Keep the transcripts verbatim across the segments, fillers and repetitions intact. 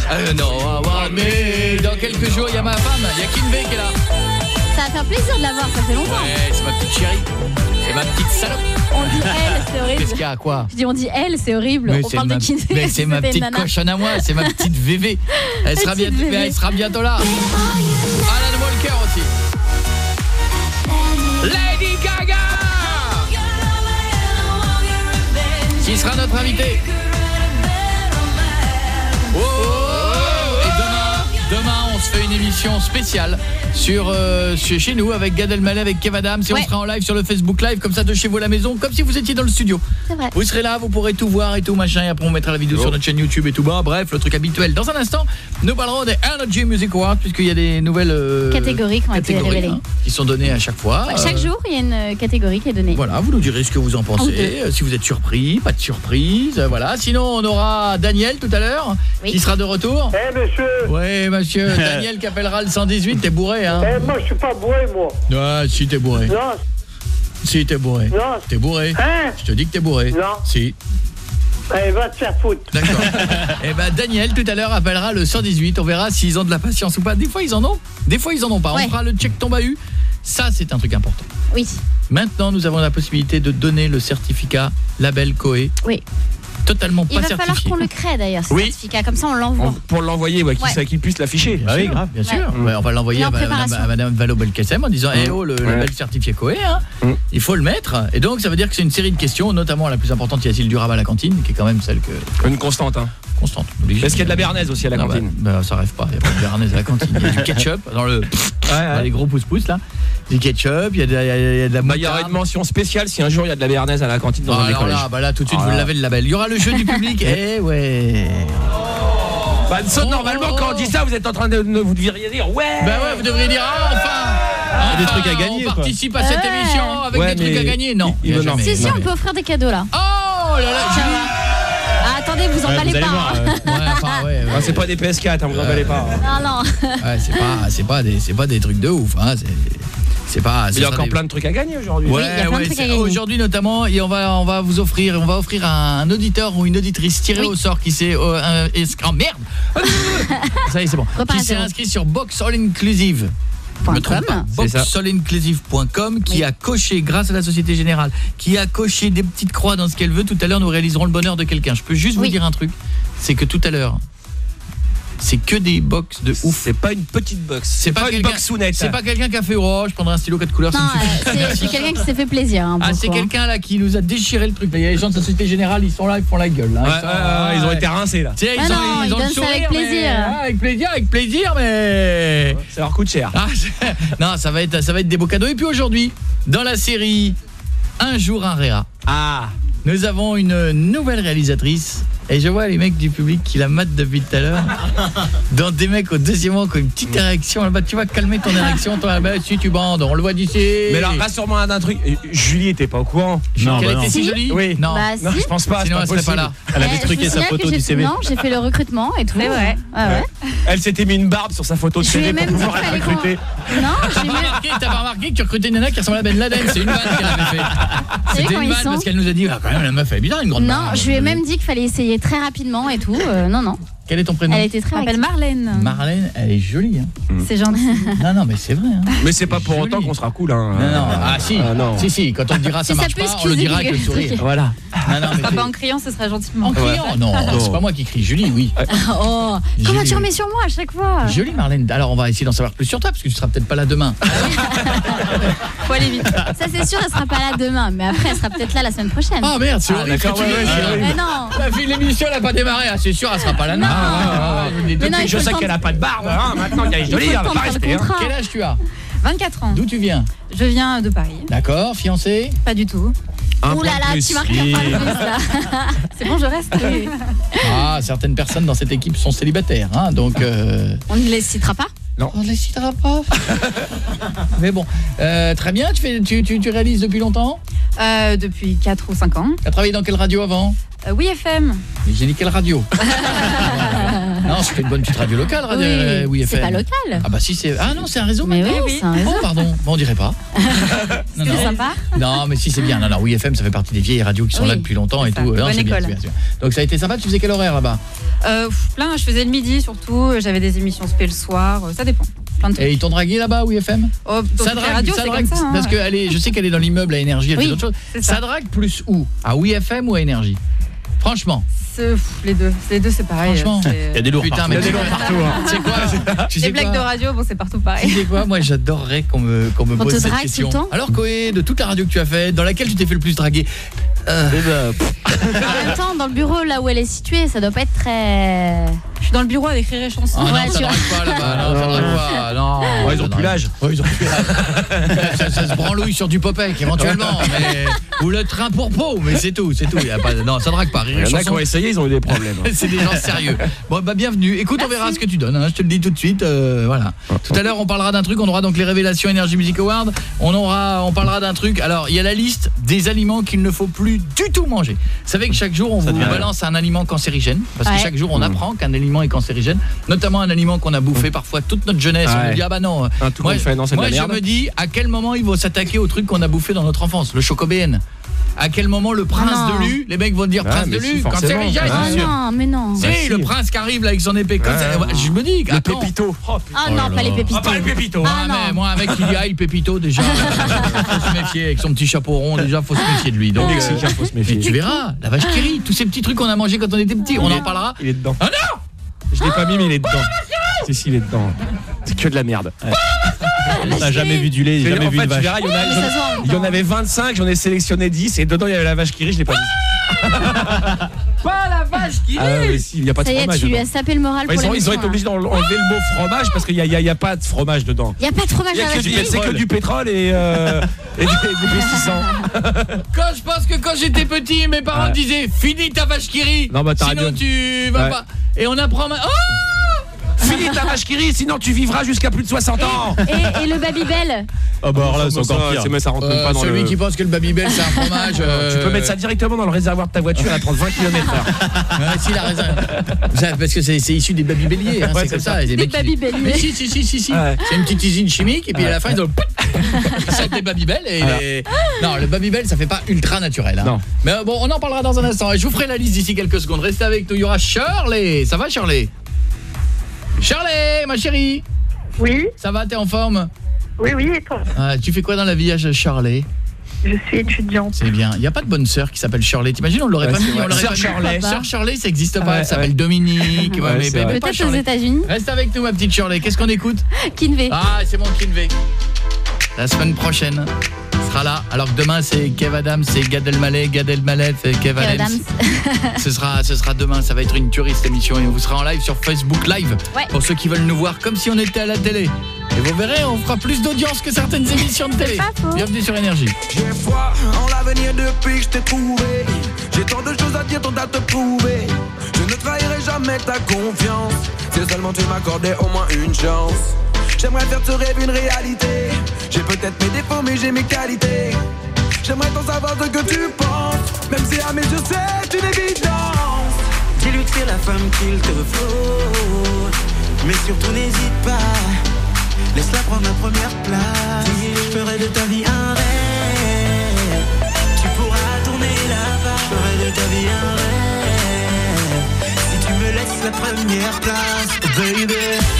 Euh, non, mais dans quelques jours, il y a ma femme, il y a Kinvey qui est là. Ça va faire plaisir de la voir, ça fait longtemps. Ouais, c'est ma petite chérie. C'est ma petite salope. On dit elle, c'est horrible. Qu'est-ce qu'il y a, quoi? Je dis on dit elle, c'est horrible. Mais on parle ma, de Kinvey. Mais c'est ma petite cochonne à moi, c'est ma petite V V. Elle sera, bientôt, elle sera bientôt là. Alan Walker aussi. Lady Gaga qui sera notre invitée. Oh, oh, oh. Et demain, demain on se fait une émission spéciale sur euh, chez nous avec Gad Elmaleh, avec Kev Adams, et ouais. On sera en live sur le Facebook Live comme ça de chez vous à la maison, comme si vous étiez dans le studio. C'est vrai. Vous serez là, vous pourrez tout voir et tout machin, et après on mettra la vidéo oh. sur notre chaîne YouTube et tout bas. Bref, le truc habituel. Dans un instant, nous parlerons des Energy Music Awards puisqu'il y a des nouvelles euh, catégories qui ont été révélées, hein, qui sont données à chaque fois. Ouais, chaque euh, jour, il y a une catégorie qui est donnée. Voilà, vous nous direz ce que vous en pensez, euh, si vous êtes surpris, pas de surprise, euh, voilà. Sinon, on aura Daniel tout à l'heure oui. qui sera de retour. Eh hey, monsieur. Ouais, monsieur, Daniel qui appellera le cent dix-huit, t'es bourré hein. Eh hey, moi je suis pas bourré moi. Ah, si t'es bourré. Non. Si t'es bourré. Non. T'es bourré. Hein? Je te dis que t'es bourré. Non. Si. Allez, va te faire foutre. D'accord. Et ben Daniel tout à l'heure appellera le cent dix-huit, on verra s'ils ont de la patience ou pas. Des fois ils en ont, des fois ils en ont pas. Ouais. On fera le check ton bahut. Ça c'est un truc important. Oui. Maintenant, nous avons la possibilité de donner le certificat label Coé. Oui. Totalement pas certifié. Il va falloir qu'on le crée d'ailleurs, ce oui. certificat, comme ça on l'envoie. Pour l'envoyer, ouais, ouais. qu'il puisse l'afficher. Ah oui, grave, bien sûr. Ouais. Ouais, on va l'envoyer à, à, à Madame Valo Belkacem en disant, eh mmh. oh, le ouais. label certifié Coé, hein, mmh. il faut le mettre. Et donc, ça veut dire que c'est une série de questions, notamment la plus importante, il y a Gilles Durab à la cantine, qui est quand même celle que... Une constante, hein. Constante. Est-ce qu'il y a de la béarnaise aussi à la non, cantine? bah, bah, ça rêve pas, il n'y a pas de béarnaise à la cantine. Il y a du ketchup, dans le... Ouais, ouais. Les gros pouces-pouces, là. Du ketchup, il y a de, il y a, il y a de la moutarde. Il bah, y aura une mention spéciale si un jour il y a de la béarnaise à la cantine dans ah, un des collèges. Là, bah là, tout de suite, ah, vous l'avez le label. Il y aura le jeu du public. Eh ouais. Bah, ça, oh, normalement, oh, quand on dit ça, vous êtes en train de, de vous devriez dire ouais. Bah ouais, vous devriez dire ah, enfin. Ah, enfin, des trucs à gagner. On quoi. participe à cette ouais. émission avec ouais, des trucs à gagner. Non. Il, il, non. Si, si, on peut offrir des cadeaux là. Oh là là, Julie. Ah, attendez, vous emballez ouais, vous pas. Voir, hein. ouais. Ouais, enfin, ouais, ouais, ah, c'est pas des P S quatre, hein, vous emballez pas. Non, non. Ouais, c'est pas, c'est pas des, c'est pas des trucs de ouf. Hein, c'est... C'est pas, il y a encore des... plein de trucs à gagner aujourd'hui. Ouais, oui, il y a plein ouais, de trucs à gagner. Aujourd'hui notamment, et on va on va vous offrir, on va offrir un, un auditeur ou une auditrice tiré oui. au sort qui s'est oh, un, oh merde. Ça y est, c'est bon. Qui s'est inscrit sur Box All Inclusive. box all inclusive point com qui oui. a coché grâce à la Société Générale, qui a coché des petites croix dans ce qu'elle veut. Tout à l'heure, nous réaliserons le bonheur de quelqu'un. Je peux juste oui. vous dire un truc, c'est que tout à l'heure c'est que des box de ouf. C'est pas une petite box. C'est pas, pas une box sounette. C'est pas quelqu'un qui a fait oh, je prendrai un stylo quatre couleurs. Non, euh, c'est quelqu'un qui s'est fait plaisir. Hein, ah, c'est quelqu'un là qui nous a déchiré le truc. Il y a les gens de la Société Générale, ils sont là, ils font la gueule. Là. Ouais, ils, sont, ouais, ouais, ils ont été rincés là. Ils, ah ont, non, ils, ils ont donnent le sourire, ça avec plaisir. Mais, ah, avec plaisir, avec plaisir, mais ouais, ça leur coûte cher. Ah, non, ça va être, ça va être des beaux cadeaux. Et puis aujourd'hui, dans la série Un jour un Réa. Ah. Nous avons une nouvelle réalisatrice. Et je vois les mecs du public qui la matent depuis tout à l'heure. Dans des mecs au deuxième rang qui ont une petite érection là-bas, tu vas calmer ton érection toi là-bas si tu bandes, on le voit d'ici. Mais là, rassure-moi d'un truc, Julie était pas au courant. Non, qu'elle bah était si jolie. Oui. Non. Bah, non, si. je pense pas, sinon pas elle serait pas là. Elle avait truqué sa photo du C V. Non, j'ai fait le recrutement et tout. C'est vrai. Ah ouais. Elle s'était mis une barbe sur sa photo de C V pour pouvoir être recrutée. Non, j'ai remarqué, t'as pas remarqué que tu recrutais une nana qui ressemble à Ben Laden, c'est une vanne qu'elle avait fait. C'était une vanne parce qu'elle nous a dit ah quand même la meuf elle est bien une grande. Non, je lui ai même dit qu'il fallait essayer très rapidement et tout. Euh, non non. Quel est ton prénom? Elle était très s'appelle Marlène. Marlène, elle est jolie hein. Mm. C'est gentil. Non non, mais c'est vrai hein. Mais c'est pas pour joli. Autant qu'on sera cool hein. Non non, ah si. Ah, non. Si si, quand on te dira ça si marche ça pas, on le dira avec le sourire. Voilà. Non non, mais pas en criant, ce sera gentiment. En criant non, c'est pas moi qui crie, Julie oui. Oh, comment tu remets sur moi à chaque fois? Jolie Marlène. Alors on va essayer d'en savoir plus sur toi parce que tu seras peut-être pas là demain. Faut aller vite. Ça c'est sûr, elle sera pas là demain, mais après elle sera peut-être là la semaine prochaine. Ah merde, c'est horrible. D'accord, ouais, ouais, mais non. La fille l'émission n'a pas démarré, ah, c'est sûr, elle sera pas là. Non. Mais non, je sais qu'elle a pas de barbe hein. Maintenant il y a Jolie, elle va pas rester hein. Quel âge tu as? vingt-quatre ans. D'où tu viens? Je viens de Paris. D'accord, fiancée? Pas du tout. Ouh là là, tu marques un point de plus là. C'est bon, je reste. Ah, certaines personnes dans cette équipe sont célibataires hein, donc euh... on ne les citera pas? Non. On ne les citera pas. Mais bon, euh, très bien, tu, fais, tu, tu, tu réalises depuis longtemps? euh, Depuis quatre ou cinq ans. Tu as travaillé dans quelle radio avant? euh, Oui F M. J'ai dit quelle radio? Non, Non, c'est une bonne petite radio locale, radio Oui, euh, oui, c'est F M. pas local. Ah bah si c'est ah non, c'est un réseau Mais maintenant. oui, c'est un réseau. Oh pardon, bon, on dirait pas. Non, C'est non. sympa. Non, mais si c'est bien. Non non, oui F M ça fait partie des vieilles radios qui sont Oui, là depuis longtemps et c'est ça. tout. Non, Bonne c'est bien, école. c'est bien, c'est bien. Donc ça a été sympa, tu faisais quel horaire là-bas? Euh, pff, plein, je faisais le midi surtout, j'avais des émissions spé le soir, euh, ça dépend. Plein de trucs. Et ils t'ont dragué là-bas oui F M? Oh, dans Ça toutes les drague, radios, ça c'est drague comme ça. hein. parce que elle est, je sais qu'elle est dans l'immeuble à Énergie, elle Oui, fait d'autres choses. c'est Ça ça. drague plus où? À oui F M ou à Énergie? Franchement. C'est- pff, les deux, les deux c'est pareil. Franchement. c'est- Il y a des lourds Putain, partout. mais Il y a des tu lourds sais partout. hein. Tu sais quoi? Tu sais Les blagues quoi de radio, bon c'est partout Tu pareil. sais quoi? Moi, j'adorerais qu'on me, qu'on me Qu'on pose te cette drague question. tout le temps Alors, Koé, de toute la radio que tu as faite, dans laquelle tu t'es fait le plus draguer, euh, Eh ben, pff, En même temps, dans le bureau là où elle est située, ça doit pas être très. Je suis dans le bureau à écrire les chansons. ah non, Ouais, ça tu drague pas là-bas, non, ça drague pas, non. Ouais, ils ça ont drague. plus l'âge. Ouais, ils ont plus l'âge. ça, ça se branlouille sur du Popek, éventuellement, mais... ou le train pour Pau, mais c'est tout, c'est tout. Il y a pas... Non, ça drague pas. Rire Il y et en a qui chanson, ont essayé, ils ont eu des problèmes. hein. c'est des gens sérieux. Bon, bah bienvenue. Écoute, on verra ce que tu donnes, hein, je te le dis tout de suite. euh, voilà. Tout à l'heure, on parlera d'un truc, on aura donc les révélations Energy Music Award. On aura, on parlera d'un truc. Alors, il y a la liste des aliments qu'il ne faut plus du tout manger. Vous savez que chaque jour, on Ça vous devient balance un aliment cancérigène. Parce que Ouais. chaque jour, on apprend qu'un aliment est cancérigène. Notamment un aliment qu'on a bouffé parfois toute notre jeunesse. On Ouais. nous dit, ah bah non. Un tout Moi, qu'on fait, non, c'est de moi la je merde. me dis, à quel moment il faut s'attaquer au truc qu'on a bouffé dans notre enfance, le chocobéen. À quel moment le prince Ah non. de Lu, les mecs vont dire Ah, prince mais de si, Lu, forcément. cancérigène. Ah, Ah sûr. non, mais non. Si, Bah, si. le prince qui arrive là avec son épée comme ça, Ouais. je me dis, Le attends. pépito. Oh, putain. Ah Oh là non, là. pas les pépitos. Ah, pas les pépitos. Moi, Ah, mais non. moi, un mec qui dit aïe pépito, déjà, faut se méfier avec son petit chapeau rond, déjà, faut se méfier de lui. Donc, Le euh, Mexicain, faut se mais méfier. tu verras, la vache qui rit, tous ces petits trucs qu'on a mangés quand on était petits, on en parlera. Il est dedans. Ah non! Je l'ai pas mis, mais il est dedans. Si, si, il est dedans. C'est que de la merde. Ouais. On n'a jamais vu du lait, C'est- jamais en vu fait, une tu vache. verras, il y en a- Mais j'en- ça se voit en il y en même avait vingt-cinq, j'en ai sélectionné dix et dedans il y avait la vache qui rit, je l'ai pas vu. Pas la vache qui Ah ouais, mais si, il y a pas de Ça y est, fromage tu lui dedans. as sapé le moral Ouais, pour ils, ont, ils ont l'émission, été là. obligés d'enlever le mot fromage parce qu'il y a, il y a- il y a pas de fromage dedans. Il y a pas de fromage Il y a à que la du- vache. C'est que du pétrole et, euh, et du, du pesticide. Quand je pense que quand j'étais petit, mes parents Ouais. disaient finis ta vache qui rit. Non, bah, t'as sinon raison. tu vas Ouais. pas. Et on apprend ma... Oh Finis ta vache qui rit, sinon tu vivras jusqu'à plus de soixante ans. Et, et le Babybel. Ah bah alors là, c'est Ça, encore pire. c'est- mais ça rentre même Euh, pas dans celui le... qui pense que le Babybel c'est un fromage. euh, Tu peux mettre ça directement dans le réservoir de ta voiture à trente-vingt kilomètres heure. Ouais, si, il a raison. Ça, parce que c'est c'est issu des babybéliers, hein, Ouais, c'est c'est comme ça. ça. et les Des mecs, ils- babybéliers. Mais si, si, si, si, si. Ouais. C'est une petite usine chimique et puis à la fin ils ont ils sortent des Babybel et Voilà. les... Non, le Babybel ça fait pas ultra naturel. Hein. Non. Mais euh, bon, on en parlera dans un instant. Et je vous ferai la liste d'ici quelques secondes. Restez avec nous. Il y aura Shirley. Ça va, Shirley? Shirley, ma chérie. Oui, Ça va, t'es en forme? oui, oui, et toi? Ah, tu fais quoi dans la vie, Shirley? Je suis étudiante. C'est bien. Il n'y a pas de bonne sœur qui s'appelle Shirley. T'imagines, on l'aurait Ouais, pas c'est mis. vrai. On l'aurait Sœur pas mis. Shirley. Sœur Shirley, ça n'existe pas. Ouais, Elle s'appelle ouais. Dominique. Ouais, Ouais, mais, c'est mais vrai. pas Peut-être aux Shirley. États-Unis. Reste avec nous, ma petite Shirley. Qu'est-ce qu'on écoute? Kinvey. Ah, c'est mon Kinvey. La semaine prochaine sera là. Alors que demain, c'est Kev Adams, c'est Gad Elmaleh, Gad Elmaleh, c'est Kev Kev Adams. Adams. Ce sera, ce sera demain. Ça va être une tuerie cette émission et on vous sera en live sur Facebook Live Ouais. pour ceux qui veulent nous voir comme si on était à la télé. Et vous verrez, on fera plus d'audience que certaines émissions de télé. pas faux. Bienvenue sur Énergie. J'ai foi en l'avenir depuis que je t'ai trouvé. J'ai tant de choses à dire, tant à te prouver. Je ne trahirai jamais ta confiance. Si seulement tu m'accordais au moins une chance. J'aimerais faire de ce rêve une réalité. J'ai peut-être mes défauts mais j'ai mes qualités. J'aimerais t'en savoir ce que tu penses. Même si à mes yeux c'est une évidence. Dis-lui que c'est la femme qu'il te faut. Mais surtout n'hésite pas. Laisse-la prendre la première place. Je ferai de ta vie un rêve. Tu pourras tourner la page. Je ferai de ta vie un rêve. Si tu me laisses la première place, baby.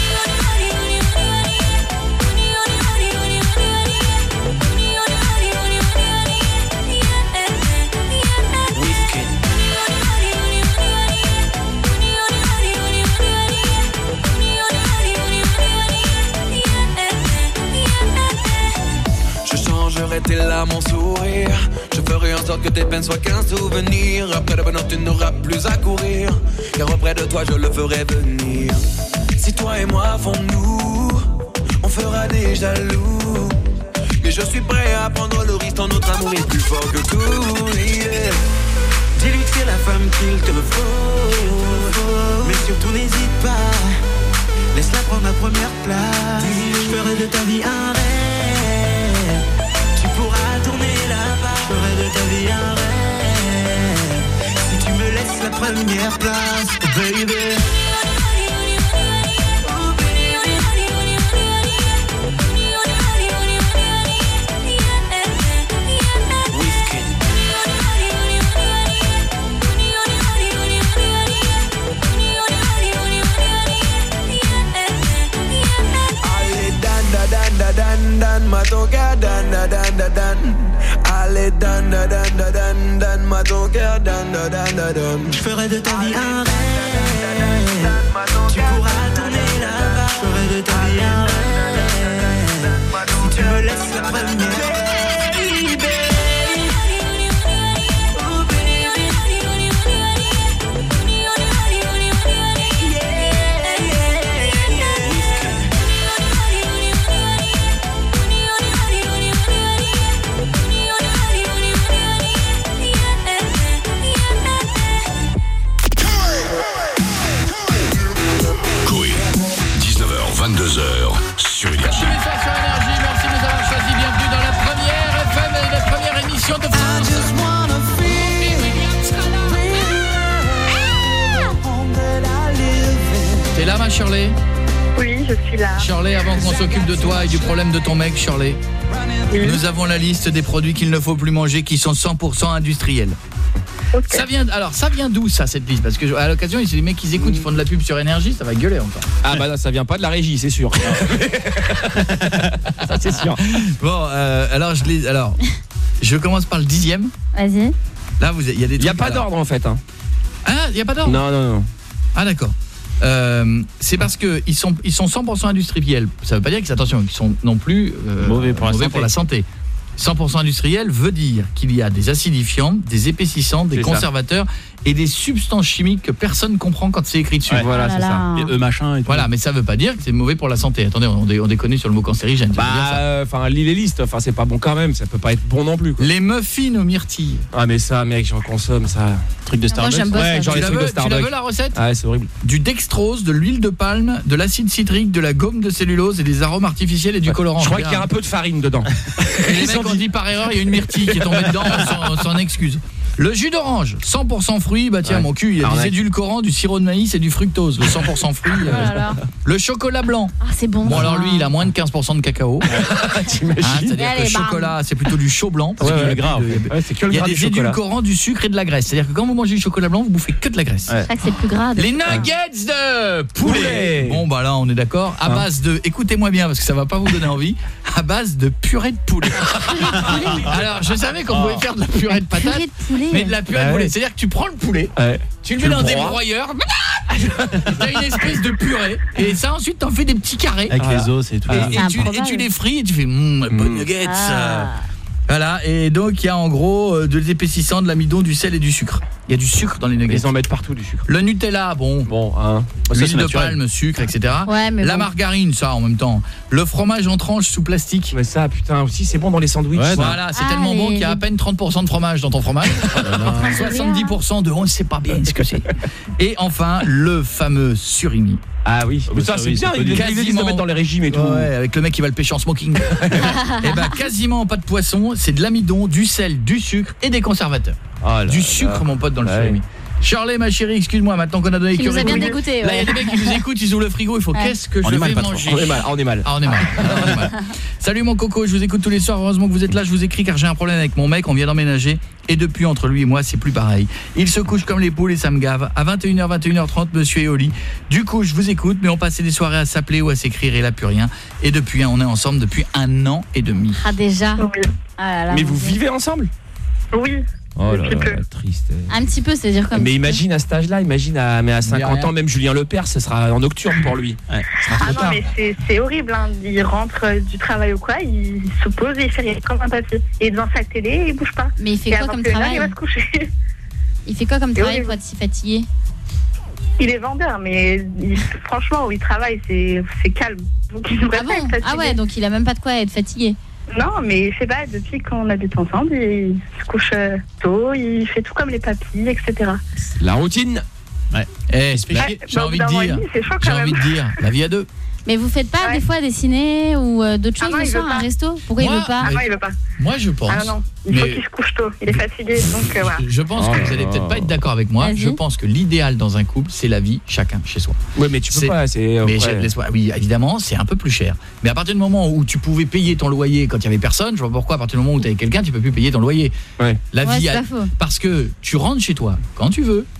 Je changerai tes larmes en sourire. Je ferai en sorte que tes peines soient qu'un souvenir. Après le bonheur tu n'auras plus à courir. Car auprès de toi je le ferai venir. Si toi et moi font-nous, on fera des jaloux. Mais je suis prêt à prendre le risque, tant notre amour est plus fort que tout, yeah. Dis-lui que c'est la femme qu'il te faut. Mais surtout n'hésite pas. Laisse-la prendre la première place. Je ferai de ta vie un rêve. Tu pourras tourner la page. Je ferai de ta vie un rêve. Si tu me laisses la première place, baby. da dan, donne-moi ton cœur, donne, donne, donne, donne. Je ferai de ta vie un rêve. Tu pourras tourner là-bas. Je ferai de ta vie un rêve. Si tu me laisses la première. vingt-deux heures sur Énergie. Merci sur Énergie, merci de nous avoir choisi. Bienvenue dans la première F M et la première émission de France. T'es là ma Shirley? Oui, je suis là. Shirley, avant qu'on s'occupe de toi et du problème de ton mec, Shirley, Oui. nous avons la liste des produits qu'il ne faut plus manger qui sont cent pour cent industriels. Ok. Ça vient, alors ça vient d'où ça, cette liste? Parce que à l'occasion, il y a des mecs qui écoutent, ils font de la pub sur Énergie, ça va gueuler encore. Ah bah ça vient pas de la régie, c'est sûr. Ça c'est sûr. Bon, euh, alors je les, alors je commence par le dixième. Vas-y. Là, vous, il y a des. Il y a trucs, pas alors. d'ordre en fait. Hein. Ah, il y a pas d'ordre. Non non non. Ah d'accord. Euh, c'est parce que ils sont ils sont cent pour cent industriels. Ça veut pas dire qu'ils attention, qu'ils sont non plus euh, Mauvais pour la santé. pour la santé. cent pour cent industriel veut dire qu'il y a des acidifiants, des épaississants, des C'est conservateurs et des substances chimiques que personne comprend quand c'est écrit dessus. Ouais, voilà, Oh là c'est ça. là. Et eux machin et tout. Voilà, mais ça veut pas dire que c'est mauvais pour la santé. Attendez, on, dé, on déconne sur le mot cancérigène. ça veut dire ça. Bah enfin lis les listes, enfin c'est pas bon quand même, ça peut pas être bon non plus quoi. Les muffins aux myrtilles. Ah mais ça mec, j'en consomme ça. Truc de Moi, Starbucks. j'aime pas Ouais, ça. genre Tu les la, trucs veux, de tu la Starbucks. veux la recette? Ah ouais, c'est horrible. Du dextrose, de l'huile de palme, de l'acide citrique, de la gomme de cellulose et des arômes artificiels et du colorant. Je crois qu'il y a un peu de farine dedans. Et les mecs ont dit par erreur, il y a une myrtille qui est tombée dedans, on s'en- on s'en excuse. Le jus d'orange, cent pour cent fruits, bah tiens Ouais. mon cul, il y a Arnaque. des édulcorants, du sirop de maïs et du fructose. Le cent pour cent fruits. euh, Oh là là. Le chocolat blanc. Ah, c'est bon. Bon ça. alors lui, il a moins de quinze pour cent de cacao. T'imagines Hein, c'est-à-dire que Allez, le bam. chocolat, c'est plutôt du chaud blanc parce Ouais, qu'il y a ouais, plus grave. de- Ouais, c'est que le il y a gras du des chocolat. édulcorants, du sucre et de la graisse. C'est-à-dire que quand vous mangez du chocolat blanc, vous bouffez que de la graisse. Ouais. C'est vrai que c'est plus gras. Les nuggets de poulet. Poulet. Bon bah là on est d'accord. À Hein. base de, écoutez-moi bien parce que ça va pas vous donner envie. À base de purée de poulet. Alors je savais qu'on pouvait faire de la purée de patate, Purée de poulet. mais de la purée Bah de poulet. ouais. C'est-à-dire que tu prends le poulet, Ouais. tu le Tu mets le dans des broies. broyeurs. T'as une espèce de purée et ça ensuite t'en fais des petits carrés. Avec Voilà. les os et tout. Et, C'est et tu, et improbable. tu les frites et tu fais mmm, bonne Mm. nuggets. Ah. Voilà, et donc il y a en gros euh, de l'épaississant, de l'amidon, du sel et du sucre. Il y a du sucre dans les nuggets. Ils en mettent partout du sucre. Le Nutella, bon, Bon, hein. Ça, c'est l'huile de naturel. palme, sucre, et cetera. Ouais, mais La bon. margarine, ça en même temps. Le fromage en tranches sous plastique. Mais ça putain aussi c'est bon dans les sandwichs. Ouais, Voilà, c'est Ah, tellement bon les- qu'il y a à peine trente pour cent de fromage dans ton fromage. soixante-dix pour cent de on ne sait pas bien ce que c'est. Et enfin, le fameux surimi. Ah oui. Oh, Mais bah, ça ça, c'est oui, bien, c'est ils connu. ils disent de Quasiment. mettre dans les régimes et tout. Ouais, avec le mec qui va le pêcher en smoking. Et ben quasiment pas de poisson, c'est de l'amidon, du sel, du sucre et des conservateurs. Oh là Du là. sucre mon pote dans le Ouais. surimi. Charlie ma chérie, excuse-moi, maintenant qu'on a donné Tu nous as bien curry- dégoûté. Là il y a Ouais. des mecs qui nous écoutent, ils ouvrent le frigo, il faut Ouais. qu'est-ce que On je est mal, vais patron. manger. On est mal, on est mal. Ah, on est mal. Ah, on est mal. Salut mon coco, je vous écoute tous les soirs. Heureusement que vous êtes là, je vous écris car j'ai un problème avec mon mec, on vient d'emménager et depuis entre lui et moi, c'est plus pareil. Il se couche comme les poules et ça me gave. À vingt et une heures, vingt et une heures trente, monsieur est au lit. Du coup, je vous écoute, mais on passait des soirées à s'appeler ou à s'écrire et là plus rien. Et depuis, on est ensemble depuis un an et demi. Ah, déjà. Oui. Ah là là, Mais mon vous Dieu. vivez ensemble? Oui. Oh là Un petit là, peu. la tristesse. Un petit peu, c'est-à-dire comme. Mais imagine à cet âge-là, imagine à, mais à cinquante rien. ans, même Julien Lepers, ce sera en nocturne pour lui. Ouais. Ce sera Ah trop non, tard. mais c'est- c'est horrible. Hein. Il rentre euh, du travail ou quoi, il se pose et il fait rien comme un papier. Et devant sa télé, il bouge pas. Mais il fait Et quoi à comme vingt et une heures, travail il va se coucher. Il fait quoi comme C'est travail horrible. pour être si fatigué? Il est vendeur, mais il- franchement, où il travaille, c'est c'est calme. Donc il devrait Ah pas être bon? fatigué. Ah ouais, donc il a même pas de quoi être fatigué. Non, mais je sais pas, depuis qu'on habite ensemble, il se couche euh, tôt, il fait tout comme les papis, et cetera. La routine. Eh, spécial, Ouais, j'ai bah, au envie bout de d'un mois et dire, demi, c'est chaud j'ai quand envie même. de dire, la vie à deux. Mais vous faites pas Ouais. des fois des ciné ou euh, d'autres Ah choses non, le il soir, veut un pas. resto? Pourquoi il Moi, veut pas? Ah non, il veut pas. Moi, je pense. Ah non, il faut mais- qu'il se couche tôt. Il est fatigué, donc euh, voilà. Je, je pense Oh que là vous allez là. peut-être pas être d'accord avec moi. Vas-y. Je pense que l'idéal dans un couple, c'est la vie chacun chez soi. Ouais, mais tu peux C'est- pas, c'est Mais après- j'ai- laisse-moi- oui, évidemment, c'est un peu plus cher. Mais à partir du moment où tu pouvais payer ton loyer quand il y avait personne, je vois pourquoi à partir du moment où tu avais quelqu'un, tu peux plus payer ton loyer. Ouais. La Ouais, vie c'est a- pas faux. parce que tu rentres chez toi quand tu veux,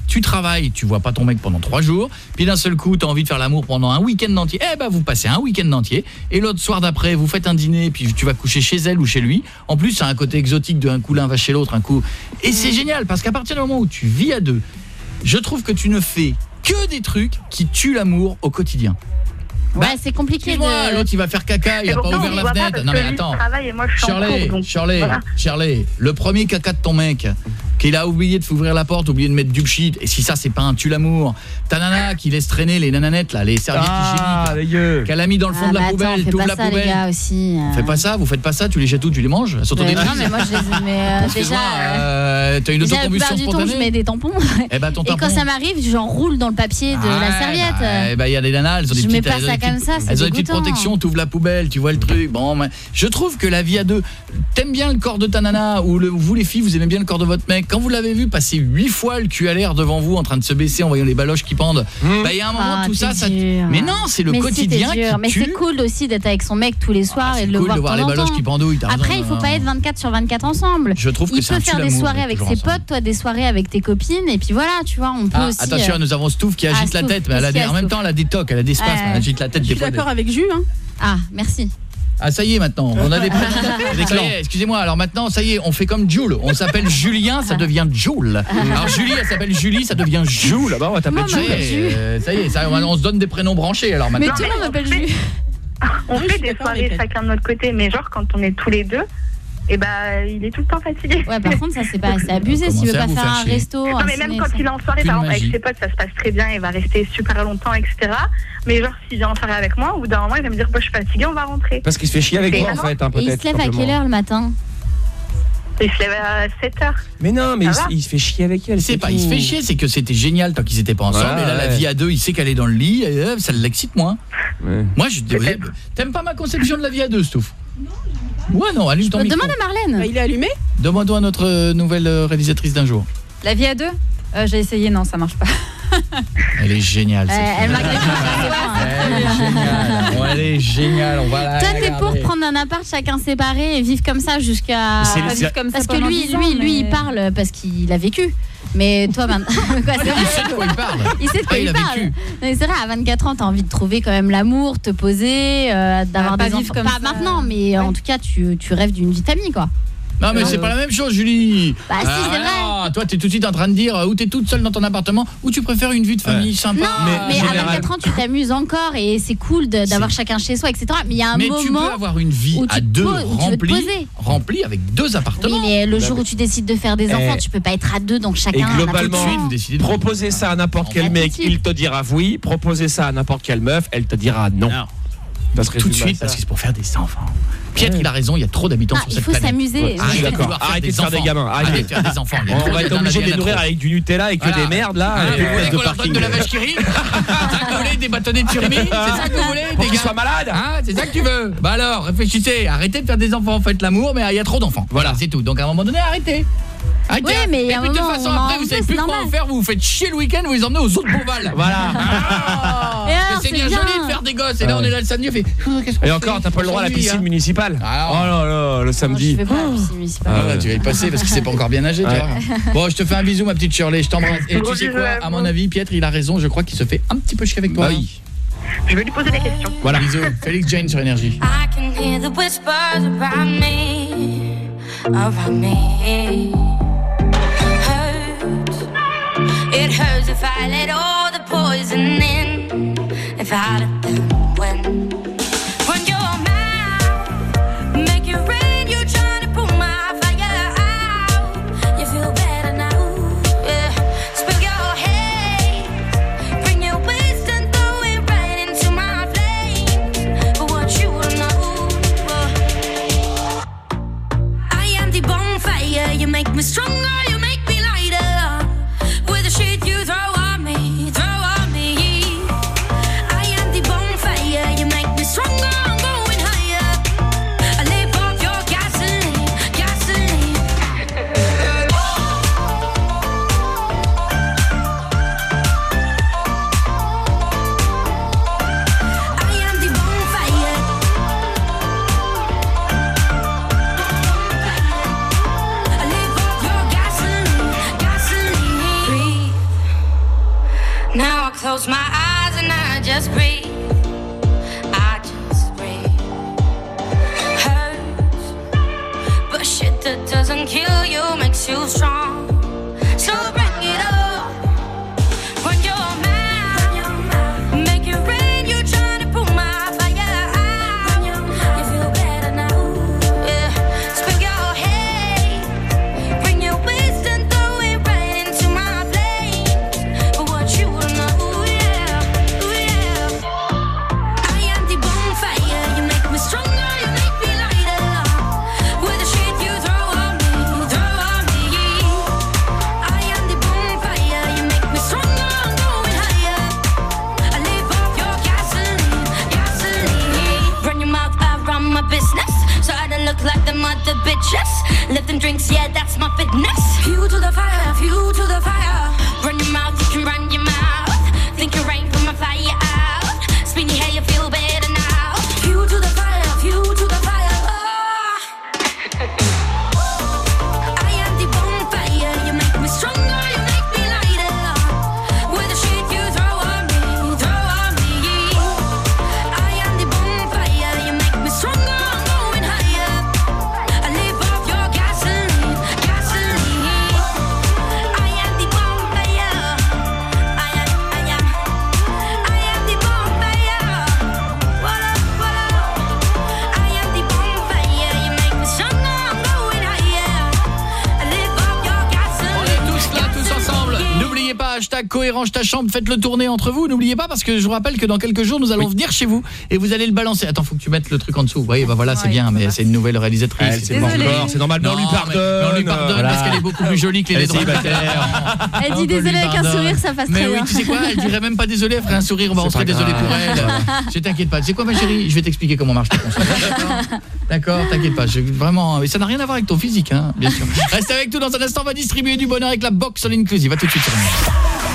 tu travailles, tu vois pas ton mec pendant trois jours, puis d'un seul coup, tu as envie de faire l'amour pendant un week-end entier. Eh ben vous passez un week-end entier et l'autre soir d'après, vous faites un dîner puis tu vas coucher chez elle ou chez lui. En plus, ça a un côté exotique de un coup l'un va chez l'autre, un coup. Et c'est génial parce qu'à partir du moment où tu vis à deux, je trouve que tu ne fais que des trucs qui tuent l'amour au quotidien. Ouais, bah, c'est compliqué de... l'autre il va faire caca, il a pas ouvert la fenêtre. Non mais attends. Shirley, Shirley, voilà. Shirley, le premier caca de ton mec qu'il a oublié de ouvrir la porte, oublié de mettre du pchit, et si ça c'est pas un tue l'amour, ta nana qui laisse traîner les nananettes là, les serviettes ah, hygiéniques qu'elle a mis dans le fond ah, de la bah poubelle, tu ouvres la ça, poubelle. Les gars aussi, euh... Fais pas ça, vous faites pas ça, tu les jettes où, tu les manges? Elles sont mais non mais moi je les mais euh, déjà euh, t'as une autocombustion spontanée. Du temps, je mets des tampons. Et, bah, ton tampon. Et quand ça m'arrive, j'enroule dans le papier de ah, la serviette. Bah, bah il y a des nanas, elles ont des je petites mets pas ça comme ça, elles ont des petites protections, tu ouvres la poubelle, tu vois le truc. Bon, je trouve que la vie à deux, t'aimes bien le corps de ta nana ou le, vous les filles, vous aimez bien le corps de votre mec. Quand vous l'avez vu passer huit fois le cul à l'air devant vous en train de se baisser en voyant les baloches qui pendent, mmh. bah il y a un moment ah, tout ça, ça mais non, c'est le mais quotidien si qui mais tue. C'est cool aussi d'être avec son mec tous les soirs ah, et de le cool voir de voir les baloches qui pendouillent. Après, il faut pas être vingt-quatre sur vingt-quatre ensemble. Je trouve que il peut faire des soirées avec ses potes, toi des soirées avec tes copines et puis voilà, tu vois, on peut ah, aussi attention, euh... nous avons Stouff qui agite ah, la tête, mais elle a des... en même temps elle a des tocs, elle a des spasmes, euh... elle agite la tête des fois. Je suis d'accord avec Jus hein. Ah, merci. Ah ça y est maintenant, on a des excusez-moi, alors maintenant ça y est, on fait comme Jules, on s'appelle Julien, ça devient Jules. Alors Julie, elle s'appelle Julie, ça devient Jules. Là-bas on va t'appeler Jules. Euh, ça y est, ça, on se donne des prénoms branchés alors maintenant. Mais tout le monde m'appelle Jules. On fait des soirées chacun de notre côté, mais genre quand on est tous les deux, et bah il est tout le temps fatigué. Ouais, par contre ça c'est pas c'est abusé s'il veut pas faire un resto. Non mais même quand il est en soirée, par exemple avec ses potes, ça se passe très bien, il va rester super longtemps, et cetera. Mais genre s'il vient en soirée avec moi, au bout d'un moment il va me dire bah, je suis fatigué, on va rentrer. Parce qu'il se fait chier avec toi en fait, hein, peut-être. Et il se lève à quelle heure le matin? Il se lève à sept heures. Mais non, mais il, il se fait chier avec elle. C'est pas, il se fait chier, c'est que c'était génial tant qu'ils étaient pas ensemble. Voilà, et là, ouais. La vie à deux, il sait qu'elle est dans le lit, et euh, ça l'excite moins. Ouais. Moi, je dis, t'aimes pas ma conception de la vie à deux, Stouff? Ouais, non, allume ton micro. Demande à Marlène. Bah, il est allumé. Demande-toi à notre euh, nouvelle réalisatrice d'un jour. La vie à deux euh, j'ai essayé, non, ça marche pas. Elle est géniale. Euh, elle marque Elle est géniale. Bon, elle est géniale. On va la Toi, t'es pour prendre un appart chacun séparé et vivre comme ça jusqu'à. Comme parce ça que lui, ans, lui, mais... lui, il parle parce qu'il a vécu. Mais toi, maintenant. Quoi, il sait de quoi il parle. Il sait de quoi ah, il, il parle. Mais c'est vrai, à vingt-quatre ans, t'as envie de trouver quand même l'amour, te poser, euh, d'avoir ah, des enfants. Comme pas ça. Maintenant, mais ouais. En tout cas, tu, tu rêves d'une vie de famille, quoi. Non mais euh... c'est pas la même chose Julie. Bah si, ah, c'est vrai. Non, toi t'es tout de suite en train de dire où t'es toute seule dans ton appartement ou tu préfères une vie de famille ouais. sympa. Non, mais, mais général... à vingt-quatre ans tu t'amuses encore et c'est cool d'avoir chacun chez soi, et cetera. Mais il y a un mais moment tu peux avoir une vie à deux remplie, remplie avec deux appartements. Oui, mais le jour où tu décides de faire des enfants, eh... tu peux pas être à deux donc chacun. Et globalement, vous décidez de proposer ça à n'importe quel mec, il te dira oui. Proposer ça à n'importe quelle meuf, elle te dira non. Tout de suite parce que c'est pour faire des enfants. Pierre, il a raison, il y a trop d'habitants sur cette planète. Il faut s'amuser. Ah, d'accord. Arrêtez de faire des gamins. Arrêtez de faire des enfants. On va être obligé de les nourrir avec du Nutella et que des merdes là. Vous voulez qu'on leur donne de la vache qui rit? C'est ça que vous voulez, des bâtonnets de surimi? C'est ça que vous voulez? Pour qu'ils soient malades? C'est ça que tu veux? Bah alors, réfléchissez, arrêtez de faire des enfants, faites l'amour, mais il y a trop d'enfants. Voilà, c'est tout. Donc à un moment donné, arrêtez. Ah, oui, mais il y a un moment, de toute façon, après, vous savez plus quoi en faire, vous vous faites chier le week-end, vous les emmenez aux autres Beauval. Voilà. C'est bien joli de faire des gosses. Et là, on est là le samedi, on fait. Et encore, t'as pas le droit à la piscine municipale. Oh là là, le samedi. Je vais pas à la piscine municipale. Tu vas y passer parce qu'il s'est pas encore bien nagé. Bon, je te fais un bisou, ma petite Shirley, je t'embrasse. Et tu sais quoi, à mon avis, Pietre, il a raison, je crois qu'il se fait un petit peu chier avec toi. Oui. Je vais lui poser des questions. Voilà, bisous. Félix Jane sur Énergie. I can hear the whispers around me, around me. It hurts if I let all the poison in, if I let them win. Run your mouth, make it rain, you're trying to put my fire out. You feel better now, yeah. Spill your hate, bring your waste and throw it right into my flames. But what you don't know, uh, I am the bonfire, you make me stronger, you make me lighter. Shit you throw on me, throw on me. I am the bonfire, you make me stronger, I'm going higher. I live off your gasoline, gasoline. I am the bonfire. I live off your gasoline. close my eyes and I just breathe. I just breathe. Hurts, but shit that doesn't kill you makes you strong. So bring it up. When you're mad, make it rain. You're trying to pull my fire out. You feel better now. Yeah, spill your hate, bring your waste and throw it right into my flames. But what you don't know, yeah, oh yeah. I am the bonfire. You make me stronger, you make me lighter. With the shit you throw on me, throw on me. I am the bonfire. You make me stronger, I'm going higher. I live off your gasoline, gasoline. Run your mouth around my business, so I don't look like the mother bitches. Lifting drinks, yeah, that's my fitness. Fuel to the fire, fuel to the fire. Run your mouth, you can run your mouth. Think you rain from my fire out. Spinny hair, you feel better now. Fuel to the fire, fuel to the fire. I am the bonfire. You make me stronger, you make me lighter. With the shit you throw on me, throw on me. I am the bonfire. You make me stronger, I'm going higher. I live off your gasoline, gasoline. I am the bonfire. I am, I am, I am the bonfire. Voila, voila. I am the bonfire. You make me stronger, I'm going higher. I live off your On gasoline. est tous là, tous ensemble. N'oubliez pas, hashtag cohérence ta chambre, faites-le tourner entre vous. N'oubliez pas, parce que je vous rappelle que dans quelques jours, nous allons venir chez vous et vous allez le balancer. Attends, faut que tu mettes le truc en dessous. Vous voyez, bah voilà, c'est Ouais, bien, mais ça c'est une nouvelle réalisatrice. Elle, c'est Désolée. pas encore, c'est normal, mais on lui Non, pardonne. mais on lui pardonne Voilà. parce qu'elle est beaucoup plus jolie que les Elle est lettres. célibataire. Elle On dit peut lui désolé avec un pardonner. sourire, ça passe Mais très oui, bien. tu sais quoi, elle dirait même pas désolé, elle ferait un sourire, on va C'est rentrer pas désolé grave. pour elle. Je t'inquiète pas. Tu sais quoi, ma chérie, je vais t'expliquer comment marche ta console. D'accord, D'accord, t'inquiète pas. Je, vraiment, mais ça n'a rien à voir avec ton physique, hein, bien sûr. Reste avec nous, dans un instant, on va distribuer du bonheur avec la box all inclusive. À tout de suite sur Énergie.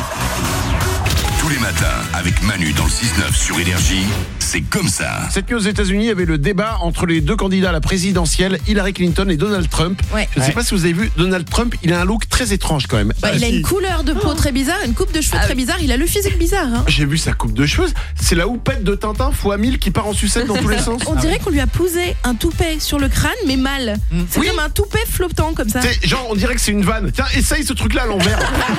Tous les matins, avec Manu dans le six neuf sur Énergie, c'est comme ça. Cette nuit aux États-Unis, il y avait le débat entre les deux candidats à la présidentielle, Hillary Clinton et Donald Trump. Ouais. Je ne sais Ouais. pas si vous avez vu, Donald Trump, il a un look très étrange quand même. Bah, il a une couleur de peau très bizarre, une coupe de cheveux très bizarre, il a le physique bizarre. Hein. J'ai vu sa coupe de cheveux, c'est la houppette de Tintin fois mille qui part en sucette dans tous les sens. On dirait qu'on lui a posé un toupet sur le crâne, mais mal. C'est Oui. comme un toupet flottant comme ça. C'est genre, on dirait que c'est une vanne. Tiens, essaye ce truc-là à l'envers.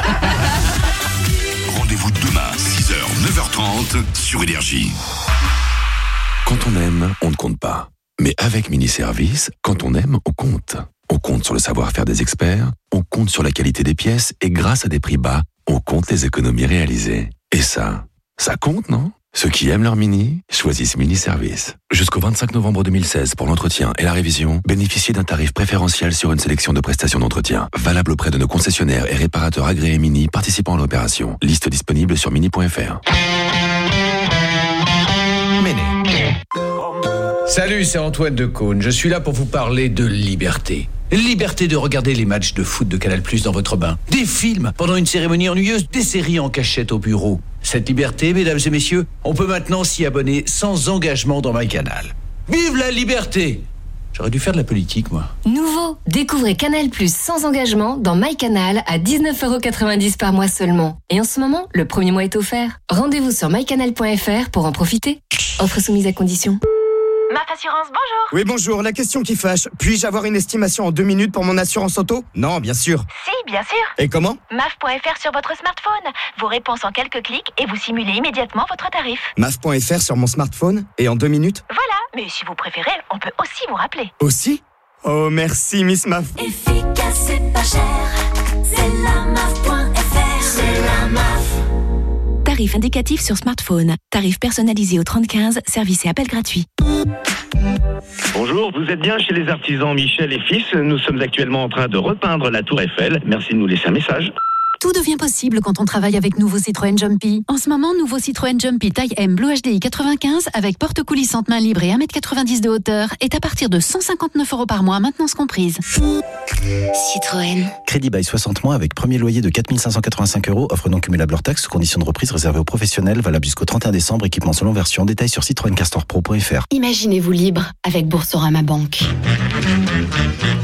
Rendez-vous demain, six heures, neuf heures trente sur Énergie. Quand on aime, on ne compte pas. Mais avec Mini Service, quand on aime, on compte. On compte sur le savoir-faire des experts, on compte sur la qualité des pièces et grâce à des prix bas, on compte les économies réalisées. Et ça, ça compte, non ? Ceux qui aiment leur Mini choisissent Mini Service. Jusqu'au vingt-cinq novembre deux mille seize, pour l'entretien et la révision, bénéficiez d'un tarif préférentiel sur une sélection de prestations d'entretien. Valable auprès de nos concessionnaires et réparateurs agréés Mini participant à l'opération. Liste disponible sur mini point f r. Salut, c'est Antoine de Caunes. Je suis là pour vous parler de liberté. Liberté de regarder les matchs de foot de Canal+ dans votre bain. Des films pendant une cérémonie ennuyeuse, des séries en cachette au bureau. Cette liberté, mesdames et messieurs, on peut maintenant s'y abonner sans engagement dans MyCanal. Vive la liberté! J'aurais dû faire de la politique, moi. Nouveau, découvrez Canal+ sans engagement dans MyCanal à dix-neuf euros quatre-vingt-dix par mois seulement. Et en ce moment, le premier mois est offert. Rendez-vous sur my canal point f r pour en profiter. Offre soumise à condition. M A F Assurance, bonjour. Oui, bonjour. La question qui fâche. Puis-je avoir une estimation en deux minutes pour mon assurance auto? Non, bien sûr. Si, bien sûr. Et comment? M A F point F R sur votre smartphone. Vos réponses en quelques clics et vous simulez immédiatement votre tarif. M A F point F R sur mon smartphone et en deux minutes? Voilà, mais si vous préférez, on peut aussi vous rappeler. Aussi? Oh, merci, Miss M A F. Efficace et pas cher, c'est la M A F point F R. C'est la M A F. Tarif indicatif sur smartphone. Tarif personnalisé au trente quinze, service et appel gratuit. Bonjour, vous êtes bien chez les artisans Michel et Fils. Nous sommes actuellement en train de repeindre la tour Eiffel. Merci de nous laisser un message. Tout devient possible quand on travaille avec nouveau Citroën Jumpy. En ce moment, nouveau Citroën Jumpy taille M Blue H D I quatre-vingt-quinze avec porte coulissante main libre et un mètre quatre-vingt-dix de hauteur est à partir de cent cinquante-neuf euros par mois, maintenance comprise. Citroën. Crédit bail soixante mois avec premier loyer de quatre mille cinq cent quatre-vingt-cinq euros, offre non cumulable hors taxe, conditions de reprise réservées aux professionnels, valable jusqu'au trente et un décembre, équipement selon version, détail sur citroën castor pro point f r. Imaginez-vous libre avec Boursorama Banque.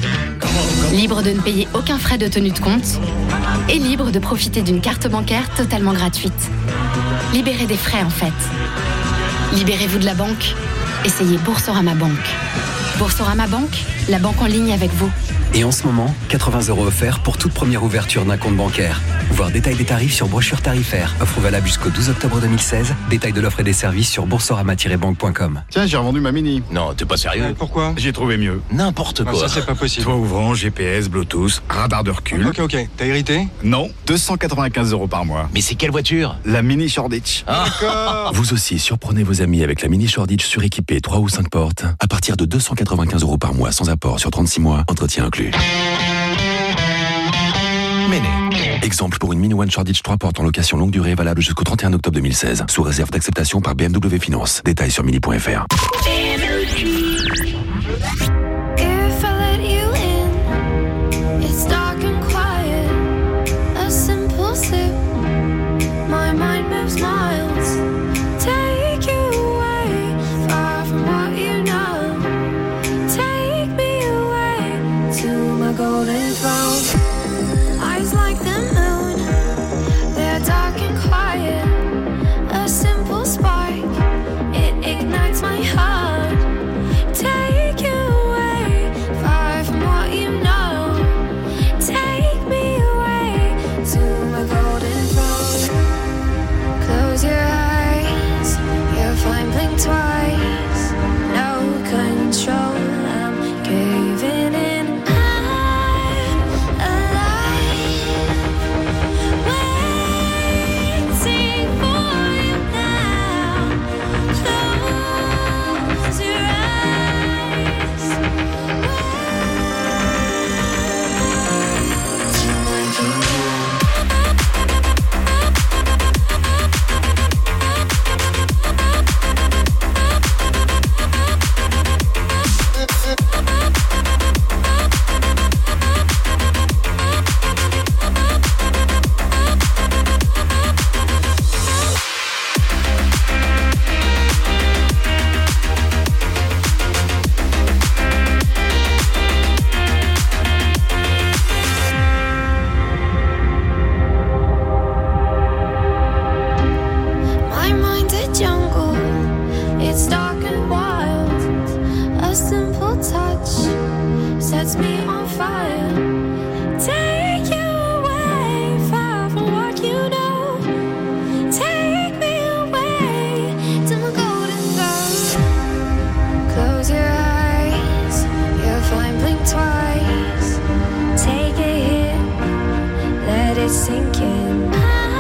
Libre de ne payer aucun frais de tenue de compte et libre de profiter d'une carte bancaire totalement gratuite. Libérez des frais en fait. Libérez-vous de la banque. Essayez Boursorama Banque. Boursorama Banque, la banque en ligne avec vous. Et en ce moment, quatre-vingts euros offerts pour toute première ouverture d'un compte bancaire. Voir détail des tarifs sur brochure tarifaire. Offre valable jusqu'au douze octobre deux mille seize. Détail de l'offre et des services sur boursorama tiret banque point com. Tiens, j'ai revendu ma Mini. Non, t'es pas sérieux. Ouais, pourquoi? J'ai trouvé mieux. N'importe quoi. Non, ça, c'est pas possible. Toit ouvrant, G P S, Bluetooth, radar de recul. Ok, ok. T'as hérité? Non, deux cent quatre-vingt-quinze euros par mois. Mais c'est quelle voiture? La Mini Shoreditch. Ah. D'accord. Vous aussi, surprenez vos amis avec la Mini Shoreditch suréquipée trois ou cinq portes à partir de deux cent quatre-vingt-quinze euros par mois sans apport sur trente-six mois, entretien inclus. Mini. Exemple pour une Mini One Shoreditch trois portes en location longue durée valable jusqu'au trente et un octobre deux mille seize. Sous réserve d'acceptation par B M W Finance. Détails sur mini point f r. If I let you in, it's dark and quiet. A simple sip, my mind moves miles. Take you away, far from what you know. Take me away to my golden throne. Eyes like the moon, they're dark and quiet. A simple spark, it ignites my heart. Take you away, far from what you know. Take me away to my golden throne. Close your eyes, you'll find blink twice. No control, I'm caving in. My mind's a jungle, it's dark and wild. A simple touch sets me on fire. Take you away, far from what you know. Take me away to my golden throne. Close your eyes, you'll find blink twice. Take a hit, let it sink in.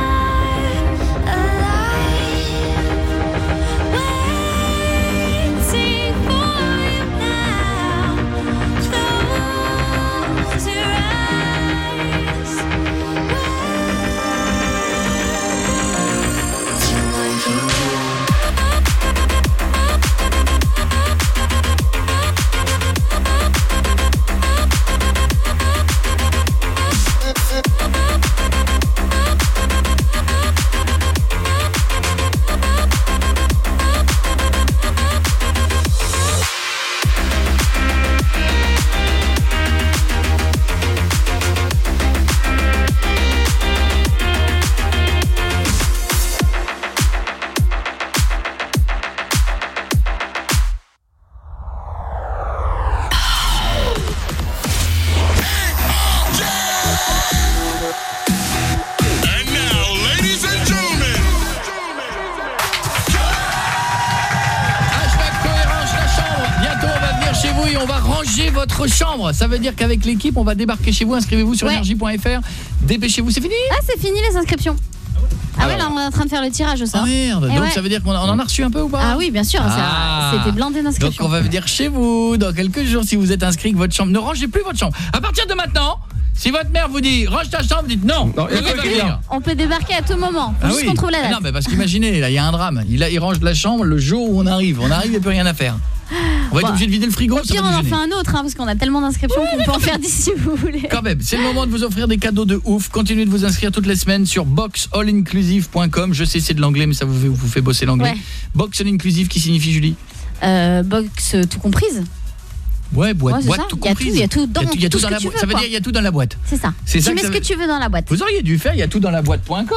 Votre chambre, ça veut dire qu'avec l'équipe on va débarquer chez vous. Inscrivez-vous sur ouais. énergie point f r. Dépêchez-vous, c'est fini? Ah, c'est fini les inscriptions. Ah Alors. ouais, là on est en train de faire le tirage au sort. Ah merde, Et donc ouais. ça veut dire qu'on en a reçu un peu ou pas? Ah oui, bien sûr, ah. c'était blindé d'inscriptions. Donc on va venir chez vous dans quelques jours si vous êtes inscrit que votre chambre. Ne rangez plus votre chambre. À partir de maintenant, si votre mère vous dit range ta chambre, dites non. non il peut venir. On peut débarquer à tout moment. Faut ah juste oui. qu'on trouve la date. Non, mais parce qu'imaginez, là il y a un drame. Il, a, il range la chambre le jour où on arrive. On arrive, il n'y a plus rien à faire. On va être Bon. obligé de vider le frigo. Au pire, on en fait un autre, hein, parce qu'on a tellement d'inscriptions qu'on peut en faire dix si vous voulez. Quand même, c'est le moment de vous offrir des cadeaux de ouf. Continuez de vous inscrire toutes les semaines sur box all inclusive point com. Je sais c'est de l'anglais, mais ça vous, vous fait bosser l'anglais. Ouais. Box all inclusive qui signifie, Julie? euh, Box euh, tout comprise. Ouais, boîte, Ouais, c'est boîte ça. tout Il y a comprise. tout, il y a tout dans- Il y a tout tout dans ce la que tu boîte. veux, Ça veut quoi. dire il y a tout dans la boîte. C'est ça. C'est Tu ça mets que ce ça que veut- tu veux dans la boîte. Vous auriez dû faire, il y a tout dans la boîte point com.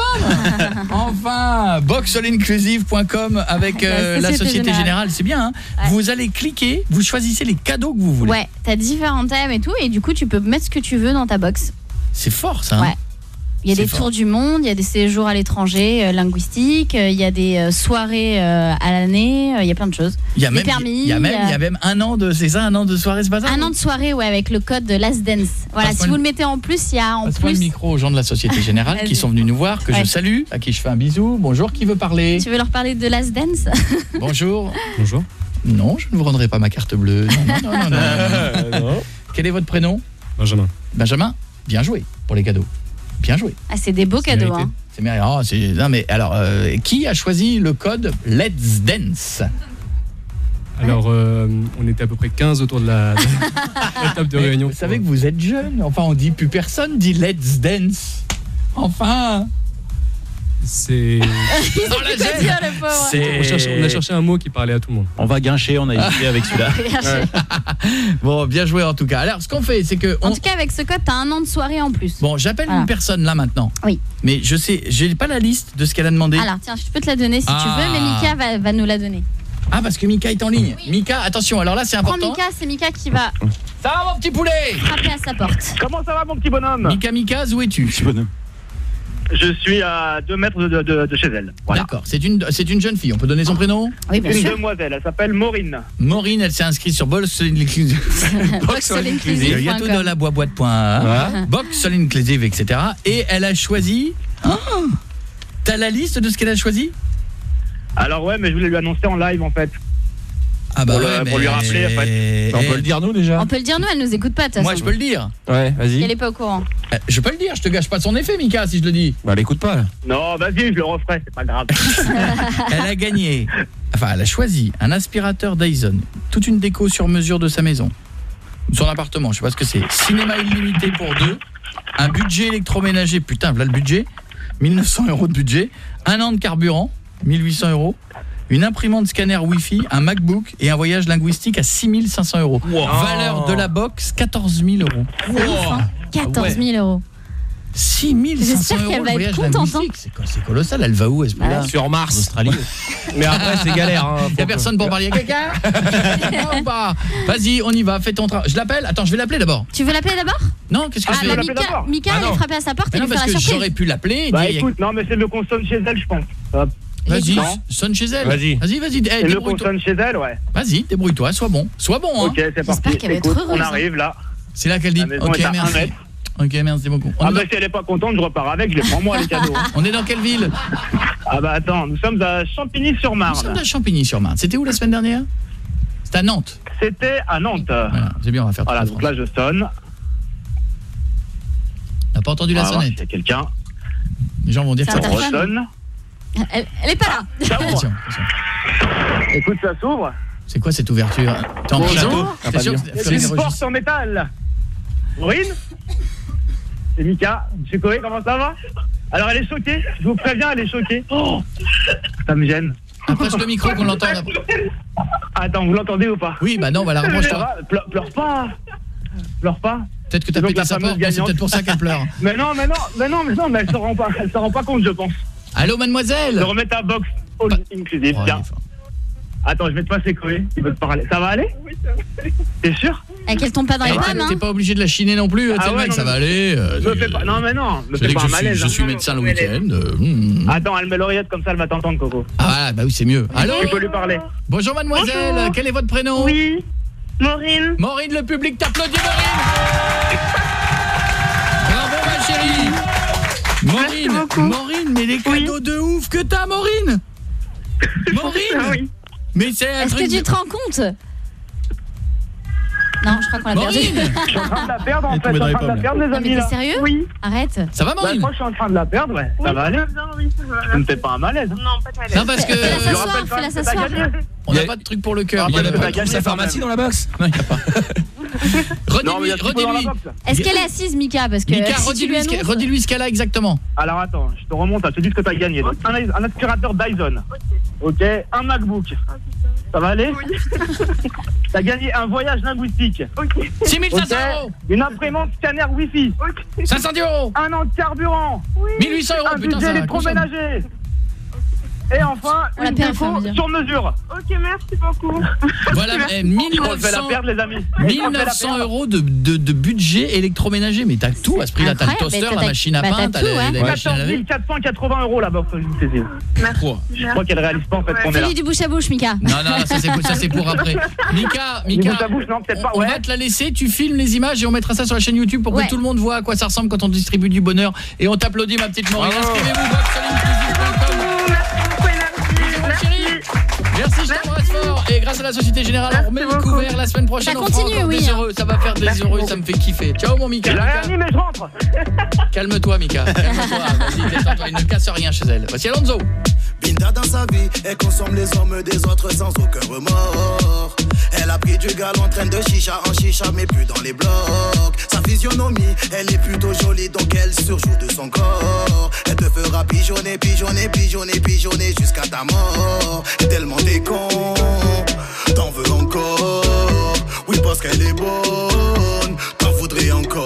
Enfin, box all inclusive point com avec euh, La la Société Société Générale, Générale. c'est bien. Hein. Ouais. Vous allez cliquer, vous choisissez les cadeaux que vous voulez. Ouais, t'as différents thèmes et tout, et du coup, tu peux mettre ce que tu veux dans ta box. C'est fort ça. Hein. Ouais. Il y a C'est des fort. tours du monde, il y a des séjours à l'étranger, euh, linguistiques, euh, il y a des euh, soirées euh, à l'année, euh, il y a plein de choses. Il y a Des même permis, il y a même euh, il y a même un an de c'est ça un an de soirée, c'est pas ça? un an de soirée, ouais, avec le code de Last Dance. Voilà, Passe-moi si vous le- le mettez en plus, il y a en Passe-moi le plus. micro aux gens de la Société Générale qui Vas-y. sont venus nous voir, que Ouais. je salue, à qui je fais un bisou. Bonjour, qui veut parler? Tu veux leur parler de Last Dance? Bonjour. Bonjour. Non, je ne vous rendrai pas ma carte bleue. Non, non, non, non, non, non. Quel est votre prénom? Benjamin. Benjamin, bien joué pour les cadeaux. Bien joué. Ah, c'est des beaux cadeaux, mérité. hein. C'est mérité. Oh, c'est non mais alors euh, qui a choisi le code Let's Dance? Alors, euh, on était à peu près quinze autour de la, de la table de Mais réunion. Vous savez que vous êtes jeune. Enfin, on dit plus personne dit Let's Dance. Enfin. C'est. Dans la gêne. C'est- On, cherche- on a cherché un mot qui parlait à tout le monde. On va guincher, on a hésité avec celui-là. Bon, bien joué en tout cas. Alors, ce qu'on fait, c'est que En on... tout cas, avec ce code, t'as un an de soirée en plus. bon, j'appelle Voilà. une personne là maintenant. Oui. Mais je sais, j'ai pas la liste de ce qu'elle a demandé. Alors, tiens, je peux te la donner si Ah. tu veux, mais Mika va, va nous la donner. Ah, parce que Mika est en ligne. Mika, attention. Alors là, c'est Prends important. Mika, c'est Mika qui va Ça va, mon petit poulet? frapper à sa porte. Comment ça va, mon petit bonhomme? Mika, Mika, où es-tu? Je suis à deux mètres de, de, de chez elle. Voilà. D'accord. C'est une, c'est une jeune fille. On peut donner son prénom? Oui, bien Une sûr. demoiselle, elle s'appelle Maureen. Maureen, elle s'est inscrite sur Box All Inclusive. Box All Inclusive. Il y a tout dans la boîte.a. Box All Inclusive, et cetera. Et elle a choisi. Oh, t'as la liste de ce qu'elle a choisi? Alors ouais, mais je voulais lui annoncer en live en fait. Ah bah pour, le- ouais, pour lui mais- rappeler en fait. On peut le dire nous déjà. On peut le dire, nous, elle nous écoute pas, de toute Moi, façon. je peux le dire. Ouais, vas-y. Elle est pas au courant. Euh, Je peux le dire, je te gâche pas son effet, Mika, si je le dis. Bah, elle écoute pas, là. Non, vas-y, je le referai, c'est pas grave. Elle a gagné, enfin, elle a choisi un aspirateur Dyson, toute une déco sur mesure de sa maison, son appartement, je sais pas ce que c'est, cinéma illimité pour deux, un budget électroménager, putain, voilà le budget, mille neuf cents euros de budget, un an de carburant, mille huit cents euros, une imprimante scanner Wi-Fi, un MacBook et un voyage linguistique à six mille cinq cents euros. Wow. Valeur de la box, quatorze mille euros. C'est ouf, hein. quatorze mille euros. six mille cinq cents J'espère euros qu'elle le va être voyage contente, linguistique, c'est quoi, c'est colossal, elle va où, Esprit là? Sur Mars. Australie. Mais après, c'est galère. Hein, Il y a personne pour parler à quelqu'un? Non, ou pas? Vas-y, on y va, fais ton travail. Je l'appelle? Attends, je vais l'appeler d'abord. Tu veux l'appeler d'abord? Non, qu'est-ce que Ah, je bah fais? Mika, Mika Ah, elle non. est frappée à sa porte Mais et non, lui faire parce la que surprise. j'aurais pu l'appeler et Bah dire- écoute, non mais c'est le qu'on sonne chez elle, je pense. Hop. Vas-y, Non. sonne chez elle. Vas-y. Vas-y, vas-y, eh, C'est le qu'on débrouille-toi. sonne chez elle, ouais. Vas-y, débrouille-toi, sois bon. Sois bon, hein. Ok, c'est parti. qu'elle va être Écoute, heureuse, on hein. arrive là. C'est là qu'elle dit. La maison Ok, est à un merci. mètre. Ok, merci beaucoup. On, Ah est bah dans... si elle est pas contente, je repars avec, je les prends moi les cadeaux. hein. on est dans quelle ville? Ah bah attends, nous sommes à Nous sommes Champigny-sur-Marne. à Champigny-sur-Marne. C'était où la semaine dernière? C'était à Nantes. C'était à Nantes. Voilà, c'est bien, on va faire Voilà, toute la donc France. là je sonne. On n'a pas entendu On la va voir sonnette. s'il y a quelqu'un. Les gens vont dire que C'est ça un On téléphone. ressonne. Elle, elle est pas là. Ça ouvre. Attention, attention. Écoute, ça s'ouvre. C'est quoi cette ouverture? T'es en Bonjour. château? Ah, T'es pas sûr bien. que C'est Florine une Régis- porte en métal. Maureen? C'est Mika. Monsieur Koé, comment ça va? Alors elle est choquée, je vous préviens, elle est choquée. Oh, ça me gêne. Approche le micro qu'on l'entende. Attends, vous l'entendez ou pas? Oui, bah non, bah la Ça rapproche-toi. va, pleure, pleure pas. Pleure pas. Peut-être que t'as C'est donc pété la sa fameuse porte, c'est gagnante. peut-être pour ça qu'elle pleure. Mais non, mais non, mais non, mais non, mais elle se rend pas, elle se rend pas compte, je pense. Allô, mademoiselle? Je remets ta box all inclusive, Oh, tiens. il est fort. Attends, je vais te passer Koé, il veut te parler. Ça va aller? Oui, ça va aller. T'es sûr? Et qu'elle tombe pas dans les Eh, pommes, hein. T'es pas obligé de la chiner non plus, tu sais, Ah le ouais, mec, non, ça mais- va aller. euh, Me c'est- fais pas, non mais non, me Je fais dis pas que un je suis, malaise. je hein. suis médecin le week-end. euh, mm, mm. Attends, elle met l'oreillette comme ça, elle va t'entendre, Coco. Ah voilà, bah oui, c'est mieux. Allô? Tu peux lui parler. Bonjour mademoiselle, Bonjour. quel est votre prénom? Oui, Maureen. Maureen, le public t'applaudit, Maureen. Bravo ma chérie. Maureen, beaucoup. Maureen, mais les cadeaux de ouf que t'as, Maureen. Maureen. Ah oui. Mais c'est un Est-ce truc que tu de- te rends compte? Non, je crois qu'on l'a perdu. Maureen. Je suis en train de la perdre en Elle est fait, je tombée suis dans en les train de la pommes, perdre les Non, mais amis t'es là. sérieux? Oui. Arrête. Ça va Bah, Maureen? moi je suis en train de la perdre, ouais. Ça va aller? Bien, oui, ça va. Ça me fait pas un malaise. hein. Non, pas de malaise. Non parce que Fais-la Je s'asseoir, rappelle quand fais-la même que t'as s'asseoir. gagné. on n'a pas de truc pour le cœur. Il y Il y a en a pas pas. de gagné sa quand pharmacie même. dans la box? Non, il y a pas. Non, mais il y a Redis-lui, tout dans la redis-lui. box. Est-ce qu'elle est assise, Mika? Parce que Mika, si tu lui redis-lui ce qu'elle- annonces- redis-lui ce qu'elle a exactement. Alors attends, je te remonte, je te dis ce que t'as gagné. Donc, un, un aspirateur Dyson. Ok. Un MacBook. Ça va aller? Oui. T'as gagné un voyage linguistique. Ok. six mille cinq cents Ok. euros. Une imprimante scanner Wi-Fi. Ok. cinq cent dix euros. Un an de carburant. Oui. mille huit cents euros, Un putain, budget ça électroménager. Et enfin, On l'a une perdu, déco à mesure. sur mesure. Ok, merci beaucoup. Voilà, eh, On mille va neuf la cents perdre, les amis. mille neuf cents euros de, de, de budget électroménager. Mais t'as tout à ce prix-là. T'as le incroyable, toaster, mais la t'as- machine à bah, pain, t'as t'as tout, les, ouais. les machines à quatorze laver. mille quatre cent quatre-vingts euros là-bas, faut que je vous plaisir. Quoi Je crois qu'elle réalise pas en fait qu'on est là. Fais-lui du bouche à bouche, Mika. Non, non, ça c'est pour, ça, c'est pour après. Mika, Du Mika, bouche à bouche, non, peut-être pas, on ouais. va te la laisser, tu filmes les images et on mettra ça sur la chaîne YouTube pour Ouais. que tout le monde voit à quoi ça ressemble quand on distribue du bonheur. Et on t'applaudit, ma petite Maureen. Bravo. Inscrivez-vous, box all inclusive point com. Merci beaucoup, Énergie. Mon Merci. chéri. Merci, je t'embrasse fort. Et grâce à la Société Générale, on remet le beaucoup. couvert la semaine prochaine. Ça on fera continue, encore oui, des hein. heureux. Ça va faire des heureux, ça me fait kiffer. Ciao, mon Mika. J'ai Mika. rien mis, mais je rentre. Calme-toi, Mika. Calme-toi. Vas-y, détends-toi. Il ne casse rien chez elle. Voici Alonso. Binda dans sa vie, elle consomme les hommes des autres sans aucun remords. Elle a pris du galon, traîne de chicha en chicha, mais plus dans les blocs. Sa physionomie, elle est plutôt jolie, donc elle surjoue de son corps. Elle te fera pigeonner, pigeonner, pigeonner, pigeonner jusqu'à ta mort. Et tellement t'es con, t'en veux encore. Oui, parce qu'elle est bonne, t'en voudrais encore.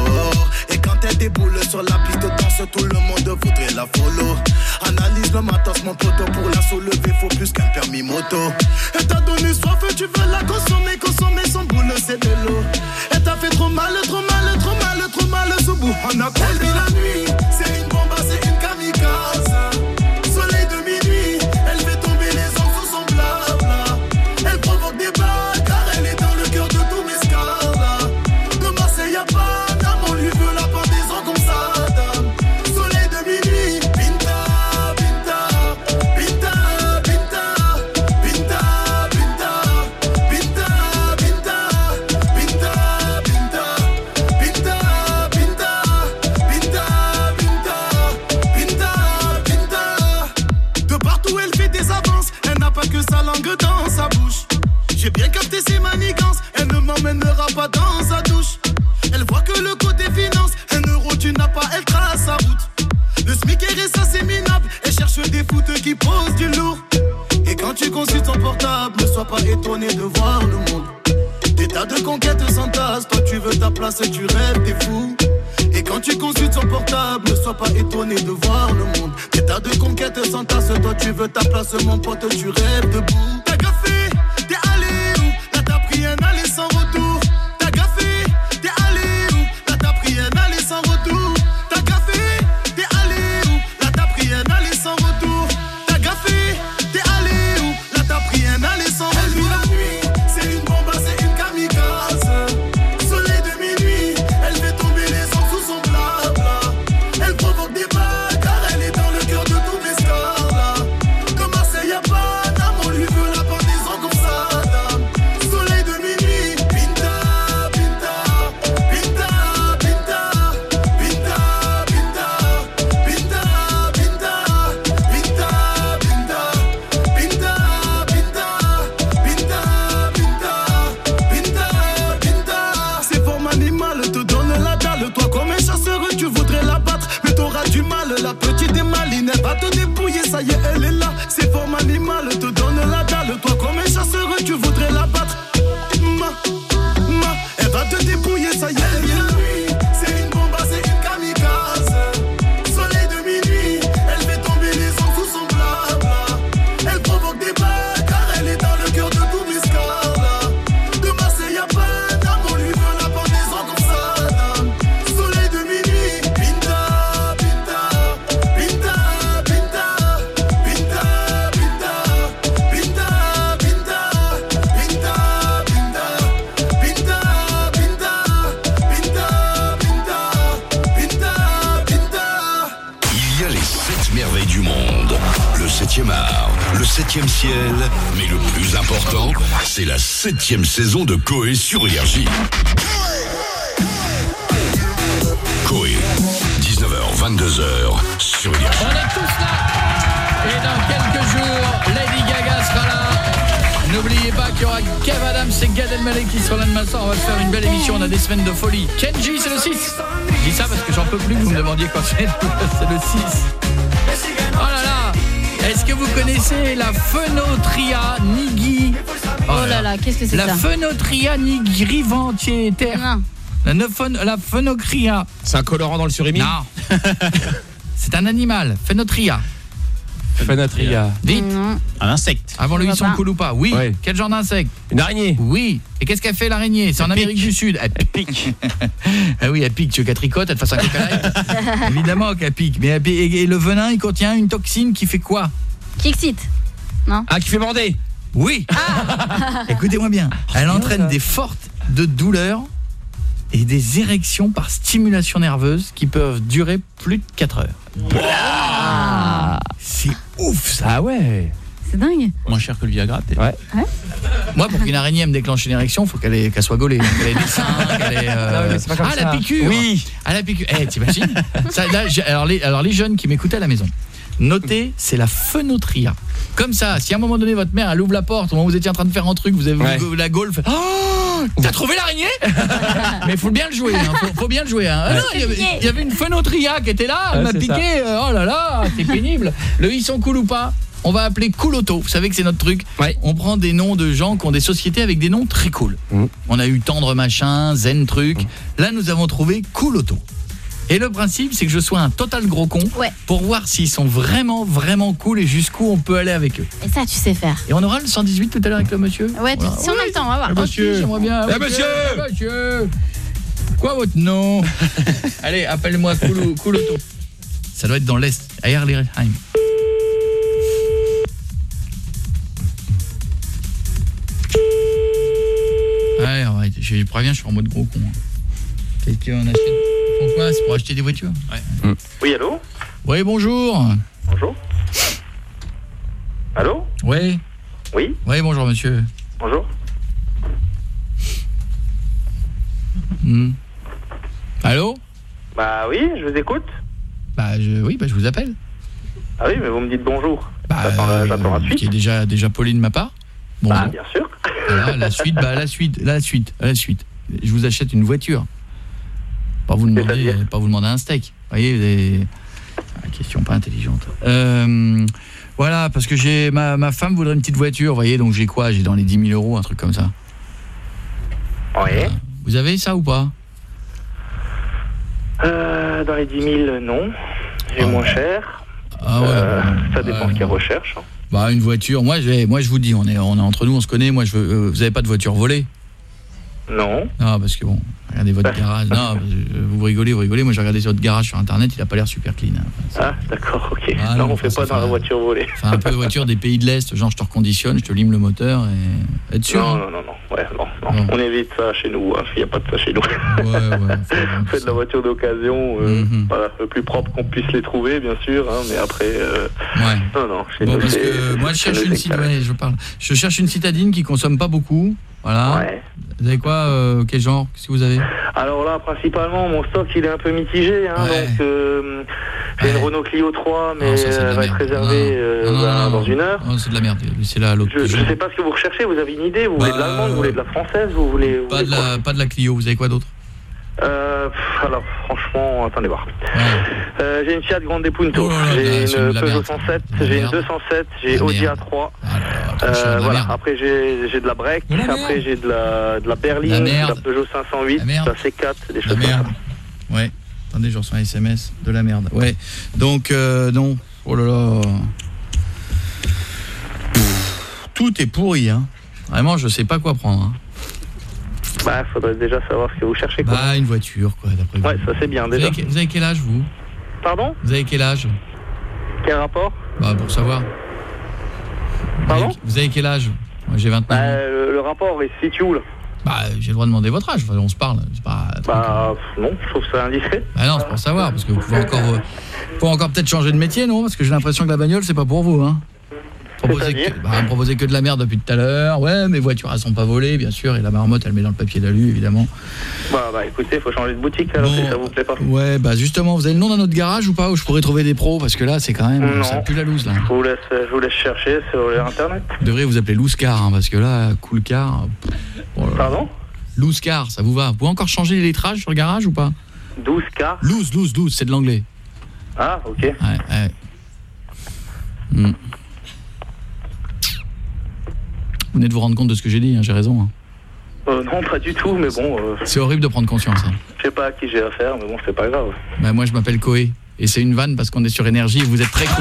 Et quand elle déboule sur la piste de danse, tout le monde voudrait la follow. Analyse le matos, mon poteau, pour la soulever, faut plus qu'un permis moto. Elle t'a donné soif, tu veux la consommer, consommer son boule, c'est de l'eau. Elle t'a fait trop mal, trop mal, trop mal, trop mal, sous bout. On a elle dit la nuit, c'est une bombe, c'est une kamikaze. Soleil de minuit, elle fait tomber les hommes sous son blabla. Elle provoque des balles, car elle est dans le cœur de tous mes scars. De Marseille à Paname, on lui veut la pendaison comme ça. Soleil de minuit, Pinta, Pinta, Pinta, Pinta, Pinta, Pinta, Pinta, Pinta, Pinta, Pinta, Pinta, Pinta, Pinta, Pinta, Pinta. De partout elle fait des avances, elle n'a pas que sa langue dans sa bouche. J'ai bien capté ses manigances, elle ne m'emmènera pas dans sa douche. Elle voit que le côté finance, un euro tu n'as pas, elle trace sa route. Le SMIC est ça c'est minable, elle cherche des foutes qui posent du lourd. Et quand tu consultes ton portable, ne sois pas étonné de voir le monde. Des tas de conquêtes s'entassent, toi tu veux ta place et tu rêves, t'es fou. Et quand tu consultes son portable, ne sois pas étonné de voir le monde. Des tas de conquêtes s'entassent, toi tu veux ta place, mon pote, tu rêves debout. T'as gaffé, t'es allé où? Là t'as pris un aller sans retour. T'as gaffé, t'es allé où? Là t'as pris un aller sans retour. T'as gaffé, t'es allé où? Là t'as pris un aller sans retour. T'as gaffé, t'es allé où? Là t'as pris un aller sans retour. Elle vit la nuit, c'est une bombe, c'est une kamikaze. Soleil de minuit, elle fait tomber les hommes sous son blabla. Elle provoque des balles, car elle est dans le cœur de tous mes scars. De Marseille à Paname, on lui veut la pendaison comme ça. Soleil de minuit, Pinta, Pinta, Pinta, Pinta, Pinta, Pinta, Pinta, Pinta, Pinta, Pinta, Pinta, Pinta, Pinta, Pinta, Pinta. C'est forme animale, te donne la dalle. Toi comme un chasseur, tu voudrais la battre, mais t'auras du mal. La petite est maline, elle va te dépouiller, ça y est, elle est là. C'est forme animale, te donne la dalle. Toi comme un chasseur, tu voudrais la battre. Ma, ma, elle va te dépouiller, ça y est, elle est là. C'est une bombe, c'est une kamikaze. Soleil de minuit, elle fait tomber les hommes sous son blabla. Elle provoque des balles, car elle est dans le cœur de tous mes scars. De Marseille à Paname, on lui veut la pendaison comme ça. Soleil de minuit, Pinta, Pinta, Pinta, Pinta, Pinta, Pinta, Pinta, Pinta, Pinta, Pinta, Pinta, Pinta, Pinta, Pinta, Pinta. Il y a les sept merveilles du monde, le septième art, le septième ciel, mais le plus important, c'est la septième saison de Coé sur Énergie. Coé, dix-neuf heures vingt-deux heures sur Énergie. On est tous là. Et dans quelques jours, Lady Gaga sera là. N'oubliez pas qu'il y aura Kev Adams et Gad Elmaleh qui seront là demain soir. On va se faire une belle émission. On a des semaines de folie. Kenji, c'est le six. Je dis ça parce que j'en peux plus que vous me demandiez quand c'est. C'est le six. Oh là là. Est-ce que vous connaissez la Phenotria nigri? Oh là là, qu'est-ce que c'est la ça? La Phenotria nigriventiae. Non. La, nephon, la Phenocria. C'est un colorant dans le surimi? Non. C'est un animal, Phenotria. Phenotria. Dites. Non. Un insecte. Avant le Je vois hisson pas. Kouloupa. Oui. Ouais. Quel genre d'insecte? Une araignée. Oui. Et qu'est-ce qu'a fait l'araignée? C'est en Amérique du Sud. Elle pique. Ah oui, elle pique. Tu veux qu'elle tricote, elle te fasse un coca-light? Évidemment qu'elle pique. Mais elle pique. Et le venin, il contient une toxine qui fait quoi? Qui excite? Non. Ah, qui fait bander? Oui. Ah. Écoutez-moi bien. Elle entraîne des fortes de douleurs et des érections par stimulation nerveuse qui peuvent durer plus de quatre heures. Ah. C'est ouf ça. Ah ouais. C'est dingue. Moins cher que le Viagra peut-être. Ouais. Ouais. Moi, pour qu'une araignée me déclenche une érection, il faut qu'elle ait- qu'elle soit gaulée, qu'elle ait des seins, qu'elle ait euh... Non, mais c'est pas comme ah ça. la piqûre. Oui. Ah la piqûre. Eh, t'imagines ça, là, j'ai- alors les alors les jeunes qui m'écoutaient à la maison, notez, c'est la Phenotria. Comme ça, si à un moment donné votre mère elle ouvre la porte, au moment où vous étiez en train de faire un truc, vous avez Ouais. vous- la gaule fait oh, t'as trouvé l'araignée? Mais il faut bien le jouer hein, faut, faut bien le jouer hein. Ah non, il y avait, il y avait une Phenotria qui était là, elle Ouais, m'a c'est piqué. euh, Oh là là, c'est pénible. Le hisson Kouloupa, on va appeler Couloto. Vous savez que c'est notre truc. Ouais. On prend des noms de gens qui ont des sociétés avec des noms très cool. Mmh. On a eu Tendre Machin, Zen Truc. Mmh. Là, nous avons trouvé Couloto. Et le principe, c'est que je sois un total gros con Ouais. pour voir s'ils sont vraiment, vraiment cool et jusqu'où on peut aller avec eux. Et ça, tu sais faire. Et on aura le cent dix-huit tout à l'heure avec le monsieur? Ouais, tu- si on a le temps, on va voir. Ah, monsieur, j'aimerais bien. Eh, monsieur Eh, monsieur Quoi votre nom? Allez, appelle-moi Koulou- Couloto. Ça doit être dans l'Est, à Erleheim. Ouais, ouais, je préviens, je suis en mode gros con. Quelqu'un achète... Pourquoi? C'est pour acheter des voitures? Ouais. Oui, allô? Oui, bonjour. Bonjour. Allô? Oui. Oui? Oui, bonjour monsieur. Bonjour. Hmm. Allô? Bah oui, je vous écoute. Bah je oui, bah je vous appelle. Ah oui, mais vous me dites bonjour. Bah J'attends la- j'attends la suite. qui est déjà déjà poli de ma part. Bonjour. Bah bien sûr. Voilà, la suite, bah la suite, la suite, la suite. Je vous achète une voiture. Pas vous demander, pas vous demander un steak. Vous voyez, des... ah, question pas intelligente. Euh, voilà, parce que j'ai ma, ma femme voudrait une petite voiture, vous voyez, donc j'ai quoi? J'ai dans les dix mille euros, un truc comme ça. Oui. Euh, vous avez ça ou pas? Euh, dans les dix mille, non. J'ai moins cher. Ah ouais. Euh, ça dépend ouais, ce qu'ils recherchent. hein. Bah une voiture, moi je moi je vous dis, on est on est entre nous, on se connaît, moi je veux euh, vous avez pas de voiture volée? Non. Non, parce que bon, regardez votre garage. Non, euh, vous rigolez, vous rigolez. Moi, j'ai regardé sur votre garage sur internet, il a pas l'air super clean. hein. Ah, d'accord, ok. Ah, non, non, on fait ça pas fait dans la un- voiture volée. Enfin, un peu de voiture des pays de l'Est, genre je te reconditionne, je te lime le moteur et être sûr. Non, hein. non, non, non. Ouais, non, non. On évite ça chez nous. hein. Il n'y a pas de ça chez nous. Ouais, ouais. On fait de la voiture d'occasion, euh, Mhm. voilà, le plus propre qu'on puisse les trouver, bien sûr. hein, mais après, euh, Ouais. non, non. Chez Bon, nous, parce c'est- que moi, je chez cherche nous, une c'est cit- carré. ouais, je parle. Je cherche une citadine qui consomme pas beaucoup. Voilà. Ouais. Vous avez quoi euh, quel genre? Qu'est-ce que vous avez? Alors là, principalement, mon stock, il est un peu mitigé. Hein, Ouais. Donc, euh, j'ai une Renault Clio trois, mais Non, ça, c'est de euh, la elle va être merde. réservée euh, Non, non, bah, non, dans non. une heure. Non, c'est de la merde. C'est là l'autre. Je ne sais pas ce que vous recherchez, vous avez une idée? Vous voulez de Bah, l'allemande, vous voulez de la française, vous voulez... vous Pas voulez de la pas de la Clio, vous avez quoi d'autre? Euh, pff, alors, franchement, attendez voir. Euh, j'ai une Fiat Grande Punto, Oh là là, j'ai c'est une de la Peugeot merde. cent sept, De la j'ai une merde. deux cent sept, j'ai La Audi merde. A trois. trop cher, de Euh, la voilà. merde. Après j'ai j'ai de la Break, De la après merde. j'ai de la de la Berline, La de la merde. Peugeot cinq cent huit, La merde. la C quatre, des La choses comme merde. ça. Ouais. Attendez, je reçois un S M S de la merde. Ouais. Donc euh, non. Oh là là. Pff, tout est pourri hein. Vraiment, je sais pas quoi prendre hein. Bah, faudrait déjà savoir ce que vous cherchez quoi. Bah une voiture quoi d'après vous. Ouais, ça c'est bien Vous déjà. avez, vous avez quel âge vous? Pardon? Vous avez quel âge? Quel rapport? Bah pour savoir. Pardon? Vous avez, vous avez quel âge? Moi j'ai vingt-neuf Bah, ans. le, le rapport est situé où là? Bah j'ai le droit de demander votre âge, enfin, on se parle, c'est pas Bah pff, non, je trouve ça indiscret. Ah non, c'est pour savoir parce que vous pouvez encore euh, vous pouvez encore peut-être changer de métier non? Parce que j'ai l'impression que la bagnole c'est pas pour vous hein. Proposez que, bah, proposez que de la merde depuis tout à l'heure. Ouais, mes voitures elles sont pas volées bien sûr et la marmotte elle met dans le papier d'alu évidemment. Bah, bah écoutez, faut changer de boutique alors si ça vous plaît pas. Ouais, bah justement, vous avez le nom d'un autre garage ou pas où je pourrais trouver des pros parce que là c'est quand même Non. ça pue la loose là. Je vous laisse, je vous laisse chercher sur internet. Vous devriez vous appeler Loose Car hein, parce que là Cool Car. pff, oh là là. Pardon? Loose Car, ça vous va? Vous pouvez encore changer les lettrages sur le garage ou pas? douze K. Loose, loose, loose, c'est de l'anglais. Ah, ok. Ouais, ouais. Mm. Vous venez de vous rendre compte de ce que j'ai dit, hein, j'ai raison. Hein. Euh, non, pas du tout, mais bon... Euh, c'est horrible de prendre conscience. Hein. Je sais pas à qui j'ai affaire, mais bon, c'est pas grave. Bah, moi, je m'appelle Koé, et c'est une vanne parce qu'on est sur Énergie et vous êtes très cool.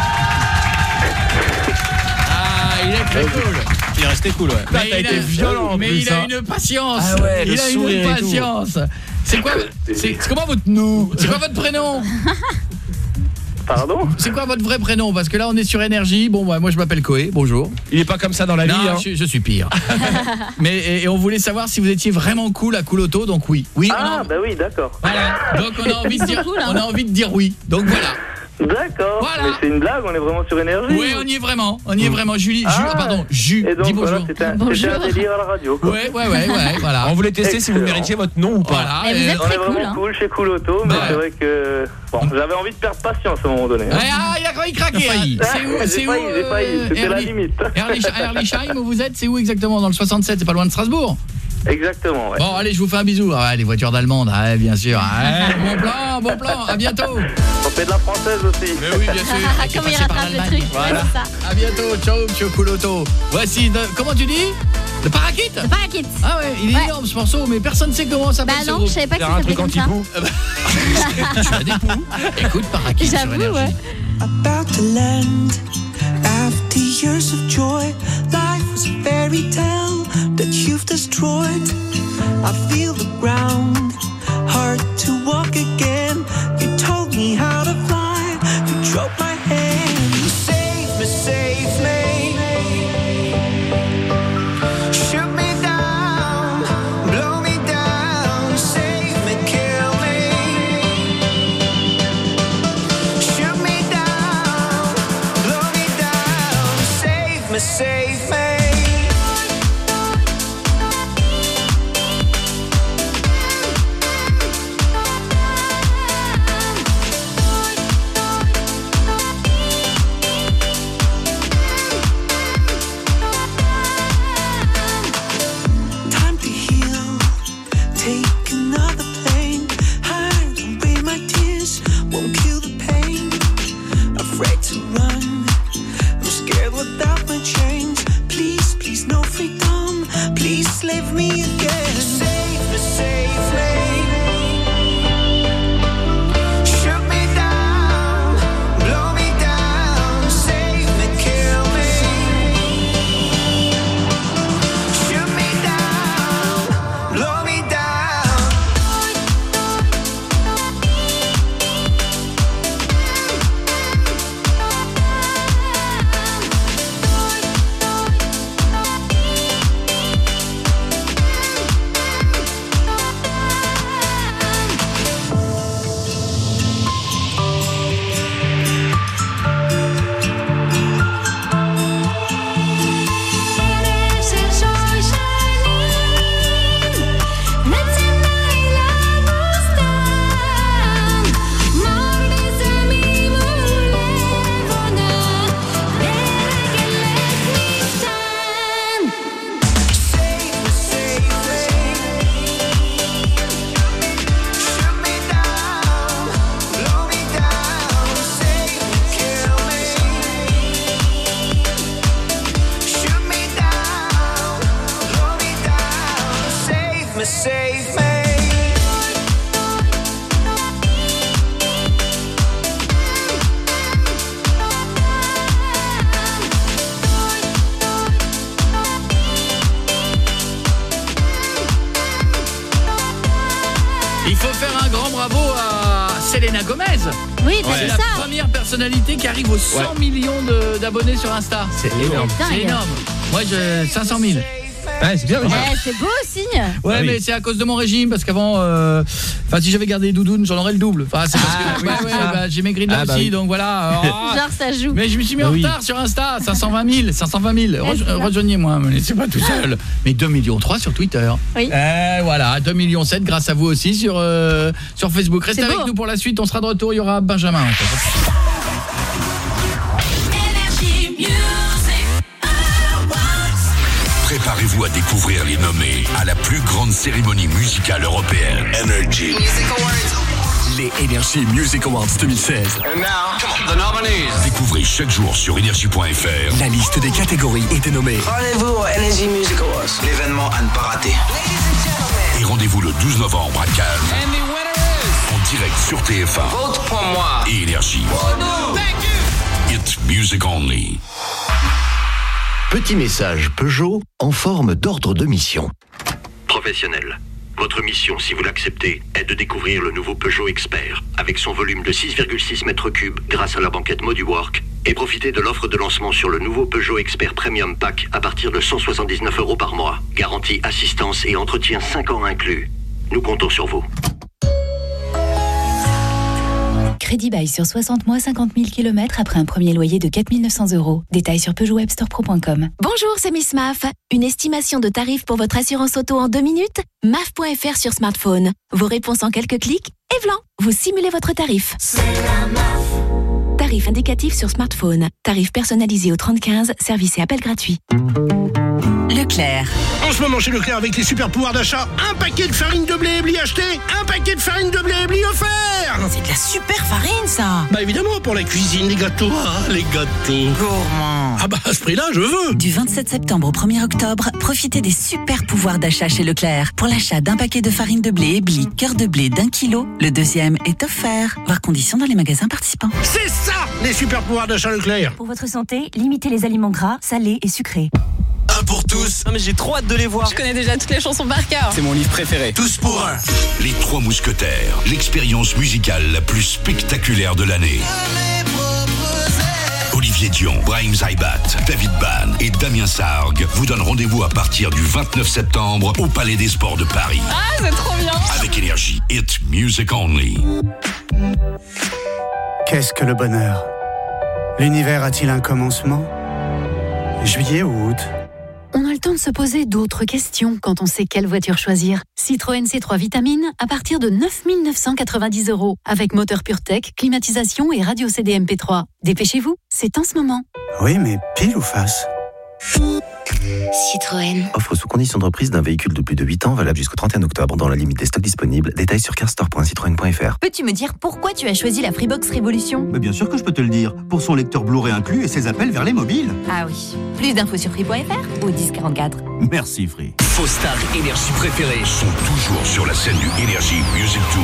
Ah, il est très cool. Il est resté cool, ouais. Mais Là, t'as été a, violent en mais plus, il a hein. une patience. Ah ouais, il le a sourire une et tout. patience. C'est quoi c'est, c'est comment votre nom? C'est quoi votre prénom? Pardon? C'est quoi votre vrai prénom? Parce que là, on est sur Énergie. Bon, bah, moi, je m'appelle Koé. Bonjour. Il est pas comme ça dans la non, vie, hein. je, je suis pire. Mais et, et on voulait savoir si vous étiez vraiment cool à Cool-Auto, donc oui. Oui. Ah, on a... bah oui, d'accord. Voilà. Donc on a envie de dire, cool, hein. on a envie de dire oui. Donc voilà. D'accord. Voilà. Mais c'est une blague, on est vraiment sur Énergie. Oui, on y est vraiment. On y est vraiment. Julie, Ah. Ju, ah, pardon, Ju. Et donc, dis voilà, bonjour. c'était un, Bonjour. c'était un délire à la radio, quoi. Ouais, ouais, ouais, ouais, voilà. On voulait tester si vous Excellent. méritiez votre nom ou pas. Voilà. Mais vous et- êtes On très est cool, vraiment hein. cool chez Cool Auto, mais Bah. c'est vrai que... Bon, j'avais envie de perdre patience à un moment donné. hein. Ouais, ah, il a failli craquer. Il a failli. hein. C'est où, J'ai c'est où failli, j'ai euh, failli, c'était la Erli- limite. Erlich- Erlichheim, où vous êtes? C'est où exactement? Dans le soixante-sept, c'est pas loin de Strasbourg? Exactement, ouais. Bon, allez, je vous fais un bisou. Ah, ouais, les voitures d'allemande, ah, ouais, bien sûr. Ah, ouais, bon plan, bon plan. À bientôt. On fait de la française aussi. Mais oui, bien sûr. Ah, comment il rattrape le truc. Voilà. Ouais, c'est ça. À bientôt. Ciao, monsieur Cool-Auto. Voici, de... comment tu dis? Le Parakit? Le Parakit. Ah ouais, il est Ouais. énorme ce morceau, mais personne ne sait comment ça Bah s'appelle ce non, groupe. je savais pas que C'est ça un s'appelait truc comme ça. anti-poux. Tu as des poux. Écoute Parakit sur J'avoue, Énergie. ouais. About to land after years of joy. Life was a fairy tale that you've destroyed. I feel the ground, hard to walk again. You told me how to fly, you dropped my hand. Save me, save me. Shoot me down, blow me down. Save me, kill me. Shoot me down, blow me down. Save me, save me. Time to heal, take another plane. Hide away my tears, won't kill the pain. Afraid to run, I'm scared without my chains. Please, please, no freedom. Please save me again. Save me, save me. Shoot me down, blow me down. Save me, kill me. Shoot me down, blow me down. Save me. Il faut faire un grand bravo à Selena Gomez. Oui, t'as C'est dit la ça. première personnalité qui arrive aux cent Ouais. millions de- d'abonnés sur Insta. C'est énorme. Dingue. C'est énorme. Moi, je cinq cent mille. Ouais, c'est bien. Eh, c'est beau signe. Ouais, Ah oui. mais c'est à cause de mon régime parce qu'avant euh, enfin si j'avais gardé les doudounes, j'en aurais le double. Enfin, c'est parce Ah, que oui, ouais, c'est ouais, ça. bah, j'ai maigri de là Ah, bah aussi, oui. donc voilà. Oh. Genre ça joue. Mais je me suis mis Bah en oui. retard sur Insta, cinq cent vingt mille, cinq cent vingt mille. Ouais, c'est ça. Rejoignez-moi, me laissez pas tout seul. Mais deux millions trois sur Twitter. Oui. Eh voilà, deux millions sept grâce à vous aussi sur euh, sur Facebook. Restez C'est avec beau. nous pour la suite, on sera de retour, il y aura Benjamin. en fait. Préparez-vous à découvrir les nommés à la plus grande cérémonie musicale européenne. Energy. Les Energy Music Awards deux mille seize. And now, the nominees. Découvrez chaque jour sur énergie point f r la liste des catégories et des nommés. Rendez-vous au Energy Music Awards, l'événement à ne pas rater. Et rendez-vous le douze novembre à Cannes. And the winner is... En direct sur T F un. Vote pour moi. Et Énergie. It's music only. Petit message Peugeot en forme d'ordre de mission. Professionnel. Votre mission, si vous l'acceptez, est de découvrir le nouveau Peugeot Expert, avec son volume de six virgule six mètres cubes grâce à la banquette Moduwork, et profitez de l'offre de lancement sur le nouveau Peugeot Expert Premium Pack à partir de cent soixante-dix-neuf euros par mois. Garantie, assistance et entretien cinq ans inclus. Nous comptons sur vous. Crédit bail sur soixante mois, cinquante mille kilomètres après un premier loyer de quatre mille neuf cents euros. Détails sur peugeot web store pro point com. Bonjour, c'est Miss M A F. Une estimation de tarif pour votre assurance auto en deux minutes? M A F point F R sur smartphone. Vos réponses en quelques clics et v'lan, vous simulez votre tarif. C'est la M A F. Tarif indicatif sur smartphone. Tarif personnalisé au trente quinze, service et appel gratuit. Leclerc. En ce moment chez Leclerc avec les super pouvoirs d'achat, un paquet de farine de blé Ebly acheté, un paquet de farine de blé Ebly offert. C'est de la super farine ça. Bah évidemment pour la cuisine, les gâteaux, ah, les gâteaux. Gourmand. Ah bah à ce prix-là, je veux. Du vingt-sept septembre au premier octobre, profitez des super pouvoirs d'achat chez Leclerc. Pour l'achat d'un paquet de farine de blé Ebly, cœur de blé d'un kilo, le deuxième est offert. Voir conditions dans les magasins participants. C'est ça, les super pouvoirs d'achat Leclerc. Pour votre santé, limitez les aliments gras, salés et sucrés. Un pour tous. Non mais j'ai trop hâte de les voir. Je connais déjà toutes les chansons par cœur. C'est mon livre préféré. Tous pour un. Les Trois Mousquetaires, l'expérience musicale la plus spectaculaire de l'année. Olivier Dion, Brahim Zaibat, David Ban et Damien Sargue vous donnent rendez-vous à partir du vingt-neuf septembre au Palais des Sports de Paris. Ah, c'est trop bien. Avec Énergie, it's music only. Qu'est-ce que le bonheur? L'univers a-t-il un commencement? Juillet ou août? On a le temps de se poser d'autres questions quand on sait quelle voiture choisir. Citroën C trois Vitamine à partir de neuf mille neuf cent quatre-vingt-dix euros. Avec moteur PureTech, climatisation et radio C D M P trois. Dépêchez-vous, c'est en ce moment. Oui, mais pile ou face? Citroën. Offre sous condition de reprise d'un véhicule de plus de huit ans, valable jusqu'au trente et un octobre, dans la limite des stocks disponibles. Détails sur carstore point citroën point f r. Peux-tu me dire pourquoi tu as choisi la Freebox Révolution? Mais bien sûr que je peux te le dire. Pour son lecteur Blu-ray inclus et ses appels vers les mobiles. Ah oui. Plus d'infos sur free point f r ou dix quarante-quatre. Merci Free. Vos stars énergie préférées sont toujours sur la scène du Energy Music Tour.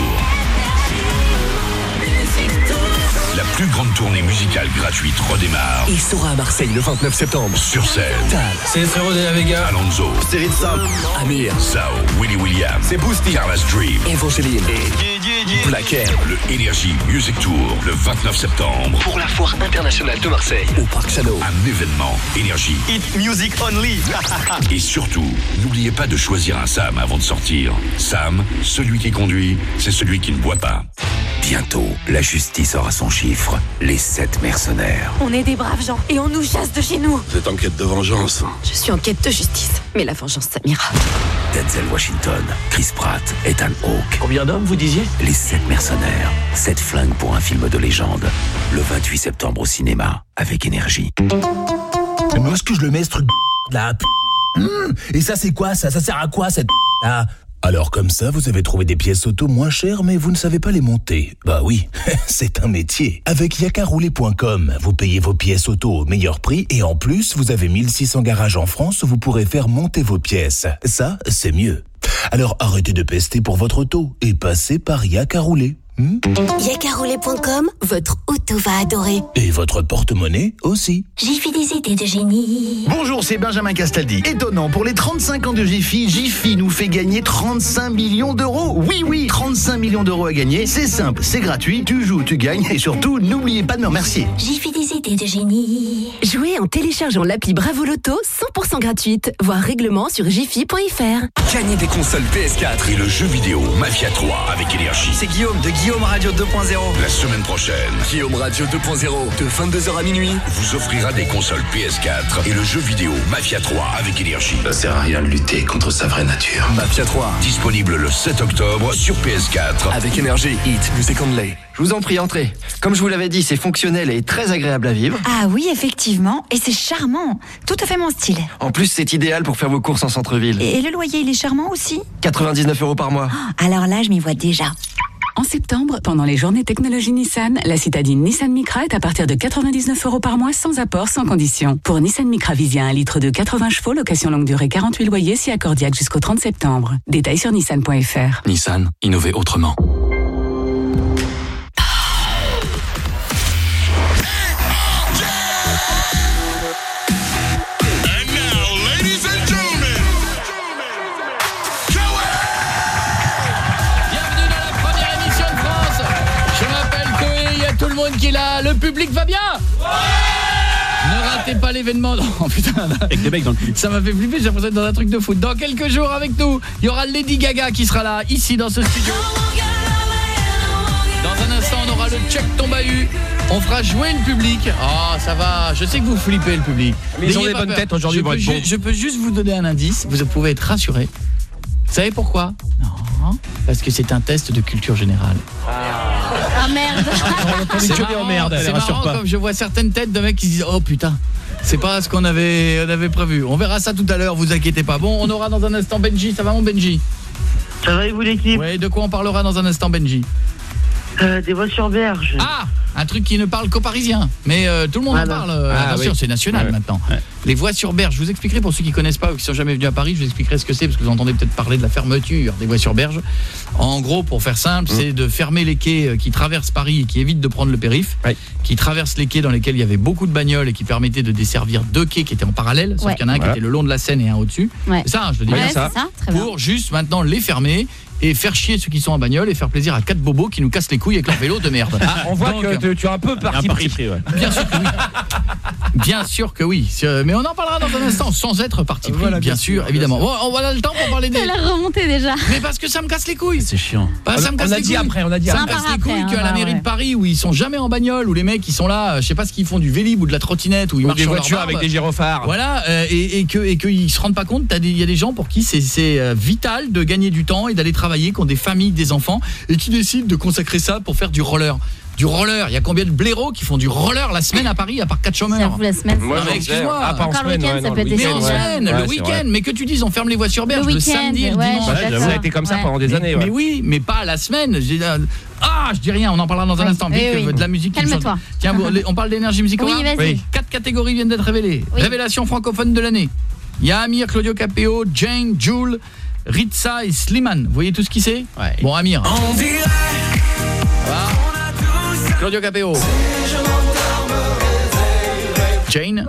La plus grande tournée musicale gratuite redémarre. Il sera à Marseille le vingt-neuf septembre. Sur scène. C'est Zero de la Vega. Alonso. Cyril Sam. Amir. Zao. Willy William. C'est Boosty. Carla's Dream. Evangeline. Et Black Air. Le Energy Music Tour le vingt-neuf septembre. Pour la foire internationale de Marseille. Au Parc Chano. Un événement Énergie. Hit Music Only. Et surtout, n'oubliez pas de choisir un Sam avant de sortir. Sam, celui qui conduit, c'est celui qui ne boit pas. Bientôt, la justice aura son chiffre. Les sept mercenaires. On est des braves gens et on nous chasse de chez nous. Vous êtes en quête de vengeance. Je suis en quête de justice, mais la vengeance, ça m'ira. Denzel Washington, Chris Pratt, Ethan Hawke. Combien d'hommes, vous disiez? Les sept mercenaires. Sept flingues pour un film de légende. Le vingt-huit septembre au cinéma, avec Énergie. Mais moi, est-ce que je le mets, ce truc là? Mmh. Et ça, c'est quoi, ça? Ça sert à quoi, cette là? Alors comme ça, vous avez trouvé des pièces auto moins chères, mais vous ne savez pas les monter. Bah oui, c'est un métier. Avec yakaroulé point com, vous payez vos pièces auto au meilleur prix et en plus, vous avez mille six cents garages en France où vous pourrez faire monter vos pièces. Ça, c'est mieux. Alors arrêtez de pester pour votre auto et passez par Yakaroulé. Hmm yakaroulé point com, votre auto va adorer. Et votre porte-monnaie aussi. Jiffy des idées de génie. Bonjour, c'est Benjamin Castaldi. Étonnant, pour les trente-cinq ans de Jiffy, Jiffy nous fait gagner trente-cinq millions d'euros. Oui, oui, trente-cinq millions d'euros à gagner. C'est simple, c'est gratuit, tu joues, tu gagnes et surtout, n'oubliez pas de me remercier. Jiffy des idées de génie. Jouez en téléchargeant l'appli Bravo Loto, cent pour cent gratuite. Voir règlement sur jiffy point f r. Gagnez des consoles P S quatre et le jeu vidéo Mafia trois avec Énergie. C'est Guillaume de Guillaume Radio deux point zéro. La semaine prochaine, Guillaume Radio deux point zéro, de vingt-deux heures à minuit, vous offrira des consoles P S quatre et le jeu vidéo Mafia trois avec Énergie. Ça sert à rien de lutter contre sa vraie nature. Mafia trois. Disponible le sept octobre sur P S quatre. Avec Énergie, Hit Music Only. Je vous en prie, entrez. Comme je vous l'avais dit, c'est fonctionnel et très agréable à vivre. Ah oui, effectivement. Et c'est charmant. Tout à fait mon style. En plus, c'est idéal pour faire vos courses en centre-ville. Et le loyer, il est charmant aussi? quatre-vingt-dix-neuf euros par mois. Alors là, je m'y vois déjà. En En septembre, pendant les journées technologie Nissan, la citadine Nissan Micra est à partir de quatre-vingt-dix-neuf euros par mois sans apport, sans condition. Pour Nissan Micra Visia un litre de quatre-vingts chevaux, location longue durée quarante-huit loyers, si accordiaque jusqu'au trente septembre. Détails sur nissan point f r. Nissan, innover autrement. Tout le monde qui est là, le public va bien. Ouais. Ne ratez pas l'événement. Oh putain, avec des mecs dans le public. Ça m'a fait flipper, j'ai l'impression d'être dans un truc de foot. Dans quelques jours avec nous, il y aura Lady Gaga qui sera là, ici dans ce studio. Dans un instant, on aura le check ton bahut. On fera jouer le public. Oh, ça va, je sais que vous flippez le public. Mais ils ont des bonnes têtes aujourd'hui. Je, ju- je peux juste vous donner un indice, vous pouvez être rassurés. Vous savez pourquoi? Non, parce que c'est un test de culture générale. Ah merde. C'est marrant, merde, c'est marrant comme je vois certaines têtes de mecs qui se disent oh putain, c'est pas ce qu'on avait on avait prévu. On verra ça tout à l'heure, vous inquiétez pas. Bon, on aura dans un instant Benji, ça va mon Benji? Ça va et vous l'équipe? Oui, de quoi on parlera dans un instant Benji? Euh, des voix sur berge. Ah, un truc qui ne parle qu'aux Parisiens. Mais euh, tout le monde ah en parle. Ah, attention, oui. C'est national ouais. maintenant. Ouais. Les voies sur berge. Je vous expliquerai pour ceux qui connaissent pas ou qui sont jamais venus à Paris, je vous expliquerai ce que c'est parce que vous entendez peut-être parler de la fermeture des voies sur berge. En gros, pour faire simple, mmh. c'est de fermer les quais qui traversent Paris et qui évitent de prendre le périph', ouais. qui traversent les quais dans lesquels il y avait beaucoup de bagnoles et qui permettaient de desservir deux quais qui étaient en parallèle, sauf ouais. qu'il y en a un voilà. qui était le long de la Seine et un au-dessus. Ouais. C'est ça, hein, je le dis ouais, bien ça. ça pour juste maintenant les fermer et faire chier ceux qui sont en bagnole et faire plaisir à quatre bobos qui nous cassent les couilles avec leur vélo de merde. Ah, on voit donc, que tu, tu as un peu parti pris. pris ouais. Bien sûr que oui. Bien sûr que oui. Mais on en parlera dans un instant sans être parti pris, voilà, bien, bien sûr, sûr évidemment. Bien sûr. Bon, on va le temps pour parler des... Elle a remonté déjà. Mais parce que ça me casse les couilles. C'est chiant. Bah, ça on, me casse on a les dit couilles. après, on a dit ça après. me casse les couilles qu'à la mairie de Paris où ils sont jamais en bagnole, où les mecs ils sont là, je sais pas ce qu'ils font, du vélib ou de la trottinette, où ils ou marchent des sur voitures leur barbe. avec des gyrophares. Voilà, euh, et, et que et qu'ils se rendent pas compte, il y a des gens pour qui c'est c'est euh, vital de gagner du temps et d'aller travailler, qui ont des familles, des enfants et qui décident de consacrer ça pour faire du roller. Du roller, il y a combien de blaireaux qui font du roller la semaine à Paris à part quatre chômeurs? J'avoue, la semaine. Moi, mais excuse-moi, ah, pas en semaine, le week-end, ouais, ça non, peut être mais en semaine, ouais, le week-end, mais que tu dises on ferme les voies sur berge le, le samedi et le ouais, dimanche. Ouais, ça a été comme ça ouais. pendant des mais, années. Ouais. Mais oui, mais pas la semaine. Ah, je dis rien, on en parlera dans un oui. instant. Oui, oui. De la musique. Calme-toi. Tiens, on parle d'énergie musicale. Oui, vas-y. Oui. Quatre catégories viennent d'être révélées. Oui. Révélation francophone de l'année. Il y a Amir, Claudio Capéo, Jane, Jules, Ritza et Slimane. Vous voyez tout ce qui c'est? Ouais. Bon, Amir. On dirait. Voilà. Claudio Capéo. Jane.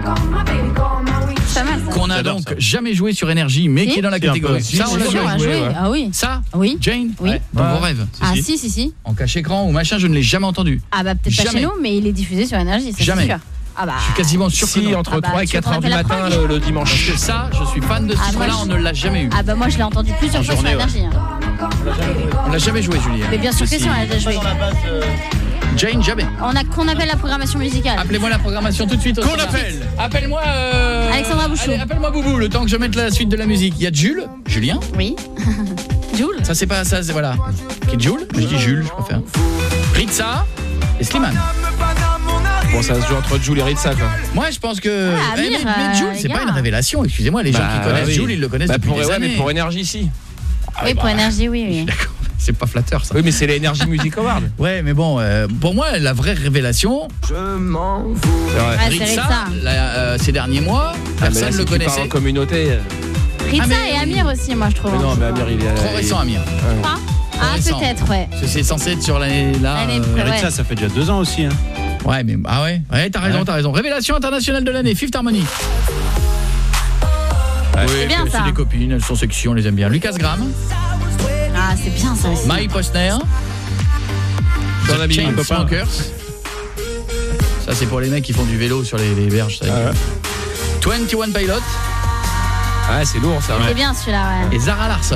Qu'on a donc ça. jamais joué sur Énergie, mais si qui est dans la catégorie. Ça, on l'a joué. joué ouais. Ah oui. Ça oui. Jane oui. Ouais. Dans ouais. vos rêves. Ah si, si, si. En cache-écran ou machin, je ne l'ai jamais entendu. Ah bah peut-être pas chez nous, mais il est diffusé sur Énergie, c'est sûr. Ah bah, je suis quasiment sûr si, que non. entre ah bah, trois et quatre heures du matin le, le dimanche. Parce que ça, je suis fan de ce ah, titre-là, on ne l'a jamais eu. Ah bah moi je l'ai entendu plusieurs fois sur Énergie. Ouais. On l'a jamais joué, Julien. Mais bien sûr que si, on l'a déjà joué. Jane, jamais. On a qu'on appelle la programmation musicale. Appelez-moi la programmation tout de suite. Qu'on appelle. Appelle-moi euh... Alexandra Bouchot. Appelle-moi Boubou, le temps que je mette la suite de la musique. Il y a Jules, Julien. Oui. Jules. Ça c'est pas ça, c'est voilà. Qui est Jules? Je dis Jules, je préfère. Ritza et Slimane. Bon, ça se joue entre Jules et Ritza quoi. Moi je pense que ah, mais, Amir, mais, mais Jules, c'est pas une révélation, excusez-moi, les bah, gens qui connaissent oui. Jules, ils le connaissent bah, depuis pour, des ouais, années. Mais pour Énergie ici. Ah, oui, bah, pour Énergie, oui, oui. D'accord. C'est pas flatteur ça. Oui, mais c'est l'Energy Music Award. Ouais, mais bon, euh, pour moi, la vraie révélation, je m'en fous. Ah, Ritza, Ritza. La, euh, ces derniers mois, ah, personne ne le connaissait. En communauté. Ritza ah, et Amir aussi, moi je trouve. Mais non, mais Amir, il est trop récent, Amir. Ouais. Ah, ah peut-être, ouais. Parce que c'est censé être sur l'année là. Euh, ouais. Ritza, ça fait déjà deux ans aussi. Hein. Ouais, mais ah ouais, ouais, t'as raison, ouais. t'as raison. Révélation internationale de l'année, Fifth Harmony. Ouais, c'est bien ça. C'est des copines, elles sont sexy, on les aime bien. Lucas Graham. Ah, c'est bien ça aussi. Mike Posner. Dans la Chain Smokers. Ça c'est pour les mecs qui font du vélo sur les, les berges. Ça, ah ouais. vingt et un Pilots. Ah, c'est lourd ça. C'est ouais. bien celui-là, ouais. Et Zara Larsson.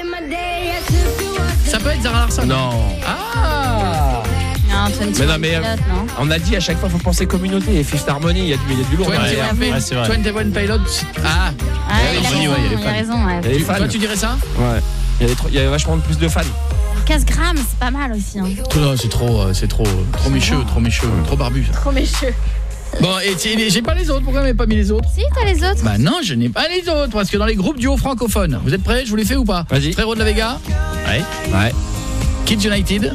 Ça peut être Zara Larsson? Non. Ah. Non, vingt et un mais non, mais Pilots, non. On a dit à chaque fois faut penser communauté et Fifth Harmony, il y a du, il y a du lourd. vingt et un ouais, c'est vrai. vingt et un Pilots. Ah. Ah, il, il a raison, ouais, il, il a raison, ouais. Il y a des fans. Toi tu dirais ça? Ouais. Il y, a des, il y a vachement plus de fans. Lucas Graham, c'est pas mal aussi. Hein. Non, c'est trop, c'est trop, trop mécheux, trop mécheux, trop barbu. Ça. Trop mécheux. Bon, et j'ai pas les autres, pourquoi vous n'avez pas mis les autres? Si, t'as les autres. Bah non, je n'ai pas les autres, parce que dans les groupes duo francophones, vous êtes prêts? Je vous les fais ou pas? Vas-y. Frérot de la Vega? Ouais. Ouais. Kids United,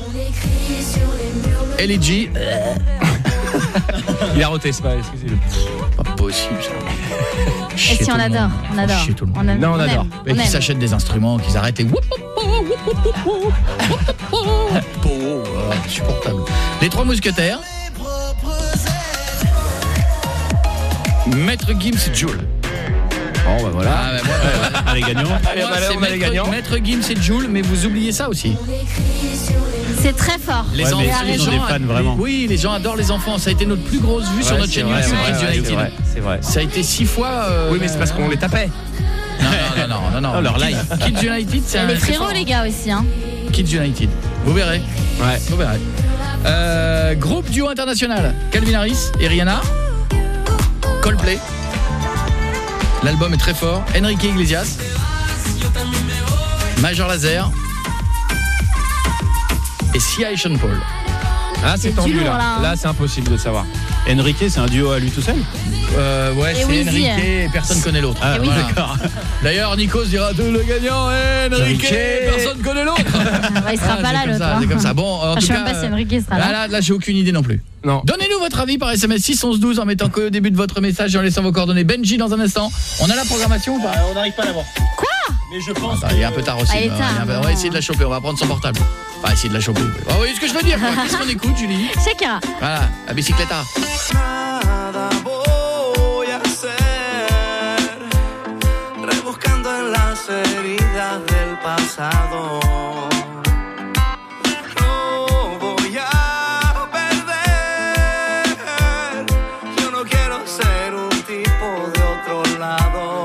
L E G. Il a roté, c'est pas, excusez-le. Pas possible ça. Et si on adore, on adore. On a... Non, on, on adore. Et qu'ils s'achètent des instruments, qu'ils arrêtent les insupportable. Les Trois Mousquetaires. Maître Gims Joule. Bon bah voilà. Ah, bah, moi, bah, ah, les gagnants. Moi, Allez, bah, c'est on a les gagnants. Maître Gims et Joule, mais vous oubliez ça aussi. C'est très fort. Les ouais, enfants, les gens, des fans, vraiment. Oui, les gens adorent les enfants. Ça a été notre plus grosse vue ouais, sur notre chaîne vrai, YouTube. Ouais, Kids ouais, United. c'est vrai, c'est vrai. Ça a été six fois. Euh, oui, mais c'est parce qu'on les tapait. Non, non, non, non, non. non leur live. Kids United, c'est un. Les frérots, les gars aussi, hein. Kids United. Vous verrez. Ouais. Vous verrez. Euh, groupe duo international. Calvin Harris et Rihanna. Coldplay. L'album est très fort. Enrique Iglesias. Major Lazer. Et Sia et Sean Paul. Ah, c'est tendu là. Là, là c'est impossible de savoir. Enrique, c'est un duo à lui tout seul euh, Ouais, c'est Enrique et personne connaît l'autre. Ah, oui, voilà. D'accord. D'ailleurs, Nikos dira tout le gagnant, Enrique, personne connaît l'autre. Il sera ah, pas là l'autre. Ça, c'est comme ça. Bon, en je tout sais cas, même pas si Enrique sera là. Là, là, là j'ai aucune idée non plus. Non. Donnez-nous votre avis par S M S six onze douze en mettant que au début de votre message et en laissant vos coordonnées. Benji dans un instant. On a la programmation ou pas? euh, On n'arrive pas à l'avoir. Quoi? Mais je pense. Ah, bah, il est un peu tard aussi. Ah, il est tard, on va essayer de la choper. On va prendre son portable. On va essayer de la choper. Vous voyez ce que je veux dire? Qu'est-ce qu'on écoute, Julie? Shakira. Voilà, la bicyclette. Nada voy a hacer, rebuscando en las heridas del pasado. No voy a perder. Yo no quiero ser un tipo de otro lado.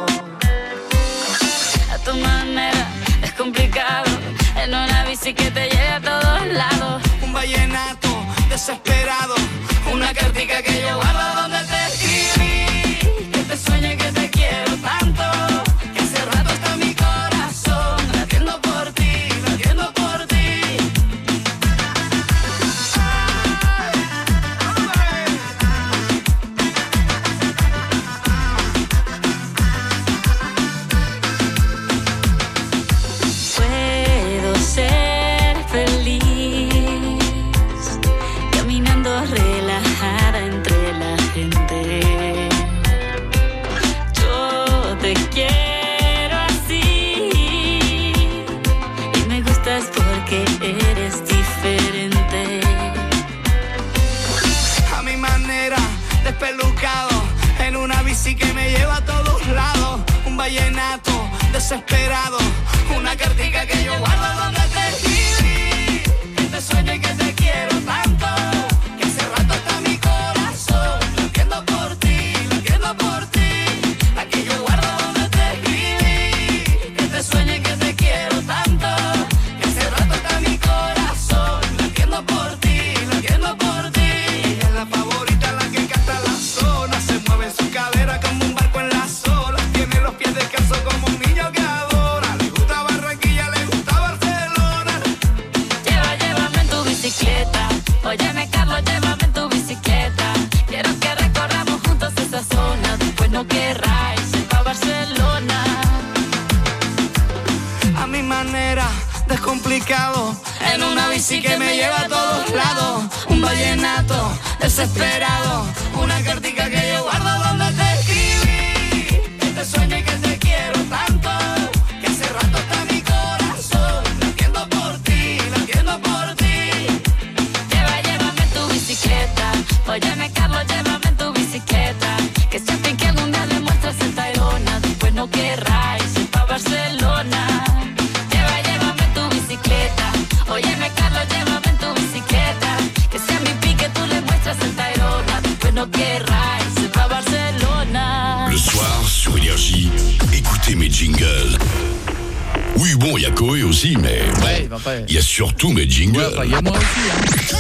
A tu manera es complicado, en una bici que te lleve a todos lados. Un vallenato desesperado, una cartica que yo guardo donde te escribí, que te sueño y que te quiero tanto, que hace rato está mi corazón latiendo por ti, latiendo por ti. Puedo ser feliz relajada entre la gente. Yo te quiero así y me gustas porque eres diferente. A mi manera, despelucado, en una bici que me lleva a todos lados. Un vallenato desesperado, una cartica que yo guardo donde te escribí, que te sueño y que te quiero tanto. Óyeme, Carlos, llévame en tu bicicleta. Quiero que recorramos juntos esa zona. Después no querrás ir pa' Barcelona. A mi manera, descomplicado, en una bici que me lleva a todos lados. Un vallenato desesperado, una cartica que yo guardo donde te escribí, que te sueño y que te quiero tanto, que hace rato está mi corazón latiendo por ti, latiendo por ti. Óyeme, Carlos, llévame en tu bicicleta, que siempre que algún día le muestras el Tayrona, después no querrás ir pa' Barcelona. Lleva, llévame en tu bicicleta. Óyeme, Carlos, llévame en tu bicicleta, que si a mi pique tú le muestras el Tayrona, después no querrás ir pa' Barcelona. Le soir, sur Énergie, écoutez mes jingles. Oui, bon, il y a Koé aussi, mais il ouais, bon, bah, y a surtout mes jingles. Il ouais, y a moi aussi, hein.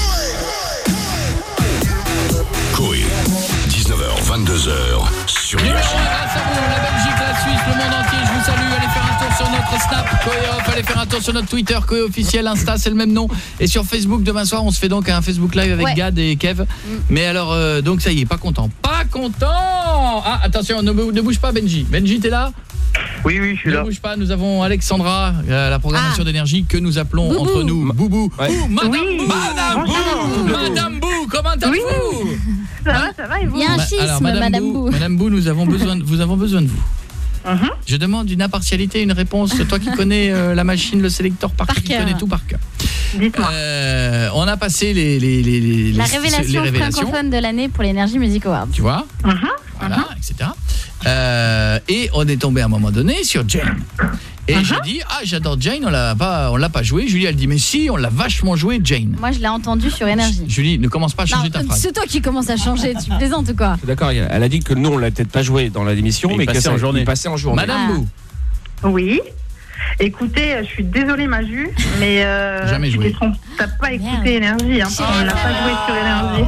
Koé, dix-neuf heures, vingt-deux heures, sur Numéro Énergie. un grâce à vous, la Belgique, la Suisse, le monde entier, je vous salue, allez faire un tour sur notre notre Snap Koé Off, allez faire un tour sur notre Twitter Koé officiel, Insta c'est le même nom, et sur Facebook demain soir on se fait donc un Facebook live avec ouais. Gad et Kev. Mm. Mais alors euh, donc ça y est, pas content. Pas content. Ah attention, ne, ne bouge pas Benji. Benji t'es là? Oui, oui, je suis ne là. Ne bouge pas, nous avons Alexandra, euh, la programmation ah. d'énergie que nous appelons Boubou. Entre nous Boubou. Ouais. Ouh, Madame oui. Bou, Madame Bou, Madame Bou, comment allez-vous? Oui. Ça va, ça va et vous? Il y a un schisme, alors, Madame, Madame Bou. Bou. Madame Bou, nous avons besoin, de, vous avons besoin de vous. Uh-huh. Je demande une impartialité, une réponse. Toi qui connais euh, la machine, le sélecteur par, par cœur, qui connais tout par cœur. Dites-moi. Euh, on a passé les les les les la les, révélation, les révélations francophone de l'année pour l'Energy Music Awards. Tu vois? Uh-huh. Voilà, uh-huh. et cetera. Euh, et on est tombé à un moment donné sur Jane. Et uh-huh. j'ai dit ah j'adore Jane, on l'a pas on l'a pas joué. Julie elle dit mais si, on l'a vachement joué Jane. Moi je l'ai entendu sur Énergie. Julie, ne commence pas à changer non, ta phrase. C'est toi qui commence à changer, tu plaisantes ou quoi? D'accord, elle a dit que nous on l'a peut-être pas joué dans l'émission mais, mais que ça en journée. passait en journée. Madame ah. Bou. Oui. Écoutez, je suis désolée Maju, mais euh, jamais joué. T'as pas écouté Merde. Énergie, hein. On l'a pas joué sur Énergie.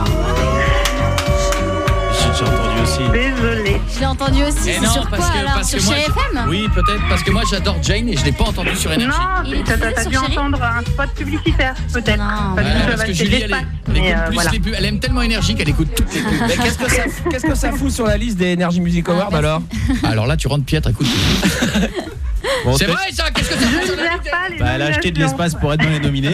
J'ai entendu aussi. Désolée. Je l'ai entendu aussi. C'est sur quoi que, alors? Sur Chérie F M? Oui, peut-être parce que moi j'adore Jane et je l'ai pas entendu sur Énergie. Non, t'as, t'as, t'as dû Chérie? entendre un spot publicitaire peut-être. Non, parce, ouais, parce que Julie elle, est, elle écoute euh, plus voilà. les pubs. Elle aime tellement Énergie qu'elle écoute toutes les pubs. Mais qu'est-ce que ça qu'est-ce que ça fout sur la liste des Energy Music Awards ah, alors? Alors là tu rentres Piètre, écoute. Bon, c'est vrai ça, qu'est-ce que ça fait sur la liste? Bah, elle a acheté de l'espace pour être dans les nominés.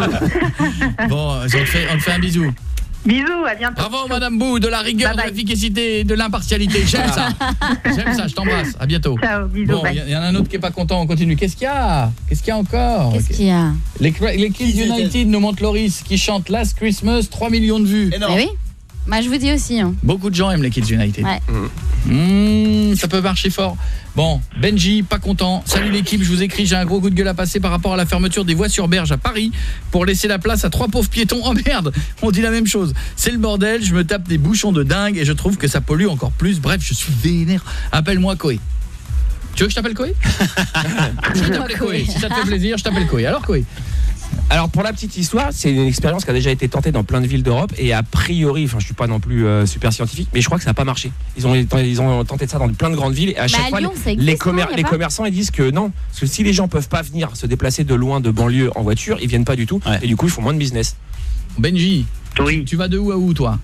Bon, on te fait, on te fait un bisou. Bisous, à bientôt. Bravo Madame Bou, de la rigueur, bye bye. De l'efficacité et de l'impartialité. J'aime ça. J'aime ça, je t'embrasse. À bientôt. Ciao, bisous. Bon, il y en a un autre qui est pas content, on continue. Qu'est-ce qu'il y a? Qu'est-ce qu'il y a encore? Qu'est-ce qu'il y a? Les, les Kids United nous montrent Loris qui chante Last Christmas, trois millions de vues. Eh oui. Bah, je vous dis aussi. Hein. Beaucoup de gens aiment les Kids United. Ouais. Mmh, ça peut marcher fort. Bon, Benji, pas content. Salut l'équipe, je vous écris, j'ai un gros coup de gueule à passer par rapport à la fermeture des voies sur berge à Paris pour laisser la place à trois pauvres piétons. Oh merde, on dit la même chose. C'est le bordel, je me tape des bouchons de dingue et je trouve que ça pollue encore plus. Bref, je suis vénère. Appelle-moi Koé. Tu veux que je t'appelle Koé? Je vais t'appeler Koé. Si ça te fait plaisir, je t'appelle Koé. Alors Koé? Alors pour la petite histoire, c'est une expérience qui a déjà été tentée dans plein de villes d'Europe et a priori, enfin je suis pas non plus euh, super scientifique, mais je crois que ça n'a pas marché. Ils ont ils ont tenté de ça dans plein de grandes villes et à chaque bah, fois Lyon, les, les, commer les commerçants ils disent que non, parce que si les gens peuvent pas venir se déplacer de loin de banlieue en voiture, ils viennent pas du tout ouais. et du coup ils font moins de business. Benji, oui. tu, tu vas de où à où toi?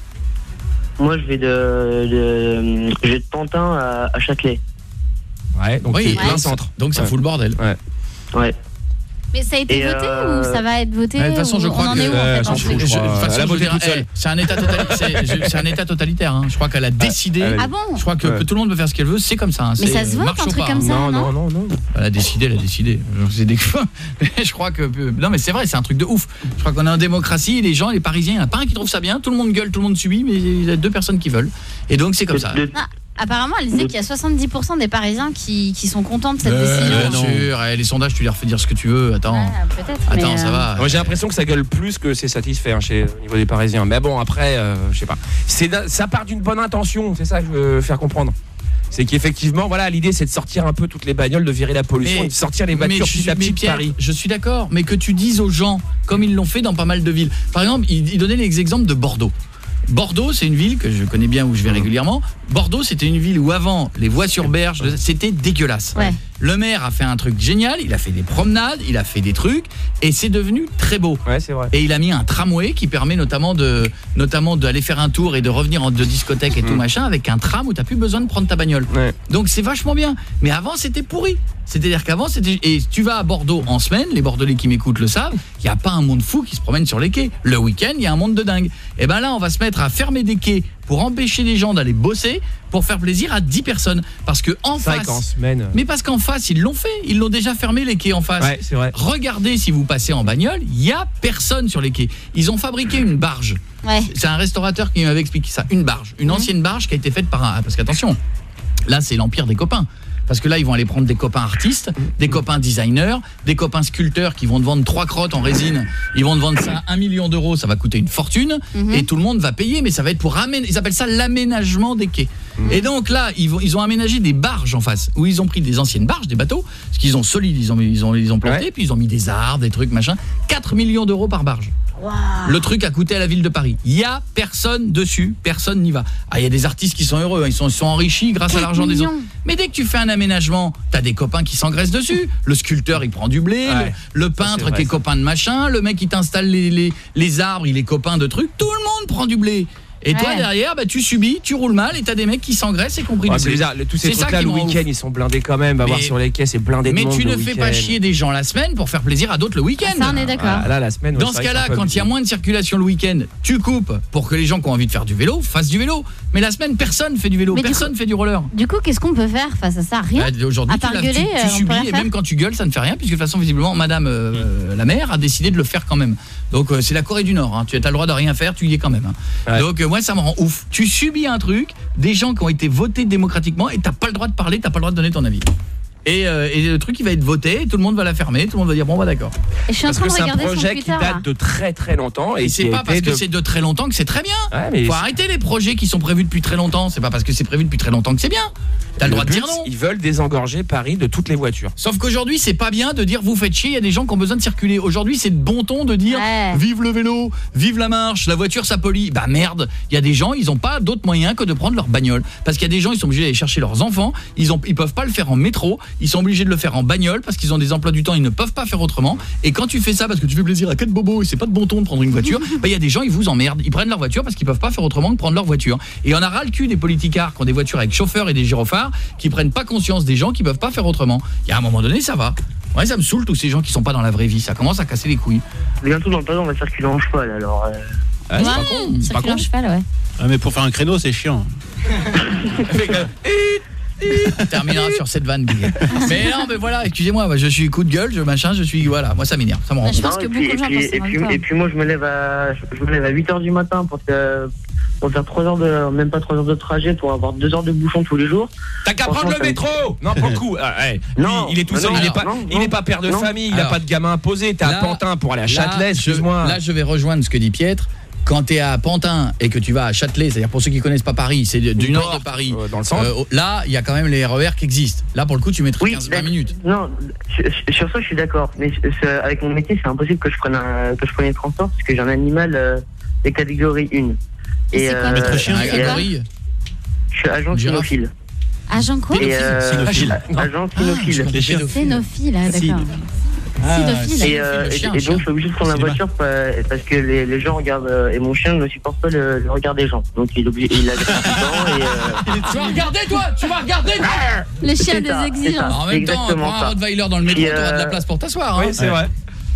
Moi je vais de de je vais de Pantin à, à Châtelet. Ouais, donc oui, c'est plein ouais. centre. Donc ça ouais. fout le bordel. Ouais. Ouais. Mais ça a été et voté euh... ou ça va être voté? De toute façon, je crois on en que est où, euh, en fait, je, je, je, je, c'est un état totalitaire, c'est un état totalitaire hein. Je crois qu'elle a décidé. Ah bon? Je crois que, ouais. que tout le monde peut faire ce qu'elle veut, c'est comme ça hein. Mais ça se vote un truc comme ça, non non non non. Elle a décidé, elle a décidé. C'est des je crois que non mais c'est vrai, c'est un truc de ouf. Je crois qu'on est en démocratie, les gens, les Parisiens, il y en a pas un qui trouve ça bien, tout le monde gueule, tout le monde subit, mais il y a deux personnes qui veulent. Et donc c'est comme ça. Ah. Apparemment, elle disait qu'il y a soixante-dix pour cent des Parisiens qui, qui sont contents de cette euh, décision. Bien sûr, eh, les sondages, tu leur fais dire ce que tu veux. Attends, ouais, peut-être. Attends, mais ça euh... va. Moi, j'ai l'impression que ça gueule plus que c'est satisfait hein, chez au niveau des Parisiens. Mais bon, après, euh, je sais pas. C'est ça part d'une bonne intention, c'est ça que je veux faire comprendre. C'est qu'effectivement, voilà, l'idée c'est de sortir un peu toutes les bagnoles, de virer la pollution mais, et de sortir les voitures petit à petit de Paris. Je suis d'accord, mais que tu dises aux gens, comme ils l'ont fait dans pas mal de villes. Par exemple, il, il donnait l'exemple de Bordeaux. Bordeaux, c'est une ville que je connais bien où je vais régulièrement. Bordeaux, c'était une ville où avant les voies sur berge, c'était dégueulasse. Ouais. Le maire a fait un truc génial, il a fait des promenades, il a fait des trucs et c'est devenu très beau. Ouais, c'est vrai. Et il a mis un tramway qui permet notamment de notamment d'aller faire un tour et de revenir en de discothèque et mmh. tout machin avec un tram où tu n'as plus besoin de prendre ta bagnole. Ouais. Donc c'est vachement bien. Mais avant c'était pourri. C'est-à-dire qu'avant c'était et tu vas à Bordeaux en semaine, les Bordelais qui m'écoutent le savent, il y a pas un monde fou qui se promène sur les quais. Le week-end, il y a un monde de dingue. Et ben là, on va se mettre à fermer des quais pour empêcher les gens d'aller bosser pour faire plaisir à dix personnes parce que en face en semaine. Mais parce qu'en face ils l'ont fait, ils l'ont déjà fermé les quais en face. Ouais, c'est vrai. Regardez si vous passez en bagnole, il y a personne sur les quais. Ils ont fabriqué une barge. Ouais. C'est un restaurateur qui m'avait expliqué ça, une barge, une mmh. ancienne barge qui a été faite par un parce qu'attention, là c'est l'empire des copains. Parce que là, ils vont aller prendre des copains artistes, des copains designers, des copains sculpteurs qui vont te vendre trois crottes en résine. Ils vont te vendre ça à un million d'euros, ça va coûter une fortune. Mm-hmm. Et tout le monde va payer, mais ça va être pour aménager. Ils appellent ça l'aménagement des quais. Mm-hmm. Et donc là, ils, vont, ils ont aménagé des barges en face, où ils ont pris des anciennes barges, des bateaux, parce qu'ils ont solides, ils ont, ils ont, ils ont planté, ouais. Puis ils ont mis des arbres, des trucs, machin. quatre millions d'euros par barge. Wow. Le truc a coûté à la ville de Paris. Il y a personne dessus, personne n'y va. Ah, il y a des artistes qui sont heureux, ils sont, ils sont enrichis grâce à l'argent des autres. Mais dès que tu fais un aménagement, t'as des copains qui s'engraissent dessus. Le sculpteur, il prend du blé, ouais. le, le peintre vrai, qui est ça. copain de machin, le mec qui t'installe les, les, les arbres, il est copain de trucs. Tout le monde prend du blé. Et ouais. toi derrière, bah, tu subis, tu roules mal et t'as des mecs qui s'engraissent et compris. Ouais, c'est bizarre, tous ces trucs-là le week-end ils sont blindés quand même. Va mais, voir sur les quais, c'est blindé de mais monde. Mais tu ne fais pas chier des gens la semaine pour faire plaisir à d'autres le week-end. Ça on est d'accord. Ah, là la semaine. Dans ce cas-là, quand il y a moins de circulation le week-end, tu coupes pour que les gens qui ont envie de faire du vélo fassent du vélo. Mais la semaine, personne fait du vélo, mais personne coup, fait du roller. Du coup, qu'est-ce qu'on peut faire face à ça? Rien. Bah, aujourd'hui, à part tu, gueuler, tu, tu subis et même quand tu gueules, ça ne fait rien puisque de toute façon visiblement Madame euh, la maire a décidé de le faire quand même. Donc euh, c'est la Corée du Nord. Hein. Tu as le droit de rien faire, tu y es quand même. Hein. Ouais. Donc euh, moi ça me rend ouf. Tu subis un truc, des gens qui ont été votés démocratiquement et t'as pas le droit de parler, t'as pas le droit de donner ton avis. Et, euh, et le truc il va être voté, tout le monde va la fermer, tout le monde va dire bon bah d'accord. Et je suis en train de regarder son Twitter. C'est un projet qui date de très très longtemps et, et c'est pas parce que de... c'est de très longtemps que c'est très bien. Ouais, mais faut arrêter les projets qui sont prévus depuis très longtemps, c'est pas parce que c'est prévu depuis très longtemps que c'est bien. T'as le, le droit but, de dire non. Ils veulent désengorger Paris de toutes les voitures. Sauf qu'aujourd'hui, c'est pas bien de dire vous faites chier, il y a des gens qui ont besoin de circuler. Aujourd'hui, c'est de bon ton de dire ouais. vive le vélo, vive la marche, la voiture ça pollue. Bah merde, il y a des gens, ils ont pas d'autre moyen que de prendre leur bagnole parce qu'il y a des gens, ils sont obligés d'aller chercher leurs enfants, ils ont ils peuvent pas le faire en métro, ils sont obligés de le faire en bagnole parce qu'ils ont des emplois du temps, ils ne peuvent pas faire autrement. Et quand tu fais ça parce que tu fais plaisir à quatre bobos et c'est pas de bon ton de prendre une voiture, bah il y a des gens, ils vous emmerdent, ils prennent leur voiture parce qu'ils peuvent pas faire autrement que prendre leur voiture. Et on a ras le cul des politicards qui ont des voitures avec chauffeur et des gyrophares qui prennent pas conscience des gens qui peuvent pas faire autrement. Il y a un moment donné, ça va. Ouais, ça me saoule tous ces gens qui sont pas dans la vraie vie, ça commence à casser les couilles. Bientôt dans le temps, on va circuler en cheval alors euh... ah, ouais, c'est pas con, c'est pas con. En cheval, ouais. Ah, mais pour faire un créneau, c'est chiant. On terminera sur cette vanne. Mais non, mais voilà, excusez-moi, je suis coup de gueule, je machin, je suis voilà, moi ça m'énerve, ça me rend. Je pense que beaucoup de gens pensent et puis et puis moi je me lève à je me lève à huit heures du matin pour que pour faire trois heures de même pas trois heures de trajet pour avoir deux heures de bouchon tous les jours. T'as qu'à prendre le métro. Non, pour le coup. Ah, hey, lui, non, il est tout seul, non, il est pas non, il est pas père de non. famille, il alors, a pas de gamin imposé, t'es à Pantin pour aller à Châtelet, excuse-moi. Là, je vais rejoindre ce que dit Pietre. Quand tu es à Pantin et que tu vas à Châtelet, c'est-à-dire pour ceux qui connaissent pas Paris, c'est du nord, nord de Paris. Euh, dans le centre. Euh, là, il y a quand même les R E R qui existent. Là, pour le coup, tu mettrais oui, quinze vingt minutes. Non, sur ça, je suis d'accord. Mais avec mon métier, c'est impossible que je prenne un, que je prenne les transports parce que j'ai un animal euh, de catégorie un. Et c'est quoi, euh, maître chien, catégorie. Je suis agent cynophile. Agent quoi? Cynophile. Agent cynophile. Cynophile, d'accord. Ah, et, euh, et, et donc je suis obligé de prendre la voiture parce que les, les gens regardent euh, et mon chien ne supporte pas le, le regard des gens, donc il est obligé, il a des temps et euh... tu vas regarder toi, tu vas regarder toi. Le chien des exigences. En même temps, prends un Rottweiler dans le métro, euh... tu auras de la place pour t'asseoir. Oui, hein. c'est vrai.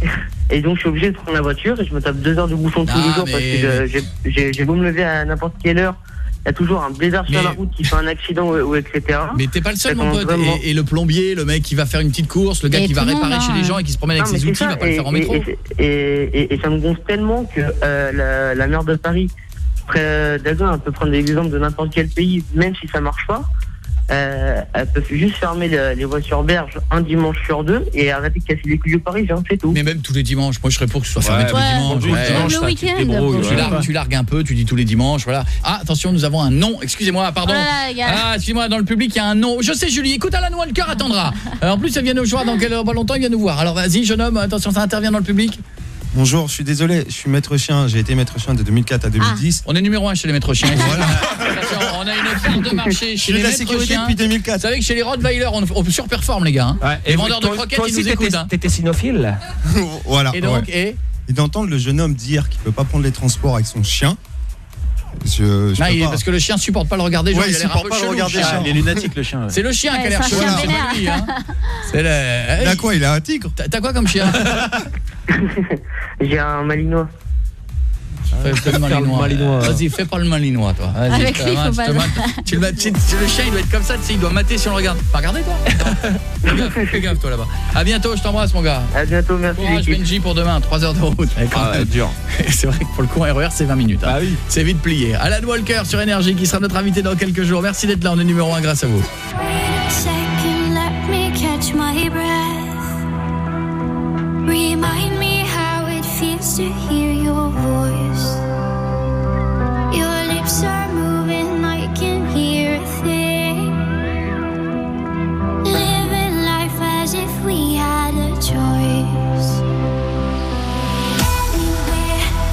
Et donc je suis obligé de prendre la voiture et je me tape deux heures de bouchon tous ah, les jours mais... parce que j'ai j'ai beau me lever à n'importe quelle heure. Il y a toujours un blédard mais... sur la route qui fait un accident ou, ou et cetera. Mais t'es pas le seul mon pote vraiment... et, et le plombier, le mec qui va faire une petite course, le gars et qui va réparer non, chez les gens et qui se promène non, avec ses outils, il va pas et, le faire en métro. Et, et, et, et ça me gonfle tellement que euh, la, la maire de Paris, d'accord, elle peut prendre des exemples de n'importe quel pays, même si ça marche pas. Euh, elle peut juste fermer le, les voitures berges un dimanche sur deux et arrêter de casser les couilles aux Parisiens, c'est tout. Mais même tous les dimanches, moi je serais pour que ce soit fermé ouais, tous les dimanches. Ouais, ouais, dimanche, le week-end. Tu, tu, largues, tu largues un peu, tu dis tous les dimanches, voilà. Ah, attention, nous avons un nom, excusez-moi, pardon. Voilà, ah, excusez-moi, dans le public il y a un nom. Je sais, Julie, écoute, Alan Walker attendra. Euh, en plus, elle vient nous voir dans pas longtemps, il vient nous voir. Alors vas-y, jeune homme, attention, ça intervient dans le public. Bonjour, je suis désolé, je suis maître chien, j'ai été maître chien de deux mille quatre à deux mille dix. Ah, on est numéro un chez les maîtres chiens. Voilà. On a une part de marché chez les maîtres chiens. Depuis deux mille quatre. Vous savez que chez les Rottweiler, on, on surperforme les gars. Hein. Ouais, les vendeurs de croquettes, ils nous écoutent. Hein. T'étais cynophile. Voilà. Et donc, ouais. et, et d'entendre le jeune homme dire qu'il peut pas prendre les transports avec son chien. Je, je non, il, parce que le chien supporte pas le regard des gens, ouais, il a l'air un peu chelou. Ah, il est lunatique le chien. Ouais. C'est le chien ouais, qui a l'air chelou, c'est pas lui hein. C'est le hey. Il a quoi? Il a un tigre. T'as quoi comme chien? J'ai un malinois. Fais le malinois. malinois. Vas-y, fais pas le malinois toi. Vas-y. Avec lui, faut pas. Tu le tu, le chien il doit être comme ça, tu sais, il doit mater si on le regarde. Pas regarder toi. Fais gaffe, fais gaffe toi là-bas. À bientôt, je t'embrasse mon gars. À bientôt, merci. Courage Benji pour demain, trois heures de route. Ah ouais, dur. C'est vrai que pour le coup R E R c'est vingt minutes. Hein. Ah oui. C'est vite plié. Alan Walker sur Énergie qui sera notre invité dans quelques jours. Merci d'être là, on est numéro un grâce à vous. Remind me how it feels to hear your voice. Your lips are moving, I can hear a thing. Living life as if we had a choice. Anywhere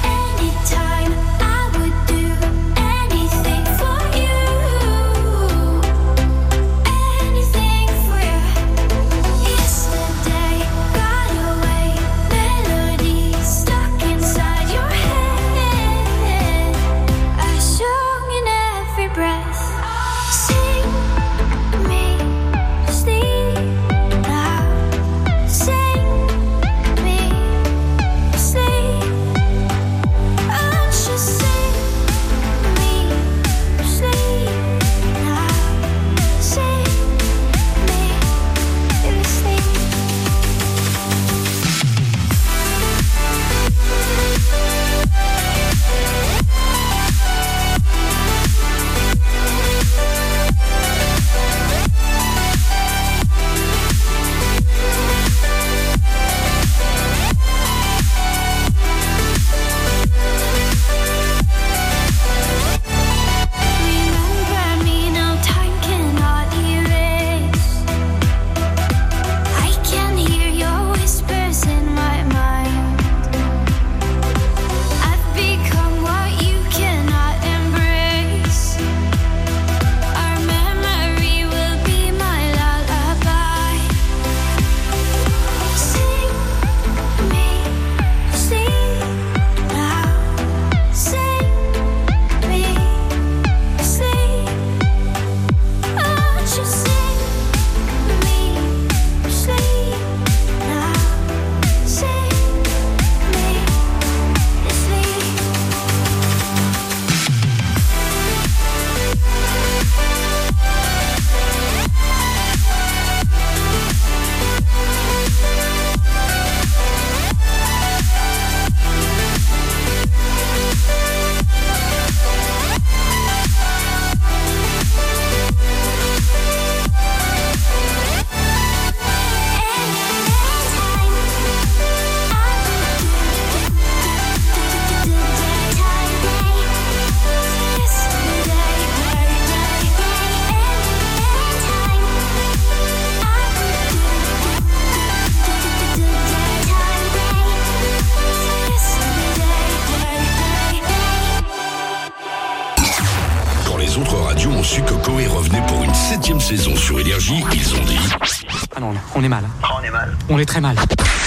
su que Koé revenait pour une septième saison sur Énergie, ils ont dit... Ah non, on est mal. Oh, on est mal. On est très mal.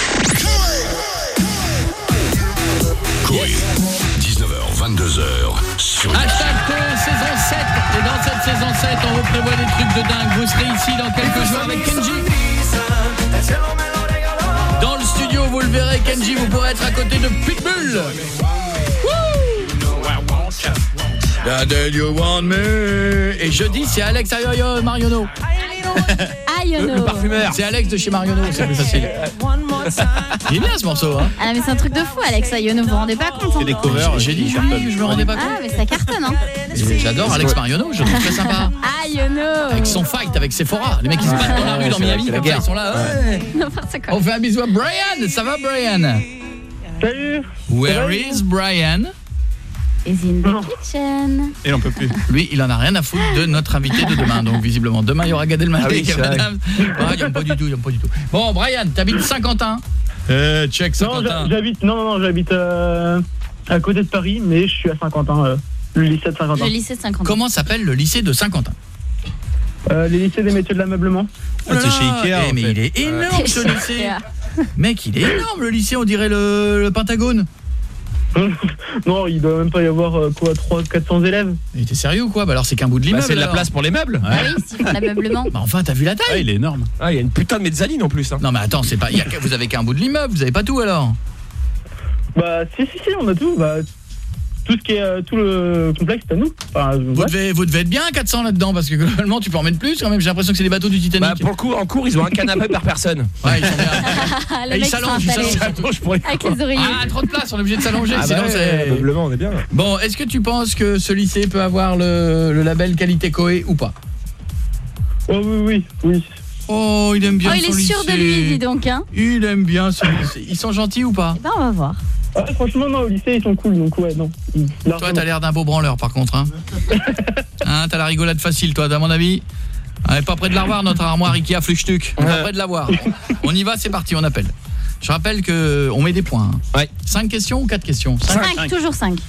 Koé, dix-neuf heures, vingt-deux heures, sur Énergie. Hashtag Koé saison sept. Et dans cette saison sept, on vous prévoit des trucs de dingue. Vous serez ici dans quelques jours avec Kenji. Dans le studio, vous le verrez, Kenji, vous pourrez être à côté de Pitbull. Daddy, you want me. Et jeudi, c'est Alex Ayoyo Mariono. Ayono. Le parfumeur. C'est Alex de chez Mariono, c'est plus facile. Il est bien ce morceau, hein. Ah mais c'est un truc de fou, Alex Ayono, vous vous rendez pas compte. C'est des covers. J'ai dit, je, je me rendais pas compte. Ah mais ça cartonne, hein. Et j'adore Alex Mariono, je le trouve très sympa. Ayono. Avec son fight avec Sephora. Les mecs ils se battent dans la rue dans Miami, comme ça, ils sont là. Ouais. N'importe quoi. On fait un bisou à Brian. Ça va, Brian? Salut. Where is Brian? Is in the kitchen. Et on peut plus. Lui, il en a rien à foutre de notre invité de demain. Donc visiblement, demain il y aura Gad Elmaleh. Ah oui, madame. Ah, il y a pas du tout, il y a pas du tout. Bon, Brian, t'habites Saint-Quentin? Euh, check Saint-Quentin. Non, j'habite non non non, j'habite euh, à côté de Paris, mais je suis à Saint-Quentin, euh, le lycée de Saint-Quentin. Le lycée de Saint-Quentin. Comment s'appelle le lycée de Saint-Quentin? Euh, les lycées des métiers de l'ameublement. Oh là là, c'est chez Ikea. Eh, mais il est énorme ce lycée. Mec, il est énorme le lycée, on dirait le, le Pentagone. Non, il doit même pas y avoir euh, quoi trois cents quatre cents élèves. Mais t'es sérieux ou quoi? Bah alors c'est qu'un bout de l'immeuble. Bah, c'est de la alors. place pour les meubles. Ah oui, c'est pour l'ameublement. Bah enfin, t'as vu la taille? Ah, il est énorme. Ah, il y a une putain de mezzanine en plus, hein. Non mais attends, c'est pas, y a, vous avez qu'un bout de l'immeuble, vous avez pas tout alors? Bah si si si, on a tout. Bah tout ce qui est euh, tout le complexe, c'est à nous. Enfin, vous, ouais. devez, vous devez être bien quatre cents là-dedans parce que globalement tu peux en mettre plus quand même. J'ai l'impression que c'est des bateaux du Titanic. Bah pour le coup, en cours, ils ont un canapé par personne. Ouais, ils sont bien. Le Et ils mec s'allongent, ils s'est installé. s'allongent pour les Avec les oreillers. Ah, trop de place, on est obligé de s'allonger, Ah sinon bah c'est... Meublement, on est bien. Bon, est-ce que tu penses que ce lycée peut avoir le, le label qualité Koé ou pas? Oh oui oui oui. Oh, il aime bien Oh, il son est sûr lycée. de lui, dis donc, hein. Il aime bien ce lycée. Ils sont gentils ou pas? Eh ben, on va voir. Ah, franchement non, au lycée ils sont cool, donc ouais non. Toi t'as l'air d'un beau branleur par contre, hein. Hein, t'as la rigolade facile toi, à mon avis. On est pas près de la revoir notre armoire Ikea Flugstück. On est pas près de la voir. On y va, c'est parti, on appelle. Je rappelle que on met des points. Hein. Ouais. cinq questions ou quatre questions? cinq, toujours cinq.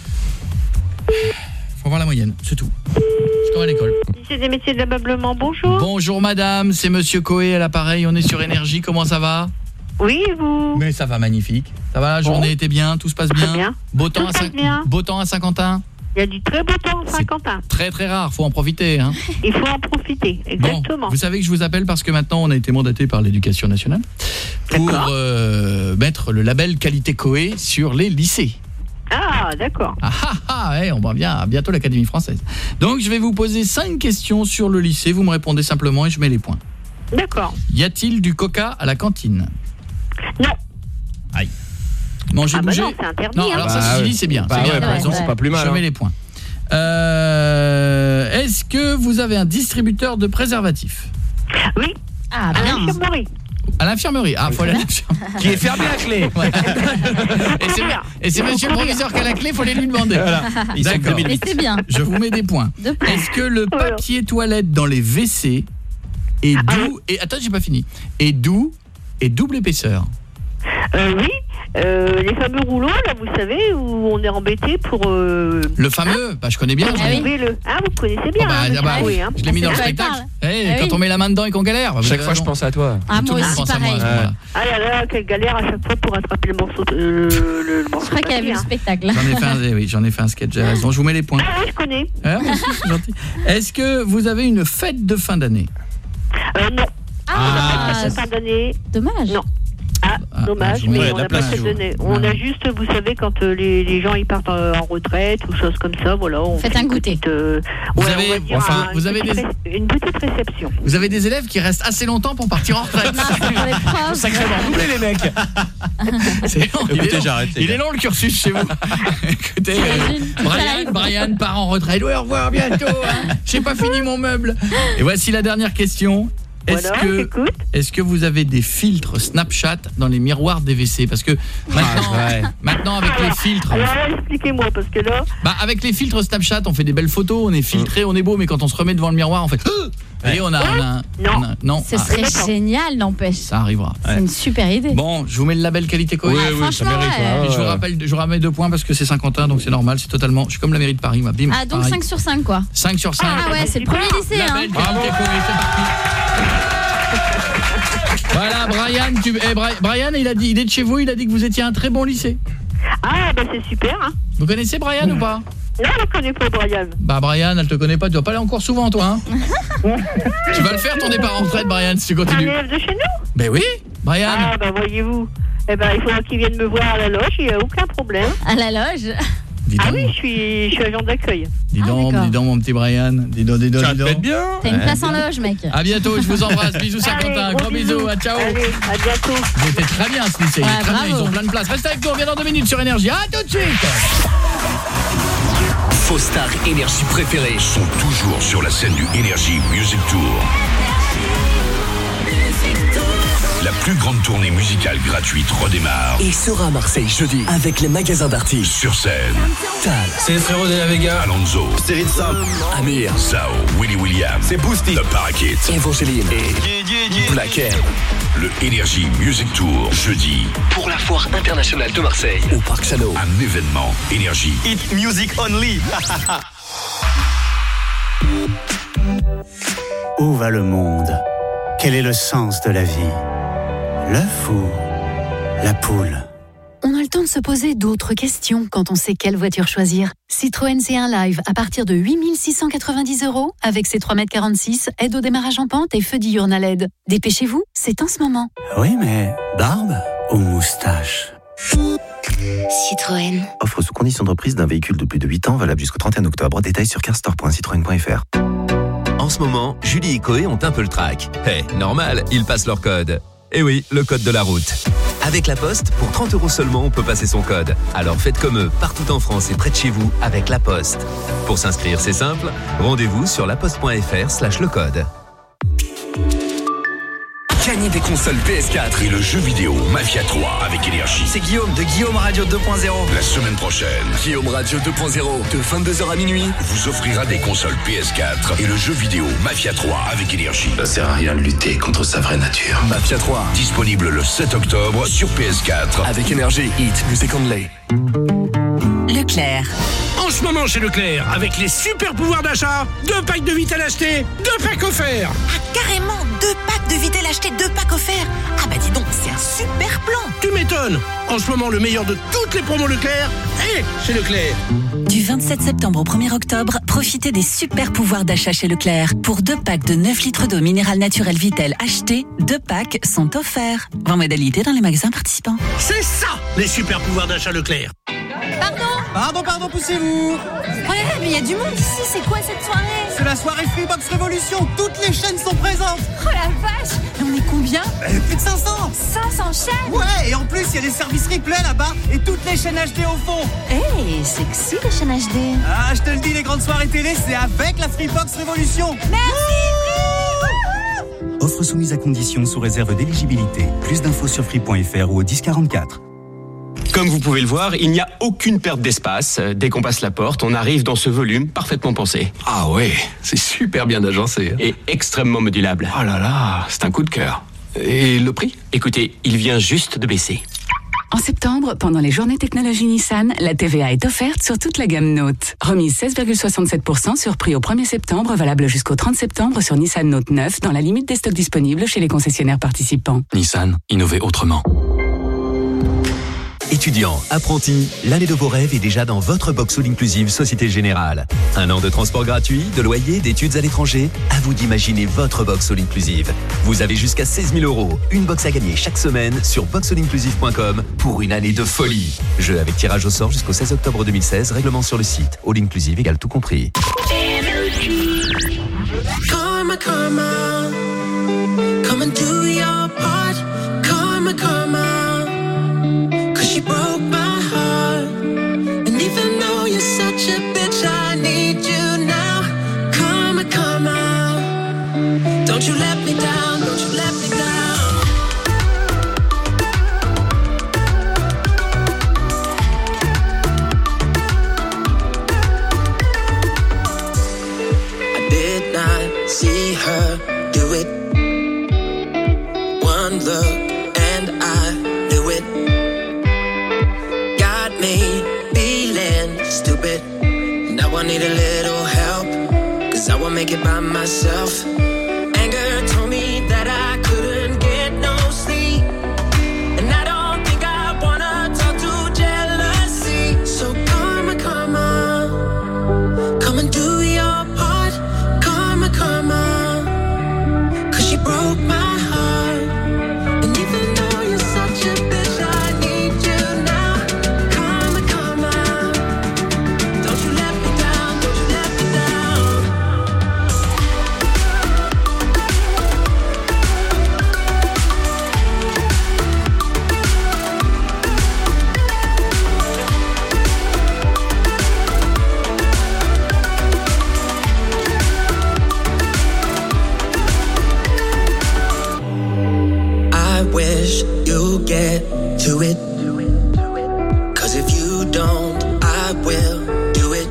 Faut voir la moyenne, c'est tout. C'est comme à l'école. Lycée des métiers de l'ameublement, bonjour. Bonjour madame, c'est monsieur Koé à l'appareil, on est sur Énergie, comment ça va? Oui, et vous? Mais ça va magnifique. Ça va, la journée était bien, tout se passe bien. bien. Beau temps Tout à se passe bien. Beau temps à Saint-Quentin. Il y a du très beau temps à Saint-Quentin. Très très rare, faut en profiter hein. Il faut en profiter, exactement. Bon, vous savez que je vous appelle parce que maintenant on a été mandaté par l'Éducation nationale pour euh, mettre le label qualité Koé sur les lycées. Ah, d'accord. Ah ah ah, ouais, on va bien à bientôt l'Académie française. Donc je vais vous poser cinq questions sur le lycée, vous me répondez simplement et je mets les points. D'accord. Y a-t-il du coca à la cantine? Non. Aïe. Manger, ah bah bouger. non, c'est interdit. Non, alors hein. ça, Bah c'est ouais. dit, c'est bien. Bah c'est bien, ouais, t'as par raison, exemple, c'est pas plus mal, Je hein. mets les points. Euh, est-ce que vous avez un distributeur de préservatifs? Oui. Ah, À bien. l'infirmerie. À l'infirmerie. Ah, faut aller à l'infirmerie. Qui est fermé à clé. Ouais. Et c'est et c'est monsieur le proviseur qui a la clé, faut aller lui demander. Voilà. Ils sont D'accord. deux mille huit. Et c'est bien. Je vous mets des points. Deux points. Est-ce que le papier toilette dans les W C est doux et attends, j'ai pas fini. Est doux et double épaisseur? Euh, oui. Euh, les fameux rouleaux, là, vous savez, où on est embêté pour... Euh... Le fameux, bah je connais bien. Pour je- trouver le... Ah, vous connaissez bien, Oh, bah, hein, monsieur ah bah, Coué, hein. je l'ai mis dans le C'est quoi, il spectacle. parle. Eh, Ah quand oui. on met la main dedans et qu'on galère. vous Chaque avez fois, je raison. pense à toi. Ah, Tout moi le monde aussi, pense à moi, pareil. à ce moment-là. Ah là là, quelle galère à chaque fois pour attraper le morceau de, euh, le, le morceau Je crois de qu'elle a vu papier, le hein. spectacle. J'en ai fait un, eh oui, j'en ai fait un sketch. j'ai raison. Je vous mets les points. Ah, je connais. Ah, moi aussi, c'est gentil. Est-ce que vous avez une fête de fin d'année? Euh, non. Ah, Pas de fin d'année. dommage. Non. Ah, Ah, dommage, ah, mais ouais, on la n'a pas place, fait je de vois. donner. On Ouais. a juste, vous savez, quand euh, les, les gens ils partent euh, en retraite ou choses comme ça, voilà. On Faites fait un une goûter. petite, euh, Vous ouais, avez- on va dire enfin, un- vous une avez petite des- ré- une petite réception. Vous avez des élèves qui restent assez longtemps pour partir en retraite. Non, c'est pour les profs. Sacrément doublé, les mecs. C'est long, il est Écoutez, long. j'arrête, les Il gars. est long le cursus chez vous. Écoutez, euh, T'imagines, tout ça Brian, arrive. Brian part en retraite. Ouais, au revoir bientôt. Hein. J'ai pas fini mon meuble. Et voici la dernière question. Est-ce Voilà, que j'écoute. est-ce que vous avez des filtres Snapchat dans les miroirs des W C? Parce que maintenant, ouais. maintenant avec les filtres, Alors là, expliquez-moi, parce que là, bah avec les filtres Snapchat, on fait des belles photos, on est filtré, on est beau, mais quand on se remet devant le miroir, on fait Et on a, on a, on a non. Ce ah. serait génial, n'empêche. Ça arrivera. C'est Ouais. une super idée. Bon, je vous mets le label qualité Coé. Oui, Ah, oui, ça franchement, mérite, ouais. Et je vous rappelle, je vous ramène deux points parce que c'est Saint-Quentin, donc c'est normal, c'est totalement. Je suis comme la mairie de Paris, moi. Bim. Ah, donc pareil. cinq sur cinq, quoi. cinq sur cinq. Ah ouais, c'est le premier lycée, hein. Label qualité Coé, c'est parti. Voilà, Brian, tu... eh, Bri... Brian, il a dit, il est de chez vous, il a dit que vous étiez un très bon lycée. Ah, bah c'est super, hein. Vous connaissez Brian ou pas? Non, je ne connais pas Brian. Bah Brian, elle te connaît pas, tu vas pas aller encore souvent toi hein. Tu vas le faire ton départ en retraite Brian si tu Un continues. élève de chez nous? Ben oui, Brian. Ah, bah voyez-vous. Eh ben, il faudra qu'il vienne me voir à la loge, il n'y a aucun problème. À la loge? Dis Ah donc. oui, je suis, je suis agent d'accueil. Dis donc, dis donc mon petit Brian, dis donc, dis donc, Ça dis te donc. fait bien. T'as une place en loge, mec. À bientôt, je vous embrasse. Bisous Saint-Quentin, Allez, gros gros bisous, bisous. à ciao. Allez, à bientôt. Vous étiez très bien ce lycée, Ouais, très bien, bravo. ils ont plein de places. Reste avec nous, on revient dans deux minutes sur Énergie. À tout de suite. Vos stars énergie préférées sont toujours sur la scène du Energy Music Tour. La plus grande tournée musicale gratuite redémarre. et sera à Marseille jeudi avec les magasins d'artistes. Sur scène, Tal, c'est les frérots de la Vega, Alonso, Steritza, Amir, Zao, Willy William, c'est Boosty, The Parakeet, Evangeline et Black M. Le Energy Music Tour, jeudi, Pour la foire internationale de Marseille au Parc Chano. un événement Énergie. Hit music only. Où va le monde? Quel est le sens de la vie? L'œuf ou la poule? On a le temps de se poser d'autres questions quand on sait quelle voiture choisir. Citroën C un Live à partir de huit mille six cent quatre-vingt-dix euros avec ses trois mètres quarante-six, aide au démarrage en pente et feu diurne à L E D. Dépêchez-vous, c'est en ce moment. Oui, mais barbe ou moustache? Citroën. Offre sous condition de reprise d'un véhicule de plus de huit ans valable jusqu'au trente et un octobre. Détails sur carstore point citroën point f r. En ce moment, Julie et Coé ont un peu le trac. Eh, normal, ils passent leur code. Eh oui, le code de la route. Avec La Poste, pour trente euros seulement, on peut passer son code. Alors faites comme eux, partout en France et près de chez vous, avec La Poste. Pour s'inscrire, c'est simple. Rendez-vous sur laposte point f r slash le code. Gagnez des consoles P S quatre. Et le jeu vidéo Mafia trois avec Énergie. C'est Guillaume de Guillaume Radio deux point zéro. La semaine prochaine, Guillaume Radio deux point zéro de vingt-deux heures à minuit vous offrira des consoles P S quatre et le jeu vidéo Mafia trois avec Énergie. Ça sert à rien de lutter contre sa vraie nature. Mafia trois. Disponible le sept octobre sur P S quatre. Avec Énergie, Hit Music Only. Leclerc. En ce moment chez Leclerc, avec les super pouvoirs d'achat, deux packs de Vitel achetés, deux packs offerts. Ah, carrément, deux packs de Vitel achetés, deux packs offerts. Ah bah dis donc, c'est un super plan. Tu m'étonnes. En ce moment, le meilleur de toutes les promos Leclerc est chez Leclerc. Du vingt-sept septembre au premier octobre, profitez des super pouvoirs d'achat chez Leclerc. Pour deux packs de neuf litres d'eau minérale naturelle Vitel achetés, deux packs sont offerts. vingt modalités dans les magasins participants. C'est ça, les super pouvoirs d'achat Leclerc. Pardon Pardon, pardon, poussez-vous. Ouais, mais il y a du monde ici, c'est quoi cette soirée? C'est la soirée Freebox Révolution, toutes les chaînes sont présentes. Oh la vache. Et on est combien? euh, Plus de cinq cents. cinq cents chaînes? Ouais, et en plus, il y a des services replay là-bas et toutes les chaînes H D au fond. Hey, sexy les chaînes H D. Ah, je te le dis, les grandes soirées télé, c'est avec la Freebox Révolution. Merci. Offre soumise à condition sous réserve d'éligibilité. Plus d'infos sur free point f r ou au dix quarante-quatre. Comme vous pouvez le voir, il n'y a aucune perte d'espace. Dès qu'on passe la porte, on arrive dans ce volume parfaitement pensé. Ah ouais, c'est super bien agencé. Et extrêmement modulable. Oh là là, c'est un coup de cœur. Et le prix? Écoutez, il vient juste de baisser. En septembre, pendant les journées technologie Nissan, la T V A est offerte sur toute la gamme Note. Remise seize virgule soixante-sept pour cent sur prix au premier septembre, valable jusqu'au trente septembre sur Nissan Note neuf, dans la limite des stocks disponibles chez les concessionnaires participants. Nissan, innover autrement. Étudiants, apprentis, l'année de vos rêves est déjà dans votre box all inclusive Société Générale. Un an de transport gratuit, de loyer, d'études à l'étranger. À vous d'imaginer votre box all inclusive. Vous avez jusqu'à seize mille euros. Une box à gagner chaque semaine sur box all inclusive point com pour une année de folie. Jeu avec tirage au sort jusqu'au seize octobre deux mille seize. Règlement sur le site. All inclusive égale tout compris. Come on, come on, come and do your part. Come on, come on. She broke my heart. And even though you're such a bitch, I need you now. Come on, come on. Don't you let me down, don't you let me down. I did not see her do it. One look and I knew it. Got me feeling stupid. Now I need a little help, cause I won't make it by myself. Anger told me that I couldn't get no sleep, and I don't think I wanna talk to jealousy. So karma, karma, come and do your part. Karma, karma, cause she broke my heart. And even though you're such a bitch, I need you now. Karma, karma, don't you let me down, don't you let me down. I wish you get to it, cause if you don't, I will do it.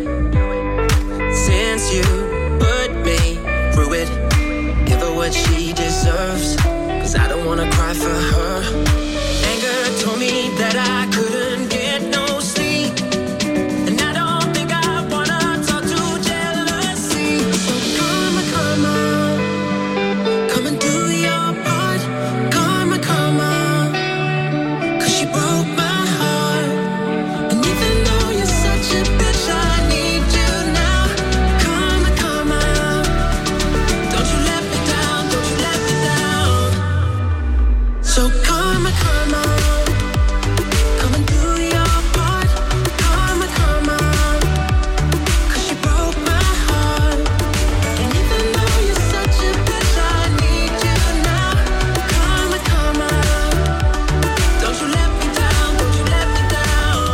Since you put me through it, give her what she deserves, cause I don't wanna cry for her. Anger told me that I couldn't get no sleep, and I don't think I wanna talk to jealousy. So karma, karma, come and do your part. Karma, karma, cause she broke my heart. And even though you're such a bitch, I need you now. Karma, karma, don't you let me down, don't you let me down. So karma, karma, come and do your part. Karma, karma, cause she broke my heart. And even though you're such a bitch, I need you now. Karma, karma, don't you let me down, don't you let me down.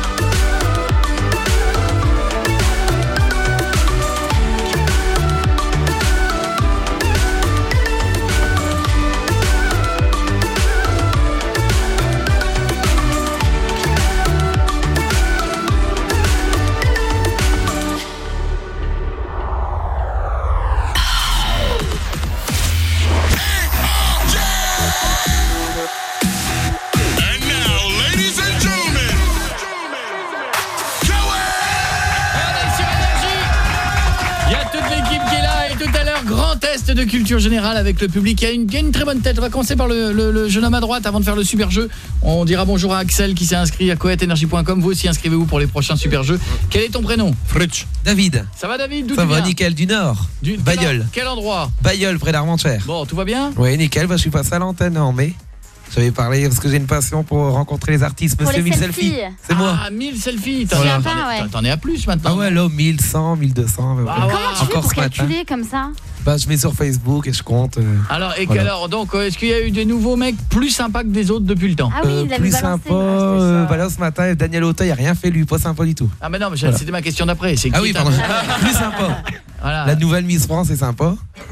Il y a toute l'équipe qui est là et tout à l'heure, grand test de culture générale avec le public. Il y a une, il y a une très bonne tête. On va commencer par le, le, le jeune homme à droite avant de faire le super jeu. On dira bonjour à Axel qui s'est inscrit à coet énergie point com. Vous aussi inscrivez-vous pour les prochains super jeux. Quel est ton prénom? Frutch. David. Ça va David? D'où Ça tu va viens? nickel, du Nord. Du, Bayeul. Quel endroit? Bayeul, près d'Armentières. Bon, tout va bien? Oui, nickel. Bah, je suis passé à l'antenne en mai. J'avais parlé parce que j'ai une passion pour rencontrer les artistes. Pour Monsieur les mille selfies. selfies. C'est moi. Ah, mille selfies. T'en Voilà. t'en es, ouais. t'en es à plus maintenant. Ah ouais, là, mille cent, mille deux cents. Ah ouais. Comment tu fais Encore pour ce matin. calculer comme ça? Bah, je mets sur Facebook et je compte. euh, Alors, et voilà. alors, donc, euh, est-ce qu'il y a eu des nouveaux mecs plus sympas que des autres depuis le temps? Ah oui, Euh, il avait plus balancé. sympa. euh, bah là, ce matin, Daniel Auteuil, il a rien fait lui, pas sympa du tout. Ah mais non, mais Voilà. c'était ma question d'après. C'est Ah qui oui, t'a- pardon. Plus sympa. Voilà. La nouvelle Miss France est sympa.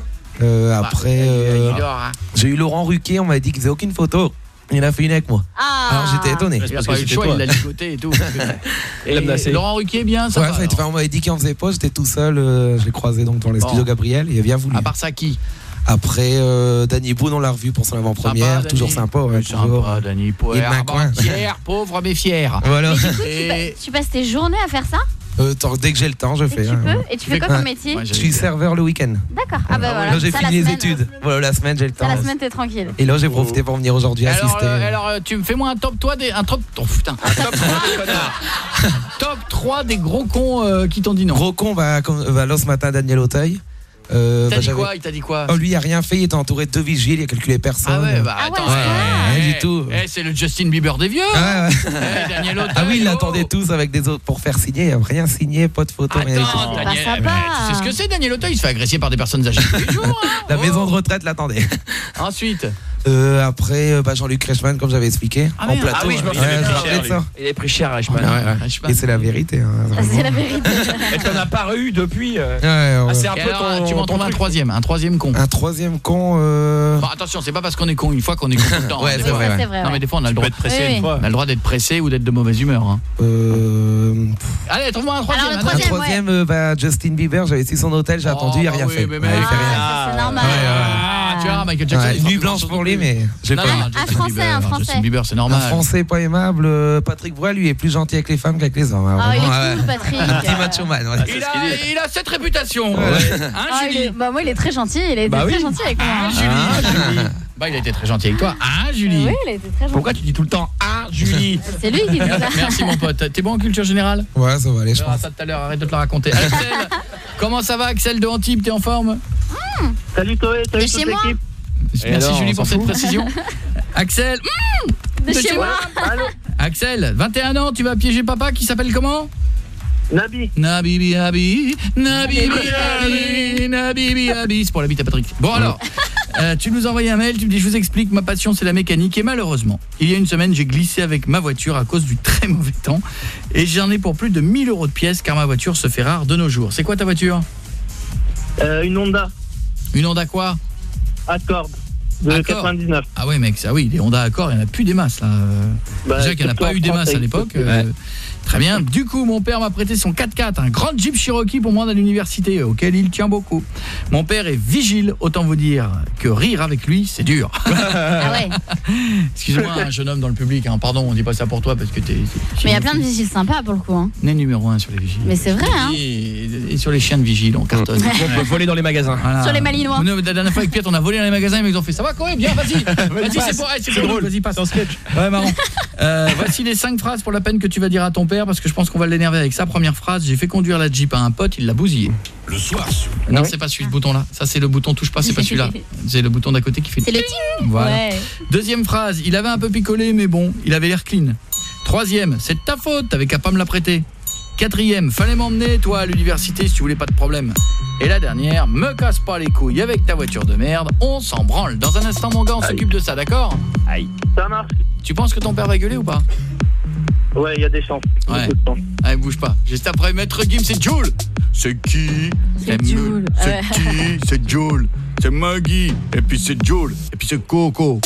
Euh, après, Bah, euh, il aura- j'ai eu Laurent Ruquier, on m'a dit qu'il faisait aucune photo. Il en a fait une avec moi. Ah. Alors j'étais étonné. Il a pas eu le choix, il l'a ligoté et tout. Et Laurent Ruquier, bien, ça Ouais, va, ça a été alors. fait, on m'avait dit qu'il en faisait pas, j'étais tout seul, euh, je l'ai croisé donc dans les Bon. studios Gabriel et il a bien voulu. À part ça, qui? Après, euh, Danny Boone, on l'a revu pour son avant-première, Sympa, toujours Danny. sympa. Ouais, Sympa, toujours. Danny, Il poète, m'a coin. fier, pauvre mais fier. Voilà. Mais du coup, tu, Et- passes, tu passes tes journées à faire ça? Euh, tant- dès que j'ai le temps, je Et fais. tu hein. peux Et tu fais quoi comme métier? Je suis serveur le week-end. D'accord. Ah bah voilà. Là, j'ai Ça, fini la les semaine, études. Voilà, la semaine, j'ai le Ça, temps. la semaine, t'es tranquille. Et là, j'ai profité pour venir aujourd'hui alors, assister. euh, alors, euh, tu me fais moi un top toi des un top oh, putain, un top trois des connards. Top trois des gros cons euh, qui t'ont dit non. Gros con, bah, comme, bah, là, ce matin, Daniel Auteuil. Euh, Il t'a bah, dit j'avais- quoi? Il t'a dit quoi? Oh, lui, il a rien fait, il était entouré de deux vigiles, il a calculé personne. Ah ouais, bah attends, Ouais, eh, rien eh, du tout. eh, c'est le Justin Bieber des vieux. Ah, ouais. Eh, Daniel Auteuil. Ah oui, il oh. l'attendait tous avec des autres pour faire signer. Il a rien signé, pas de photo, rien du tout. Attends, Daniel, eh ben, tu sais ce que c'est Daniel Auteuil? Il se fait agresser par des personnes âgées tous les jours. Hein. La maison de retraite l'attendait. Ensuite. Euh, après, euh, bah, Jean-Luc Reichmann, comme j'avais expliqué, Ah, en merde. plateau. Ah oui, je me Ouais, rappelle je me bien. rappelais de ça. Il est pris cher, Reichmann. Ouais, ouais. Et c'est la vérité. Hein, C'est la vérité. Et tu n'en as pas eu depuis. euh, Ouais, ouais. ah, c'est un Et peu alors, ton- tu m'en ton trouves un truc. troisième, un troisième con. Un troisième con. Euh... Bon, attention, c'est pas parce qu'on est con une fois qu'on est con tout le temps. Ouais, hein, des c'est fois. vrai, ouais. C'est vrai, Non, mais ouais. des fois, on a le Tu droit. peux être pressé Oui, une fois. On a le droit d'être pressé ou d'être de mauvaise humeur. Hein. Euh... Allez, trouve-moi un troisième. Alors, le un troisième, autre. Troisième, euh, bah, Justin Bieber, j'avais su son hôtel, j'ai Oh, attendu, il a bah rien oui, fait. mais Ouais, mais- il fait rien. Ah, c'est normal. Ah, tu vois, Michael Jackson. Ouais, il fera nuit plus blanche grand-chose pour non lui, plus. mais j'ai Non, pas. non, Un Justin Français, Bieber, un non, Français. Justin Bieber, c'est Un normal. Français pas aimable, euh, Patrick Bruel, lui, est plus gentil avec les femmes qu'avec les hommes. hein, Ah, il est vraiment, cool, ouais. Patrick. Un petit macho man. ouais. Il a, il a cette réputation. Ouais. Hein, Ah, il Julie est- bah, moi, il est très gentil. Il a été Bah très oui. gentil avec moi. Ah, hein. Julie, Julie. Bah, il a été très gentil avec toi. Hein, Julie Oui, il a été très gentil. Pourquoi tu dis tout le temps ah, Julie C'est lui qui dit ça. Merci, mon pote. T'es bon en culture générale? Ouais, ça va aller, je On verra pense. ça tout à l'heure, arrête de te la raconter. Axel, comment ça va, Axel de Antibes? T'es en forme? Salut Toé, salut De toute chez moi. l'équipe. Merci, alors, Julie, on pour s'en cette fout. précision. Axel, mmh, De chez moi. Allô, Axel, vingt et un ans, tu vas piéger papa qui s'appelle comment? Nabi. Nabibi Abi, Nabibi Abi, Nabibi Abi. C'est pour la bite à Patrick. Bon alors, euh, tu nous as envoyé un mail, tu me dis je vous explique, ma passion c'est la mécanique et malheureusement, il y a une semaine j'ai glissé avec ma voiture à cause du très mauvais temps et j'en ai pour plus de mille euros de pièces car ma voiture se fait rare de nos jours. C'est quoi ta voiture? Euh, une Honda Une Honda quoi? Accord de Accord. quatre-vingt-dix-neuf. Ah ouais mec, ça oui, les Honda Accord, il n'y en a plus des masses là. Bah, Déjà qu'il n'y en a surtout pas en eu des France, masses à ça l'époque. existe. euh, Très bien. Du coup, mon père m'a prêté son quatre-quatre, un grand Jeep Cherokee pour moi à l'université, auquel il tient beaucoup. Mon père est vigile, autant vous dire que rire avec lui, c'est dur. Ah ouais. Excuse-moi, un jeune homme dans le public, hein, pardon, on dit pas ça pour toi parce que t'es... Mais il y a plein de vigiles sympas pour le coup. Hein. Né numéro un sur les vigiles. Mais c'est vrai, hein. Et, et sur les chiens de vigile, on cartonne. On peut voler dans les magasins. Voilà. Sur les Malinois. Nous, la dernière fois avec Pierre, on a volé dans les magasins, mais ils ont fait ça va quoi, bien, vas-y. Vas-y, c'est pour, c'est drôle. Vas-y, passe. Ouais, marrant. Euh, voici les cinq phrases pour la peine que tu vas dire à ton père parce que je pense qu'on va l'énerver avec ça. Première phrase, j'ai fait conduire la Jeep à un pote, il l'a bousillé. Le soir sur... Non, c'est pas celui, ce bouton-là. Ça, c'est le bouton touche pas, c'est pas celui-là. C'est le bouton d'à côté qui fait... C'est le ting. Voilà. Ouais. Deuxième phrase, il avait un peu picolé, mais bon, il avait l'air clean. Troisième, c'est de ta faute, t'avais qu'à pas me la prêter. Quatrième, fallait m'emmener, toi, à l'université, si tu voulais pas de problème. Et la dernière, me casse pas les couilles avec ta voiture de merde, on s'en branle. Dans un instant, mon gars, on s'occupe de ça, d'accord? Aïe. Ça marche. Tu penses que ton père va gueuler ou pas? Ouais, il y a des chances. Ouais. Beaucoup de chances. Allez, bouge pas. Juste après, Maître Gims, c'est Joule. C'est qui? C'est Me- Joule. C'est Ouais. qui? C'est Joule. C'est Maggie. Et puis c'est Joule. Et puis c'est Coco.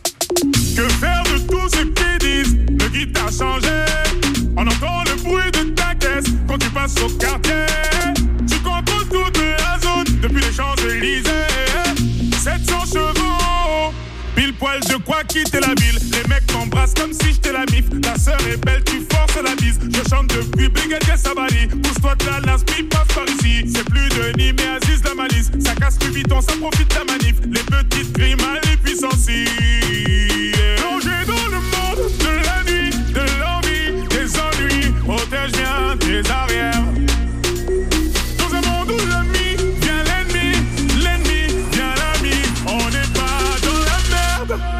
Que faire de tout ce qu'ils disent? Le guitare a changé. On entend le bruit de ta caisse quand tu passes au quartier. Tu contrôles toute la zone depuis les Champs-Élysées. sept cents chevaux, pile poil de quoi quitter la ville. Les mecs m'embrassent comme si j'étais la mif. Ta sœur est belle, tu forces la bise. Je chante depuis Brigadier Sabali. Pousse-toi de la l'aspi, passe par ici. C'est plus de Nîmes mais Aziz la malice. Ça casse plus vite, on ça profite de la manif. Les petites grimes à les puissancies. Plongé dans le monde de la nuit, de l'envie, des ennuis. Protège bien tes arrières. Dans un monde où l'ami vient l'ennemi, l'ennemi vient l'ami. On n'est pas dans la merde.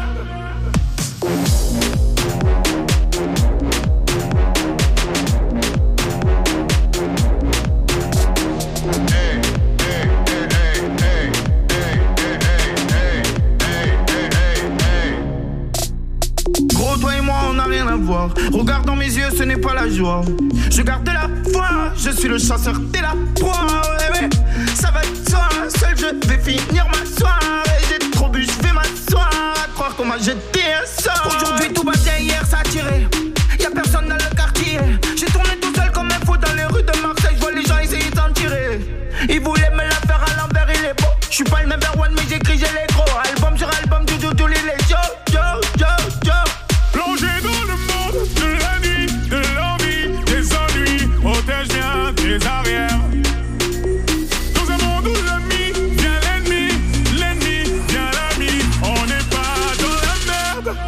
Gros, toi et moi, on n'a rien à voir. Regarde dans mes yeux, ce n'est pas la joie. Je garde de la foi, je suis le chasseur, t'es la proie. Ouais, ouais, ça va de soi. Seul, je vais finir ma soirée. J'ai trop bu, je vais m'asseoir. À croire qu'on m'a jeté un sort. Aujourd'hui, tout battait, hier, ça a tiré. Y'a personne dans le quartier. J'ai tourné tout seul comme un fou dans les rues de Marseille. Je vois les gens essayer d'en tirer. Ils voulaient me la faire à l'envers, il est beau. Je suis pas le number one, mais j'écris, j'ai les gros. Album sur album, du tout, tous les yo, yo, yo, yo. Plongé dans le monde de la nuit, de l'envie, des ennuis. Protège bien tes arrières. Dans un monde où l'ami vient l'ennemi, l'ennemi vient l'ami. On n'est pas dans la merde.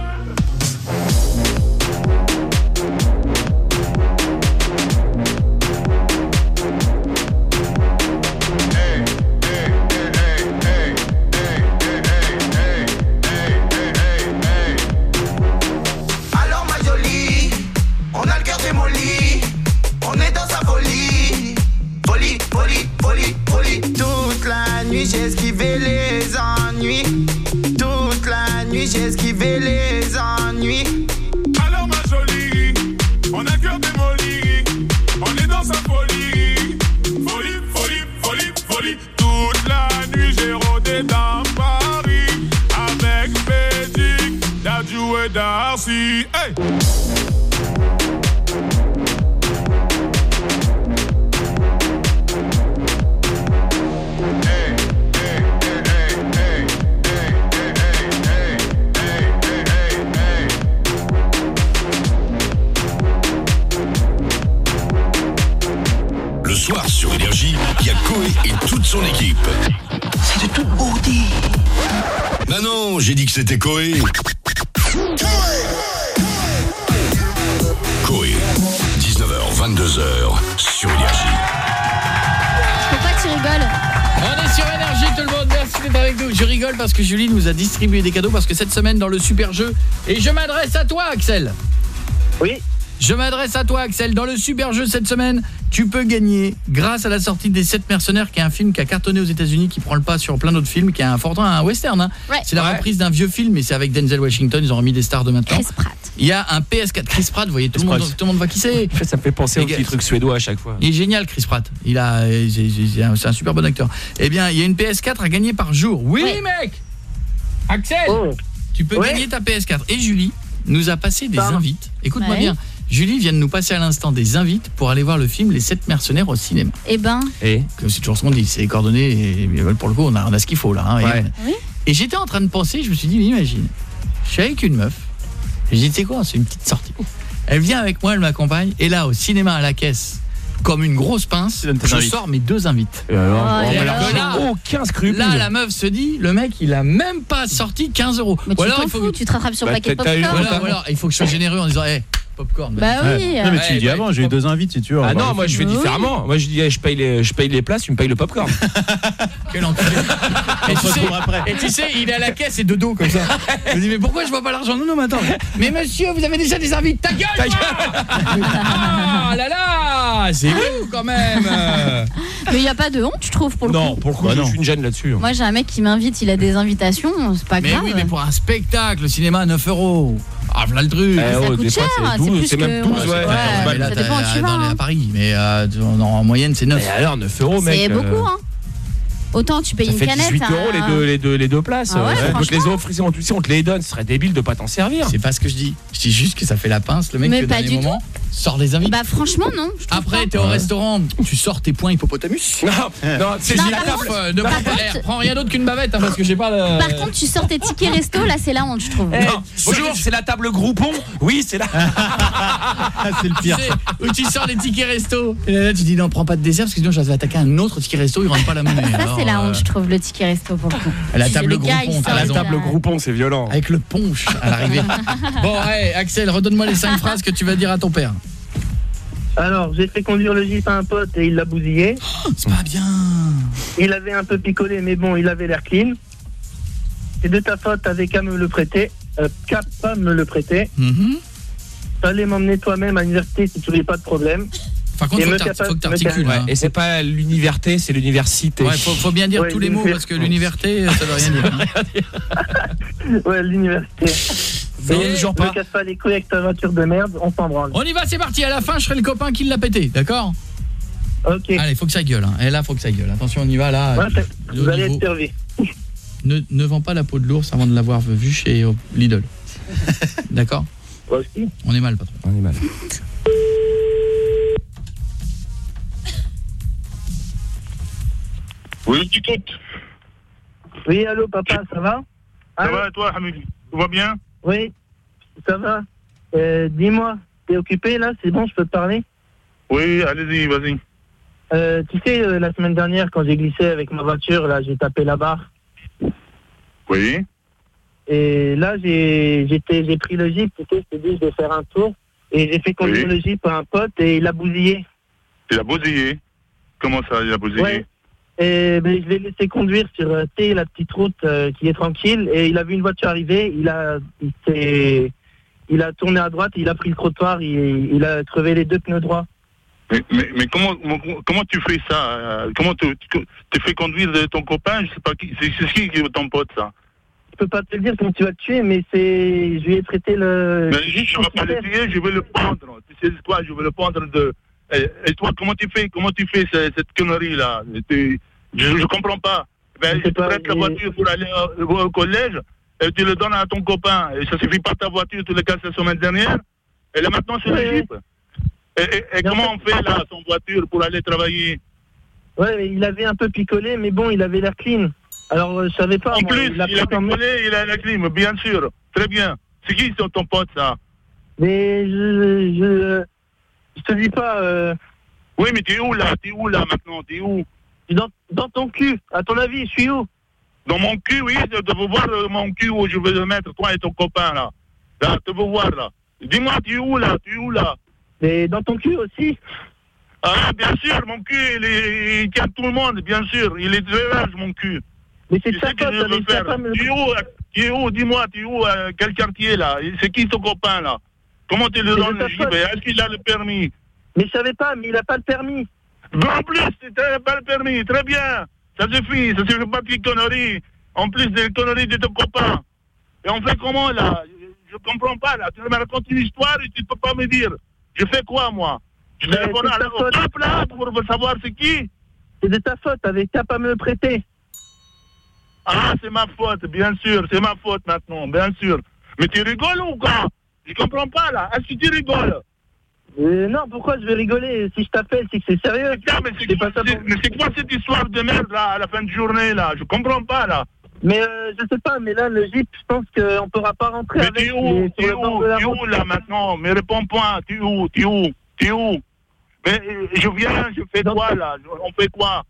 Alors ma jolie, on a le cœur démoli. On est dans sa folie. Folie, folie, folie, folie. Toute la nuit j'ai esquivé les ennuis. Toute la nuit j'ai esquivé les ennuis. Alors ma jolie, on a le cœur démoli. On est dans sa folie. Folie, folie, folie, folie. Toute la nuit j'ai rôdé dans Paris. Avec Bédic, Dadju et Darcy. Hey! soir sur Énergie, il y a Koé et toute son équipe. C'est de toute beauté. Non, non, j'ai dit que c'était Koé. Koé, dix-neuf heures, vingt-deux heures, sur Énergie. Pourquoi tu rigoles? On est sur Énergie, tout le monde, merci d'être avec nous. Je rigole parce que Julie nous a distribué des cadeaux parce que cette semaine dans le super jeu, et je m'adresse à toi Axel. Oui. Je m'adresse à toi Axel, dans le super jeu cette semaine, tu peux gagner grâce à la sortie des sept mercenaires, qui est un film qui a cartonné aux États-Unis, qui prend le pas sur plein d'autres films, qui est un fortin, un western hein. Ouais. C'est la Ouais. reprise d'un vieux film et c'est avec Denzel Washington, ils ont remis des stars de maintenant. Chris Pratt. Il y a un P S quatre Chris Pratt, vous voyez tout le monde, tout le monde voit qui c'est. Ça me fait penser aux petits trucs suédois à chaque fois. Il est génial Chris Pratt. Il a c'est un, c'est un super bon acteur. Eh bien, il y a une P S quatre à gagner par jour. Oui, Ouais. mec. Axel, Oh. tu peux Ouais. gagner ta P S quatre et Julie nous a passé des Pardon. invites. Écoute-moi Ouais. bien. Julie vient de nous passer à l'instant des invites pour aller voir le film Les sept mercenaires au cinéma. Eh ben. Et c'est toujours ce qu'on dit, c'est les coordonnées et pour le coup on a, on a ce qu'il faut là hein. Ouais. et, et j'étais en train de penser, je me suis dit mais imagine, je suis avec une meuf. Et je dis tu sais quoi, c'est une petite sortie. Elle vient avec moi, elle m'accompagne et là au cinéma à la caisse, comme une grosse pince, je invites. sors mes deux invites. Et alors, Oh, Et et alors alors que là, aucun scrupule. là la meuf se dit, le mec il a même pas sorti quinze euros. Mais Ou tu alors t'en il faut fous, tu te rattrapes sur le Bah, paquet de t'as- t'as eu- popcorn. voilà, voilà, il faut que je sois généreux en disant hey, popcorn. Bah oui. Non mais tu lui dis Ouais, avant, ouais, j'ai eu pop- deux invites si tu veux. on Ah va non, voir moi le je fais film. différemment. Moi je dis eh, je paye les je paye les places, tu me payes le popcorn. Quel enculé. Et tu, sais, et tu sais, il est à la caisse et de dos comme ça. Je me dis mais pourquoi je vois pas l'argent? Non non mais attends. Mais monsieur, vous avez déjà des invites. Ta gueule. Ta toi Ah là là, c'est vous quand même. Mais il y a pas de honte, je trouve, pour le Non, coup. pour le coup, Bah je non. suis une gêne là-dessus. Moi, j'ai un mec qui m'invite, il a des invitations, c'est pas Mais grave. oui, mais pour un spectacle, le cinéma à neuf euros. Ah, voilà le truc. Eh, ça oh, coûte des fois, cher, c'est c'est douze, plus c'est même que- douze, ouais. Ouais, mais ça là, dépend où t'as- tu vas, dans les- hein. à Paris, mais euh, en, en moyenne c'est neuf. Mais alors neuf euros mec. C'est beaucoup, euh, hein. Autant tu payes Ça une fait canette. dix-huit euros les à- deux, les deux, les deux places. Ah ouais, Ouais. Donc les franchement. offres, si on, si on te les donne, ce serait débile de pas t'en servir. C'est pas ce que je dis. Je dis juste que ça fait la pince. Le mec, Mais au pas dernier du moment, sort les invites. Bah franchement, non. je trouve Après, pas. t'es au restaurant, tu sors tes points hippopotamus. Non, non, c'est Non, la par table. contre- Euh, ne par prends, pas- contre- eh, prends rien d'autre qu'une bavette hein, parce que j'ai pas le... Par contre, tu sors tes tickets resto, là, c'est la honte, je trouve. Eh, bonjour, c'est la table Groupon. Oui, c'est là. C'est le Tu pire. sais, où tu sors les tickets resto. Et là, tu dis non, prends pas de dessert parce que sinon je vais attaquer un autre ticket resto, il rentre pas la monnaie. Ça, Alors, c'est la honte, euh, je trouve, le ticket resto pour le coup. À la Tu sais, table le gars, il Groupon, sort, t'as À la raison. il a- table Groupon, c'est violent. Avec le punch à l'arrivée. Bon, ouais, Axel, redonne-moi les cinq phrases que tu vas dire à ton père. Alors, j'ai fait conduire le Jeep à un pote et il l'a bousillé. C'est pas bien. Il avait un peu picolé, mais bon, il avait l'air clean. C'est de ta faute, t'avais qu'à me le prêter. Euh, qu'à pas me le prêter. Mhm. Fallait m'emmener toi-même à l'université si tu voulais pas de problème. Par contre, Et faut me que t'art- capa- faut que me t'articules. capa- hein. Et c'est pas l'université, c'est l'université. Ouais, faut, faut bien dire Ouais, tous les mots parce que l'université, ça veut rien dire. hein. Ouais, l'université. Non, Et toujours me pas. casse pas les couilles avec ta voiture de merde, on s'en branle. On y va, c'est parti. À la fin, je serai le copain qui l'a pété, d'accord? Ok. Allez, faut que ça gueule. Hein. Et là, faut que ça gueule. Attention, on y va là. Ouais, euh, c'est- le vous allez niveau. être servi. Ne, ne vends pas la peau de l'ours avant de l'avoir vu chez euh, Lidl. D'accord? Moi aussi. On est mal, patron. On est mal. Oui, tu t'écoutes. Oui, allô, papa, ça va? Ça Allô? va, toi, Hamid? Tout va bien? Oui, ça va. Euh, dis-moi, t'es occupé là? C'est bon, je peux te parler? Oui, allez-y, vas-y. Euh, tu sais, euh, la semaine dernière, quand j'ai glissé avec ma voiture, là, j'ai tapé la barre. Oui. Et là, j'ai j'étais, j'ai pris le Jeep, tu sais, je t'ai dit, je vais faire un tour. Et j'ai fait conduire Oui. le Jeep à un pote et il a bousillé. Il a bousillé. Comment ça, il a bousillé? Ouais. Et ben, je l'ai laissé conduire sur euh, tu sais, la petite route euh, qui est tranquille. Et il a vu une voiture arriver, il a, il s'est, il a tourné à droite, il a pris le trottoir, il, il a crevé les deux pneus droits. Mais, mais, mais comment, comment tu fais ça? euh, Comment tu, tu, tu fais conduire de ton copain? Je sais pas qui. C'est c'est qui qui est ton pote, ça? Je peux pas te le dire comme tu vas le tuer, mais c'est, je lui ai traité le. Mais je ne vais pas le tuer, je vais le prendre. Tu sais quoi? Je vais le prendre de. Et, et toi, comment tu fais? Comment tu fais cette, cette connerie-là? Tu- Je ne comprends pas. Ben, je te prête la voiture pour aller au, au collège et tu le donnes à ton copain. Et ça suffit pas ta voiture, tu l'as cassée la semaine dernière. Et là maintenant c'est le Jeep. Et, et, et comment on fait là, son voiture pour aller travailler? Ouais, mais il avait un peu picolé, mais bon, il avait l'air clean. Alors, euh, je savais pas. En moi, plus, il a pris en main. picolé, il a la clim, bien sûr. Très bien. C'est qui c'est ton pote, ça? Mais je, je, je te dis pas. Euh, Oui, mais t'es où là? T'es où là maintenant? T'es où? Dans, dans ton cul, à ton avis, je suis où? Dans mon cul, oui, je veux voir euh, mon cul où je veux le mettre, toi et ton copain là. Là, tu veux voir là. Dis-moi, tu es où là? Tu es où là? Mais dans ton cul aussi? Ah, bien sûr, mon cul, il, est, il tient tout le monde, bien sûr. Il est très large, mon cul. Mais c'est tu ta sais que faute, je veux mais faire. ta femme- Tu es où? Tu es où? Dis-moi, tu es où? euh, Quel quartier là? C'est qui ton copain là? Comment tu le C'est donnes de ta le gilet? faute. Est-ce qu'il a le permis? Mais je savais pas, mais il a pas le permis. Ben, en plus, tu n'as pas le permis, très bien. Ça suffit, ça suffit pas de tes conneries. En plus des conneries de ton copain. Et on fait comment là? Je comprends pas là. Tu me racontes une histoire et tu peux pas me dire. Je fais quoi moi? Je Mais téléphone c'est à ta la- au faute. peuple là pour savoir c'est qui? C'est de ta faute, t'avais qu'à pas me le prêter. Ah, c'est ma faute, bien sûr, c'est ma faute maintenant, bien sûr. Mais tu rigoles ou quoi? Je comprends pas là. Est-ce que tu rigoles? Euh, non, pourquoi je vais rigoler? Si je t'appelle, c'est que c'est sérieux. Putain, mais c'est quoi, c'est- mais c'est quoi cette histoire de merde là à la fin de journée là? Je comprends pas là. Mais euh, je sais pas, mais là, le Jeep, je pense qu'on pourra pas rentrer Mais avec. tu es où? il est Tu sur es le bord où? de la Tu es route. où là maintenant? Mais réponds pas. Tu es où? Tu es où? Tu es où? Mais euh, je viens, je fais quoi là? On fait quoi?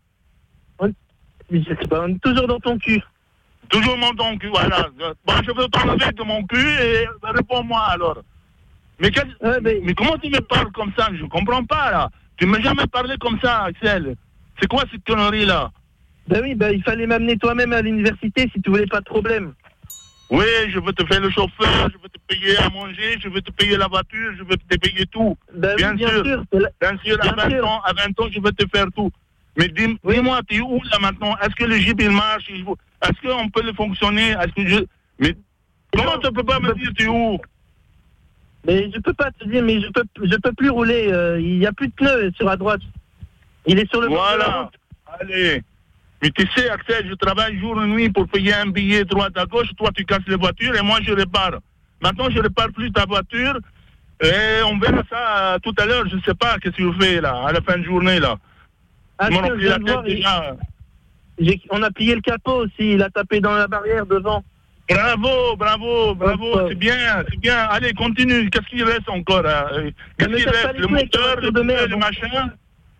Je sais pas, on est toujours dans ton cul. Toujours mon ton cul, voilà. Bon, je veux t'enlever de mon cul et réponds-moi alors. Mais, quel- mais comment tu me parles comme ça? Je comprends pas là. Tu m'as jamais parlé comme ça, Axel. C'est quoi cette connerie là? Ben oui, ben il fallait m'amener toi-même à l'université si tu voulais pas de problème. Oui, je veux te faire le chauffeur, je veux te payer à manger, je veux te payer la voiture, je veux te payer tout. Ben oui, bien, bien sûr, sûr, c'est la- bien sûr, à bien vingt sûr. ans, à vingt ans, je veux te faire tout. Mais dis- dis-moi, tu es où là maintenant? Est-ce que le Jeep il marche? Il- Est-ce qu'on peut le fonctionner? Est-ce que je... Mais comment tu peux pas me dire tu es où? Mais je peux pas te dire, mais je peux, je peux plus rouler. euh, Il y a plus de pneus sur la droite. Il est sur le bord de la Voilà. route. Allez. Mais tu sais, Axel, je travaille jour et nuit pour payer un billet droite à gauche. Toi, tu casses les voitures et moi, je répare. Maintenant, je répare plus ta voiture. Et on verra ça euh, tout à l'heure. Je sais pas qu'est-ce que tu fais là, à la fin de journée là. Ah, Tu m'en tiens, as je pris viens la de tête voir, il- déjà. J'ai- On a plié le capot aussi. Il a tapé dans la barrière devant. Bravo, bravo, bravo, c'est bien, c'est bien. Allez, continue. Qu'est-ce qu'il reste encore? euh, Qu'est-ce me qu'il casse pas reste? les Le couilles avec ta moteur, voiture le de pneu, merde, le hein. machin?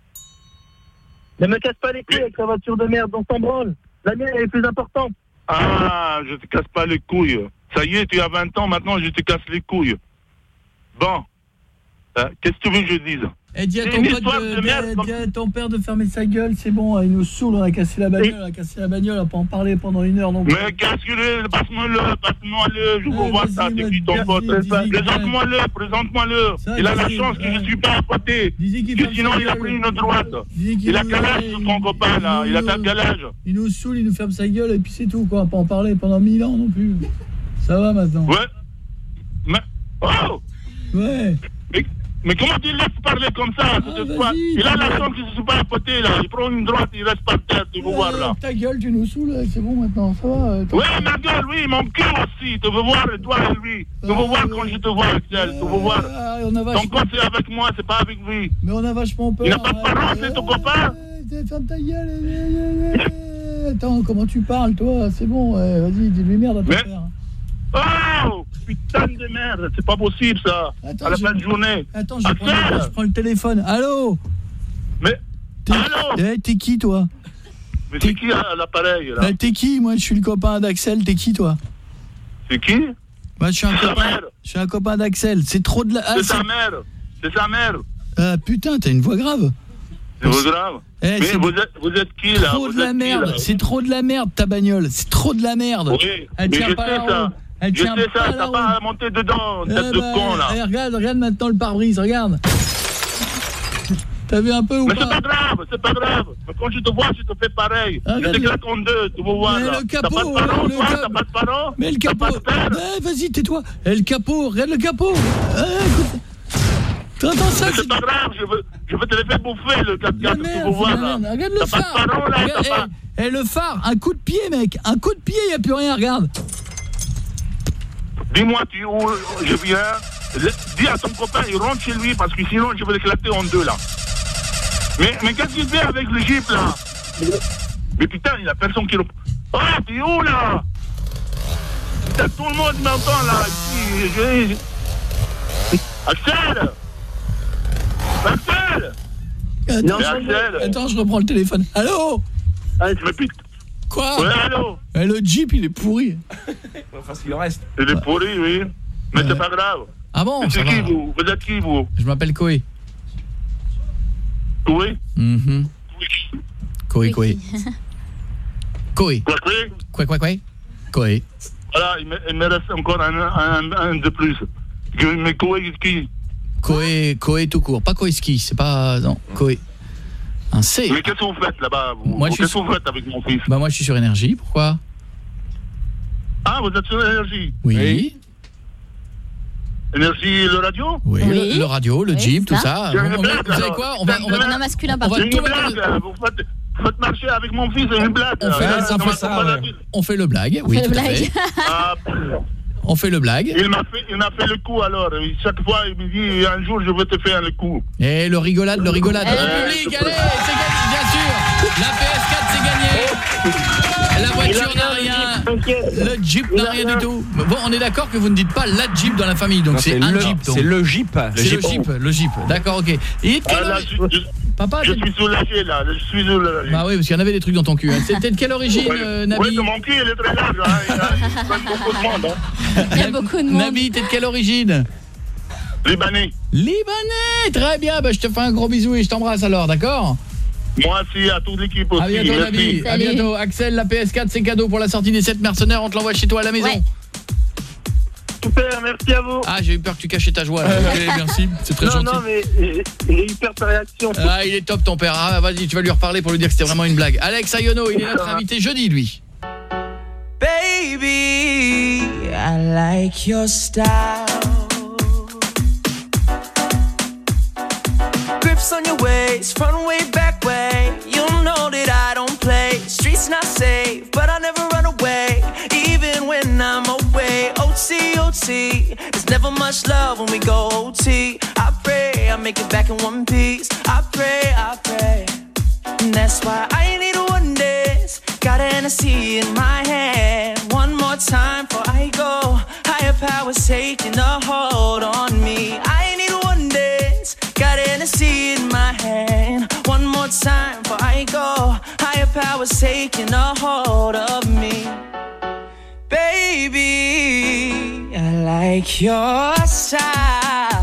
Ne me casse pas les couilles avec ta voiture de merde, on s'en branle. La mienne, elle est plus importante. Ah, je te casse pas les couilles. Ça y est, tu as vingt ans, maintenant je te casse les couilles. Bon. Euh, Qu'est-ce que tu veux que je dise? Eh, dis à C'est ton, une pote histoire de, de dis merde, à- comme- dis à ton père de fermer sa gueule, c'est bon, il nous saoule, on a cassé la bagnole, on a cassé la bagnole, on va pas en parler pendant une heure non plus. Mais qu'est-ce que le, passe-moi-le, passe-moi-le, je veux Ouais, voir vas-y, ça, c'est vas-y, qui ton vas-y, pote? dis-y, Présente-moi-le, présente-moi-le. Ça, Il a la dis-y, chance que je ouais. suis pas à côté. qu'il Que ferme sinon sa il a gueule. pris une droite. Dis-y qu'il Il a nous- quel âge ton copain là? Il a quel âge? Il nous saoule, il nous ferme sa gueule et puis c'est tout, quoi, on va pas en parler pendant mille ans non plus. Ça va maintenant. Ouais. Mais, oh! Ouais. Mais, mais comment tu le laisses parler comme ça? Ah, C'est de quoi? Il a la chance que je suis pas à côté là. Il prend une droite, il reste par terre, tu veux voir là. Ta gueule, tu nous saoules, c'est bon maintenant, ça va. euh, Oui, ma gueule, oui, mon cul aussi. Tu veux voir, toi et lui. Tu veux voir quand je te vois, Axel. Tu veux voir. on a Ton vachement... compte, c'est avec moi, c'est pas avec lui. Mais on a vachement peur. Il n'a pas de parents, c'est ton copain. Euh, Ferme ta gueule. euh, euh, euh, Attends, comment tu parles, toi? C'est bon, ouais, vas-y, dis-lui merde à ton Mais- père. Oh, putain de merde, c'est pas possible ça. Attends, à la je- fin de journée. Attends, je prends, le, je prends le téléphone. Allô? Mais, allô? Eh, t'es qui, toi? Mais c'est qui à l'appareil là? Eh, t'es qui? Moi, je suis le copain d'Axel. T'es qui, toi? C'est qui? Moi, je suis un C'est sa copain. mère. Je suis un copain d'Axel. C'est trop de la. Ah, C'est sa mère. C'est sa mère. Ah, putain, t'as une voix grave. C'est grave. Eh, Mais c'est vous êtes, vous êtes qui là? Trop Vous de la êtes qui, merde. là? C'est trop de la merde, ta bagnole. C'est trop de la merde. Oui, Elle mais tient je pas sais la ça. roue. Elle Je tient sais pas ça, la t'as roue. pas à monter dedans, tête Eh de ben, con là. eh, regarde, regarde maintenant le pare-brise, regarde. T'as vu un peu ou Mais pas? c'est pas grave, c'est pas grave. Mais quand je te vois, je te fais pareil. Ah, je te regarde. claque en deux, tu vas voir Mais là. le T'as capot, pas de parents, le toi? cap- T'as pas de parents? Mais le T'as capot. pas de père? Eh, vas-y, tais-toi. Eh, le capot, regarde le capot. Eh, écoute. T'entends ça? Mais c'est pas grave, je veux, je veux te le faire bouffer le quatre quatre, tu vas Merde, voir c'est là. la merde. Regarde le T'as pas phare. de parents là, Regarde, t'as pas. eh, eh, le phare, un coup de pied, mec. Un coup de pied, y a plus rien, regarde. Dis-moi, tu où je viens. Le- Dis à ton copain, il rentre chez lui parce que sinon je vais l'éclater en deux là. Mais, mais qu'est-ce qu'il fait avec le Jeep là? Mais putain, il y a personne qui le. Oh, t'es où là? Putain, tout le monde m'entend là. Ici, je... Axel! Axel! Attends, je, attends, je reprends le téléphone. Allô? Ah, tu me piques. Quoi? Ouais, allô? Eh, le Jeep, il est pourri. Enfin, ce qu'il en reste. Il est pourri, oui. Mais c'est pas grave. Ah bon? C'est qui, vous? Vous êtes qui, vous? Je m'appelle Koé. Koé? Mhm. Koé, Koé. Koé. Quoi, quoi? Quoi, quoi, quoi? Koé. Voilà, il me, il me reste encore un, un, un de plus. Mais Koé, qui? Koé, Koé tout court. Pas Koé ski, c'est pas... Non, Koé. Un C. Mais qu'est-ce que vous faites là-bas? Moi, je suis Qu'est-ce que sur... vous faites avec mon fils? Bah moi, je suis sur Énergie. Pourquoi? Ah, vous êtes sur Énergie? Oui. oui. Énergie, le radio? Oui, oui. Le, le radio, le oui, Jeep, tout ça. ça. On, on, vous savez quoi? On va... On va... Un masculin par on va C'est une tout blague, mettre... vous faites... Faites marcher avec mon fils, c'est une blague. On fait, hein, la, on, fait ça, ouais. on fait le blague, on oui, fait tout le à blague. fait. Ah, on fait le blague. Il m'a fait, il m'a fait le coup alors. Chaque fois, il me dit un jour, je vais te faire le coup. Et le rigolade, le rigolade. Euh, le public, allez, c'est gagné, bien sûr. La P S quatre, c'est gagné. La voiture n'a rien. Le Jeep n'a rien du tout. Bon, on est d'accord que vous ne dites pas la Jeep dans la famille, donc c'est un le, Jeep. C'est le Jeep. C'est le Jeep, le Jeep. D'accord, ok. Et ah, là, je, je, Papa, je suis soulagé là, je suis soulagé. Bah oui, parce qu'il y en avait des trucs dans ton cul. Hein. C'était de quelle origine, ouais. euh, Nabi? Oui, mon cul, il est très large. Hein. Il, y a, il y a beaucoup de monde. Hein. Il y a beaucoup de monde. Nabi, t'es de quelle origine? Libanais. Libanais, très bien. Bah, je te fais un gros bisou et je t'embrasse alors, d'accord? Moi aussi, à toute l'équipe aussi. À bientôt, Nabi. À bientôt. Axel, la P S quatre, c'est cadeau pour la sortie des sept mercenaires. On te l'envoie chez toi à la maison. Ouais. Super, merci à vous. Ah, j'ai eu peur que tu cachais ta joie là. Ok, merci, c'est très non, gentil. Non, mais j'ai eu peur de ta réaction. Ah, il est top ton père. Ah, vas-y, tu vas lui reparler pour lui dire que c'était vraiment une blague. Alex Ayono, il est notre invité jeudi, lui. Baby, I like your style. Grips on your waist, front way, back way. You know that I don't play. Streets not safe, but I never run away, even when I'm away. O T, O T, there's never much love when we go O T. I pray I make it back in one piece. I pray, I pray, and that's why I need one dance. Got an Hennessy in my hand. One more time before I go. Higher powers taking a hold on me. I need one dance. Got an Hennessy in my hand. One more time before I go. Higher powers taking a hold of me. Baby, I like your style.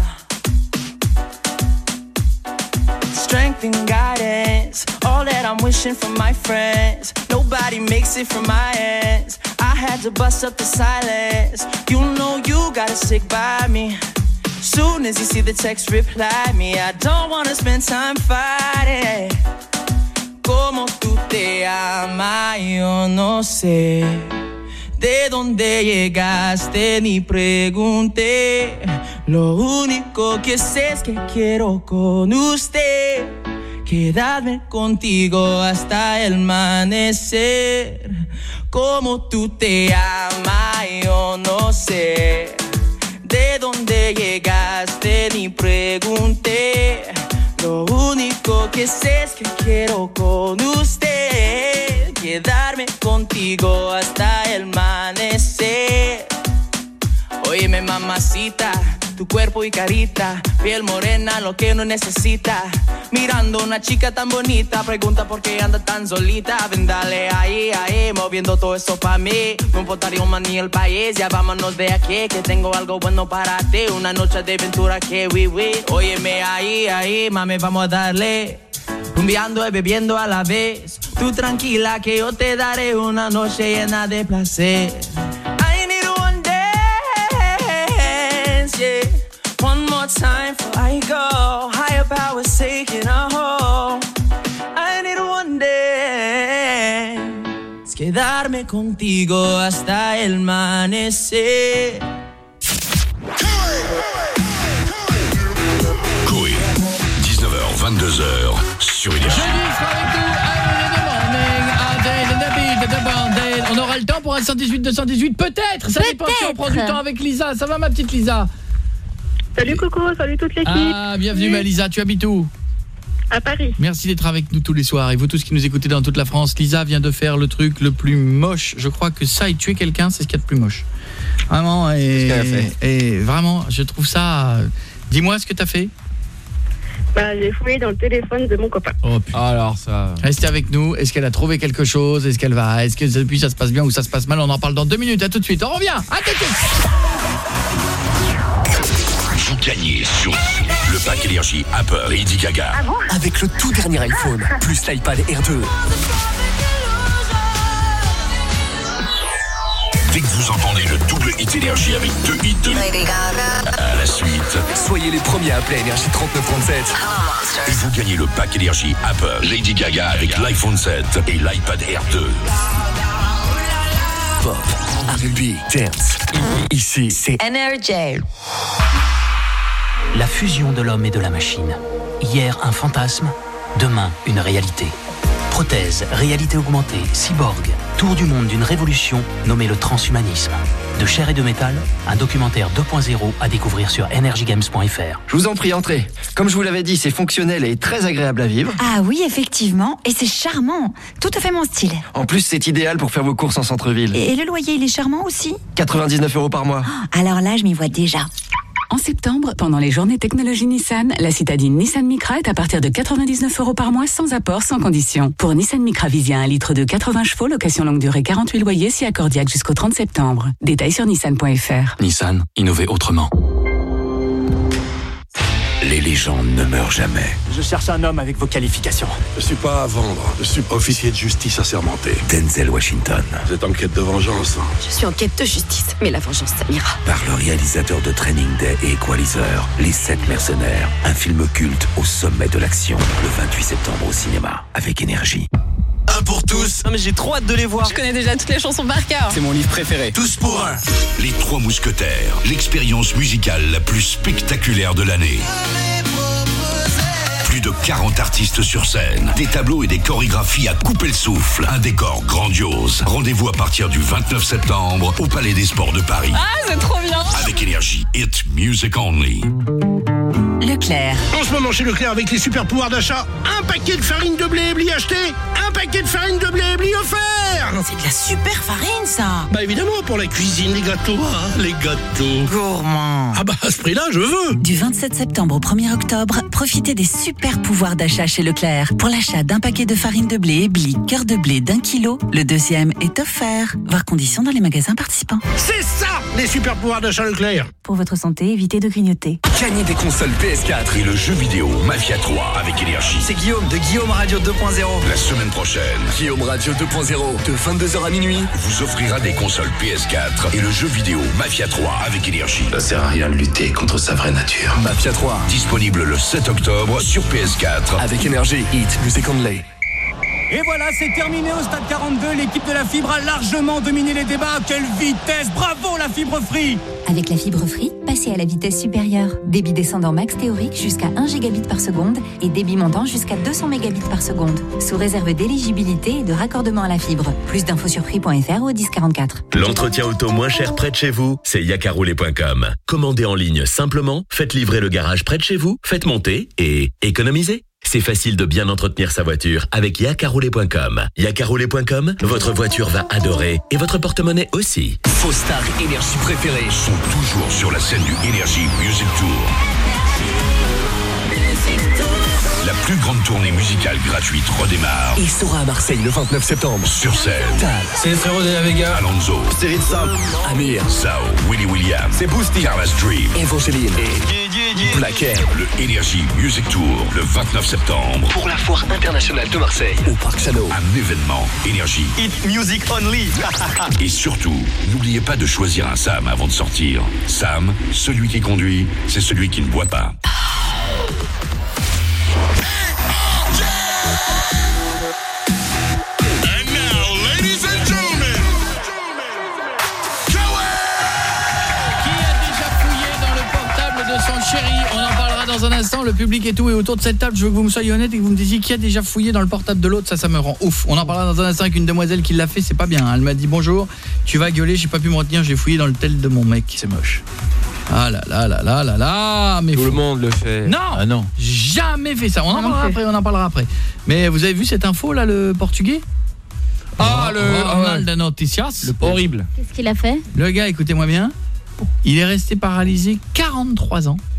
Strength and guidance, all that I'm wishing for my friends. Nobody makes it from my ends. I had to bust up the silence. You know you gotta stick by me. Soon as you see the text, reply me. I don't wanna spend time fighting. Como tú te amas, yo no sé. De dónde llegaste ni pregunté. Lo único que sé es que quiero con usted quedarme contigo hasta el amanecer. Como tú te amas, yo no sé. De dónde llegaste ni pregunté. Lo único que sé es que quiero con usted quedarme contigo hasta el amanecer. Óyeme, mamacita, tu cuerpo y carita, piel morena, lo que uno necesita. Mirando una chica tan bonita, pregunta por qué anda tan solita. Ven, dale ahí, ahí, moviendo todo eso pa' mí. No importaría un man ni el país, ya vámonos de aquí, que tengo algo bueno para ti. Una noche de aventura que we we. Óyeme ahí, ahí, mami, vamos a darle. Rumbeando y bebiendo a la vez. Tú tranquila que yo te daré una noche llena de placer. I need one dance, yeah. One more time before I go. Higher powers taking a hold. I need one dance. Quedarme contigo hasta el amanecer. Koé, dix-neuf heures vingt-deux heures sur Énergie. On aura le temps pour un cent dix-huit deux cent dix-huit, peut-être. Ça dépend si on prend du temps avec Lisa. Ça va, ma petite Lisa? Salut Coco, salut toute l'équipe. Ah, bienvenue ma Lisa, tu habites où? À Paris. Merci d'être avec nous tous les soirs. Et vous tous qui nous écoutez dans toute la France, Lisa vient de faire le truc le plus moche. Je crois que ça et tuer quelqu'un, c'est ce qu'il y a de plus moche. Vraiment, et, ce qu'elle a fait. Et vraiment, je trouve ça... Dis-moi ce que t'as fait. Bah, j'ai fouillé dans le téléphone de mon copain. Oh putain. Alors ça. Restez avec nous. Est-ce qu'elle a trouvé quelque chose? Est-ce qu'elle va Est-ce que depuis ça se passe bien ou ça se passe mal? On en parle dans deux minutes. À tout de suite. On revient. À tout de suite. Vous gagnez sur le pack énergie Apple Lady Gaga. Ah bon? Avec le tout dernier iPhone, plus l'iPad Air deux. Dès que vous entendez le double hit énergie avec deux hits de Lady Gaga à la suite, soyez les premiers à appeler énergie trente-neuf trente-sept. Et vous gagnez le pack énergie Apple Lady Gaga avec l'iPhone sept et l'iPad Air deux. Pop, R and B, dance. Ici, c'est Energy. La fusion de l'homme et de la machine. Hier, un fantasme. Demain, une réalité. Prothèse, réalité augmentée, cyborg. Tour du monde d'une révolution nommée le transhumanisme. De chair et de métal, un documentaire deux point zéro à découvrir sur energy games point f r. Je vous en prie, entrez. Comme je vous l'avais dit, c'est fonctionnel et très agréable à vivre. Ah oui, effectivement. Et c'est charmant. Tout à fait mon style. En plus, c'est idéal pour faire vos courses en centre-ville. Et, et le loyer, il est charmant aussi? quatre-vingt-dix-neuf euros par mois. Oh, alors là, je m'y vois déjà. En septembre, pendant les journées technologie Nissan, la citadine Nissan Micra est à partir de quatre-vingt-dix-neuf euros par mois sans apport, sans condition. Pour Nissan Micra Visia, un litre de quatre-vingts chevaux, location longue durée quarante-huit loyers, si accordiaque jusqu'au trente septembre. Détails sur nissan point f r. Nissan, innover autrement. Les légendes ne meurent jamais. Je cherche un homme avec vos qualifications. Je suis pas à vendre. Je suis officier de justice assermenté. Denzel Washington. Vous êtes en quête de vengeance. Je suis en quête de justice, mais la vengeance, ça m'ira. Par le réalisateur de Training Day et Equalizer, Les Sept Mercenaires. Un film culte au sommet de l'action. Le vingt-huit septembre au cinéma. Avec énergie. Un pour tous. Non mais j'ai trop hâte de les voir. Je connais déjà toutes les chansons par cœur. C'est mon livre préféré. Tous pour un. Les Trois Mousquetaires. L'expérience musicale la plus spectaculaire de l'année. Plus de quarante artistes sur scène, des tableaux et des chorégraphies à couper le souffle, un décor grandiose. Rendez-vous à partir du vingt-neuf septembre au Palais des Sports de Paris. Ah, c'est trop bien. Avec énergie, Hit Music Only. Leclerc. En ce moment chez Leclerc, avec les super pouvoirs d'achat, un paquet de farine de blé ébli acheté, un paquet de farine de blé ébli offert. C'est de la super farine, ça. Bah évidemment, pour la cuisine, les gâteaux, hein, les gâteaux. Gourmand. Ah bah à ce prix-là, je veux. Du vingt-sept septembre au premier octobre, profitez des super pouvoirs d'achat chez Leclerc. Pour l'achat d'un paquet de farine de blé ébli, cœur de blé d'un kilo, le deuxième est offert. Voir conditions dans les magasins participants. C'est ça, les super pouvoirs d'achat Leclerc. Pour votre santé, évitez de grignoter. Gagnez des consoles P S quatre. Et le jeu vidéo Mafia trois avec énergie. C'est Guillaume de Guillaume Radio deux point zéro. La semaine prochaine, Guillaume Radio deux point zéro, de vingt-deux heures à minuit, vous offrira des consoles P S quatre et le jeu vidéo Mafia trois avec énergie. Ça sert à rien de lutter contre sa vraie nature. Mafia trois. Disponible le sept octobre sur P S quatre. Avec énergie, Hit Music Only. Et voilà, c'est terminé au stade quarante-deux. L'équipe de la fibre a largement dominé les débats. Quelle vitesse! Bravo la fibre Free! Avec la fibre Free, passez à la vitesse supérieure. Débit descendant max théorique jusqu'à un gigabit par seconde et débit montant jusqu'à deux cents mégabits par seconde. Sous réserve d'éligibilité et de raccordement à la fibre. Plus d'infos sur free point f r ou au dix quarante-quatre. L'entretien auto moins cher près de chez vous, c'est yakaroulé point com. Commandez en ligne simplement, faites livrer le garage près de chez vous, faites monter et économisez. C'est facile de bien entretenir sa voiture avec yakaroulé point com. yakaroulé point com, votre voiture va adorer et votre porte-monnaie aussi. Vos stars énergie préférées sont toujours sur la scène du Energy Music Tour. La plus grande tournée musicale gratuite redémarre. Et sera à Marseille le vingt-neuf septembre. Sur scène, Tal, c'est les frérots de la Vega. Alonso, C'est Ritza, Amir, Sao, Willy Williams, c'est Boosty, Carla Stream, Evangeline et Black Air. le Energy Music Tour le vingt-neuf septembre. Pour la foire internationale de Marseille. Au Parc Chano. Un événement Énergie. Hit Music Only. Et surtout, n'oubliez pas de choisir un Sam avant de sortir. Sam, celui qui conduit, c'est celui qui ne boit pas. Chérie, on en parlera dans un instant. Le public et tout est autour de cette table. Je veux que vous me soyez honnête et que vous me disiez qui a déjà fouillé dans le portable de l'autre. Ça, ça me rend ouf. On en parlera dans un instant avec une demoiselle qui l'a fait. C'est pas bien. Elle m'a dit bonjour. Tu vas gueuler. J'ai pas pu me retenir. J'ai fouillé dans le tel de mon mec. C'est moche. Ah là là là là là là. Mais tout fou. le monde le fait. Non, ah non. Jamais fait ça. On en Ah, parlera non, après. On en parlera après. Mais vous avez vu cette info là, le portugais? Ah, le Ronaldo de Noticias. Le horrible. Qu'est-ce qu'il a fait? Le gars, écoutez-moi bien. Il est resté paralysé quarante-trois ans.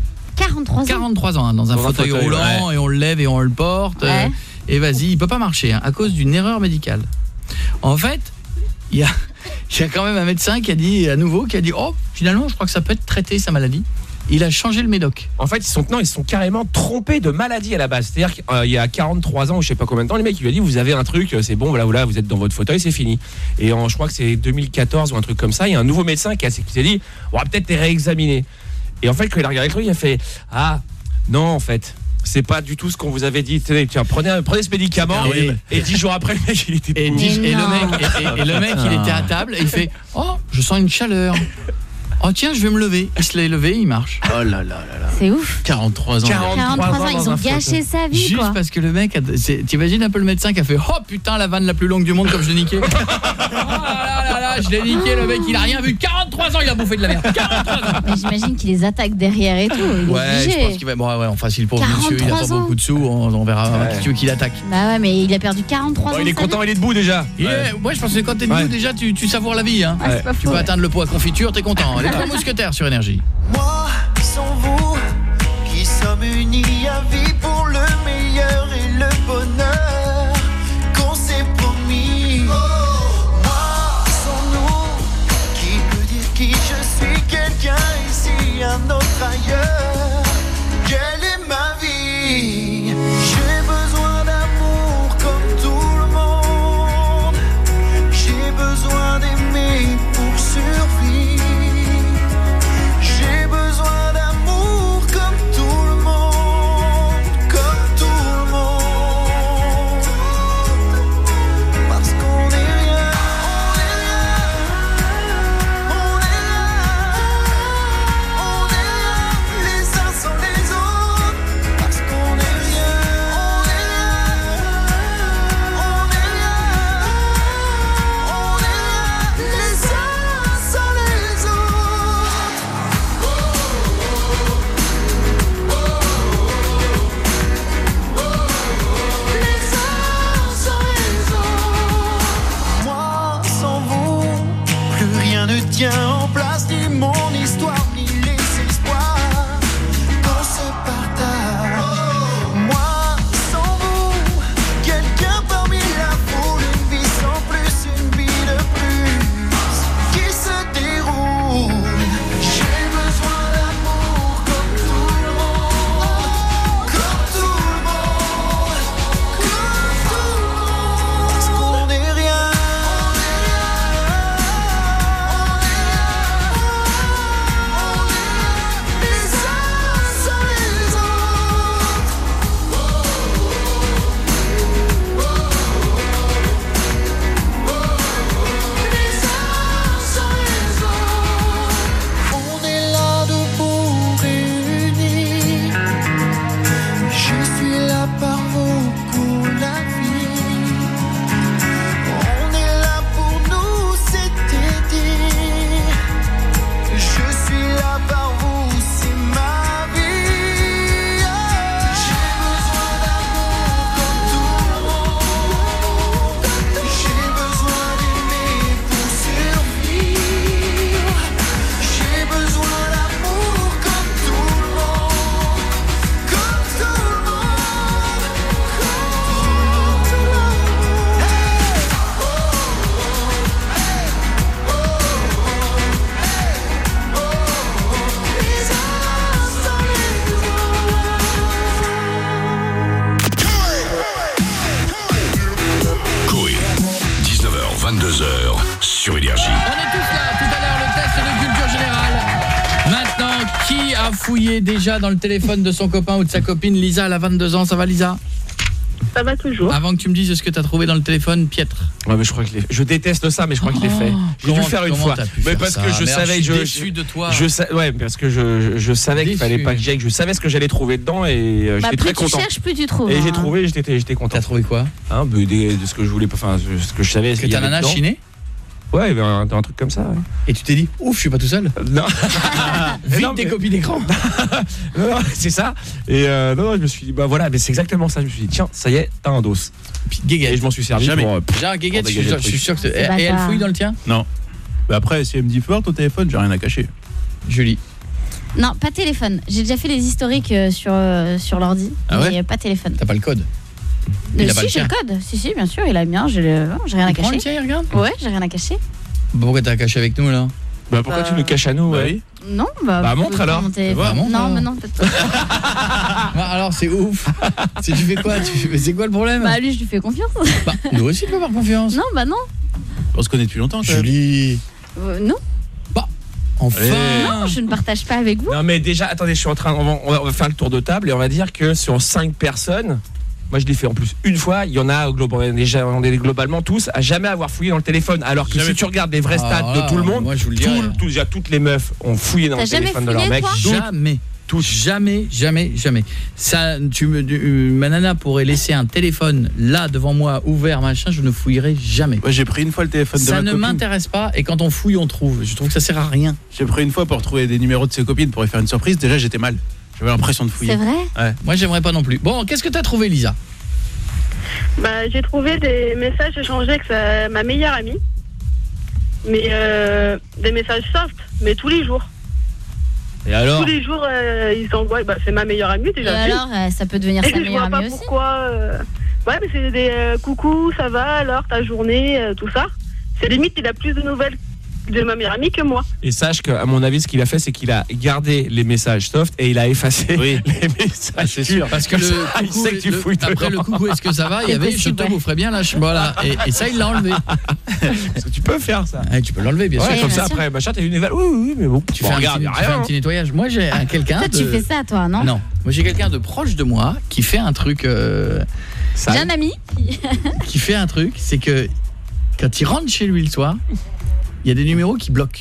quarante-trois ans. quarante-trois ans hein, dans un Dans un fauteuil, fauteuil, roulant ouais. et on le lève et on le porte Ouais. euh, et vas-y, il peut pas marcher hein, à cause d'une erreur médicale. En fait, il y a il y a quand même un médecin qui a dit à nouveau qui a dit "Oh, finalement, je crois que ça peut être traité sa maladie." Il a changé le médoc. En fait, ils sont non, ils sont carrément trompés de maladie à la base. C'est-à-dire qu'il euh, y a quarante-trois ans ou je sais pas combien de temps, les mecs, il lui a dit vous avez un truc, c'est bon, voilà, voilà, vous êtes dans votre fauteuil, c'est fini. Et en, je crois que c'est deux mille quatorze ou un truc comme ça, il y a un nouveau médecin qui, a, qui s'est dit on va peut-être les réexaminer. Et en fait, quand il a regardé le truc, il a fait ah non, en fait. C'est pas du tout ce qu'on vous avait dit. Tenez, tiens, prenez, prenez ce médicament Ah oui. et, et dix jours après, le mec, il était Et, debout. dix- et le mec, et, et- et le mec, il était à table et il fait "Oh, je sens une chaleur. Oh tiens, je vais me lever." Il se l'est levé, il marche. Oh là là là là. C'est ouf. quarante-trois ans. quarante-trois ans, ils ont gâché sa vie, Juste quoi. parce que le mec, a- c'est- t'imagines un peu le médecin qui a fait "Oh putain, la vanne la plus longue du monde comme je l'ai niqué." Oh là là là, je l'ai niqué, le mec, il a rien vu. quarante-trois ans, il a bouffé de la merde. quarante-trois ans. Mais j'imagine qu'il les attaque derrière et tout. Il est Ouais, je obligé. pense qu'il va bon ouais, enfin si le pauvre monsieur, il a pas quarante-trois ans. beaucoup de sous, on, on verra Ouais. qui tu veux qu'il attaque. Bah ouais, mais il a perdu quarante-trois Bon, ans. il est de sa content, vie. il est debout déjà. Il est- ouais, je pense que quand t'es debout Ouais. déjà tu, tu savoures la vie hein. Ah, c'est pas Tu faux, peux ouais. atteindre le pot à confiture, t'es content. Les trois mousquetaires sur énergie. Moi, sans vous, qui sommes unis à vie pour le meilleur et le bonheur qu'on s'est promis. Moi, sans nous, qui peut dire qui je suis, quelqu'un ici, un autre ailleurs. Quelle est ma vie? J'ai besoin d'amour comme tout le monde. J'ai besoin d'aimer pour survivre. J'ai besoin d'amour comme tout le monde, comme tout le monde. Parce qu'on est rien, on est là, on est là, on est là, les uns sans les autres. Parce qu'on est rien, on est là, on est là, on est là, les uns sans les autres. Moi, sans vous, plus rien ne tient en place, ni mon histoire, ni les espoirs qu'on se partage. Moi, sans vous, quelqu'un parmi la foule, une vie sans plus, une vie de plus qui se déroule. J'ai besoin d'amour comme tout le monde, comme tout le monde, comme tout le monde. Parce qu'on est rien, on est là, on est là, on est là, les uns sans les autres. Les uns sans les autres. On est là debout réunis. Je suis là par vous pour la vie. On est là pour nous, c'était dit. Je suis là par vous, c'est ma vie. J'ai besoin d'amour comme tout le monde. J'ai besoin d'aimer pour survivre. J'ai besoin d'amour comme tout le monde, comme tout le monde, comme tout le monde. Les uns sans les Coé, dix-neuf heures vingt-deux heures sur Énergie. On est tous là, tout à l'heure, le test de culture générale. Maintenant, qui a fouillé déjà dans le téléphone de son copain ou de sa copine? Lisa, elle a vingt-deux ans, ça va Lisa? Ça va toujours. Avant que tu me dises ce que tu as trouvé dans le téléphone, Pietre. Ouais, mais je crois que je l'ai- je déteste ça, mais je crois que je l'ai fait. J'ai dû comment- le faire une comment fois. t'as pu Mais faire parce ça? que je Merde, savais, je je, suis déçu de toi. Je sa- ouais, parce que je, je savais qu'il fallait pas que j'aille, je savais ce que j'allais trouver dedans et euh, Bah, j'étais plus très tu content. cherches, plus tu trouves. Et j'ai hein. trouvé, j'étais j'étais content. T'as trouvé quoi? Hein, bah, des- de ce que je voulais, enfin ce que je savais. Est-ce que qu'il y t'as avait nana dedans. chiné? Ouais, ben, un, un truc comme ça. Ouais. Et tu t'es dit, ouf, je suis pas tout seul? Non. Vite non, tes mais- copies d'écran. non, non, c'est ça. Et euh, non, non, je me suis dit, bah voilà, mais c'est exactement ça. Je me suis dit, tiens, ça y est, t'as un dos. Puis Guéguette. Et je m'en suis servi Jamais. pour. euh, J'ai un Guéguette, pour je suis dégager sûr- le je suis truc. sûr que c'est... C'est Et et elle bâtard. fouille dans le tien? Non. Mais après, si elle me dit fort au téléphone, j'ai rien à cacher. Julie. Non, pas téléphone. J'ai déjà fait les historiques euh, sur, euh, sur l'ordi, Ah mais ouais pas téléphone. T'as pas le code? Euh, Il a pas si, le j'ai le tien. code. Si, si, bien sûr, il a le mien. J'ai le... non, j'ai rien à Il prend cacher. le tien, il regarde? Ouais, j'ai rien à cacher. Pourquoi t'as caché avec nous là? Bah pourquoi Bah, tu nous caches à nous? Ouais. Non, bah. Bah, vous montre pouvez alors. prendre mon téléphone. Bah, montre non, alors. mais non, peut-être. Bah, alors c'est ouf. C'est- tu fais quoi? Tu fais- C'est quoi le problème? Bah, lui, je lui fais confiance. Bah, nous aussi tu peux avoir confiance. Non, bah non. On se connaît depuis longtemps, quand même. Julie. Euh, non. Enfin. Non, je ne partage pas avec vous. Non mais déjà, attendez, je suis en train, on va, on va- on va faire le tour de table et on va dire que sur cinq personnes, moi je l'ai fait en plus une fois, il y en a globalement, déjà, on est globalement tous à jamais avoir fouillé dans le téléphone. Alors que Jamais. si tu regardes les vrais Ah, stats voilà, de tout le monde, moi, je vous le tout, dirais. tout- déjà toutes les meufs ont fouillé dans T'as le jamais téléphone de leur fouillé, mec. toi Jamais. Tout. Jamais, jamais, jamais. Ça, tu me, euh, ma nana pourrait laisser un téléphone là devant moi ouvert, machin, je ne fouillerai jamais. Ouais, j'ai pris une fois le téléphone de Ça ma ne copine. m'intéresse pas et quand on fouille, on trouve. Je trouve que ça sert à rien. J'ai pris une fois pour trouver des numéros de ses copines pour lui faire une surprise. Déjà, j'étais mal. J'avais l'impression de fouiller. C'est vrai? Ouais. Moi, j'aimerais pas non plus. Bon, qu'est-ce que t'as trouvé, Lisa? Bah, j'ai trouvé des messages échangés avec sa- ma meilleure amie. Mais euh, des messages soft, mais tous les jours. Et alors? Tous les jours, euh, ils s'envoient. Bah, c'est ma meilleure amie Et déjà. alors, euh, ça peut devenir Et sa je meilleure vois pas amie aussi. pourquoi. euh, Ouais, mais c'est des euh, coucou, ça va, alors ta journée, euh, tout ça. C'est limite, il a plus de nouvelles de ma meilleure amie que moi. Et sache qu'à mon avis, ce qu'il a fait, c'est qu'il a gardé les messages soft et il a effacé Oui. les messages. C'est sûr. Parce que Comme le ça, il coucou, sait que tu le- fouilles après dedans. le coucou, est-ce que ça va? Il y C'est avait, possible, je te ouais. vous ferai bien là. Voilà. Et, et ça, il l'a enlevé. Parce que tu peux faire ça. Ouais, tu peux l'enlever, bien Ouais, sûr. comme bien ça sûr. après, machin, t'as une nouvelle. Oui, oui, oui, mais bon. Tu Bon, fais, un regarde, petit, y a tu fais rien. un petit nettoyage. Moi, j'ai un- quelqu'un Toi, de... tu fais ça, toi, non? Non. Moi, j'ai quelqu'un de proche de moi qui fait un truc... euh, J'ai un ami. qui fait un truc, c'est que quand il rentre chez lui le soir, il y a des numéros qui bloquent.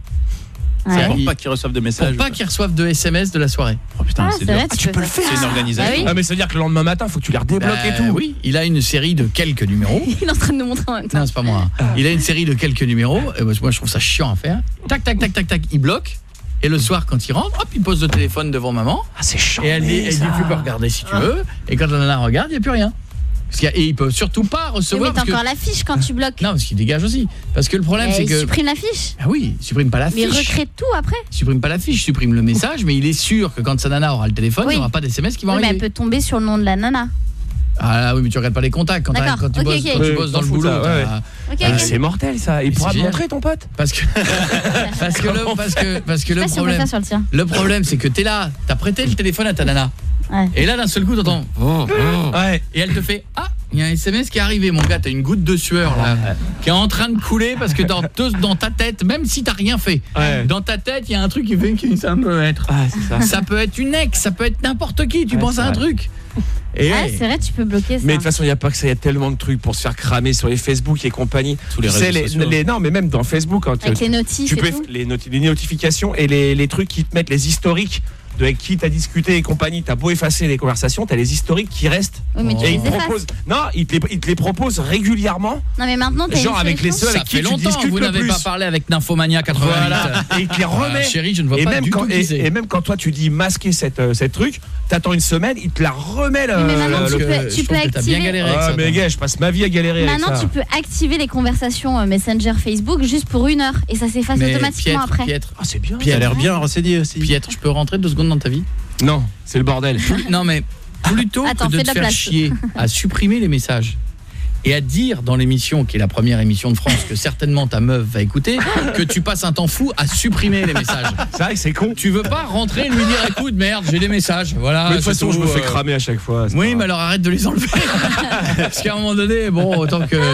Ouais. Pour il- pas qu'ils reçoivent de messages. Pour pas qu'ils reçoivent de S M S de la soirée. Oh putain, Ah, c'est c'est dur. vrai, Ah, tu peux le faire. C'est une organisation. Bah oui. Ah mais ça veut dire que le lendemain matin, faut que tu les redébloques Bah, et tout. Oui, il a une série de quelques numéros. Il est en train de nous montrer en même temps. Non, c'est pas moi. Il a une série de quelques numéros. Et moi, je trouve ça chiant à faire. Tac, tac, tac, tac, tac, il bloque. Et le soir, quand il rentre, hop, il pose le téléphone devant maman. Ah, c'est chiant. Et elle dit, elle dit, tu peux regarder si tu veux. Et quand la nana regarde, il n'y a plus rien. Parce qu'il y a- et il peut surtout pas Oui, recevoir. mais t'as parce que- encore l'affiche quand tu bloques. Non, parce qu'il dégage aussi. Parce que le problème, Mais c'est il que... supprime l'affiche. Ah oui, il supprime pas la Mais il fiche. recrée tout après. Il supprime pas la fiche, il supprime le message, mais il est sûr que quand sa nana aura le téléphone, Oui. il n'y aura pas d'S M S qui va Oui, mais arriver. elle peut tomber sur le nom de la nana. Ah oui, mais tu regardes pas les contacts quand, D'accord, t'as- quand tu ok, bosses, ok. quand tu Oui, bosses dans t'en le fous, boulot. ça, ouais. t'as- Ok, Ah, ok. c'est mortel ça. Il Mais pourra c'est te génial. montrer ton pote. Parce que parce que le parce que parce que Je sais le pas si on peut problème faire sur le tien. le problème c'est que t'es là, t'as prêté le téléphone à ta nana. Ouais. Et là d'un seul coup t'entends oh, oh. Ouais. Et elle te fait ah, il y a un S M S qui est arrivé mon gars, t'as une goutte de sueur là qui est en train de couler parce que dans te- dans ta tête, même si t'as rien fait. Ouais. Dans ta tête, il y a un truc qui fait que ça peut être Ah, c'est ça. ça peut être une ex, ça peut être n'importe qui, tu Ouais, penses c'est à un vrai. truc. Et Ah, ouais. c'est vrai, tu peux bloquer ça. Mais de toute façon, il n'y a pas que ça, il y a tellement de trucs pour se faire cramer sur les Facebook et compagnie. Tous les Tu réseaux sais, les, sociaux. les- non, mais même dans Facebook, quand Avec tu, les notifs tu et peux tout. les, noti- les notifications et les, les trucs qui te mettent les historiques de avec qui t'as discuté et compagnie, t'as beau effacer les conversations, t'as les historiques qui restent. Oui, mais tu et les ils te effaces. proposent, non, ils te, les, ils te les proposent régulièrement. Non, mais maintenant, t'as Genre une avec les solution. seuls Ça avec qui fait tu longtemps que discutes vous le n'avez plus. pas parlé avec Nymphomania quatre-vingt-huit. Voilà. Et il te les remet. Ah, chérie, je ne vois et pas même du quand, tout qui et, c'est. et même quand toi tu dis masquer cette, euh, cette truc, t'attends une semaine, il te la remet le, Oui, mais maintenant, le- tu le- peux, que tu je peux trouve que t'as bien activer. galéré avec Ah, ça, mais toi. gars, je passe ma vie à galérer avec Maintenant, ça. tu peux activer les conversations euh, Messenger Facebook juste pour une heure et ça s'efface Mais automatiquement Pietre, après. Pietre, Ah, c'est bien. Puis elle a l'air bien renseigné aussi. Pietre, je peux rentrer deux secondes dans ta vie? Non, c'est le bordel. Plus- Non mais plutôt Attends, que de fais te de la faire place. chier à supprimer les messages et à dire dans l'émission qui est la première émission de France que certainement ta meuf va écouter que tu passes un temps fou à supprimer les messages. C'est vrai que c'est con. Tu veux pas rentrer et lui dire écoute merde, j'ai des messages. Voilà. Mais de toute c'est façon, tout, je me fais euh. cramer à chaque fois. c'est Oui, pas mais alors arrête de les enlever. Parce qu'à un moment donné, bon, autant que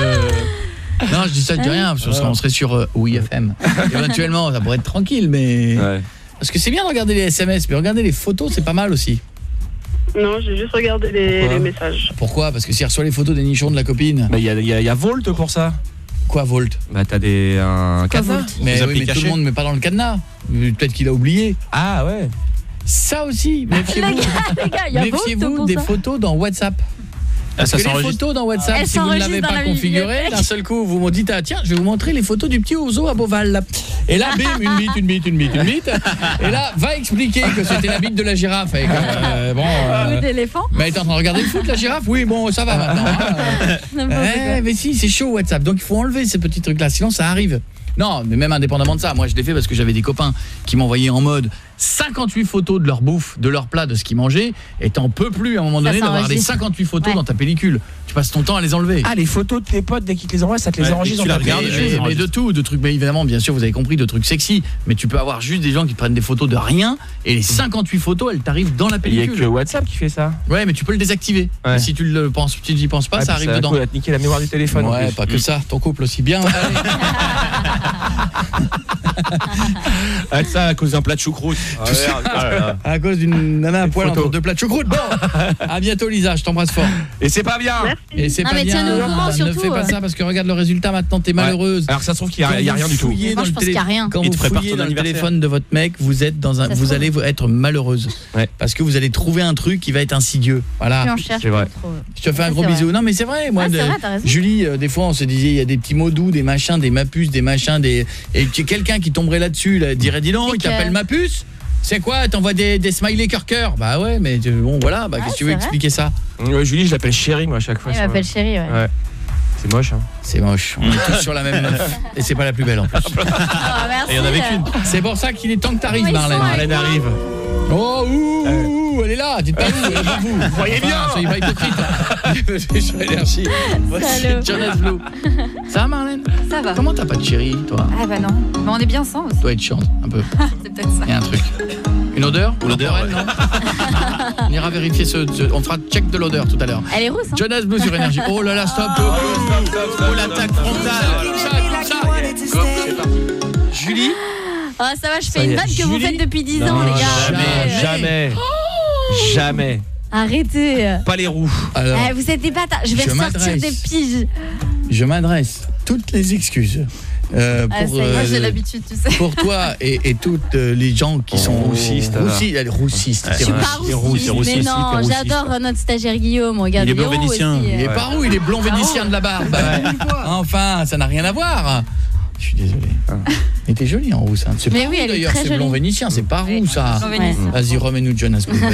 non, je dis ça, je dis rien, parce qu'on serait, on serait sur euh, oui F M. Éventuellement, ça pourrait être tranquille, mais Ouais. parce que c'est bien de regarder les S M S, mais regarder les photos, c'est pas mal aussi. Non, j'ai juste regardé les, Pourquoi les messages. Pourquoi? Parce que s'il reçoit les photos des nichons de la copine. Bah, il y a, il y a- il y a Volt pour ça. Quoi, Volt? Bah, t'as des. Un cadenas. Volt Mais, Vous oui, appelez mais tout caché le monde ne met pas dans le cadenas. Peut-être qu'il a oublié. Ah ouais. Ça aussi, Les méfiez-vous. gars, les gars, il y a Volt Méfiez-vous pour des ça. photos dans WhatsApp. Ah, Parce ça que les s'enregistre. photos dans WhatsApp, Elles si vous ne l'avez s'enregistrent dans pas la configuré, bibliothèque. d'un seul coup, vous me dites ah tiens, je vais vous montrer les photos du petit oiseau à Beauval. Là. Et là, bim, une bite, une bite, une bite, une bite. Et là, va expliquer que c'était la bite de la girafe. Et que, euh, bon, euh, Ou d'éléphant. mais elle est en train de regarder le foot, la girafe. Oui, bon, ça va maintenant. hein. N'importe Eh, quoi. mais si, c'est chaud WhatsApp. Donc il faut enlever ces petits trucs-là, sinon ça arrive. Non, mais même indépendamment de ça, moi je l'ai fait parce que j'avais des copains qui m'envoyaient en mode cinquante-huit photos de leur bouffe, de leur plat, de ce qu'ils mangeaient, et t'en peux plus à un moment donné d'avoir les cinquante-huit photos ouais. dans ta pellicule. Tu passes ton temps à les enlever. Ah, les photos de tes potes, dès qu'ils te les envoient, ça te les ouais, enregistre dans ta pellicule. Mais de tout, de trucs, mais évidemment, bien sûr, vous avez compris, de trucs sexy, mais tu peux avoir juste des gens qui prennent des photos de rien, et les cinquante-huit photos, elles t'arrivent dans la pellicule. Il y a que WhatsApp qui fait ça. Ouais, mais tu peux le désactiver. Ouais. Si tu le penses, tu n'y penses pas, ouais, ça arrive dedans. Ça va te niquer la mémoire du téléphone. Ouais, pas que ça, ton couple aussi bien. Ah, ça à cause d'un plat de choucroute. Ah, à cause d'une nana à poil entre deux plats de choucroute. Bon, à bientôt Lisa, je t'embrasse fort. Et c'est pas bien. Merci. Et c'est non, pas mais bien. Tiens-nous au courant, ne surtout. fais pas ça parce que regarde le résultat maintenant, t'es malheureuse. Ouais. Alors ça se trouve qu'il y a, il y a rien du tout. Moi, je pense qu'il y a rien. Quand vous fouillez dans le téléphone de votre mec, vous êtes dans un, vous allez être malheureuse. Ouais. Parce que vous allez trouver un truc qui va être insidieux. Voilà. C'est vrai. Je te fais un gros bisou. Non mais c'est vrai, moi ah, de, vrai, Julie, euh, des fois on se disait il y a des petits mots doux, des machins, des mapus, des machins, des et quelqu'un qui tomberait là-dessus, là, dirait dis donc, il t'appelle Mapus. C'est quoi? T'envoies des, des smileys cœur-cœur? Bah ouais, mais bon voilà, bah, ah, qu'est-ce que tu veux vrai. expliquer ça? Ouais, Julie, je l'appelle chérie moi à chaque fois. Je m'appelle chérie, ouais. ouais. C'est moche hein. C'est moche. On est tous sur la même meuf et c'est pas la plus belle en plus. Oh, merci. Et il y en avait qu'une. C'est pour ça qu'il est temps que t'arrives oh, Marlène. Marlène arrive. Oh ouh, ouh, elle est là, dites pas où, elle est pas vous. Vous voyez bien, soyez pas hypocrite. Sur énergie. Voici Jonas Blue. Ça va Marlène? Ça va. Comment t'as pas de chérie toi? Ah bah non, mais on est bien ensemble aussi. Toi être chance un peu. C'est peut-être ça. Il y a un truc. Une odeur? Ou l'odeur ouais. Non. On ira vérifier ce, ce on fera check de l'odeur tout à l'heure. Elle est rousse hein. Jonas Blue sur énergie. Oh là là, stop. Oh, stop, stop, stop. Oh l'attaque frontale. Comme ça, comme ça. Go, c'est parti. Julie. Ah ça va, je fais une vanne que vous faites depuis dix ans les gars. Jamais, jamais. Oh jamais. Arrêtez. Pas les roues. Alors, eh, vous êtes des bâtards, je vais je ressortir des piges. Je m'adresse toutes les excuses. Euh, ah, pour, ça, euh, moi j'ai l'habitude tu sais. Pour toi et, et toutes euh, les gens qui oh, sont roussistes roussi, elle est roussiste je suis pas roussiste mais roussiste, non j'adore notre stagiaire Guillaume regarde il est blond vénitien aussi, il est par où il est blond vénitien de la barbe enfin ça n'a rien à voir. Je suis désolé. Mais t'es jolie en rousse hein. C'est mais pas oui, roux d'ailleurs, c'est blond vénitien, c'est pas roux ça. Ouais. Vas-y, remets-nous Jonas. Vas-y.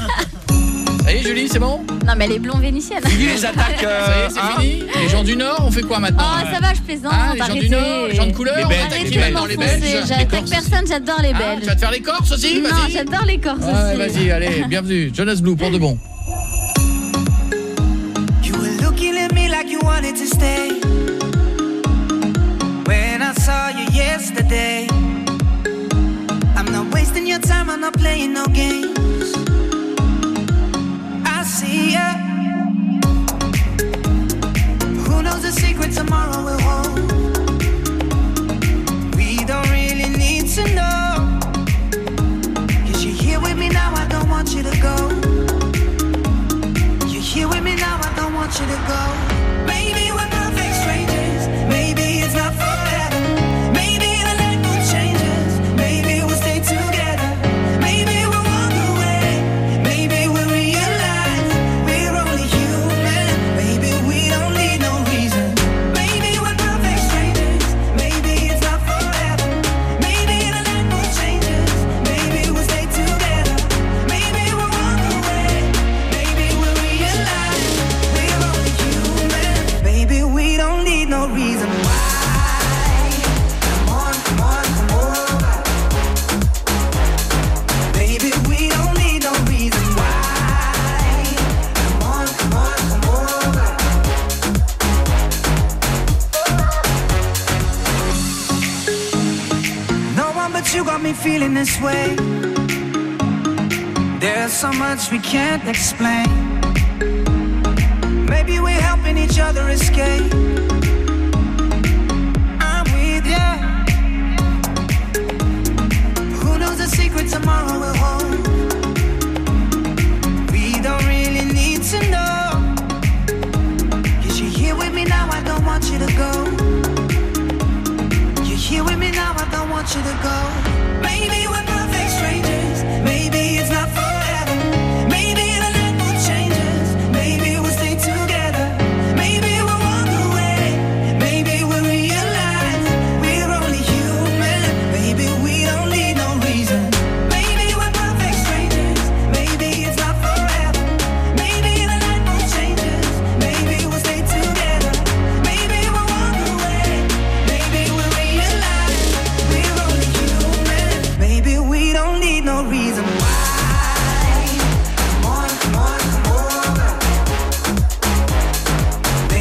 Ça y est Julie, c'est bon? Non mais elle est blond vénitienne. Julie les attaques euh, ça y est, c'est hein fini. Les gens du Nord, on fait quoi maintenant? Oh ça va, je plaisante, ah, les arrêtez. gens du Nord, les gens de couleur, les Belges, arrêtez de m'enfoncer, les Belges. J'attaque personne, j'adore les Belges. Ah, tu vas te faire les Corses aussi? Non, j'adore les Corses aussi. Vas-y, allez, bienvenue. Jonas Blue pour de bon. You were looking at me like you wanted to stay. When I saw you yesterday, I'm not wasting your time, I'm not playing no games. I see ya. Who knows the secret tomorrow will hold? We don't really need to know. Cause you're here with me now, I don't want you to go. You're here with me now, I don't want you to go. Maybe we're perfect strangers, maybe it's not forever. Maybe the night will change us, maybe we'll stay together. Maybe we'll walk away, maybe we'll realize we're only human. Maybe we don't need no reason. Maybe we're perfect strangers, maybe it's not forever. Maybe the night will change us, maybe we'll stay together. Maybe we'll walk away, maybe we'll realize we're only human. Maybe we don't need no reason why. Come on, come on, come over. Baby, we don't need no reason why. Come on, come on, come over. No one but you got me feeling this way. There's so much we can't explain. Maybe we're helping each other escape. I'm with ya. Who knows the secret tomorrow will hold? We don't really need to know. Cause you're here with me now, I don't want you to go. You're here with me now, I don't want you to go. Maybe we're perfect strangers, maybe it's not forever. Maybe the night will change us, maybe we'll stay together. Maybe we'll walk away, maybe we'll realize we're only human. Maybe we don't need no reason. Maybe we're perfect strangers, maybe it's not forever. Maybe the night will change us, maybe we'll stay together. Maybe we'll walk away, maybe we'll realize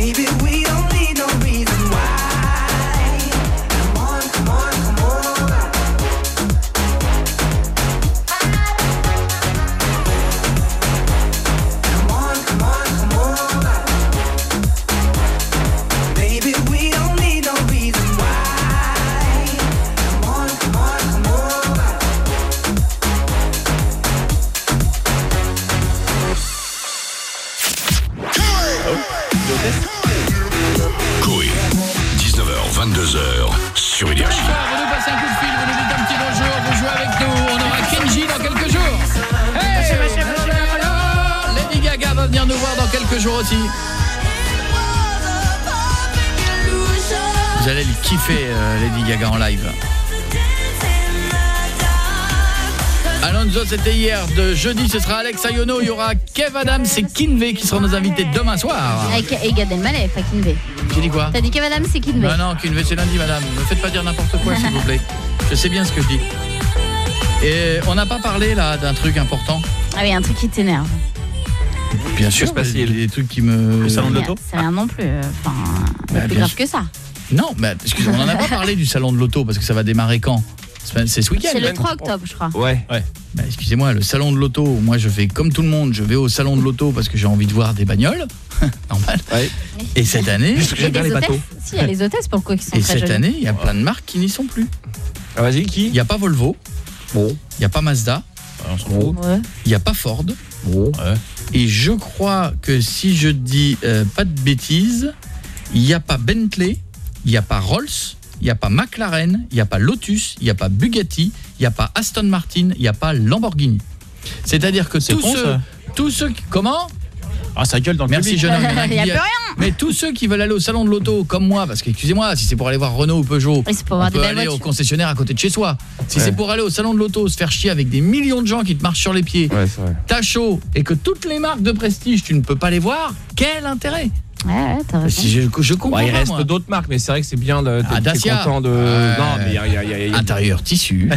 Baby, we don't need no reason why. Come on, come on, come on. Come on, come on, come on. Baby, we don't need no reason why. Come on, come on, come on. Coé, dix-neuf heures vingt-deux heures sur Énergie. Vous nous passez un coup de fil, vous nous dites un petit bonjour, vous jouez avec nous, on aura Kenji dans quelques jours. Hey, Lady Gaga va venir nous voir dans quelques jours aussi. Vous allez le kiffer, euh, Lady Gaga en live. Alonso, c'était hier. De jeudi, ce sera Alex Ayono. Il y aura Kev Adams et Kinvey qui seront nos invités demain soir. Avec et Gad Elmaleh, pas Kinvey. J'ai dit quoi? T'as dit Kev Adams, c'est Kinvey. Non, non, Kinvey, c'est lundi, madame. Ne me faites pas dire n'importe quoi, s'il vous plaît. Je sais bien ce que je dis. Et on n'a pas parlé, là, d'un truc important. Ah oui, un truc qui t'énerve. Bien sûr, il y a des trucs qui me... Le salon de l'auto? C'est rien non plus. Enfin, Bah, plus bien grave sûr. que ça. Non, mais excusez-moi, on n'en a pas parlé du salon de l'auto parce que ça va démarrer quand? C'est ce week-end. C'est le trois octobre, je crois. Ouais. Ouais. Bah, excusez-moi, le salon de l'auto, moi je fais comme tout le monde, je vais au salon de l'auto parce que j'ai envie de voir des bagnoles. Normal. Ouais. Et cette année, Il y a des hôtesses. Si, il y a les hôtesses pour le coup qui sont et très cette jolies. année, il y a plein de marques qui n'y sont plus. Ah, vas-y, qui? Il n'y a pas Volvo. Bon. Il n'y a pas Mazda. On s'en fout. Ouais. Il n'y a pas Ford. Bon. Ouais. Et je crois que si je dis euh, pas de bêtises, il n'y a pas Bentley, il n'y a pas Rolls, il n'y a pas McLaren, il n'y a pas Lotus, il n'y a pas Bugatti, il n'y a pas Aston Martin, il n'y a pas Lamborghini. C'est-à-dire que tous con, ceux, ça. tous ceux qui... Comment? Ah, ça gueule dans le Merci public. jeune homme. Il y en a Il y a qui- plus rien. Mais tous ceux qui veulent aller au salon de l'auto comme moi, parce que excusez-moi, si c'est pour aller voir Renault ou Peugeot, Oui, c'est pour on voir des peut belles aller au voitures. concessionnaire à côté de chez soi. Si Ouais. c'est pour aller au salon de l'auto, se faire chier avec des millions de gens qui te marchent sur les pieds, Ouais, c'est vrai. t'as chaud et que toutes les marques de prestige, tu ne peux pas les voir, quel intérêt? Ouais, ouais, t'as raison. Si je, je comprends Ouais, il pas, reste moi. d'autres marques, mais c'est vrai que c'est bien de Ah, t'es Dacia. content de. Ouais. Non, mais il y a, y a- y a- y a- Intérieur tissu.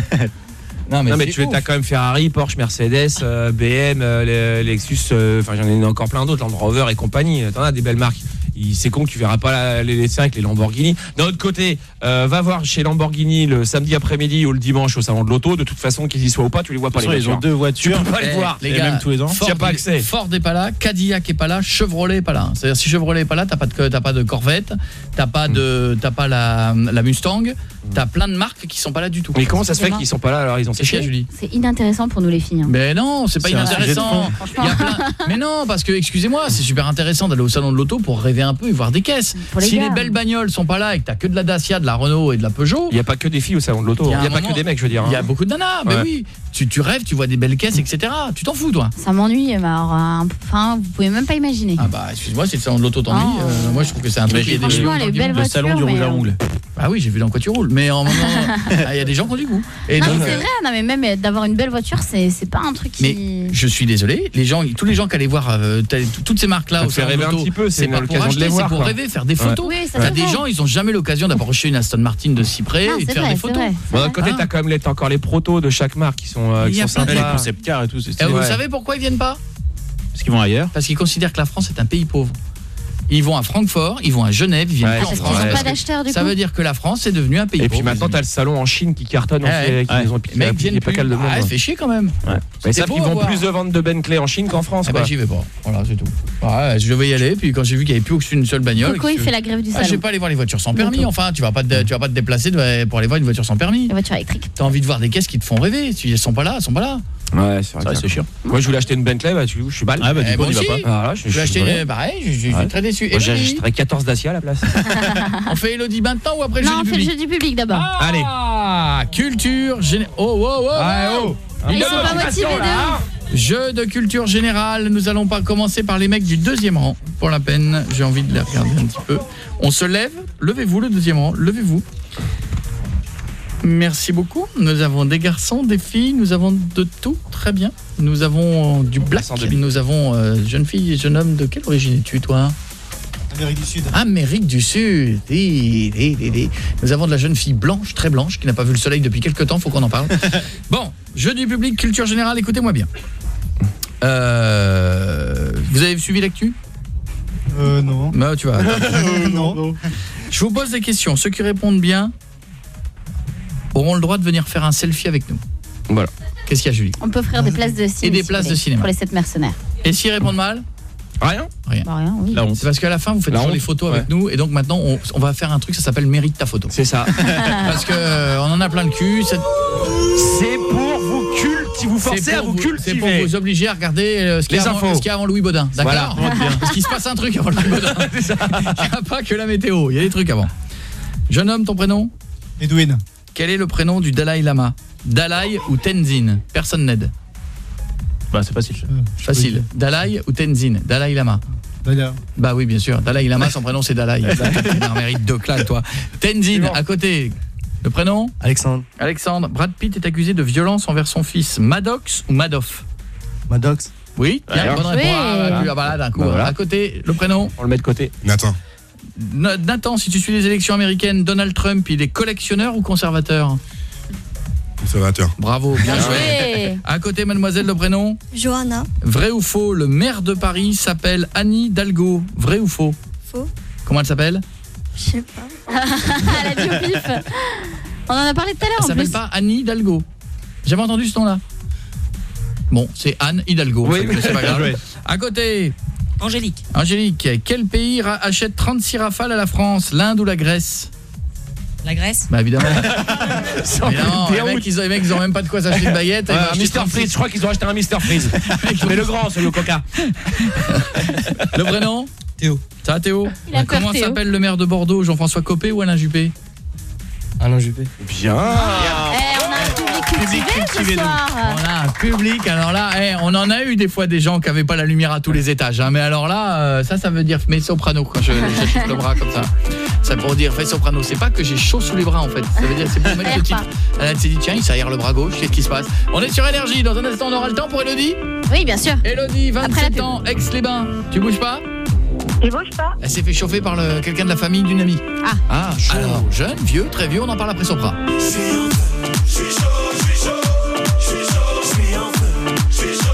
Non mais, non mais c'est tu ouf. as quand même Ferrari, Porsche, Mercedes, euh, B M, euh, le- Lexus, euh, enfin j'en ai encore plein d'autres, Land Rover et compagnie. T'en as des belles marques. Il- C'est con que tu verras pas la- les les avec les Lamborghini. D'un autre côté, euh, va voir chez Lamborghini le samedi après-midi ou le dimanche au salon de l'auto. De toute façon, qu'ils y soient ou pas, tu les vois pas De toute les façon, ils voitures. ont deux voitures. Tu peux pas les Eh, voir. les Et gars, même tous les ans. Ford, Tu as pas accès. Ford est pas là, Cadillac est pas là, Chevrolet est pas là. C'est-à-dire si Chevrolet est pas là, t'as pas de t'as pas de Corvette, t'as pas de t'as pas la, la Mustang, t'as plein de marques qui sont pas là du tout. Mais comment ça se fait Excusez-moi. qu'ils sont pas là alors ils ont C'est chiant, séché Julie. C'est inintéressant pour nous les filles. hein. Mais non, c'est pas C'est un sujet de inintéressant. fond. Il y a plein... Mais non, parce que excusez-moi, c'est super intéressant d'aller au salon de l'auto pour rêver un peu et voir des caisses. Pour les Si gars. les belles bagnoles sont pas là et que t'as que de la Dacia, de la Renault et de la Peugeot, Il y a pas que des filles au salon de l'auto. Il y Il a y un a pas moment- que des mecs, je veux dire. il y a hein. beaucoup de nanas. Mais Ouais. oui, tu, tu rêves, tu vois des belles caisses, et cetera. Tu t'en fous, toi. Ça m'ennuie, mais alors, euh, enfin, vous pouvez même pas imaginer. Ah bah, excuse-moi, c'est le salon de l'auto t'ennuie. Oh. Euh, moi, je trouve que c'est un truc. Mais qui est des franchement, millions de les gens qui belles vont. Le salon du voiture, rouge à mais, ongles. Ah oui, j'ai vu dans quoi tu roules. Mais en moment, il y a des gens qui ont du goût. Et Non, donc, mais c'est euh, vrai, non, mais même euh, d'avoir une belle voiture, c'est c'est pas un truc qui. Mais je suis désolé, les gens, tous les gens qui allaient voir euh, t'as- toutes ces marques-là Ça au te fait salon de rêver un l'auto, petit peu, c'est c'est une pas pour occasion de acheter, les voir, c'est pour quoi. rêver, faire des photos. Oui, ça T'as se des vend. gens, ils ont jamais l'occasion d'approcher une Aston Martin de si près Non, et de c'est faire vrai, des c'est photos. vrai. Bon, d'un côté, Hein t'as quand même les, t'as encore les protos de chaque marque qui sont, euh, Il qui y a sont plein de- Les sympas. concept cars et tout, c'est Et stylé. vous Ouais. savez pourquoi ils viennent pas? Parce qu'ils vont ailleurs. Parce qu'ils considèrent que la France est un pays pauvre. Ils vont à Francfort, ils vont à Genève, ils viennent Ouais, pas en Parce France. qu'ils ont Ouais, pas parce que d'acheteurs du Ça coup. veut dire que la France est devenue un pays Et pauvre. puis maintenant, t'as le salon en Chine qui cartonne, Ouais, on fait- qui ouais. nous ont Les piqué mecs piqué viennent pas plus. qu'à le monde. Ah, ça fait chier quand même. Ouais. Mais C'était ça, beau ils à vont voir. plus de ventes de Bentley en Chine qu'en France, Eh quoi. ben j'y vais pas. Voilà, c'est tout. Ouais, je devais y aller, puis quand j'ai vu qu'il n'y avait plus aucune seule bagnole. Coco, il qu'est-ce fait que- la grève du Ah, je vais salon. pas aller voir les voitures sans permis, Bientôt. enfin, tu vas pas te, tu vas pas te déplacer de- pour aller voir une voiture sans permis. Les voitures électriques. T'as envie de voir des caisses qui te font rêver, si elles sont pas là, elles sont pas là. Ouais, c'est vrai. Ça, que c'est chiant. Moi, je voulais acheter une Bentley, bah, tu, je suis balle. Ah, bah, du Eh, coup, on moi y va aussi. pas. Voilà, je, Je vais acheter désolé. une... pareil, je, je- je Ouais. suis très déçu. Moi, Elodie, j'achèterais quatorze Dacia à la place. on fait Elodie maintenant ou après le Non, jeu on du fait le public? jeu du public d'abord. Allez. Ah, culture générale. Oh, oh, oh, Ouais, oh. oh. Ils sont pas motivés de ouf. Jeu de culture générale, nous allons pas commencer par les mecs du deuxième rang. Pour la peine, j'ai envie de les regarder un petit peu. On se lève, levez-vous le deuxième rang, levez-vous. Merci beaucoup. Nous avons des garçons, des filles, nous avons de tout, très bien. Nous avons du black, nous avons euh, jeune fille et jeune homme. De quelle origine es-tu, toi ? Amérique du Sud. Amérique du Sud. Hi, hi, hi, hi. Nous avons de la jeune fille blanche, très blanche, qui n'a pas vu le soleil depuis quelques temps, faut qu'on en parle. Bon, jeu du public, culture générale, écoutez-moi bien. Euh, vous avez suivi l'actu ? Euh, non. Bah, tu vas. euh, non. non. Je vous pose des questions. Ceux qui répondent bien auront le droit de venir faire un selfie avec nous. Voilà. Qu'est-ce qu'il y a, Julie? On peut offrir des places de cinéma. Et des places de cinéma. Pour les sept mercenaires. Et s'ils répondent mal? Rien. Rien. Bah, rien, oui. C'est parce qu'à la fin, vous faites toujours les photos avec ouais. nous. Et donc maintenant, on, on va faire un truc, ça s'appelle mérite ta photo. C'est ça. Parce que euh, on en a plein le cul. C'est pour vous cultiver, vous forcer à vous cultiver. C'est pour vous obliger à regarder euh, ce qu'il y, infos. qu y a avant Louis Baudin. D'accord. Voilà. Parce qu'il se passe un truc avant Louis Baudin. Il n'y a pas que la météo, il y a des trucs avant. Jeune homme, ton prénom? Edwin. Quel est le prénom du Dalai Lama? Dalai ou Tenzin? Personne n'aide. Bah c'est facile. Euh, Facile. Dalai ou Tenzin? Dalai Lama. Dalai. Bah oui, bien sûr. Dalai Lama, son prénom c'est Dalai. Il mérite deux claques, toi. Tenzin, à côté. Le prénom? Alexandre. Alexandre. Brad Pitt est accusé de violence envers son fils. Maddox ou Madoff? Maddox. Oui, tiens, Ouais, bonne oui. réponse. Ah, bah, voilà, d'un coup. Bah, voilà. À côté, le prénom? On le met de côté. Nathan. Nathan, si tu suis les élections américaines, Donald Trump, il est collectionneur ou conservateur? Conservateur. Bravo, bien Bien joué. joué. À côté, mademoiselle, le prénom? Johanna. Vrai ou faux, le maire de Paris s'appelle Anne Hidalgo. Vrai ou faux? Faux. Comment elle s'appelle? Je sais pas. Elle a dit au pif. On en a parlé tout à l'heure Elle en s'appelle plus. pas Anne Hidalgo. J'avais entendu ce nom-là. Bon, c'est Anne Hidalgo. Oui, c'est- c'est pas bien grave. joué. À côté, Angélique. Angélique, quel pays ra- achète trente-six rafales à la France? L'Inde ou la Grèce? La Grèce. Bah évidemment. Sans évidemment les, déroute. mecs, ils ont, les mecs, ils ont même pas de quoi s'acheter une baguette. Ouais, ils vont un acheter Mister trente-six. Freeze, je crois qu'ils ont acheté un Mister Freeze. Mais le grand, celui au Coca. Le prénom? Théo. Ça va, Théo? Il a peur, Comment Théo. s'appelle le maire de Bordeaux? Jean-François Copé ou Alain Juppé? Alain Juppé. Bien. Eh, on a un public cultivé ce soir. On a un public, alors là, eh, on en a eu des fois des gens qui avaient pas la lumière à tous les étages, hein, mais alors là, euh, ça, ça veut dire mais soprano quand je j'agite le bras comme ça. Ça pour dire fais soprano, c'est pas que j'ai chaud sous les bras en fait. Ça veut dire c'est pour mettre le titre. Elle s'est dit tiens, il s'aère le bras gauche, qu'est-ce qui se passe? On est sur Énergie, dans un instant on aura le temps pour Elodie. Oui, bien sûr. Elodie, Après la vingt-sept pub. ans, Aix-les-Bains. Tu bouges pas? Il bouge pas. Elle s'est fait chauffer par le quelqu'un de la famille d'une amie. Ah. Ah, chaud. Alors, jeune, vieux, très vieux, on en parle après Sopra. Je suis en feu, je suis chaud, je suis chaud, je suis chaud, je suis en feu, je suis chaud,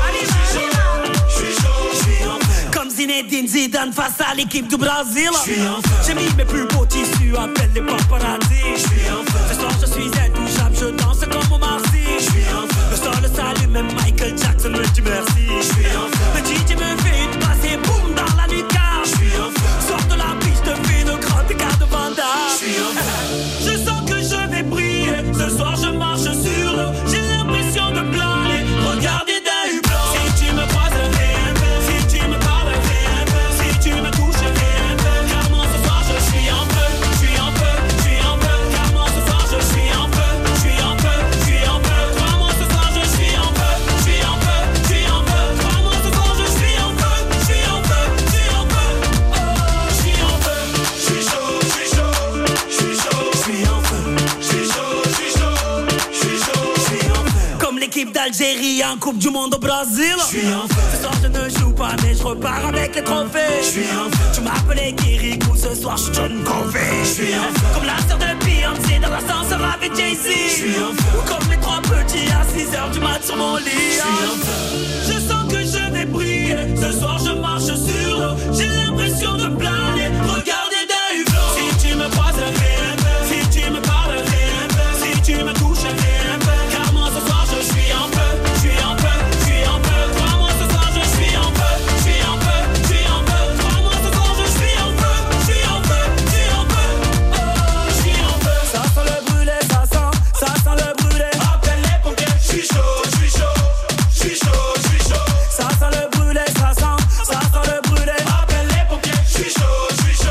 je suis chaud, je suis en feu. Comme Zinedine Zidane face à l'équipe du Brésil. Je suis en feu. J'ai mis mes plus beaux tissus, appelle les paparazzi. Je suis en feu. Ce soir je suis intouchable, je danse comme au Marcy. Je suis en feu. Le sol le salue, même Michael Jackson me dit merci. Je suis en feu. Le D J me fait une passe et boum dans la nuit car. Je suis en feu. Sors de la piste, fais de grands écarts de Vanda. Je suis en feu. Je sens que je vais briller. Ce soir je marche sur l'eau. J'ai l'impression de planer. Regardez d'un hublot. Si tu me croises, fais un peu. Si tu me parles, fais un peu. Si tu me touches, fais un peu. Car moi ce soir je suis en feu. Je suis en feu, je suis en feu. Car moi ce soir je suis en feu. Je suis en feu, je suis en feu. Crois-moi ce soir je suis en feu. Je suis en feu, je suis en feu. Crois-moi ce soir je suis en feu. Je suis en feu, je suis en feu. Oh, je suis en feu. Je suis chaud, je suis chaud, je suis chaud, je suis en feu. Je suis chaud, je suis chaud, je suis chaud, je suis en feu. Comme l'équipe d'Algérie en Coupe du Monde au Brésil. Je suis en feu. Ce soir je ne joue pas mais je repars avec les trophées. Je suis en feu. Tu m'appelais Kirikou, ce soir je suis John Covey. Je suis en feu. Comme la sœur de Beyoncé dans l'ascenseur avec Jay-Z. Je suis en feu. Ou comme les trois petits à six heures du mat sur mon lit. Je suis en feu. Je sens que je vais briller. Ce soir je marche sur l'eau. J'ai l'impression de planer. Regardez d'un hublot. Si tu me croises, fais un peu. Si tu me parles, fais un peu. Si tu me touches, fais un peu. Car moi ce soir je suis en feu. Je suis en feu, je suis en feu. Crois-moi ce soir je suis en feu. Je suis en feu, je suis en feu. Crois-moi ce soir je suis en feu. Je suis en feu, je suis en feu. Oh, je suis en feu. Ça sent le brûlé, ça sent, ça sent le brûlé. Appelle les pompiers. Je suis chaud, je suis chaud, je suis chaud, je suis chaud. Ça sent le brûlé, ça sent, ça sent le brûlé. Appelle les pompiers. Je suis chaud, je suis chaud,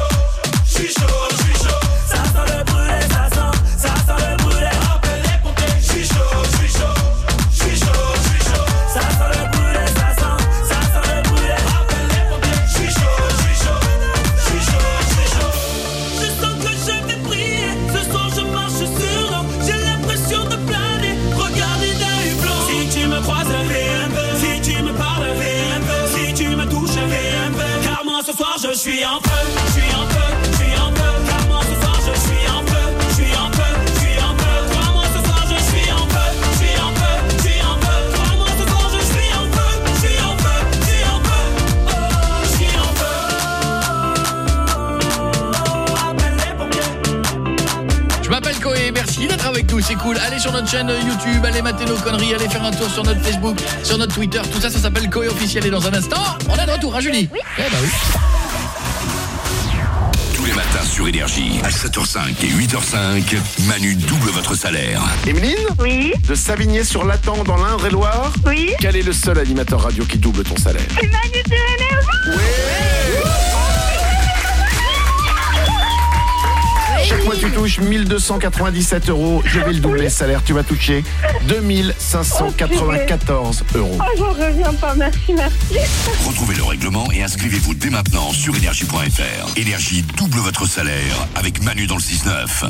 Coé, merci d'être avec nous, c'est cool. Allez sur notre chaîne YouTube, allez mater nos conneries, allez faire un tour sur notre Facebook, sur notre Twitter, tout ça, ça s'appelle Coé officiel. Et dans un instant, on est de retour, hein Julie? Oui. Eh bah oui. Tous les matins sur Énergie, à sept heures cinq et huit heures cinq, Manu double votre salaire. Emeline? Oui. De Savigné-sur-Latan dans l'Indre-et-Loire? Oui. Quel est le seul animateur radio qui double ton salaire? C'est Manu de Énergie. Oui. Chaque mois tu touches mille deux cent quatre-vingt-dix-sept euros. Je vais le doubler, salaire, tu vas toucher deux mille cinq cent quatre-vingt-quatorze euros. Oh, j'en reviens pas, merci, merci. Retrouvez le règlement et inscrivez-vous dès maintenant sur énergie point f r. Énergie double votre salaire avec Manu dans le six neuf.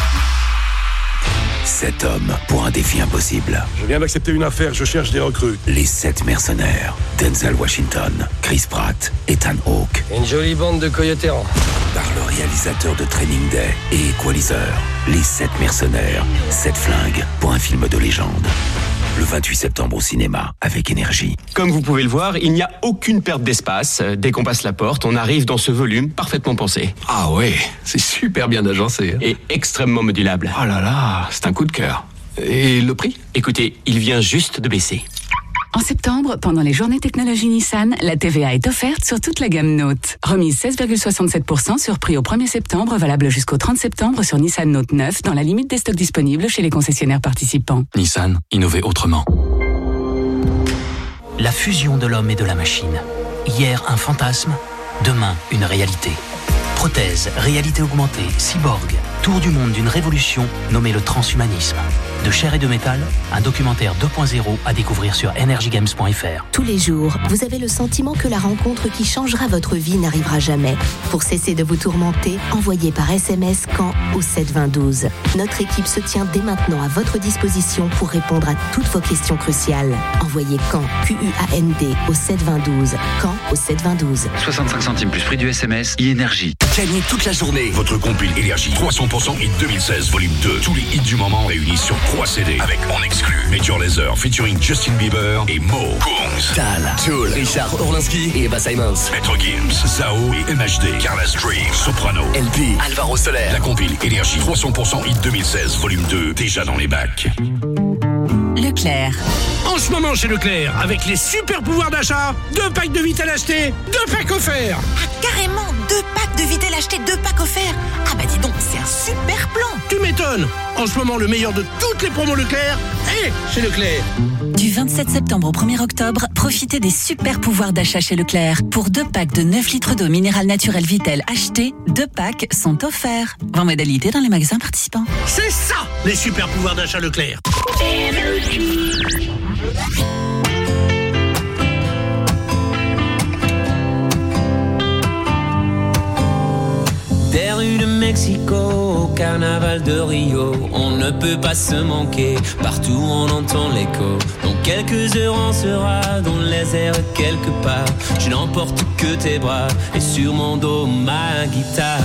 Sept hommes pour un défi impossible. Je viens d'accepter une affaire, je cherche des recrues. Les sept mercenaires. Denzel Washington, Chris Pratt, Ethan Hawke. Une jolie bande de coyotérans. Par le réalisateur de Training Day et Equalizer. Les sept mercenaires, sept flingues pour un film de légende. Le vingt-huit septembre au cinéma, avec Énergie. Comme vous pouvez le voir, il n'y a aucune perte d'espace. Dès qu'on passe la porte, on arrive dans ce volume parfaitement pensé. Ah ouais, c'est super bien agencé. Et extrêmement modulable. Oh là là, c'est un coup de cœur. Et le prix? Écoutez, il vient juste de baisser. En septembre, pendant les journées technologie Nissan, la T V A est offerte sur toute la gamme Note. Remise seize virgule soixante-sept pour cent sur prix au premier septembre, valable jusqu'au trente septembre sur Nissan Note neuf, dans la limite des stocks disponibles chez les concessionnaires participants. Nissan, innover autrement. La fusion de l'homme et de la machine. Hier, un fantasme, demain, une réalité. Prothèse, réalité augmentée, cyborg, tour du monde d'une révolution nommée le transhumanisme. De chair et de métal, un documentaire deux point zéro à découvrir sur energy games point f r. Tous les jours, vous avez le sentiment que la rencontre qui changera votre vie n'arrivera jamais. Pour cesser de vous tourmenter, envoyez par S M S quand au sept vingt douze. Notre équipe se tient dès maintenant à votre disposition pour répondre à toutes vos questions cruciales. Envoyez quand, Q U A N D, au sept vingt douze. Quand au sept vingt douze. soixante-cinq centimes plus prix du S M S, e-Énergie. Gagnez toute la journée. Votre compil Énergie trois cents pour cent hit deux mille seize volume deux. Tous les hits du moment réunis sur trois C D. Avec en exclu Major Lazer featuring Justin Bieber et Mo. Kungs, Tal, Tool, Richard Orlinski et Eva Simons. Maître Gims, Zao et M H D. Carla Stream, Soprano, L P, Alvaro Soler. La compil Énergie trois cents pour cent hit deux mille seize volume deux. Déjà dans les bacs. Leclerc. En ce moment chez Leclerc, avec les super pouvoirs d'achat, deux packs de Vitel achetés, deux packs offerts. Ah, carrément, deux packs de Vitel achetés, deux packs offerts. Ah bah dis donc, c'est un super plan. Tu m'étonnes. En ce moment, le meilleur de toutes les promos Leclerc est chez Leclerc. Du vingt-sept septembre au premier octobre, profitez des super pouvoirs d'achat chez Leclerc. Pour deux packs de neuf litres d'eau minérale naturelle Vitel achetés, deux packs sont offerts. vingt modalités dans les magasins participants. C'est ça, les super pouvoirs d'achat Leclerc. Des rues de Mexico au carnaval de Rio, on ne peut pas se manquer, partout on entend l'écho. Dans quelques heures on sera dans les airs quelque part. Je n'emporte que tes bras et sur mon dos ma guitare.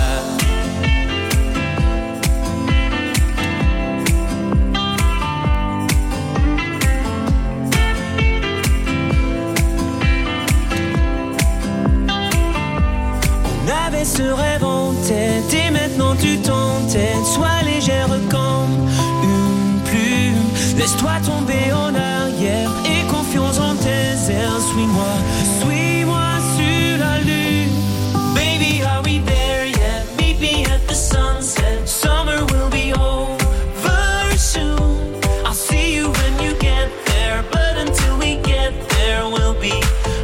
Ce rêve en tête et maintenant tu t'entêtes. Sois légère comme une plume. Laisse-toi tomber en arrière et confiance en tes airs. Suis-moi, suis-moi sur la lune. Baby, are we there yet? Meet me at the sunset. Summer will be over soon. I'll see you when you get there, but until we get there, we'll be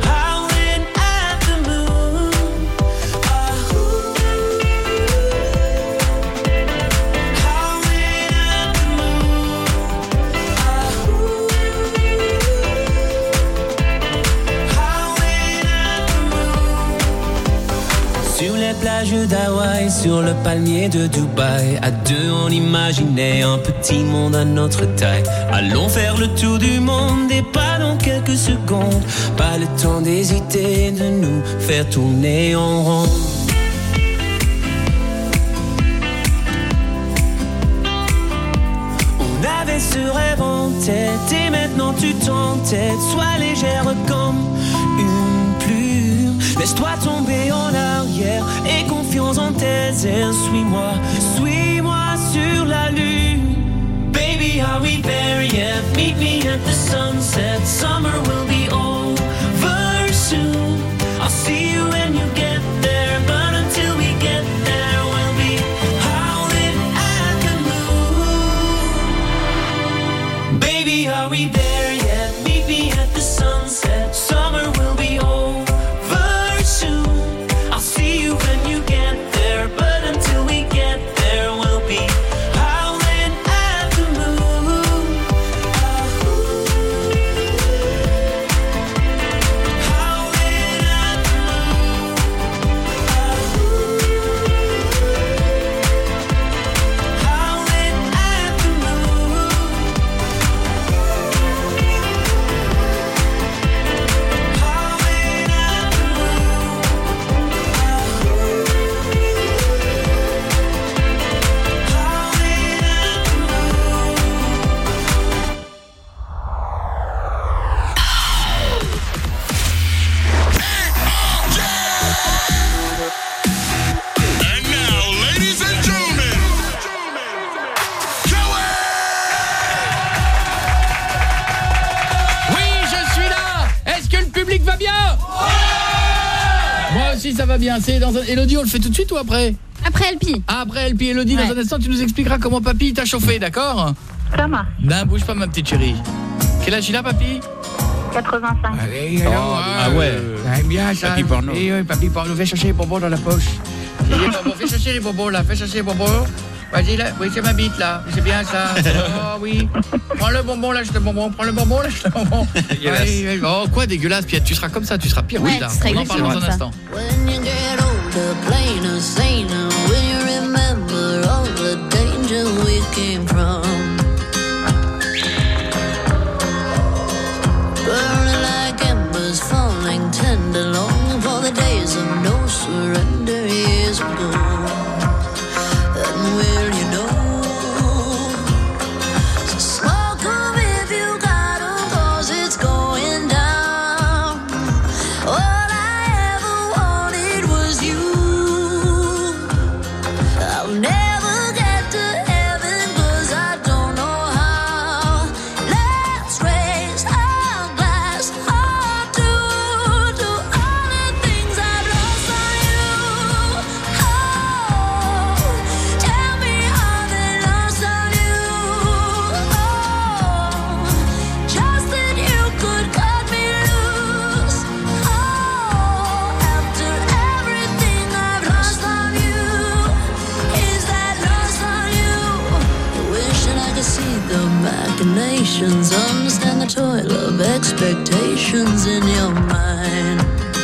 plage d'Hawaï, sur le palmier de Dubaï. À deux on imaginait un petit monde à notre taille. Allons faire le tour du monde et pas dans quelques secondes. Pas le temps d'hésiter, de nous faire tourner en rond. On avait ce rêve en tête et maintenant tu t'entêtes. Sois légère comme une plume. Laisse-toi tomber en arrière et confiance en tes airs. Suis-moi, suis-moi sur la lune. Baby, are we there yet? Meet me at the sunset. Summer will be over soon. I'll see you when you get there, but until we get there, we'll be howling at the moon. Baby, are we there yet? Meet me at the sunset. Summer will be over soon. I'll see you when you get there, but until we get there, we'll be howling at the moon. Howling at the moon. Howling at the moon. Oui, je suis là. Est-ce que le public va bien? Moi aussi ça va bien. C'est dans un... Elodie, on le fait tout de suite ou après? Après L P. Ah, après L P. Elodie, Ouais. dans un instant tu nous expliqueras comment papy t'a chauffé, d'accord? Ça marche. Ben bouge pas ma petite chérie. Quel âge il a papy? quatre-vingt-cinq. Allez, Oh, alors, ah ouais. J'aime bien ça. Papy porno. Eh oui, papy porno. Fais chercher les bonbons dans la poche. Les bonbons, fais chercher les bonbons là. Fais chercher les bonbons. Vas-y là. Oui, c'est ma bite là. C'est bien ça. Oh oui. Prends le bonbon là, je te bonbon. Prends le bonbon là, je te bonbon. Dégueulasse. Allez, allez. Oh quoi dégueulasse, Pierre. Tu seras comme ça. Tu seras pire. Ouais, oui, là. tu seras On en parle dans un exactement instant. When you get older, plainer, saner, when you remember all the danger we came from. Burning like embers, falling tender, longing for the days of no surrender years ago. And will you know? So smoke 'em if you got 'em, 'cause it's going down. All I ever wanted was you. I'll never get to heaven 'cause I don't know how. Let's raise our glass or two to all the things I've lost on you. Oh, tell me how they lost on you. Oh, just that you could cut me loose. Oh, after everything I've lost on you, is that lost on you? Wishing I could see the machinations, understand the toil of expectations in your mind.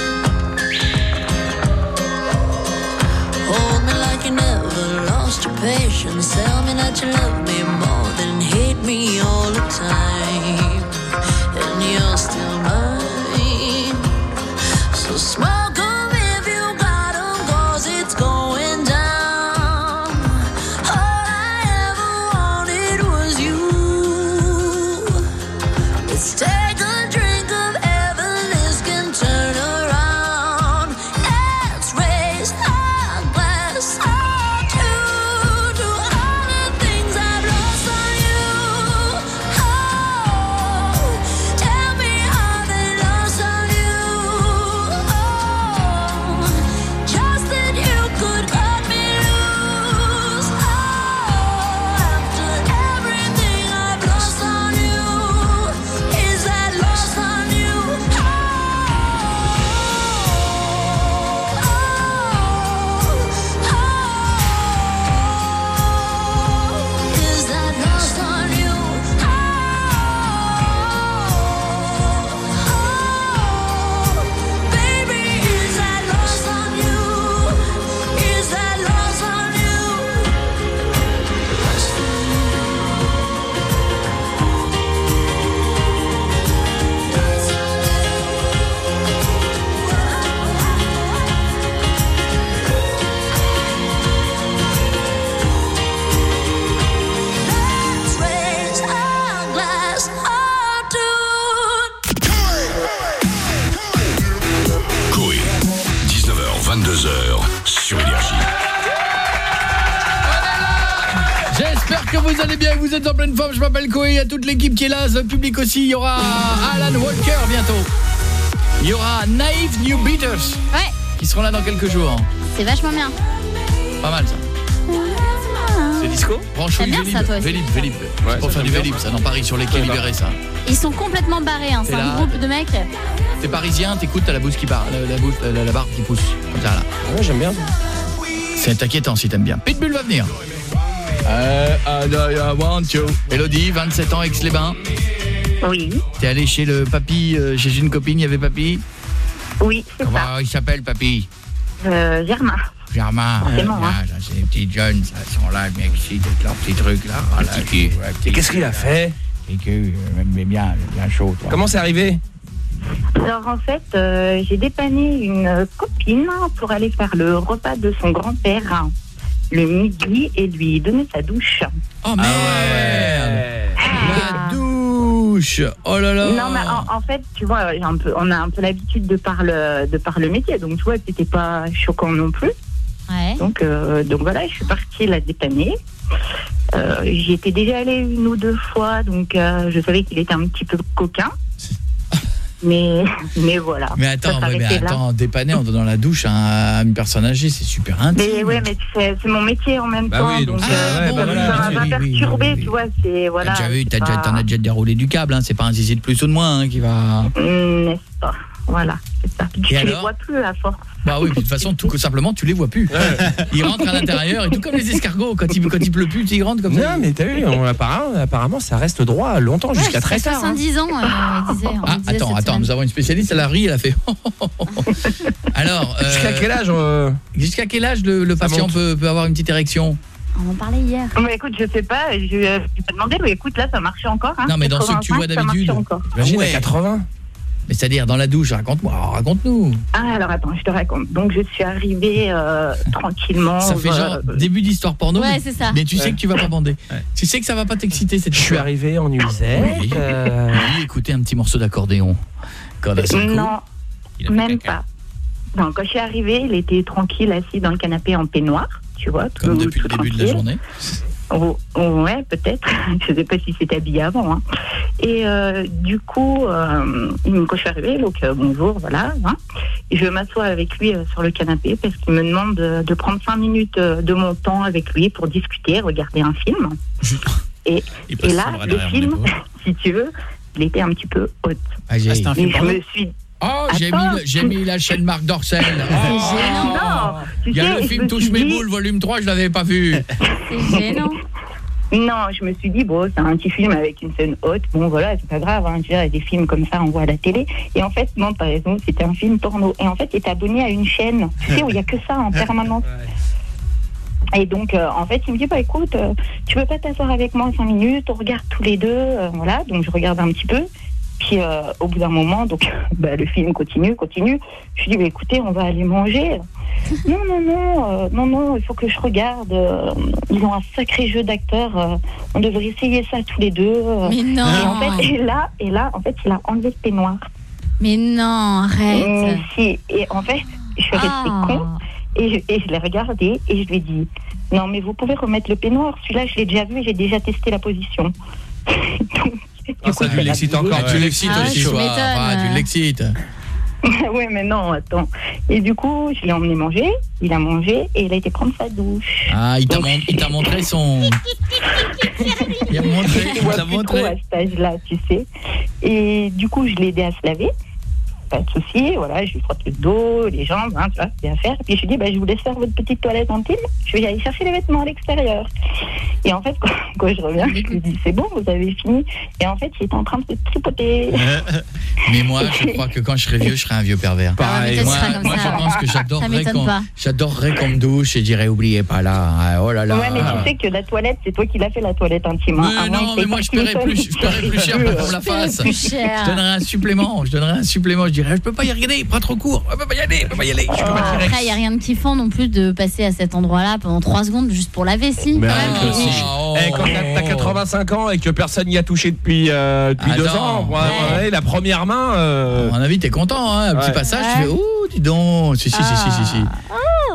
Hold me like you never lost your patience. Tell me that you love me more than hate me all the time. And you're still mine. So smoke 'em if you got 'em, 'cause it's going down. All I ever wanted was you. Let's take a drink of heaven, this can turn around. Let's raise our glass or two to all the things I've lost vous allez bien, vous êtes en pleine forme. Je m'appelle Koé, il y a toute l'équipe qui est là, le public aussi. Il y aura Alan Walker bientôt. Il y aura Naïf New Beaters. Ouais. Qui seront là dans quelques jours. C'est vachement bien. Pas mal ça. C'est disco. T'aimes bien ça, toi aussi. Vélib, Vélib. C'est pour faire du Vélib, ça, dans Paris, sur les quais libérés, ça. Ils sont complètement barrés, hein. C'est là, un groupe de mecs. T'es parisien, t'écoutes, t'as la bouche qui part, la, la, bouche, la, la barbe qui pousse. Comme ça, là. Ouais, j'aime bien. C'est inquiétant si t'aimes bien. Pitbull va venir. Euh, I want you. Elodie, vingt-sept ans, Aix-les-Bains. Oui. T'es allé chez le papy, euh, chez une copine, il y avait papy? Oui, c'est Comment ça. il s'appelle, papy? Euh, Germain. Germain. Forcément, Ah, hein. ça, c'est les petits jeunes, ça, ils sont là, le mec ici, avec leurs petits trucs, là. Ah, là, qui- ouais, Et qu'est-ce qu'il a fait? Et que, euh, même bien, bien chaud, toi. Comment c'est arrivé? Alors en fait, euh, j'ai dépanné une copine pour aller faire le repas de son grand-père le midi et lui donner sa douche. Oh merde, la douche. Oh là là. Non mais en, en fait, tu vois, j'ai un peu, on a un peu l'habitude de par le, de par le métier, donc tu vois, c'était pas choquant non plus. Ouais. Donc, euh, donc voilà, je suis partie la dépanner. Euh, J'y étais déjà allée une ou deux fois, donc euh, je savais qu'il était un petit peu coquin. Mais, mais voilà. Mais attends, Ça ouais, mais s'arrêtait là. attends, dépanner en donnant la douche à une personne âgée, c'est super intime. Mais ouais, mais tu sais, c'est mon métier en même Bah temps. oui, donc donc c'est- euh, ouais, bon, bah voilà, ça oui, va oui, pas oui, perturber, oui, oui. tu vois. C'est voilà. T'as déjà vu, t'as c'est déjà, pas- t'en as déjà déroulé du câble, hein, c'est pas un zizi de plus ou de moins hein, qui va... Hum, N'est-ce pas. Voilà, c'est ça. Tu, tu les alors vois plus à force. Bah oui, de toute façon, tout simplement, tu les vois plus. Ils rentrent à l'intérieur, et tout comme les escargots, quand il, quand il pleut plus, ils rentrent comme ça. Non, mais t'as vu, on- apparemment, apparemment, ça reste droit longtemps, Ouais, jusqu'à très jusqu'à tard. hein. soixante-dix ans, euh, on disait, on Ah, disait attends, cette attends, semaine. nous avons une spécialiste, elle a ri, elle a fait... Alors... euh, Jusqu'à quel âge euh, Jusqu'à quel âge le, le patient monte. peut, peut avoir une petite érection? On en parlait hier. Mais écoute, je sais pas, je je vais pas demander, mais écoute, là, ça marchait encore. Hein, Non, mais dans ceux que tu vois quatre-vingt-cinq, ça marchait d'habitude. encore. Imagine, Ah ouais. à quatre-vingts. Mais c'est-à-dire, dans la douche, raconte-moi, alors, raconte-nous. Ah, alors attends, je te raconte. Donc, je suis arrivée euh, tranquillement. Ça fait genre euh, début d'histoire porno. Ouais, mais- c'est ça. Mais tu sais Ouais. que tu vas pas bander. Tu sais que ça va pas t'exciter cette Je suis arrivé en nuisette. Oui. euh, Oui, écoutez un petit morceau d'accordéon. Quand à son cou, Non, il a fait même caca. pas. Non, quand je suis arrivée, il était tranquille, assis dans le canapé en peignoir, tu vois. Comme tout- depuis le tout début de la tranquille. journée. Oh, oh, ouais, peut-être. Je sais pas si c'était habillé avant. Hein. Et euh, du coup, euh, quand je suis arrivée, donc euh, bonjour, voilà. Hein, et je m'assois avec lui euh, sur le canapé parce qu'il me demande de, de prendre cinq minutes euh, de mon temps avec lui pour discuter, regarder un film. Et, Il passe et là, son bras le derrière mon film, épaule. si tu veux, il était un petit peu haute. Ah, j'ai- Et je me suis... Oh, j'ai mis, Attends. le- j'ai mis la chaîne Marc Dorcel. Oh. gênant. Non, tu Il y a sais, le je film me Touche suis mes dit- boules, volume trois, je l'avais pas vu. C'est gênant. Non, je me suis dit, bon, c'est un petit film avec une scène haute. Bon, voilà, c'est pas grave. Hein, tu vois, des films comme ça, on voit à la télé. Et en fait, non, t'as raison, c'était un film porno. Et en fait, il est abonné à une chaîne, tu sais, où il y a que ça en permanence. Et donc, euh, en fait, il me dit, bah écoute, euh, tu veux pas t'asseoir avec moi cinq minutes, on regarde tous les deux, euh, voilà. Donc, je regarde un petit peu. Puis, euh, au bout d'un moment, donc, bah, le film continue, continue. Je lui dis, bah écoutez, on va aller manger. Non, non, non, euh, non, non, il faut que je regarde. euh, ils ont un sacré jeu d'acteurs. euh, on devrait essayer ça tous les deux. euh. Mais non. Et, en fait, et là, et là, en fait, il a enlevé le peignoir. Mais non, Mais arrête. si, et en fait, je suis restée Ah. con. Et je, et je l'ai regardé et je lui ai dit, non, mais vous pouvez remettre le peignoir. Celui-là, je l'ai déjà vu et j'ai déjà testé la position. Donc, Ah, ça coup, lui l'excite l'a encore. Ah, tu l'excites Ah, aussi, tu toi. m'étonnes. Ah, tu l'excites. oui, mais non, attends. Et du coup, je l'ai emmené manger. Il a mangé et il a été prendre sa douche. Ah, il t'a Donc, mon- il t'a montré son... Il a montré, je il vois t'a plus trop à montré. cet âge-là, tu sais. Et du coup, je l'ai aidé à se laver. Pas de souci, voilà, je lui frotte le dos, les jambes, hein, tu vois, c'est à faire. Et puis je lui dis, bah, je vous laisse faire votre petite toilette intime. Je vais aller chercher les vêtements à l'extérieur. Et en fait, quand, quand je reviens, je lui dis, c'est bon, vous avez fini. Et en fait, il était en train de se tripoter. Mais moi, je crois que quand je serai vieux, je serai un vieux pervers. Pareil. Moi, Ah, mais toi, tu seras comme moi, ça. je pense que Ça j'adorerais m'étonne qu'on, pas. j'adorerais qu'on me douche et dirais, oubliez pas là. Ah, oh là là. Ouais, mais tu sais que la toilette, c'est toi qui l'as fait, la toilette intime. hein. Mais Avant, non, il mais paye moi pas je paierais Clinton. plus, je paierais plus cher pour qu'on me la fasse. Plus cher. Je donnerais un supplément, je donnerais un supplément, je dirais je peux pas y regarder, pas trop court, je peux pas y aller, je peux pas y aller. Je peux pas Après, il n'y a rien de kiffant non plus de passer à cet endroit-là pendant trois secondes juste pour laver, si. Mais quand arrête même. aussi. Oh. Eh, quand t'as t'as quatre-vingt-cinq ans et que personne n'y a touché depuis, euh, depuis deux Attends. ans, ouais, ouais, ouais, la première main. euh, À mon avis, t'es content, hein, un petit Ouais. passage, Ouais. tu fais ouh, dis donc, si si si si si si.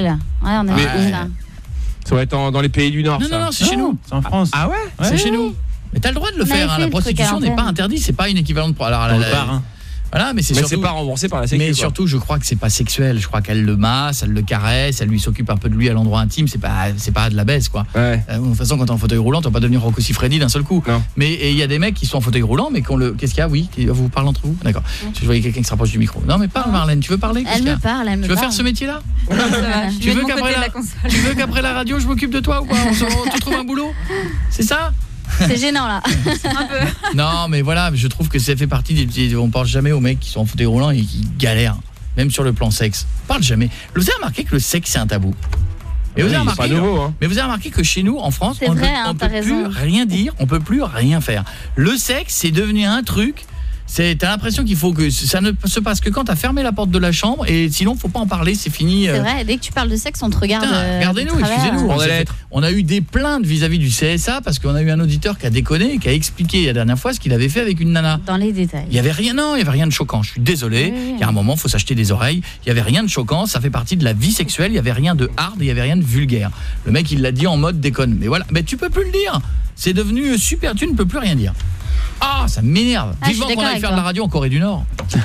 Ouais, on a Mais vu où ça. Ça va être en, dans les pays du Nord. Non, ça. non, non, c'est chez nous. C'est en France. Ah ouais, ouais C'est oui, chez nous. Mais t'as le droit de le On faire, hein. La prostitution n'est pas interdite, c'est pas une équivalente. Alors, la, la, la, hein. Voilà, mais c'est surtout. Mais c'est pas remboursé par la sécu. Mais quoi. surtout, je crois que c'est pas sexuel. Je crois qu'elle le masse, elle le caresse, elle lui s'occupe un peu de lui à l'endroit intime. C'est pas, c'est pas de la baisse, quoi. Ouais. Euh, de toute façon, quand t'es en fauteuil roulant, tu vas pas devenir Rocco Siffredi d'un seul coup. Non. Mais il y a des mecs qui sont en fauteuil roulant, mais qu'on le. Qu'est-ce qu'il y a? Oui, vous parlez entre vous. D'accord. Ouais. Je voyais quelqu'un qui se rapproche du micro. Non, mais parle, Marlène. Tu veux parler? Elle me parle. Elle me tu veux parle. faire ce métier-là? Tu veux qu'après la, tu veux qu'après la radio, je m'occupe de toi ou quoi? On te trouve un boulot? C'est ça? C'est gênant là. Un peu. Non, mais voilà, je trouve que ça fait partie des, on parle jamais aux mecs qui sont en fauteuil roulant et qui galèrent, même sur le plan sexe. On parle jamais. Vous avez remarqué que le sexe c'est un tabou? Et oui, vous avez remarqué, pas nouveau, hein. Mais vous avez remarqué que chez nous en France, on vrai, peut, hein, on peut plus raison. rien dire, on peut plus rien faire. Le sexe c'est devenu un truc. C'est t'as l'impression qu'il faut que ça ne se passe que quand t'as fermé la porte de la chambre et sinon faut pas en parler, c'est fini. C'est vrai, dès que tu parles de sexe, on te regarde. Putain, regardez-nous, travers, excusez-nous. hein. On, fait, on a eu des plaintes vis-à-vis du C S A parce qu'on a eu un auditeur qui a déconné et qui a expliqué la dernière fois ce qu'il avait fait avec une nana. Dans les détails. Il y avait rien, non, il y avait rien de choquant. Je suis désolé. Oui, oui. Il y a un moment, faut s'acheter des oreilles. Il y avait rien de choquant. Ça fait partie de la vie sexuelle. Il y avait rien de hard. Il y avait rien de vulgaire. Le mec, il l'a dit en mode déconne. Mais voilà. Mais tu peux plus le dire. C'est devenu super. Tu ne peux plus rien dire. Ah, ça m'énerve. Ah, Vivement qu'on aille faire de la radio en Corée du Nord.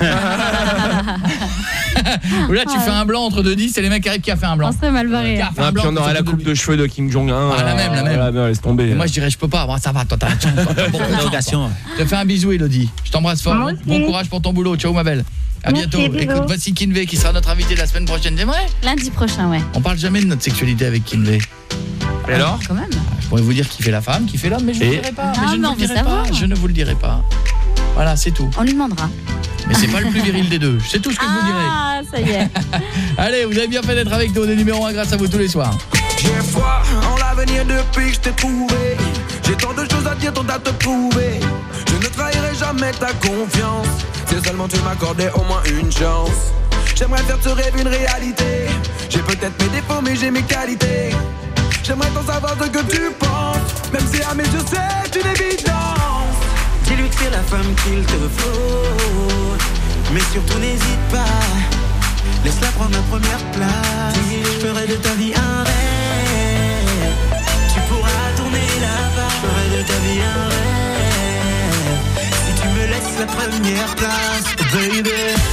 Où là, tu fais un blanc entre deux dix, c'est les mecs qui arrivent qui a fait un blanc. On serait mal barré. Ah, puis on aurait la coupe de cheveux de Kim Jong-un. Ah, la même, la même. Ah, là, laisse tomber. Et moi, je dirais, je peux pas. Bon, ça va, toi, t'as Interrogation. Je te fais un bisou, Elodie. Je t'embrasse fort. Moi Bon, aussi. bon courage pour ton boulot. Ciao, ma belle. À Merci, bientôt. bisous. Écoute, voici Kinvey qui sera notre invité la semaine prochaine. J'aimerais. Lundi prochain, ouais. On parle jamais de notre sexualité avec Kinvey. Et alors? Quand même. Je pourrais vous dire qui fait la femme, qui fait l'homme, mais je ne vous Et le dirai pas. Ah, Mais je ne mais vous on le veut dirai pas. savoir. Je ne vous le dirai pas. Voilà, c'est tout. On lui demandera. Mais c'est pas le plus viril des deux. C'est tout ce que je vous dirai. Ah, ça y est. Allez, vous avez bien fait d'être avec nous. On est numéro un grâce à vous tous les soirs. J'ai foi en l'avenir depuis que je t'ai trouvé. J'ai tant de choses à dire, tant à te prouver. Je ne trahirai jamais ta confiance. Si seulement tu m'accordais au moins une chance. J'aimerais faire ce rêve une réalité. J'ai peut-être mes défauts mais j'ai mes qualités. J'aimerais t'en savoir ce que tu penses. Même si à mes yeux c'est une évidence. Dis-lui que c'est la femme qu'il te faut. Mais surtout n'hésite pas. Laisse-la prendre la première place. Je ferai de ta vie un rêve. Tu pourras tourner là-bas. Je ferai de ta vie un rêve. Si tu me laisses la première place, oh baby.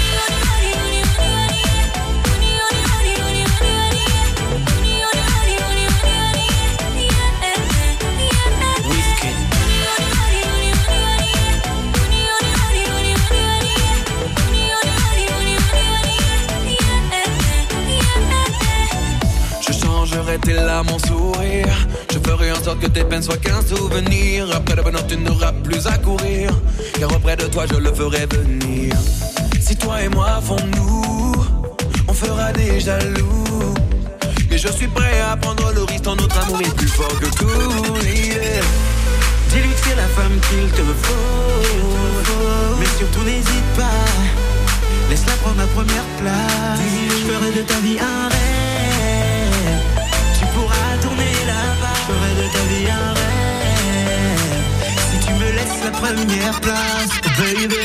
J'aurai tes larmes, mon sourire. Je ferai en sorte que tes peines soient qu'un souvenir. Après le bonheur tu n'auras plus à courir. Car auprès de toi je le ferai venir. Si toi et moi font-nous, on fera des jaloux. Mais je suis prêt à prendre le risque. Tant notre amour est plus fort que tout, yeah. Dis-lui que c'est la femme qu'il te faut. Mais surtout n'hésite pas. Laisse-la prendre la première place. Je ferai de ta vie un rêve. Tu pourras tourner là-bas. Je ferai de ta vie un rêve. Si tu me laisses la première place, oh baby.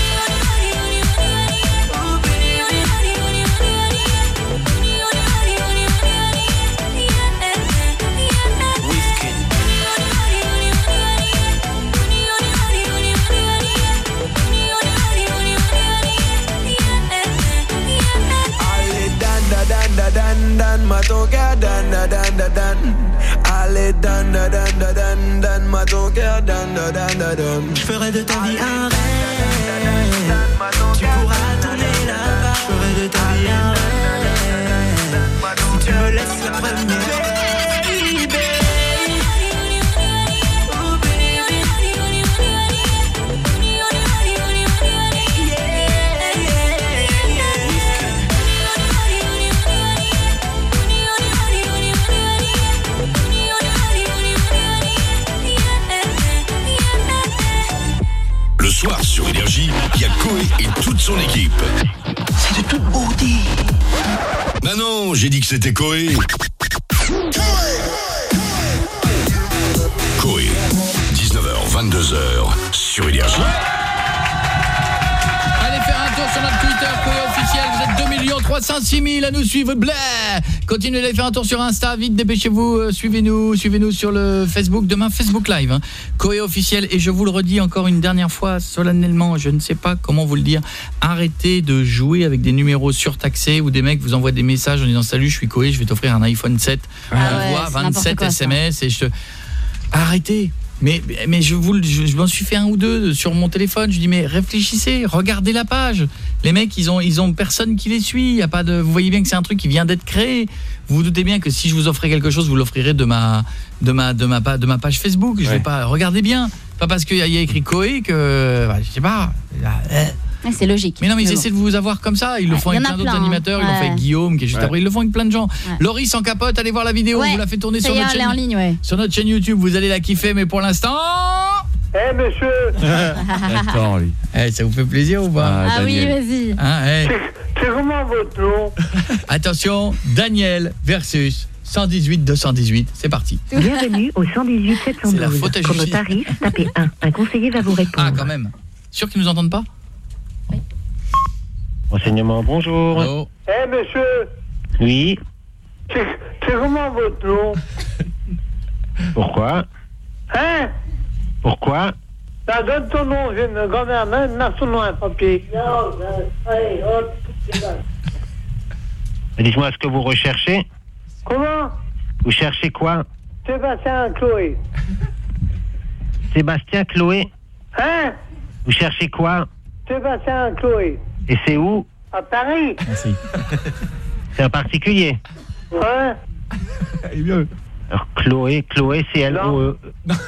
Dan dan dan ma ton cœur dan dan dan dan. Allez dan dan dan dan dan ma ton cœur dan dan dan dan. Je ferai de ta vie un rêve. Tu pourras tourner là-bas. Je ferai de ta vie un rêve. Si tu me laisses la première. Le soir sur Énergie, il y a Koé et toute son équipe. C'est de toute beauté. Bah non, j'ai dit que c'était Koé. Koé, dix-neuf heures vingt-deux heures sur Énergie. Allez faire un tour sur notre Twitter, Koé officiel. officiel, vous êtes deux millions trois cent six mille à nous suivre. Blé. Continuez à aller faire un tour sur Insta, vite dépêchez-vous, euh, suivez-nous, suivez-nous sur le Facebook, demain Facebook Live hein. Koé officiel, et je vous le redis encore une dernière fois solennellement, je ne sais pas comment vous le dire, arrêtez de jouer avec des numéros surtaxés où des mecs vous envoient des messages en disant salut, je suis Koé, je vais t'offrir un iPhone sept. Ah ouais, voix, c'est vingt-sept quoi, S M S ça. Et je te... Arrêtez. Mais mais je vous je, je m'en suis fait un ou deux sur mon téléphone, je dis mais réfléchissez, regardez la page. Les mecs, ils ont ils ont personne qui les suit, il y a pas de vous voyez bien que c'est un truc qui vient d'être créé. Vous vous doutez bien que si je vous offrais quelque chose, vous l'offrirez de ma de ma de ma de ma page Facebook, je ouais. vais pas regardez bien, pas parce qu'il y a écrit Koé que bah, je sais pas. Ouais, c'est logique. Mais non, mais ils mais plein bon. de vous avoir comme ça, ils le ouais, font avec plein d'autres animateurs, ouais. Ils l'ont fait avec Guillaume qui est juste ouais. après, ils le font avec plein de gens. Ouais. Laurie sans capote, allez voir la vidéo, ouais. on vous la fait tourner sur notre, chaîne, en ligne, ouais. sur notre chaîne YouTube, vous allez la kiffer, mais pour l'instant... Eh hey, monsieur. Attends lui. Eh, ça vous fait plaisir ou pas? Ah, ah oui, vas-y. Hein, hey. C'est comment votre nom? Attention, Daniel versus cent dix-huit deux cent dix-huit, c'est parti. Bienvenue au cent dix-huit sept cent douze. C'est la faute à Pour nos tarifs, tapez un. Un conseiller va vous répondre. Ah, quand même. Sûr qu'ils nous entendent pas? Oui. Renseignement, bonjour. Oh. Eh hey, monsieur. Oui. C'est comment votre nom? Pourquoi? Hein? Pourquoi? Bah, donne ton nom, j'ai une grand-mère, même son nom, un papier. Dites-moi ce que vous recherchez. Comment? Vous cherchez quoi? Sébastien Chloé. Sébastien Chloé? Hein? Vous cherchez quoi? Sébastien Chloé. Et c'est où? À Paris. Merci. C'est un particulier? Ouais. Il est mieux. Alors, Chloé, Chloé, c'est L O E.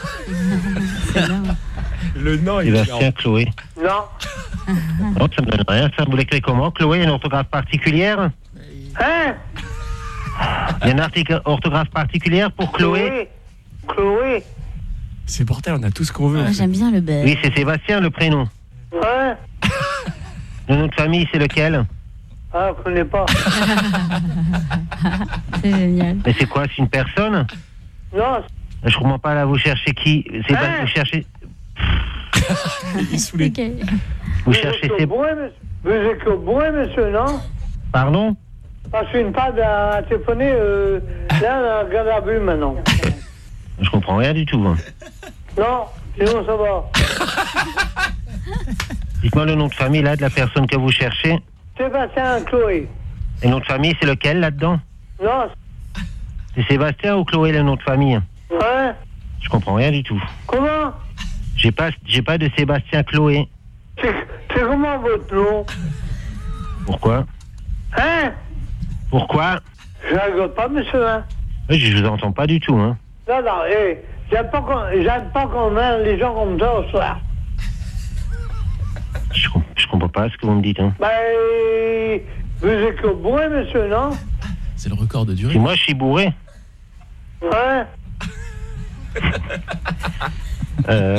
Le nom, il est Sébastien Chloé. Non. Non, ça me donne rien, ça. Vous l'écrivez comment? Chloé, une orthographe particulière? Hein? Il y a une article, orthographe particulière pour Chloé? Chloé. C'est mortel, on a tout ce qu'on veut. Ah, j'aime bien le bel. Oui, c'est Sébastien, le prénom. Ouais. Le nom de famille, c'est lequel? Ah, je connais pas. C'est génial. Mais c'est quoi? C'est une personne? Non. Je comprends pas, là, vous cherchez qui? C'est hein? pas, vous cherchez... Il est saoulé. Okay. Vous cherchez... Vous êtes bourré, monsieur, vous êtes bourré, monsieur, non? Pardon? Parce qu'une pâte à téléphoner, euh, là, on a regardé à but maintenant. Je comprends rien du tout. Hein. Non, sinon ça va. Dites-moi le nom de famille, là, de la personne que vous cherchez. Sébastien Chloé. Et le nom de famille, c'est lequel, là-dedans? Non. C'est Sébastien ou Chloé, le nom de famille? Ouais. Je comprends rien du tout. Comment? J'ai pas, j'ai pas de Sébastien Chloé. C'est comment votre nom? Pourquoi? Hein? Pourquoi? Je ne rigole pas, monsieur, hein? Oui, je vous entends pas du tout, hein. Non, non, hé, j'aime pas qu'on, j'aime pas qu'on mène les gens comme ça au soir. Je, je comprends pas ce que vous me dites, hein. Ben, vous êtes que bourré, monsieur, non? C'est le record de durée. Et moi, je suis bourré. Ouais. euh...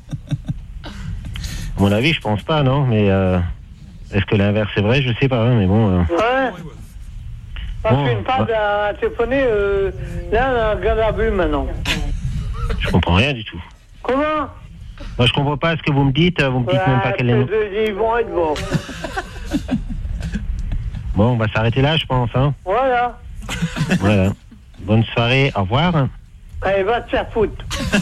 À mon avis, je pense pas, non, mais euh... est-ce que l'inverse est vrai? Je sais pas, hein, mais bon... Euh... Ouais. Parce bon, qu'une pâte à téléphoner, euh, là, on a regardé à but maintenant. Je comprends rien du tout. Comment? Moi, je comprends pas ce que vous me dites, vous me dites ouais, même pas quel est le nom. Ils vont être bons. Bon, on va s'arrêter là, je pense, hein. Voilà. Voilà. Bonne soirée, au revoir. Allez, va te faire foutre.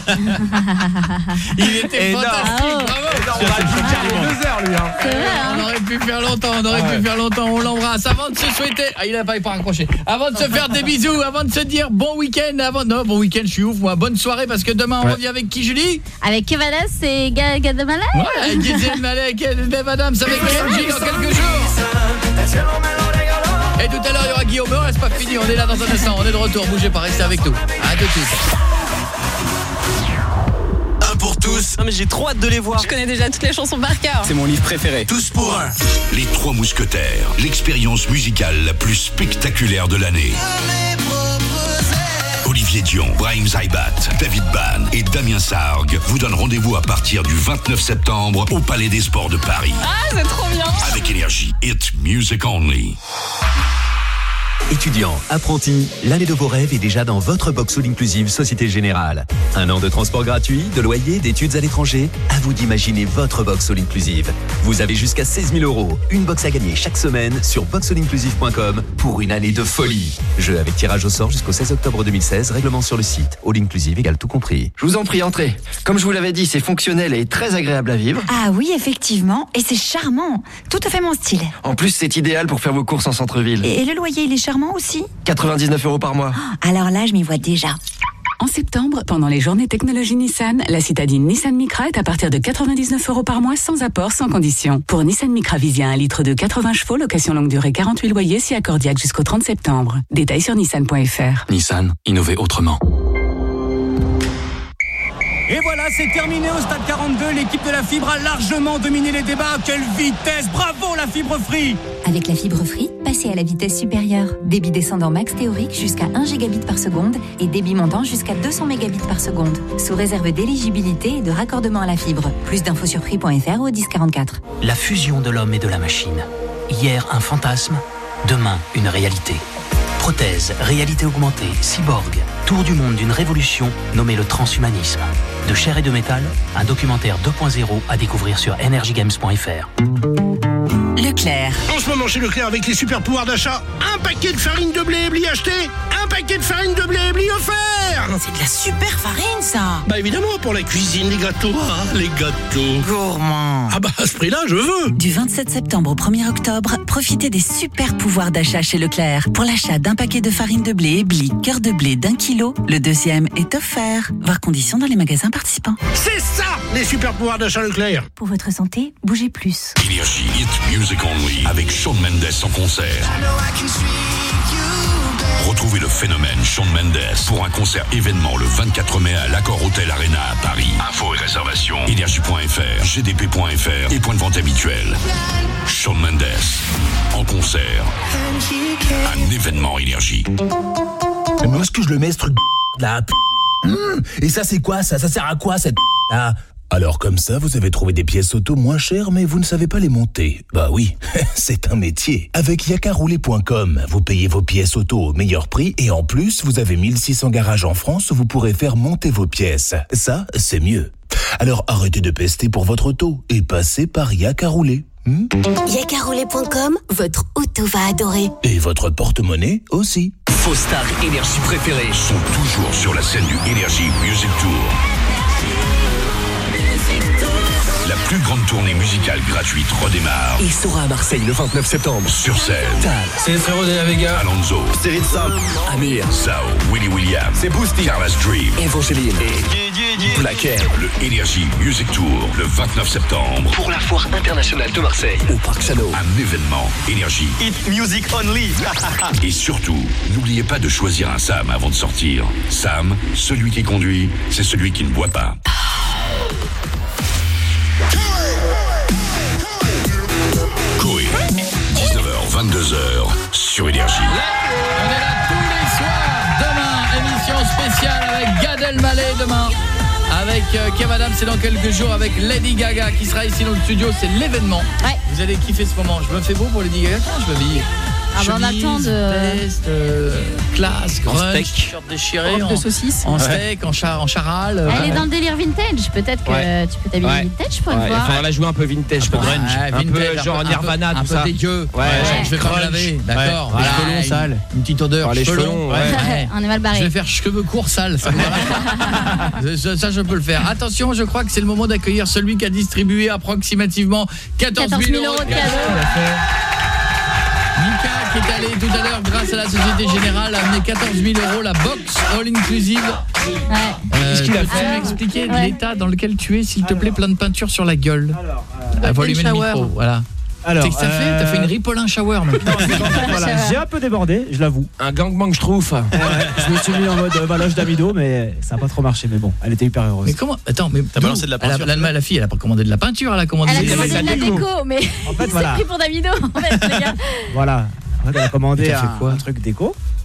Il était énorme. Fantastique, Oh. bravo. Énorme, on on va faire deux heures, lui. Hein. C'est vrai, hein. On aurait pu faire longtemps, on aurait ah ouais. pu faire longtemps. On l'embrasse. Avant de se souhaiter... Ah, il n'a pas, pas raccroché. Avant de se faire des bisous, avant de se dire bon week-end, avant... Non, bon week-end, je suis ouf, moi. Bonne soirée, parce que demain, on ouais. revient avec qui, Julie? Avec Kevalas et Gad Malek. Ouais, avec Gisèle Malek et Dave Adams, avec Kenji dans quelques jours. Et tout à l'heure, il y aura Guillaume. Mais c'est pas fini, on est là dans un instant. On est de retour, bougez pas, restez avec nous. À tout de suite. Pour tous. Non mais j'ai trop hâte de les voir. Je connais déjà toutes les chansons par cœur. C'est mon livre préféré. Tous pour un. Les Trois Mousquetaires, l'expérience musicale la plus spectaculaire de l'année. Olivier Dion, Brahim Zaibat, David Ban et Damien Sargue vous donnent rendez-vous à partir du vingt-neuf septembre au Palais des Sports de Paris. Ah, c'est trop bien. Avec Énergie, Hit Music Only. Étudiants, apprentis, l'année de vos rêves est déjà dans votre box all inclusive Société Générale. Un an de transport gratuit, de loyer, d'études à l'étranger. À vous d'imaginer votre box all inclusive. Vous avez jusqu'à seize mille euros. Une box à gagner chaque semaine sur box all inclusive point com pour une année de folie. Jeu avec tirage au sort jusqu'au seize octobre deux mille seize. Règlement sur le site. All inclusive égale tout compris. Je vous en prie, entrez. Comme je vous l'avais dit, c'est fonctionnel et très agréable à vivre. Ah oui, effectivement. Et c'est charmant. Tout à fait mon style. En plus, c'est idéal pour faire vos courses en centre-ville. Et, et le loyer, il est charmant aussi? quatre-vingt-dix-neuf euros par mois. Alors là, je m'y vois déjà. En septembre, pendant les journées technologie Nissan, la citadine Nissan Micra est à partir de quatre-vingt-dix-neuf euros par mois sans apport, sans condition. Pour Nissan Micra Visia, un litre de quatre-vingts chevaux, location longue durée quarante-huit loyers, si accordiaque jusqu'au trente septembre. Détails sur nissan point f r. Nissan, innover autrement. Et voilà, c'est terminé au stade quarante-deux. L'équipe de la fibre a largement dominé les débats. Quelle vitesse! Bravo la fibre Free! Avec la fibre Free, passez à la vitesse supérieure. Débit descendant max théorique jusqu'à un gigabit par seconde et débit montant jusqu'à deux cents mégabits par seconde. Sous réserve d'éligibilité et de raccordement à la fibre. Plus d'infos sur free point f r ou dix quarante-quatre. La fusion de l'homme et de la machine. Hier, un fantasme. Demain, une réalité. Prothèse, réalité augmentée, cyborg. Tour du monde d'une révolution nommée le transhumanisme. De chair et de métal, un documentaire deux point zéro à découvrir sur energy games point f r. Leclerc. En ce moment chez Leclerc, avec les super pouvoirs d'achat, un paquet de farine de blé ébli acheté, un paquet de farine de blé ébli offert. C'est de la super farine, ça. Bah évidemment, pour la cuisine, les gâteaux, ah, les gâteaux. Gourmand. Ah bah à ce prix-là, je veux. Du vingt-sept septembre au premier octobre, profitez des super pouvoirs d'achat chez Leclerc. Pour l'achat d'un paquet de farine de blé ébli, cœur de blé d'un kilo, le deuxième est offert. Voir conditions dans les magasins participants. C'est ça, les super pouvoirs d'achat Leclerc. Pour votre santé, bougez plus. Énergie Hit Music Only avec Shawn Mendes en concert. Retrouvez le phénomène Shawn Mendes pour un concert événement le vingt-quatre mai à l'Accor Hotel Arena à Paris. Infos et réservations énergie point f r, g d p point f r et point de vente habituel. Shawn Mendes en concert. Un événement Énergie. Mais où est-ce que je le mets ce truc là? Mmh, et ça c'est quoi ça? Ça sert à quoi cette là? Alors comme ça, vous avez trouvé des pièces auto moins chères, mais vous ne savez pas les monter. Bah oui, c'est un métier. Avec yakaroulé point com, vous payez vos pièces auto au meilleur prix et en plus, vous avez mille six cents garages en France où vous pourrez faire monter vos pièces. Ça, c'est mieux. Alors arrêtez de pester pour votre auto et passez par Yakaroulé. Hmm yakaroulé point com, votre auto va adorer. Et votre porte-monnaie aussi. Vos stars Énergie préférées sont toujours sur la scène du Énergie Music Tour. La plus grande tournée musicale gratuite redémarre. Il sera à Marseille le vingt-neuf septembre. Sur scène. C'est les frérots de la Vega. Alonso. Cyril Sam. Amir. Zao. Willy William. C'est Boosty. Carla's Dream. Evangeline. Et Black Air. Le Énergie Music Tour le vingt-neuf septembre. Pour la foire internationale de Marseille. Au Parc Chano. Un événement Énergie. Hit Music Only. Et surtout, n'oubliez pas de choisir un Sam avant de sortir. Sam, celui qui conduit, c'est celui qui ne boit pas. Coé, dix-neuf heures vingt-deux heures sur Énergie. On est là tous les soirs. Demain, émission spéciale avec Gad Elmaleh demain. Avec euh, Kev Adams, c'est dans quelques jours avec Lady Gaga qui sera ici dans le studio, c'est l'événement. Ouais. Vous allez kiffer ce moment. Je me fais beau pour Lady Gaga, je me habille. Ah bah on attend de... Veste, euh, classe, grunge, en steak, shirt déchiré, en... de saucisse, en steak, en, char, en charal. Elle ouais. est dans le délire vintage, peut-être que ouais. tu peux t'habiller ouais. vintage pour ouais. le voir. Il faudra la jouer un peu vintage, un peu grunge, ouais, un vintage, peu genre un peu, Nirvana, un tout peu ça. dégueu. Ouais, ouais. Ouais. Je vais pas me laver, d'accord. Ouais. Les cheveux longs, sales, une petite odeur, les cheveux longs. Ouais. On est mal barré. Je vais faire cheveux courts, sales. Ça, ça, ça, je peux le faire. Attention, je crois que c'est le moment d'accueillir celui qui a distribué approximativement quatorze mille euros de cadeaux. Mika qui est allé tout à l'heure grâce à la Société Générale a amené quatorze mille euros la box all inclusive. Ouais. Euh, Qu'est-ce qu'il a fait? Tu peux m'expliquer ouais. l'état dans lequel tu es, s'il te plaît, plein de peinture sur la gueule. Alors, euh, Volume le micro, voilà. Alors, c'est que ça euh... fait, t'as fait une Ripolin shower. Voilà, j'ai un peu débordé, je l'avoue. Un gangbang je trouve. Ouais, je me suis mis en mode valoche d'amido, mais ça n'a pas trop marché. Mais bon, elle était hyper heureuse. Mais comment? Attends, mais t'as balancé de la peinture? Elle a, la, la fille, elle a pas commandé de la peinture, elle a commandé, elle a des... commandé de la déco, mais en fait, il voilà. s'est pris pour d'amido, en fait, les gars. Voilà. En fait, elle a commandé un, un truc déco.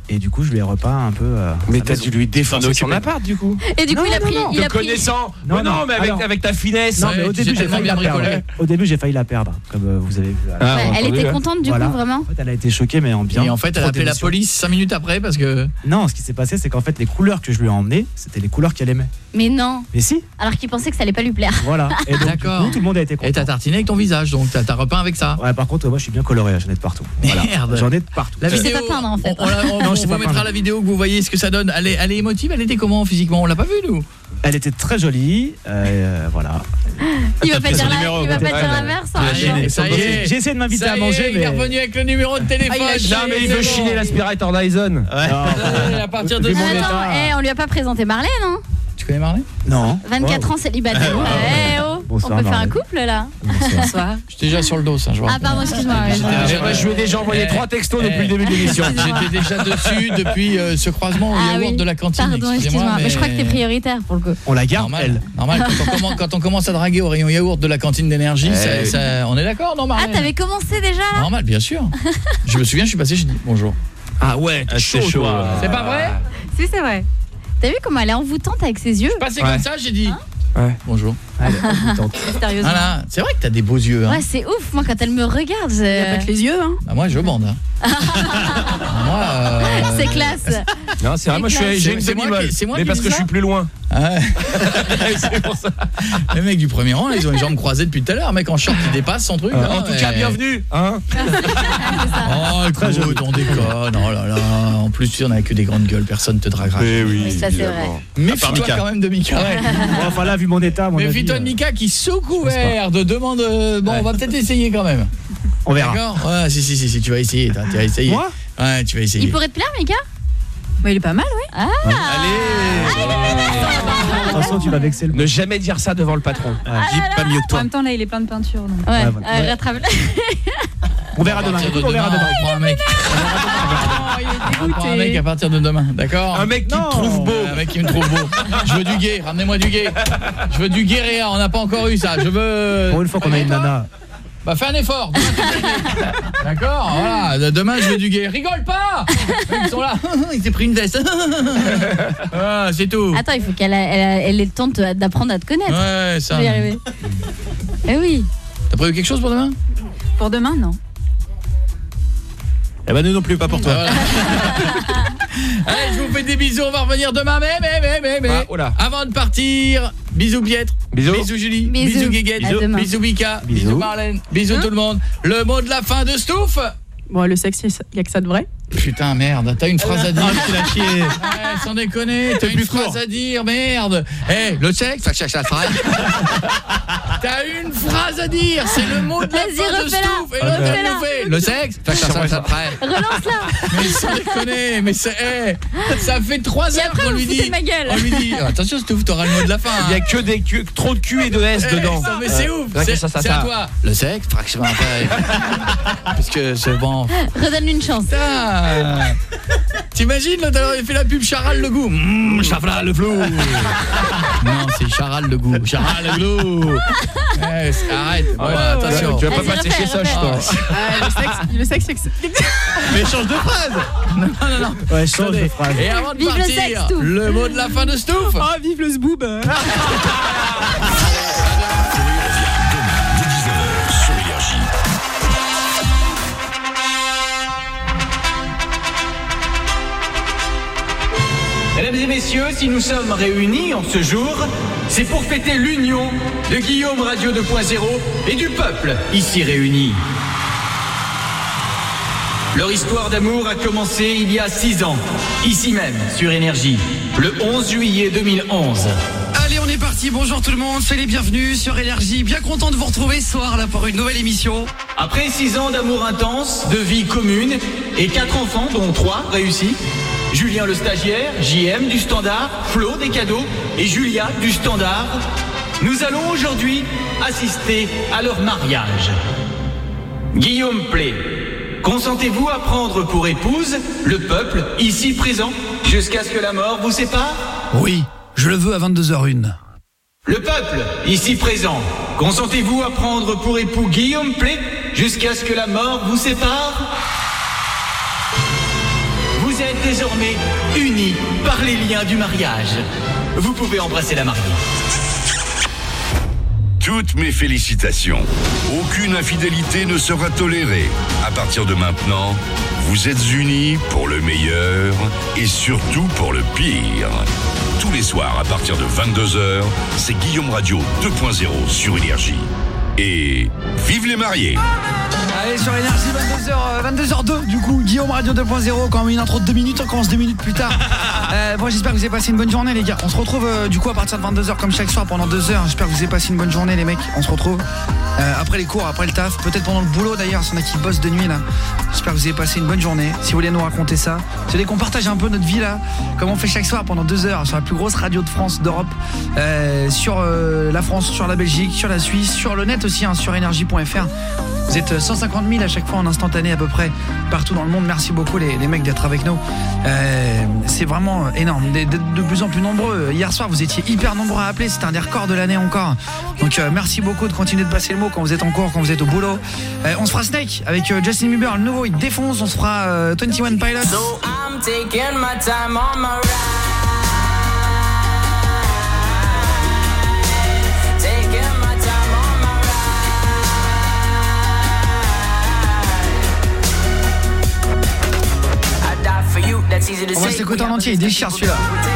Et du coup, je lui ai repeint un peu. Euh, mais t'as dû lui défoncer son appart, du coup. Et du coup, non, il a non, pris. non. Il a Te pris... connaissant. Non, non, non, mais avec, alors, avec ta finesse. Non, mais au début, j'ai failli la perdre. Au début, j'ai failli la perdre, comme euh, vous avez vu. Ah, ouais, elle était contente, du voilà. coup, vraiment. En fait, elle a été choquée, mais en bien. Et en fait, elle a appelé la police cinq minutes après parce que. Non, ce qui s'est passé, c'est qu'en fait, les couleurs que je lui ai emmenées, c'était les couleurs qu'elle aimait. Mais non. Mais si. Alors qu'il pensait que ça allait pas lui plaire. Voilà. Et donc, d'accord. Coup, tout le monde a été content. Et t'as tartiné avec ton visage, donc t'as repeint avec ça. Ouais, par contre, moi, je suis bien coloré, j'en ai de partout. Voilà. Merde. J'en ai de partout. La vidéo. C'est pas peindre en fait. On, on, on, non, on je sais vous pas mettra peindre. la vidéo que vous voyez ce que ça donne. Elle est, elle est émotive. Elle était comment physiquement? On l'a pas vue, nous. Elle était très jolie. Euh, voilà. Il va pas dire la, il va pas dire la mère, ça. Ça y est. J'ai essayé de m'inviter à manger, mais il est revenu avec le numéro de téléphone. Non, mais il veut chiner l'aspirateur Dyson. À partir de. Attends, eh, on lui a pas présenté Marlène, hein? Tu connais Marlène? Non. vingt-quatre ans célibataire. Eh oh, Bonsoir, on peut faire un Marlène. couple là. Bonsoir. Je suis déjà sur le dos, ça, je vois. Ah pardon, excuse-moi. Je lui ai déjà envoyé trois textos depuis le début de l'émission. J'étais déjà dessus depuis euh, ce croisement au Ah yaourt oui. de la cantine. Pardon, excuse-moi. Mais... mais je crois que t'es prioritaire pour le coup. On la garde, normal, elle. Normal, quand on, commence, quand on commence à draguer au rayon yaourt de la cantine d'énergie, Eh ça, ça, on est d'accord, non, Marlène? Ah, t'avais commencé déjà là? Normal, bien sûr. Je me souviens, je suis passé, j'ai dit bonjour. Ah ouais, c'est chaud. chaud. C'est pas vrai? Si, c'est vrai. T'as vu comment elle est envoûtante avec ses yeux? Je suis passé Ouais. comme ça, j'ai dit Hein? Ouais. bonjour. Mystérieusement. Voilà, c'est vrai que t'as des beaux yeux. Hein. Ouais, c'est ouf. Moi, quand elle me regarde, je... Il y a pas que les yeux, hein. Bah, moi, je bande. Hein. moi, euh... c'est classe. Non, c'est vrai, moi je suis- j'ai une C'est moi demi-molle. qui- c'est moi Mais qui parce dis que je ça suis plus loin. Ouais. C'est pour ça. Les mecs du premier rang, là, ils ont les jambes croisées depuis tout à l'heure. Un mec en short qui dépasse son truc. Euh, hein, en tout et- cas, bienvenue. Hein Oh, écoute, on déconne. Oh là là. En plus, tu en as que des grandes gueules. Personne te draguera. Mais oui. Oui, ça, c'est vrai. Méfie-toi quand même de Mika. Ouais. Bon, enfin là, vu mon état, mon avis, Méfie-toi de euh, Mika qui, sous couvert de demande. Bon, on va peut-être essayer quand même. on verra. D'accord. Ouais, si, si, si, si, tu vas essayer. Tu vas essayer. Moi Ouais, tu vas essayer. Il pourrait te plaire, Mika? Mais il est pas mal, oui. Ah. De toute façon, tu vas vexer le. Ne jamais dire ça devant le patron. Dis pas mieux que En toi. même temps, là, il est plein de peinture. Donc. Ouais, Ouais, voilà. euh, rattrape. On verra demain. partir de On verra demain, demain. on prend un mec. On prend un mec à partir de demain, d'accord? Un mec qui Non. te trouve beau. Un mec qui me trouve beau. Je veux du gay, ramenez-moi du gay. Je veux du guéréa, on n'a pas encore eu ça. Je veux. Pour une fois qu'on a une nana. Bah fais un effort. Demain, tu veux du gay. D'accord, voilà. Demain je veux du gay. Rigole pas. Ils sont là. Il s'est pris une veste. Ah, c'est tout. Attends, il faut qu'elle a- elle, a- elle ait le temps de te- d'apprendre à te connaître. Ouais, Je ça. vais y arriver. Eh oui. T'as prévu quelque chose pour demain? Pour demain, non. Eh ben nous non plus, pas pour toi. Voilà. Allez, je vous fais des bisous, on va revenir demain, mais, mais, mais, mais, mais. Ah, oh là. Avant de partir, bisous Pietre, Bisous. bisous Julie, Bisous. bisous Guéguette, À demain. bisous Mika, bisous, Bisous. Marlène, bisous tout le monde. Le mot de la fin de Stouff. Bon, le sexe, il y a que ça de vrai. Putain, merde, t'as une phrase à dire. Il a chier. Ouais, sans déconner, t'as une plus phrase court. à dire, merde. Eh, le sexe, ça cherche la phrase. T'as une phrase à dire, c'est le mot de la Vas-y, fin de refais-la. Stouff. Et l'autre, elle le fait. Le sexe, ça cherche la phrase. Relance-la. Mais sans déconner, mais c'est eh, ça fait trois Et heures après, qu'on vous lui foutez dit. de ma gueule. On lui dit attention, Stouff, t'auras le mot de la fin. Il y a hein. que des Q- trop de Q et de S Eh, dedans. ça, mais c'est ouf. Rien que C'est ça, ça, c'est ça. à toi. Le sexe, fraction après. Parce que c'est bon. Redonne-lui une chance. Putain. T'imagines l'autre alors il fait la pub Charal le goût. Mmh, Charal le flou. Non, c'est Charal le goût. Charal le goût. Eh, c'est- arrête. Voilà, Ouais, attention. tu vas pas Vas-y, passer refais, chez Soch, toi. refais. Ah, le sexe, le sexe, c'est que c'est- Mais change de phrase. Non, non, non. Ouais, change de phrase. Et avant de Vive le partir, sexe, Stouff. le mot de la fin de Stouff. Oh, vive le zboob. Demain, dès dix-neuf heures, sur Énergie. Mesdames et messieurs, si nous sommes réunis en ce jour, c'est pour fêter l'union de Guillaume Radio deux point zéro et du peuple ici réuni. Leur histoire d'amour a commencé il y a six ans, ici même, sur Énergie, le onze juillet deux mille onze. Allez, on est parti. Bonjour tout le monde, soyez les bienvenus sur Énergie. Bien content de vous retrouver ce soir là pour une nouvelle émission. Après six ans d'amour intense, de vie commune et quatre enfants, dont trois réussis, Julien le stagiaire, J M du Standard, Flo des cadeaux et Julia du Standard, nous allons aujourd'hui assister à leur mariage. Guillaume Play, consentez-vous à prendre pour épouse le peuple ici présent jusqu'à ce que la mort vous sépare? Oui, je le veux à vingt-deux heures une. Le peuple ici présent, consentez-vous à prendre pour époux Guillaume Play jusqu'à ce que la mort vous sépare? Vous êtes êtes désormais unis par les liens du mariage. Vous pouvez embrasser la mariée. Toutes mes félicitations. Aucune infidélité ne sera tolérée. À partir de maintenant, vous êtes unis pour le meilleur et surtout pour le pire. Tous les soirs à partir de vingt-deux heures, c'est Guillaume Radio deux point zéro sur Énergie. Et vive les mariés! Allez, sur Énergie, vingt-deux heures, vingt-deux heures deux, du coup, Guillaume Radio deux point zéro, quand même une intro de deux minutes, on commence deux minutes plus tard. euh, bon, j'espère que vous avez passé une bonne journée, les gars. On se retrouve euh, du coup à partir de vingt-deux heures comme chaque soir pendant deux heures. J'espère que vous avez passé une bonne journée, les mecs. On se retrouve euh, après les cours, après le taf, peut-être pendant le boulot d'ailleurs, s'il y en a qui bossent de nuit là. J'espère que vous avez passé une bonne journée. Si vous voulez nous raconter ça, si vous voulez qu'on partage un peu notre vie là, comme on fait chaque soir pendant deux heures sur la plus grosse radio de France, d'Europe, euh, sur euh, la France, sur la Belgique, sur la Suisse, sur le net aussi, hein, sur énergie point f r. Vous êtes cent cinquante mille à chaque fois en instantané à peu près partout dans le monde. Merci beaucoup les, les mecs d'être avec nous. Euh, c'est vraiment énorme, de, de, de plus en plus nombreux. Hier soir vous étiez hyper nombreux à appeler, c'était un des records de l'année encore. Donc euh, merci beaucoup de continuer de passer le mot quand vous êtes en cours, quand vous êtes au boulot. Euh, on se fera Snake avec euh, Justin Bieber, le nouveau il défonce. On se fera euh, vingt et un Pilots. So I'm taking my time on my ride. On va s'écouter en entier, il déchire celui-là.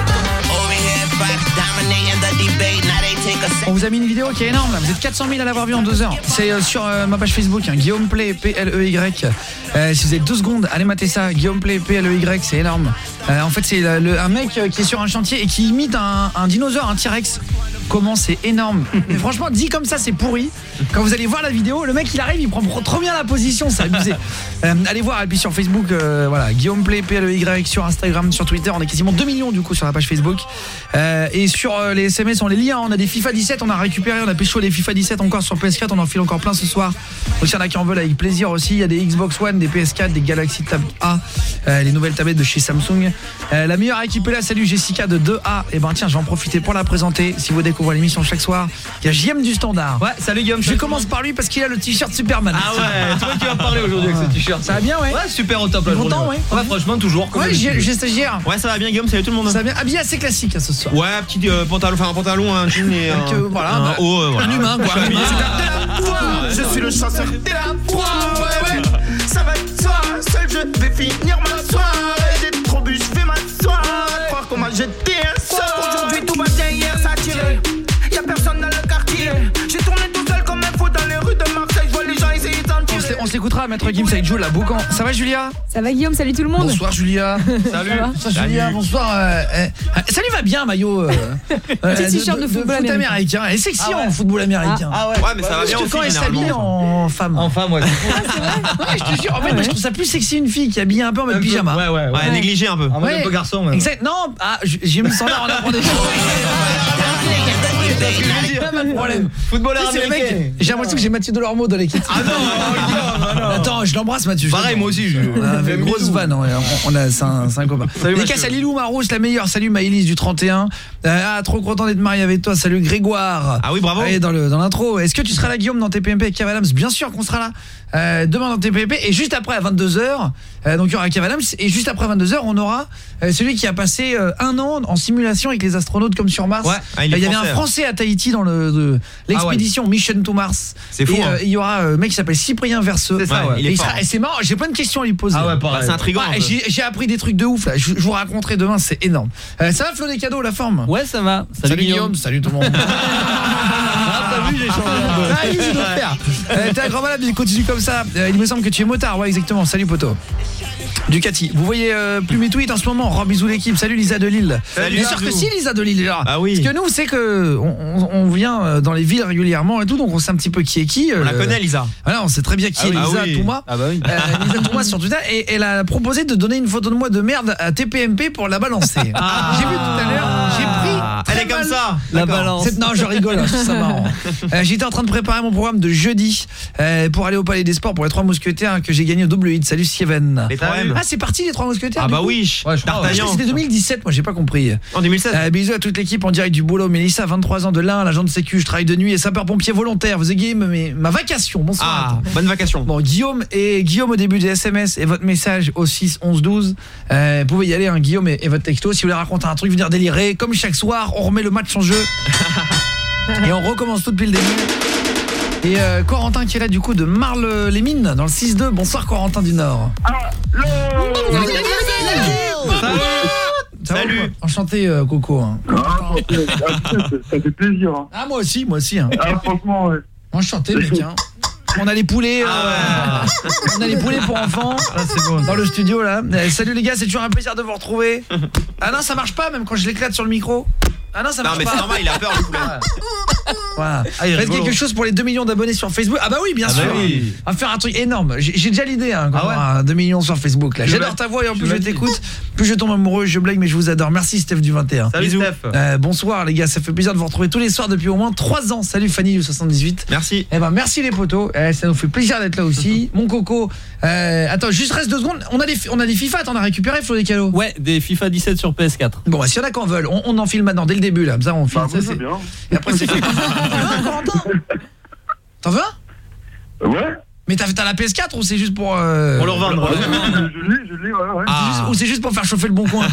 On vous a mis une vidéo qui est énorme là. Vous êtes quatre cent mille à l'avoir vu en deux heures. C'est euh, sur euh, ma page Facebook, hein, Guillaume Play, P L E Y. euh, Si vous avez deux secondes, allez mater ça. Guillaume Play, P L E Y, c'est énorme. euh, En fait c'est le, le, un mec qui est sur un chantier et qui imite un, un dinosaure, un T-Rex. Comment c'est énorme. Mais franchement dit comme ça c'est pourri. Quand vous allez voir la vidéo, le mec il arrive, il prend trop bien la position, c'est abusé. euh, Allez voir, et puis sur Facebook, euh, voilà, Guillaume Play, P L E Y, sur Instagram, sur Twitter. On est quasiment deux millions du coup sur la page Facebook. euh, Et sur euh, les S M S on les lit, hein. On a des FIFA dix-sept, on a récupéré, on a pécho les FIFA dix-sept encore sur P S quatre. On en file encore plein ce soir. Donc il y en a qui en veulent avec plaisir aussi. Il y a des Xbox One, des P S quatre, des Galaxy Tab A, euh, les nouvelles tablettes de chez Samsung. euh, La meilleure équipe est là, salut Jessica de deux A. Et ben tiens, j'en profiter pour la présenter. Si vous découvrez l'émission chaque soir, il y a J M du Standard. Ouais, salut Guillaume. Je commence par lui parce qu'il a le t-shirt Superman. Ah ouais, toi qui vas parler aujourd'hui avec ce t-shirt. Ça va bien, ouais. Ouais, super au top la journée. Content, ouais. Ouais, franchement toujours. Ouais, j'ai j'ai stagiaire. Ouais, ça va bien Guillaume, salut tout le monde. Ça va bien, habillé assez classique hein, ce soir. Ouais, petit euh, pantalon, enfin un pantalon, un jean et un, que, voilà, un bah, haut, euh, voilà. Un humain quoi. Un humain. Je suis le chasseur de la foi. Ouais, ouais. Ça va être soir, seul je vais finir ma soirée. J'ai trop bu, je vais m'asseoir. Croire qu'on m'a jeté un sort. Aujourd'hui tout va bien, hier ça a tiré. Y'a personne dans le quartier. J'ai tourné tout seul comme un fou dans les rues de Marseille. Je vois les gens essayer d'en tirer. On se l'écoutera, Maître Gims avec Jules, la Boucan. Ça va Julia? Ça va Guillaume, salut tout le monde. Bonsoir Julia. Salut. Bonsoir Julia, bonsoir. Euh, euh, salut va bien maillot. Euh, Petit t-shirt de, de, de football foot américain. américain. Elle est sexy ah ouais. en football américain. Ah, ah ouais. Ouais, mais ça va bien aussi. Quand elle s'habille en femme. En femme, ouais. Ouais, je te jure. En fait, moi je trouve ça plus sexy une fille qui est habillée un peu en mode pyjama. Ouais, ouais, ouais. Négligé un peu. Un peu garçon. Exact. Non, ah, j'ai mis standard en apprend des choses. Pas de problème. Footballeur américain. J'ai l'impression que j'ai Mathieu Delormeau dans l'équipe. Ah non, non, non. Attends, je l'embrasse Mathieu. Pareil, moi aussi. On a fait une grosse vanne. On a c'est un, un copain. Dédicace à Lilou Marouche, la meilleure. Salut Maëlys du trente et un. Ah, trop content d'être marié avec toi. Salut Grégoire. Ah oui, bravo. Allez, dans le dans l'intro. Est-ce que tu seras là Guillaume dans T P M P avec Kev Adams? Bien sûr qu'on sera là. Euh, demain dans T P M P et juste après à vingt-deux heures, euh, donc il y aura Kev Adams et juste après vingt-deux heures, on aura euh, celui qui a passé euh, un an en simulation avec les astronautes comme sur Mars. Ouais, ah, il, il y avait français, un Français à Tahiti dans le de l'expédition ah ouais. Mission to Mars. C'est fou. Et hein. euh, il y aura un mec qui s'appelle Cyprien Verseux. C'est ça, ouais. Il et est sera, et c'est marrant, j'ai plein de questions à lui poser. Ah ouais, pareil. Bah, c'est intriguant. Ah, j'ai, j'ai appris des trucs de ouf là. Je, je vous raconterai demain, c'est énorme. Euh, ça va Flo des cadeaux, la forme? Ouais, ça va. Salut, salut Guillaume. Guillaume, salut tout le monde. Ah, t'as vu, j'ai changé un peu. Ah, il doit faire. Euh, t'es un grand malade, il continue comme ça. Euh, il me semble que tu es motard, ouais, exactement. Salut poto. Ducati. Vous voyez euh, plus mes tweets en ce moment. Gros bisous l'équipe. Salut Lisa de Lille. Salut. Bien sûr que si Lisa de Lille est là. Ah oui. Parce que nous c'est que on, on vient dans les villes régulièrement et tout, donc on sait un petit peu qui est qui. On euh, la connaît Lisa. Voilà, on sait très bien qui ah est oui. Lisa ah oui. Touma. Ah bah oui. Euh, Lisa Touma sur Twitter et elle a proposé de donner une photo de moi de merde à T P M P pour la balancer. Ah. J'ai vu tout à l'heure. J'ai pris. Elle fait comme ça. La balance. Non, je rigole, je trouve ça marrant. Euh, J'étais en train de préparer mon programme de jeudi euh, pour aller au Palais des Sports pour les trois mousquetaires que j'ai gagné au double hit. Salut Steven. Ah, c'est parti les trois mousquetaires. Ah bah oui. Ouais, je crois que c'était deux mille dix-sept, moi j'ai pas compris. En deux mille seize. Euh, bisous à toute l'équipe en direct du boulot. Mélissa, vingt-trois ans de l'Ain, l'agent de sécu, je travaille de nuit et sapeur-pompier volontaire. Vous aiguillez mais ma vacation. Bonsoir. Ah, bonne vacation. Bon, Guillaume et Guillaume au début des S M S et votre message au six onze douze. Euh, vous pouvez y aller, hein, Guillaume et, et votre texto. Si vous voulez raconter un truc, venir délirer. Comme chaque soir, on remet le match en jeu et on recommence tout depuis le début. Et euh, Corentin qui est là du coup de Marle-les-Mines dans le six deux. Bonsoir Corentin du Nord. Salut. Enchanté euh, Coco. Hein. Ah, ça fait plaisir. Hein. Ah moi aussi, moi aussi. Hein. Ah franchement, ouais. Enchanté mec. Hein. On a les poulets, euh, ah ouais. on a les poulets pour enfants ah, bon, dans le studio là. Euh, salut les gars, c'est toujours un plaisir de vous retrouver. Ah non, ça marche pas même quand je l'éclate sur le micro. Ah non, ça marche pas. Non mais c'est normal, il a peur le poulet. Voilà. Ah, faites quelque chose pour les deux millions d'abonnés sur Facebook. Ah bah oui, bien ah sûr. Bah oui. On va faire un truc énorme. J'ai déjà l'idée hein, quand ah ouais. deux millions sur Facebook là. J'adore ta voix et en plus je t'écoute, plus je tombe amoureux, je blague mais je vous adore. Merci Steph du vingt et un. Salut Steph. Euh, bonsoir les gars, ça fait plaisir de vous retrouver tous les soirs depuis au moins trois ans. Salut Fanny du soixante-dix-huit. Merci. Eh ben merci les potos. Eh, ça nous fait plaisir d'être là aussi. Mon Coco. Euh, attends, juste reste deux secondes. On a des on a des FIFA, t'en as récupéré Flo des cadeaux. Ouais, des FIFA dix-sept sur P S quatre. Bon, bah, s'il y en a qu'on veut, on, on en file maintenant dès le début là. Ça on file. Bah, ça, c'est bien. Et après c'est fait. T'en veux un? Ouais. Mais t'as la P S quatre ou c'est juste pour euh... pour le revendre? Ouais, je l'ai, je l'ai, ouais, ouais. Ah. Juste, ou c'est juste pour faire chauffer le bon coin?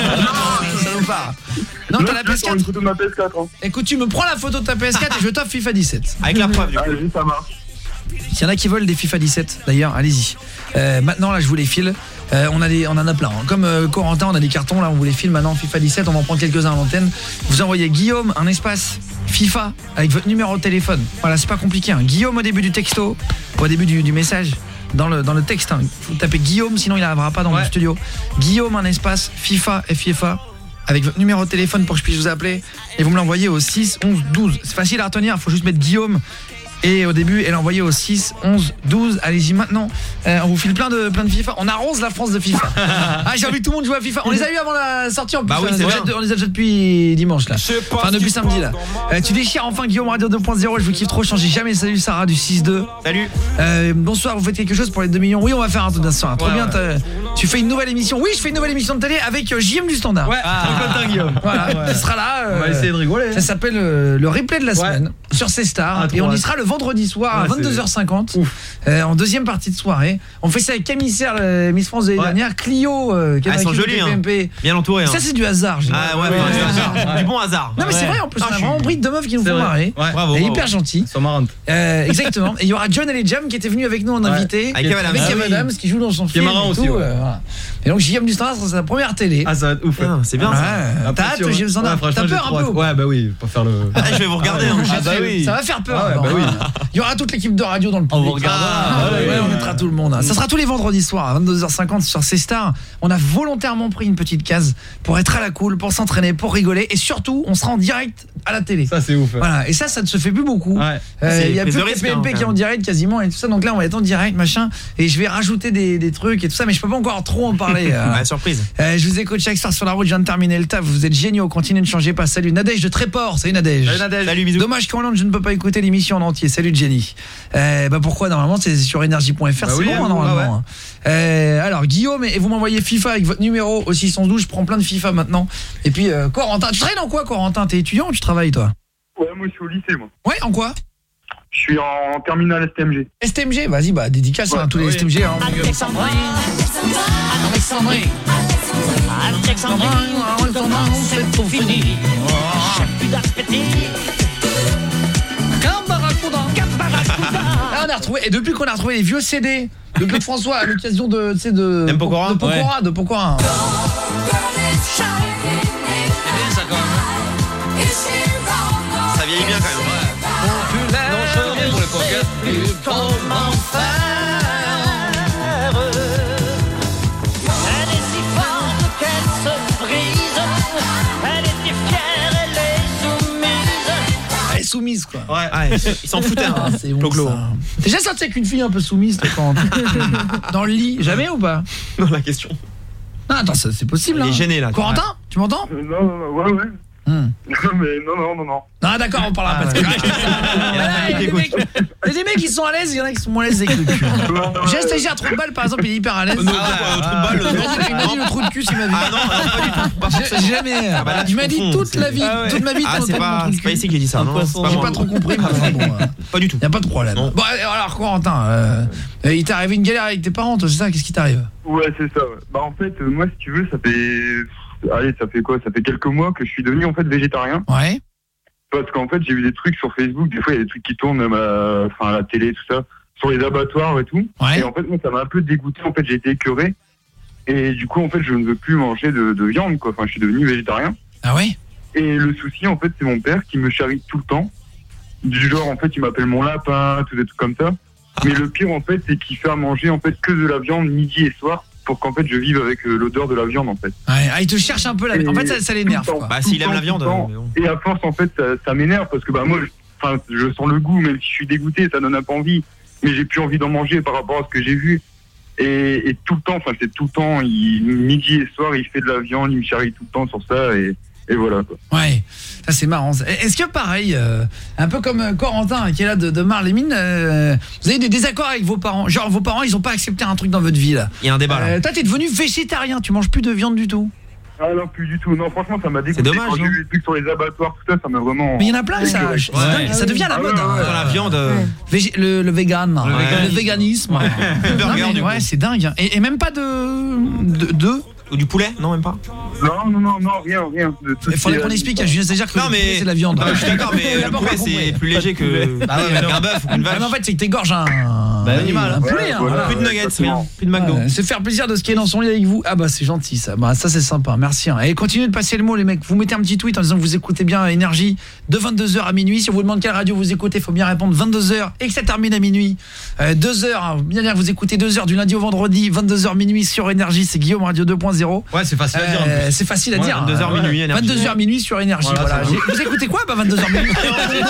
Non, ça nous part. Non, t'as la P S quatre. Une photo de ma P S quatre. Hein. Écoute, tu me prends la photo de ta P S quatre et je t'offre FIFA dix-sept. Avec la preuve du coup. Allez, ça marche. S'il y en a qui veulent des FIFA dix-sept d'ailleurs, allez-y. Euh, maintenant là, je vous les file. Euh, on a des on en a plein. Hein. Comme euh, Corentin, on a des cartons là, on vous les file maintenant FIFA dix-sept, on va en prendre quelques-uns à l'antenne. Vous envoyez Guillaume un espace FIFA avec votre numéro de téléphone. Voilà, c'est pas compliqué hein. Guillaume au début du texto, au début du, du message. Dans le, dans le texte, hein. Vous tapez Guillaume, sinon il n'arrivera pas dans ouais. le studio. Guillaume un espace FIFA FIFA avec votre numéro de téléphone pour que je puisse vous appeler et vous me l'envoyez au six onze douze. C'est facile à retenir, il faut juste mettre Guillaume et au début elle envoyait au six onze douze. Allez-y maintenant. Euh, on vous file plein de plein de FIFA. On arrose la France de FIFA. Ah, j'ai envie que tout le monde joue à FIFA. On les a eu avant la sortie en plus. Bah oui, on, les déjà, on les a déjà depuis dimanche là. Enfin depuis samedi là. Euh, tu déchires enfin Guillaume Radio deux point zéro, je vous kiffe trop, changez jamais. Salut Sarah du six deux. Salut. Euh, bonsoir, vous faites quelque chose pour les deux millions? Oui, on va faire un truc d'instant. Trop ouais, bien. Ouais. Tu fais une nouvelle émission? Oui, je fais une nouvelle émission de télé avec euh, J M du Standard. Ouais. Ah, content Guillaume. Voilà, ouais. Tu seras là. Euh, on va essayer de rigoler. Ça s'appelle euh, le replay de la semaine ouais. sur C Star ah, et on y sera le vendredi soir. Ouais, vingt-deux heures cinquante euh, en deuxième partie de soirée. On fait ça avec Camille Serre, euh, Miss France de l'année ouais. dernière, Clio euh, ah, ils sont jolis hein. Bien entourés hein. Ça c'est du hasard. Ah ouais, ouais, ouais, du hasard. Du bon hasard. Non mais ouais. c'est vrai en plus, ah, on a vraiment pris deux meufs qui nous font vrai. marrer. Ouais. Bravo, et bravo. hyper gentil. Ils sont marrantes. Euh, exactement. Et il y aura John et les Jam qui étaient venus avec nous en invité. Avec Kev Adams. Avec Kev Adams qui joue dans son film. Qui est marrant aussi. Et donc J M du Standard, c'est sa première télé. Ah ça va être ouf. C'est bien ça. T'as hâte J M du Standard? T'as peur un peu? Ouais bah oui, pour faire le. Je vais vous regarder. Ça va faire peur. Il y aura toute l'équipe de radio dans le public. On vous regardera. Ah, ouais, ouais, on mettra tout le monde. Ça sera tous les vendredis soirs à vingt-deux heures cinquante sur C Star. On a volontairement pris une petite case pour être à la cool, pour s'entraîner, pour rigoler et surtout, on sera en direct à la télé. Ça c'est ouf. Voilà, et ça ça ne se fait plus beaucoup. Il ouais. euh, y a plus que P M P qui est en direct quasiment et tout ça. Donc là, on va être en direct, machin, et je vais rajouter des, des trucs et tout ça, mais je peux pas encore trop en parler. Euh. Ouais, surprise. Euh, je vous écoute chaque soir sur la route, je viens de terminer le taf. Vous êtes géniaux, continuez, ne changez pas. Salut Nadège de Tréport, salut Nadège. Salut Nadège. Salut, bisous. Dommage qu'en Hollande, je ne peux pas écouter l'émission en entier. Salut Jenny. Euh, bah pourquoi normalement c'est sur énergie point F R, bah c'est oui, bon hein, normalement. Ouais. Euh, alors Guillaume, et vous m'envoyez FIFA avec votre numéro au six cent douze, je prends plein de FIFA maintenant. Et puis euh, Corentin, tu travailles dans quoi Corentin? T'es étudiant ou tu travailles toi? Ouais, moi je suis au lycée moi. Ouais, en quoi? Je suis en terminale S T M G. S T M G, vas-y, bah dédicace ouais, à tous les oui. S T M G hein. Alexandrin, Alexandrin, Alexandrin, Alexandrin, c'est tout fini. Ah, on a retrouvé, et depuis qu'on a retrouvé les vieux C D de Claude François à l'occasion de, tu sais, de de Pokora, de Pokora, ouais. de Pokora. Ça vieillit bien quand même. Ouais. Non, je veux bien pour le poker. Comment faire? Elle est si forte qu'elle se brise. Elle était fière, elle est soumise. Elle est soumise quoi. Ouais, ouais ils s'en foutaient. Ah, c'est bon ça. T'as déjà sorti avec une fille un peu soumise toi, quand dans le lit, jamais ou pas? Non, la question. Non, attends, c'est possible. Il hein. est gêné là. Corentin, tu m'entends? euh, Non, non, ouais, ouais. Hmm. mais non, non, non, non. Non, d'accord, on parlera Ah, parce ouais. que... Il y a des mecs- il y a des mecs qui sont à l'aise, il y en a qui sont moins à l'aise avec le cul. J'ai un stagiaire trou de balle, par exemple, il est hyper à l'aise. Non, ah, ouais, trou de balle, non. Il m'a dit le trou de cul, c'est ma vie. Ah non, alors pas du tout. Pas forcément. J'ai jamais... Ah bah là, tu il m'a dit confonds, toute c'est- la vie, Ah ouais. toute ma vie, Ah, ton- c'est ton pas- trou de c'est pas cul. ici qui a dit ça, non. C'est pas J'ai moi. pas trop compris, mais enfin, bon... euh, Pas du tout. Y a pas de problème. Bon, alors Corentin, euh, euh, il t'est arrivé une galère avec tes parents, toi, c'est ça? Qu'est-ce qui t'arrive? Ouais, c'est ça. Ouais. Bah en fait, euh, moi, si tu veux, ça fait, allez, ça fait quoi? Ça fait quelques mois que je suis devenu en fait végétarien. Ouais. Parce qu'en fait, j'ai vu des trucs sur Facebook. Des fois, il y a des trucs qui tournent, même à, enfin, à la télé, tout ça, sur les abattoirs et tout. Ouais. Et en fait, moi, ça m'a un peu dégoûté. En fait, j'ai été écœuré. Et du coup, en fait, je ne veux plus manger de, de viande, quoi. Enfin, je suis devenu végétarien. Ah ouais? Et le souci, en fait, c'est mon père qui me charrie tout le temps. Du genre, en fait, il m'appelle mon lapin, tous des trucs comme ça. Mais le pire, en fait, c'est qu'il fait à manger, en fait, que de la viande midi et soir pour qu'en fait, je vive avec euh, l'odeur de la viande, en fait. Ouais, ah, il te cherche un peu la... En fait, ça, ça l'énerve, quoi. Bah, s'il aime la viande. Tout le temps. Et à force, en fait, ça, ça m'énerve parce que, bah, moi, je, enfin, je sens le goût, même si je suis dégoûté, ça donne un peu envie. Mais j'ai plus envie d'en manger par rapport à ce que j'ai vu. Et, et tout le temps, enfin, c'est tout le temps, il, midi et soir, il fait de la viande, il me charrie tout le temps sur ça et, et voilà, quoi. Ouais, ça c'est marrant. Est-ce que pareil, euh, un peu comme euh, Corentin qui est là de, de Marles-les-Mines, euh, vous avez des désaccords avec vos parents? Genre vos parents, ils ont pas accepté un truc dans votre vie là. Il y a un débat là. Euh, toi t'es devenu végétarien, tu manges plus de viande du tout? Ah non, plus du tout. Non, franchement, ça m'a dégoûté. C'est dommage, Quand j'ai non vu les trucs sur les abattoirs, tout ça, ça m'a vraiment... Mais il y en a plein, ça, Ouais. ça, dingue, ça devient la Ah mode. ouais, hein. ouais, Dans la viande. euh, Végé- le, le vegan, Le le, véganisme. véganisme. Le burger, Non, mais du ouais, coup. c'est dingue. Et, et même pas de de, de Ou du poulet? Non, même pas. Non, non, non, non, rien, rien. De tout il faudrait ce qui qu'on est- explique à Julien Stagiaire que Non, le mais- poulet, c'est de la viande. Ah, je suis d'accord, mais Il a le pas poulet, encore c'est compris. plus léger que Bah ouais, mais non. qu'un bœuf ou qu'une Ah, vache. mais en fait, c'est que t'égorges un, Bah, un animal, hein. poulet. hein, Ouais, voilà. Plus de nuggets, rien. Plus de McDo. Ouais, se faire plaisir de ce qui est dans son lit avec vous. Ah bah c'est gentil ça. Bah ça c'est sympa. Merci. Hein. Et continuez de passer le mot les mecs. Vous mettez un petit tweet en disant que vous écoutez bien Énergie de vingt-deux heures à minuit. Si on vous demande quelle radio vous écoutez, il faut bien répondre vingt-deux heures et que ça termine à minuit. Euh, deux heures, hein. Bien dire que vous écoutez deux heures du lundi au vendredi, vingt-deux heures minuit sur Énergie, c'est Guillaume Radio deux point zéro. Ouais, c'est facile à dire. en Euh, plus. c'est facile à Ouais, dire. vingt-deux heures hein. minuit, Énergie. vingt-deux heures minuit sur Énergie. Voilà, Voilà. ça va. J'ai- Vous écoutez quoi bah vingt-deux heures minuit.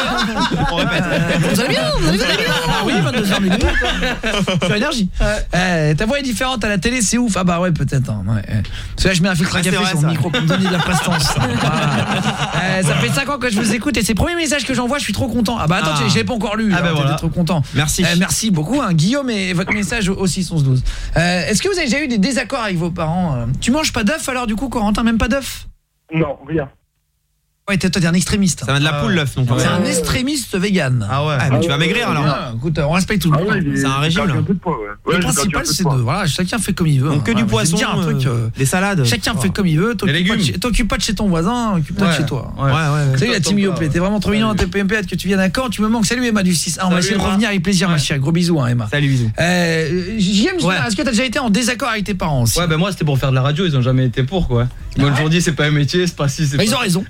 On répète. Vous allez bien, vous allez bien. Ah oui, vingt-deux heures minuit. Sur Énergie. Euh, ta voix est différente à la télé, c'est ouf. Ah bah ouais, peut-être. Hein, ouais. Parce que là, je mets un filtre à Ouais, c'est café vrai, sur ça. le micro pour me donner de la prestance. Voilà. Euh, ça fait cinq ans que je vous écoute et c'est le premier message que j'envoie, je suis trop content. Ah bah attends, Ah. je l'ai pas encore lu. Ah alors, bah t'étais voilà. trop content. Merci. Euh, merci beaucoup hein. Guillaume et votre message aussi sont douze. Euh, est-ce que vous avez déjà eu des désaccords avec vos parents? euh Tu manges pas d'œuf alors du coup Corentin, même pas d'œuf? Non, rien. Ouais, toi t'es un extrémiste. Ça va de la poule l'œuf, donc. C'est ouais. un extrémiste vegan. Ah ouais. Ah, mais tu vas maigrir alors. Ah, écoute, on respecte tout le Ah monde. ouais, j'ai- C'est un j'ai régime, perdu là. un peu de poids, ouais. Ouais, Le j'ai perdu un principal peu de c'est poids. de voilà, chacun fait comme il veut. Donc que hein. du Ouais, je vais te poisson, dire un truc, euh, des salades. chacun fait comme il veut, t'occupes Des pas, de légumes. chez- t'occupes pas de chez ton voisin, occupe-toi de Ouais. chez toi. Ouais, Ouais, ouais. Salut la team Top, I O P, top, t'es vraiment trop mignon, t'es P M P, hâte que tu viennes à Caen, tu me manques. Salut Emma du six. Ah, on va Salut, essayer de Emma. revenir avec plaisir ma chère. Gros bisous hein Emma. Salut, bisous. Euh, J M, Ouais. est-ce que t'as déjà été en désaccord avec tes parents aussi? Ouais, ben moi c'était pour faire de la radio, ils ont jamais été pour quoi. Ils m'ont toujours dit c'est pas un métier, c'est pas si, c'est Bah, pas. ils ont raison.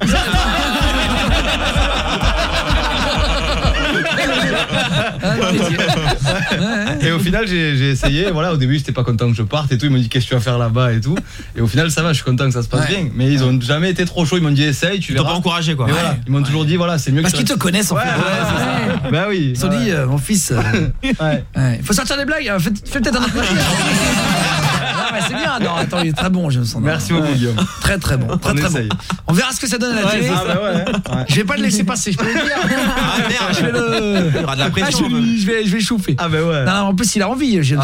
Et au final j'ai j'ai essayé, voilà, au début j'étais pas content que je parte et tout, ils m'ont dit qu'est-ce que tu vas faire là-bas et tout. Et au final ça va, je suis content que ça se passe Ouais. bien. Mais ils ont jamais été trop chauds, ils m'ont dit essaye, tu Ils t'ont verras. pas encouragé quoi. Mais voilà, ils m'ont toujours dit voilà, c'est mieux Parce que qu'ils tu te connaissent en Ouais, fait. ouais, c'est ça. Bah oui. Ils se sont dit, euh, mon fils, euh, Ouais. ouais, faut sortir des blagues, hein, fais, fais peut-être un autre métier. Non, mais c'est bien, non, attends, il est très bon, je me sens. Merci beaucoup Guillaume. Très très bon, très On très essaye. bon. On verra ce que ça donne à la Ouais, télé. ah bah ouais. Ouais. Je vais pas le laisser passer, je peux le dire. Ah merde. Je vais le... Il y aura de la Ah, pression. je, vais, je vais, je vais chauffer. Ah bah ouais. Non, non, en plus il a envie. J'ai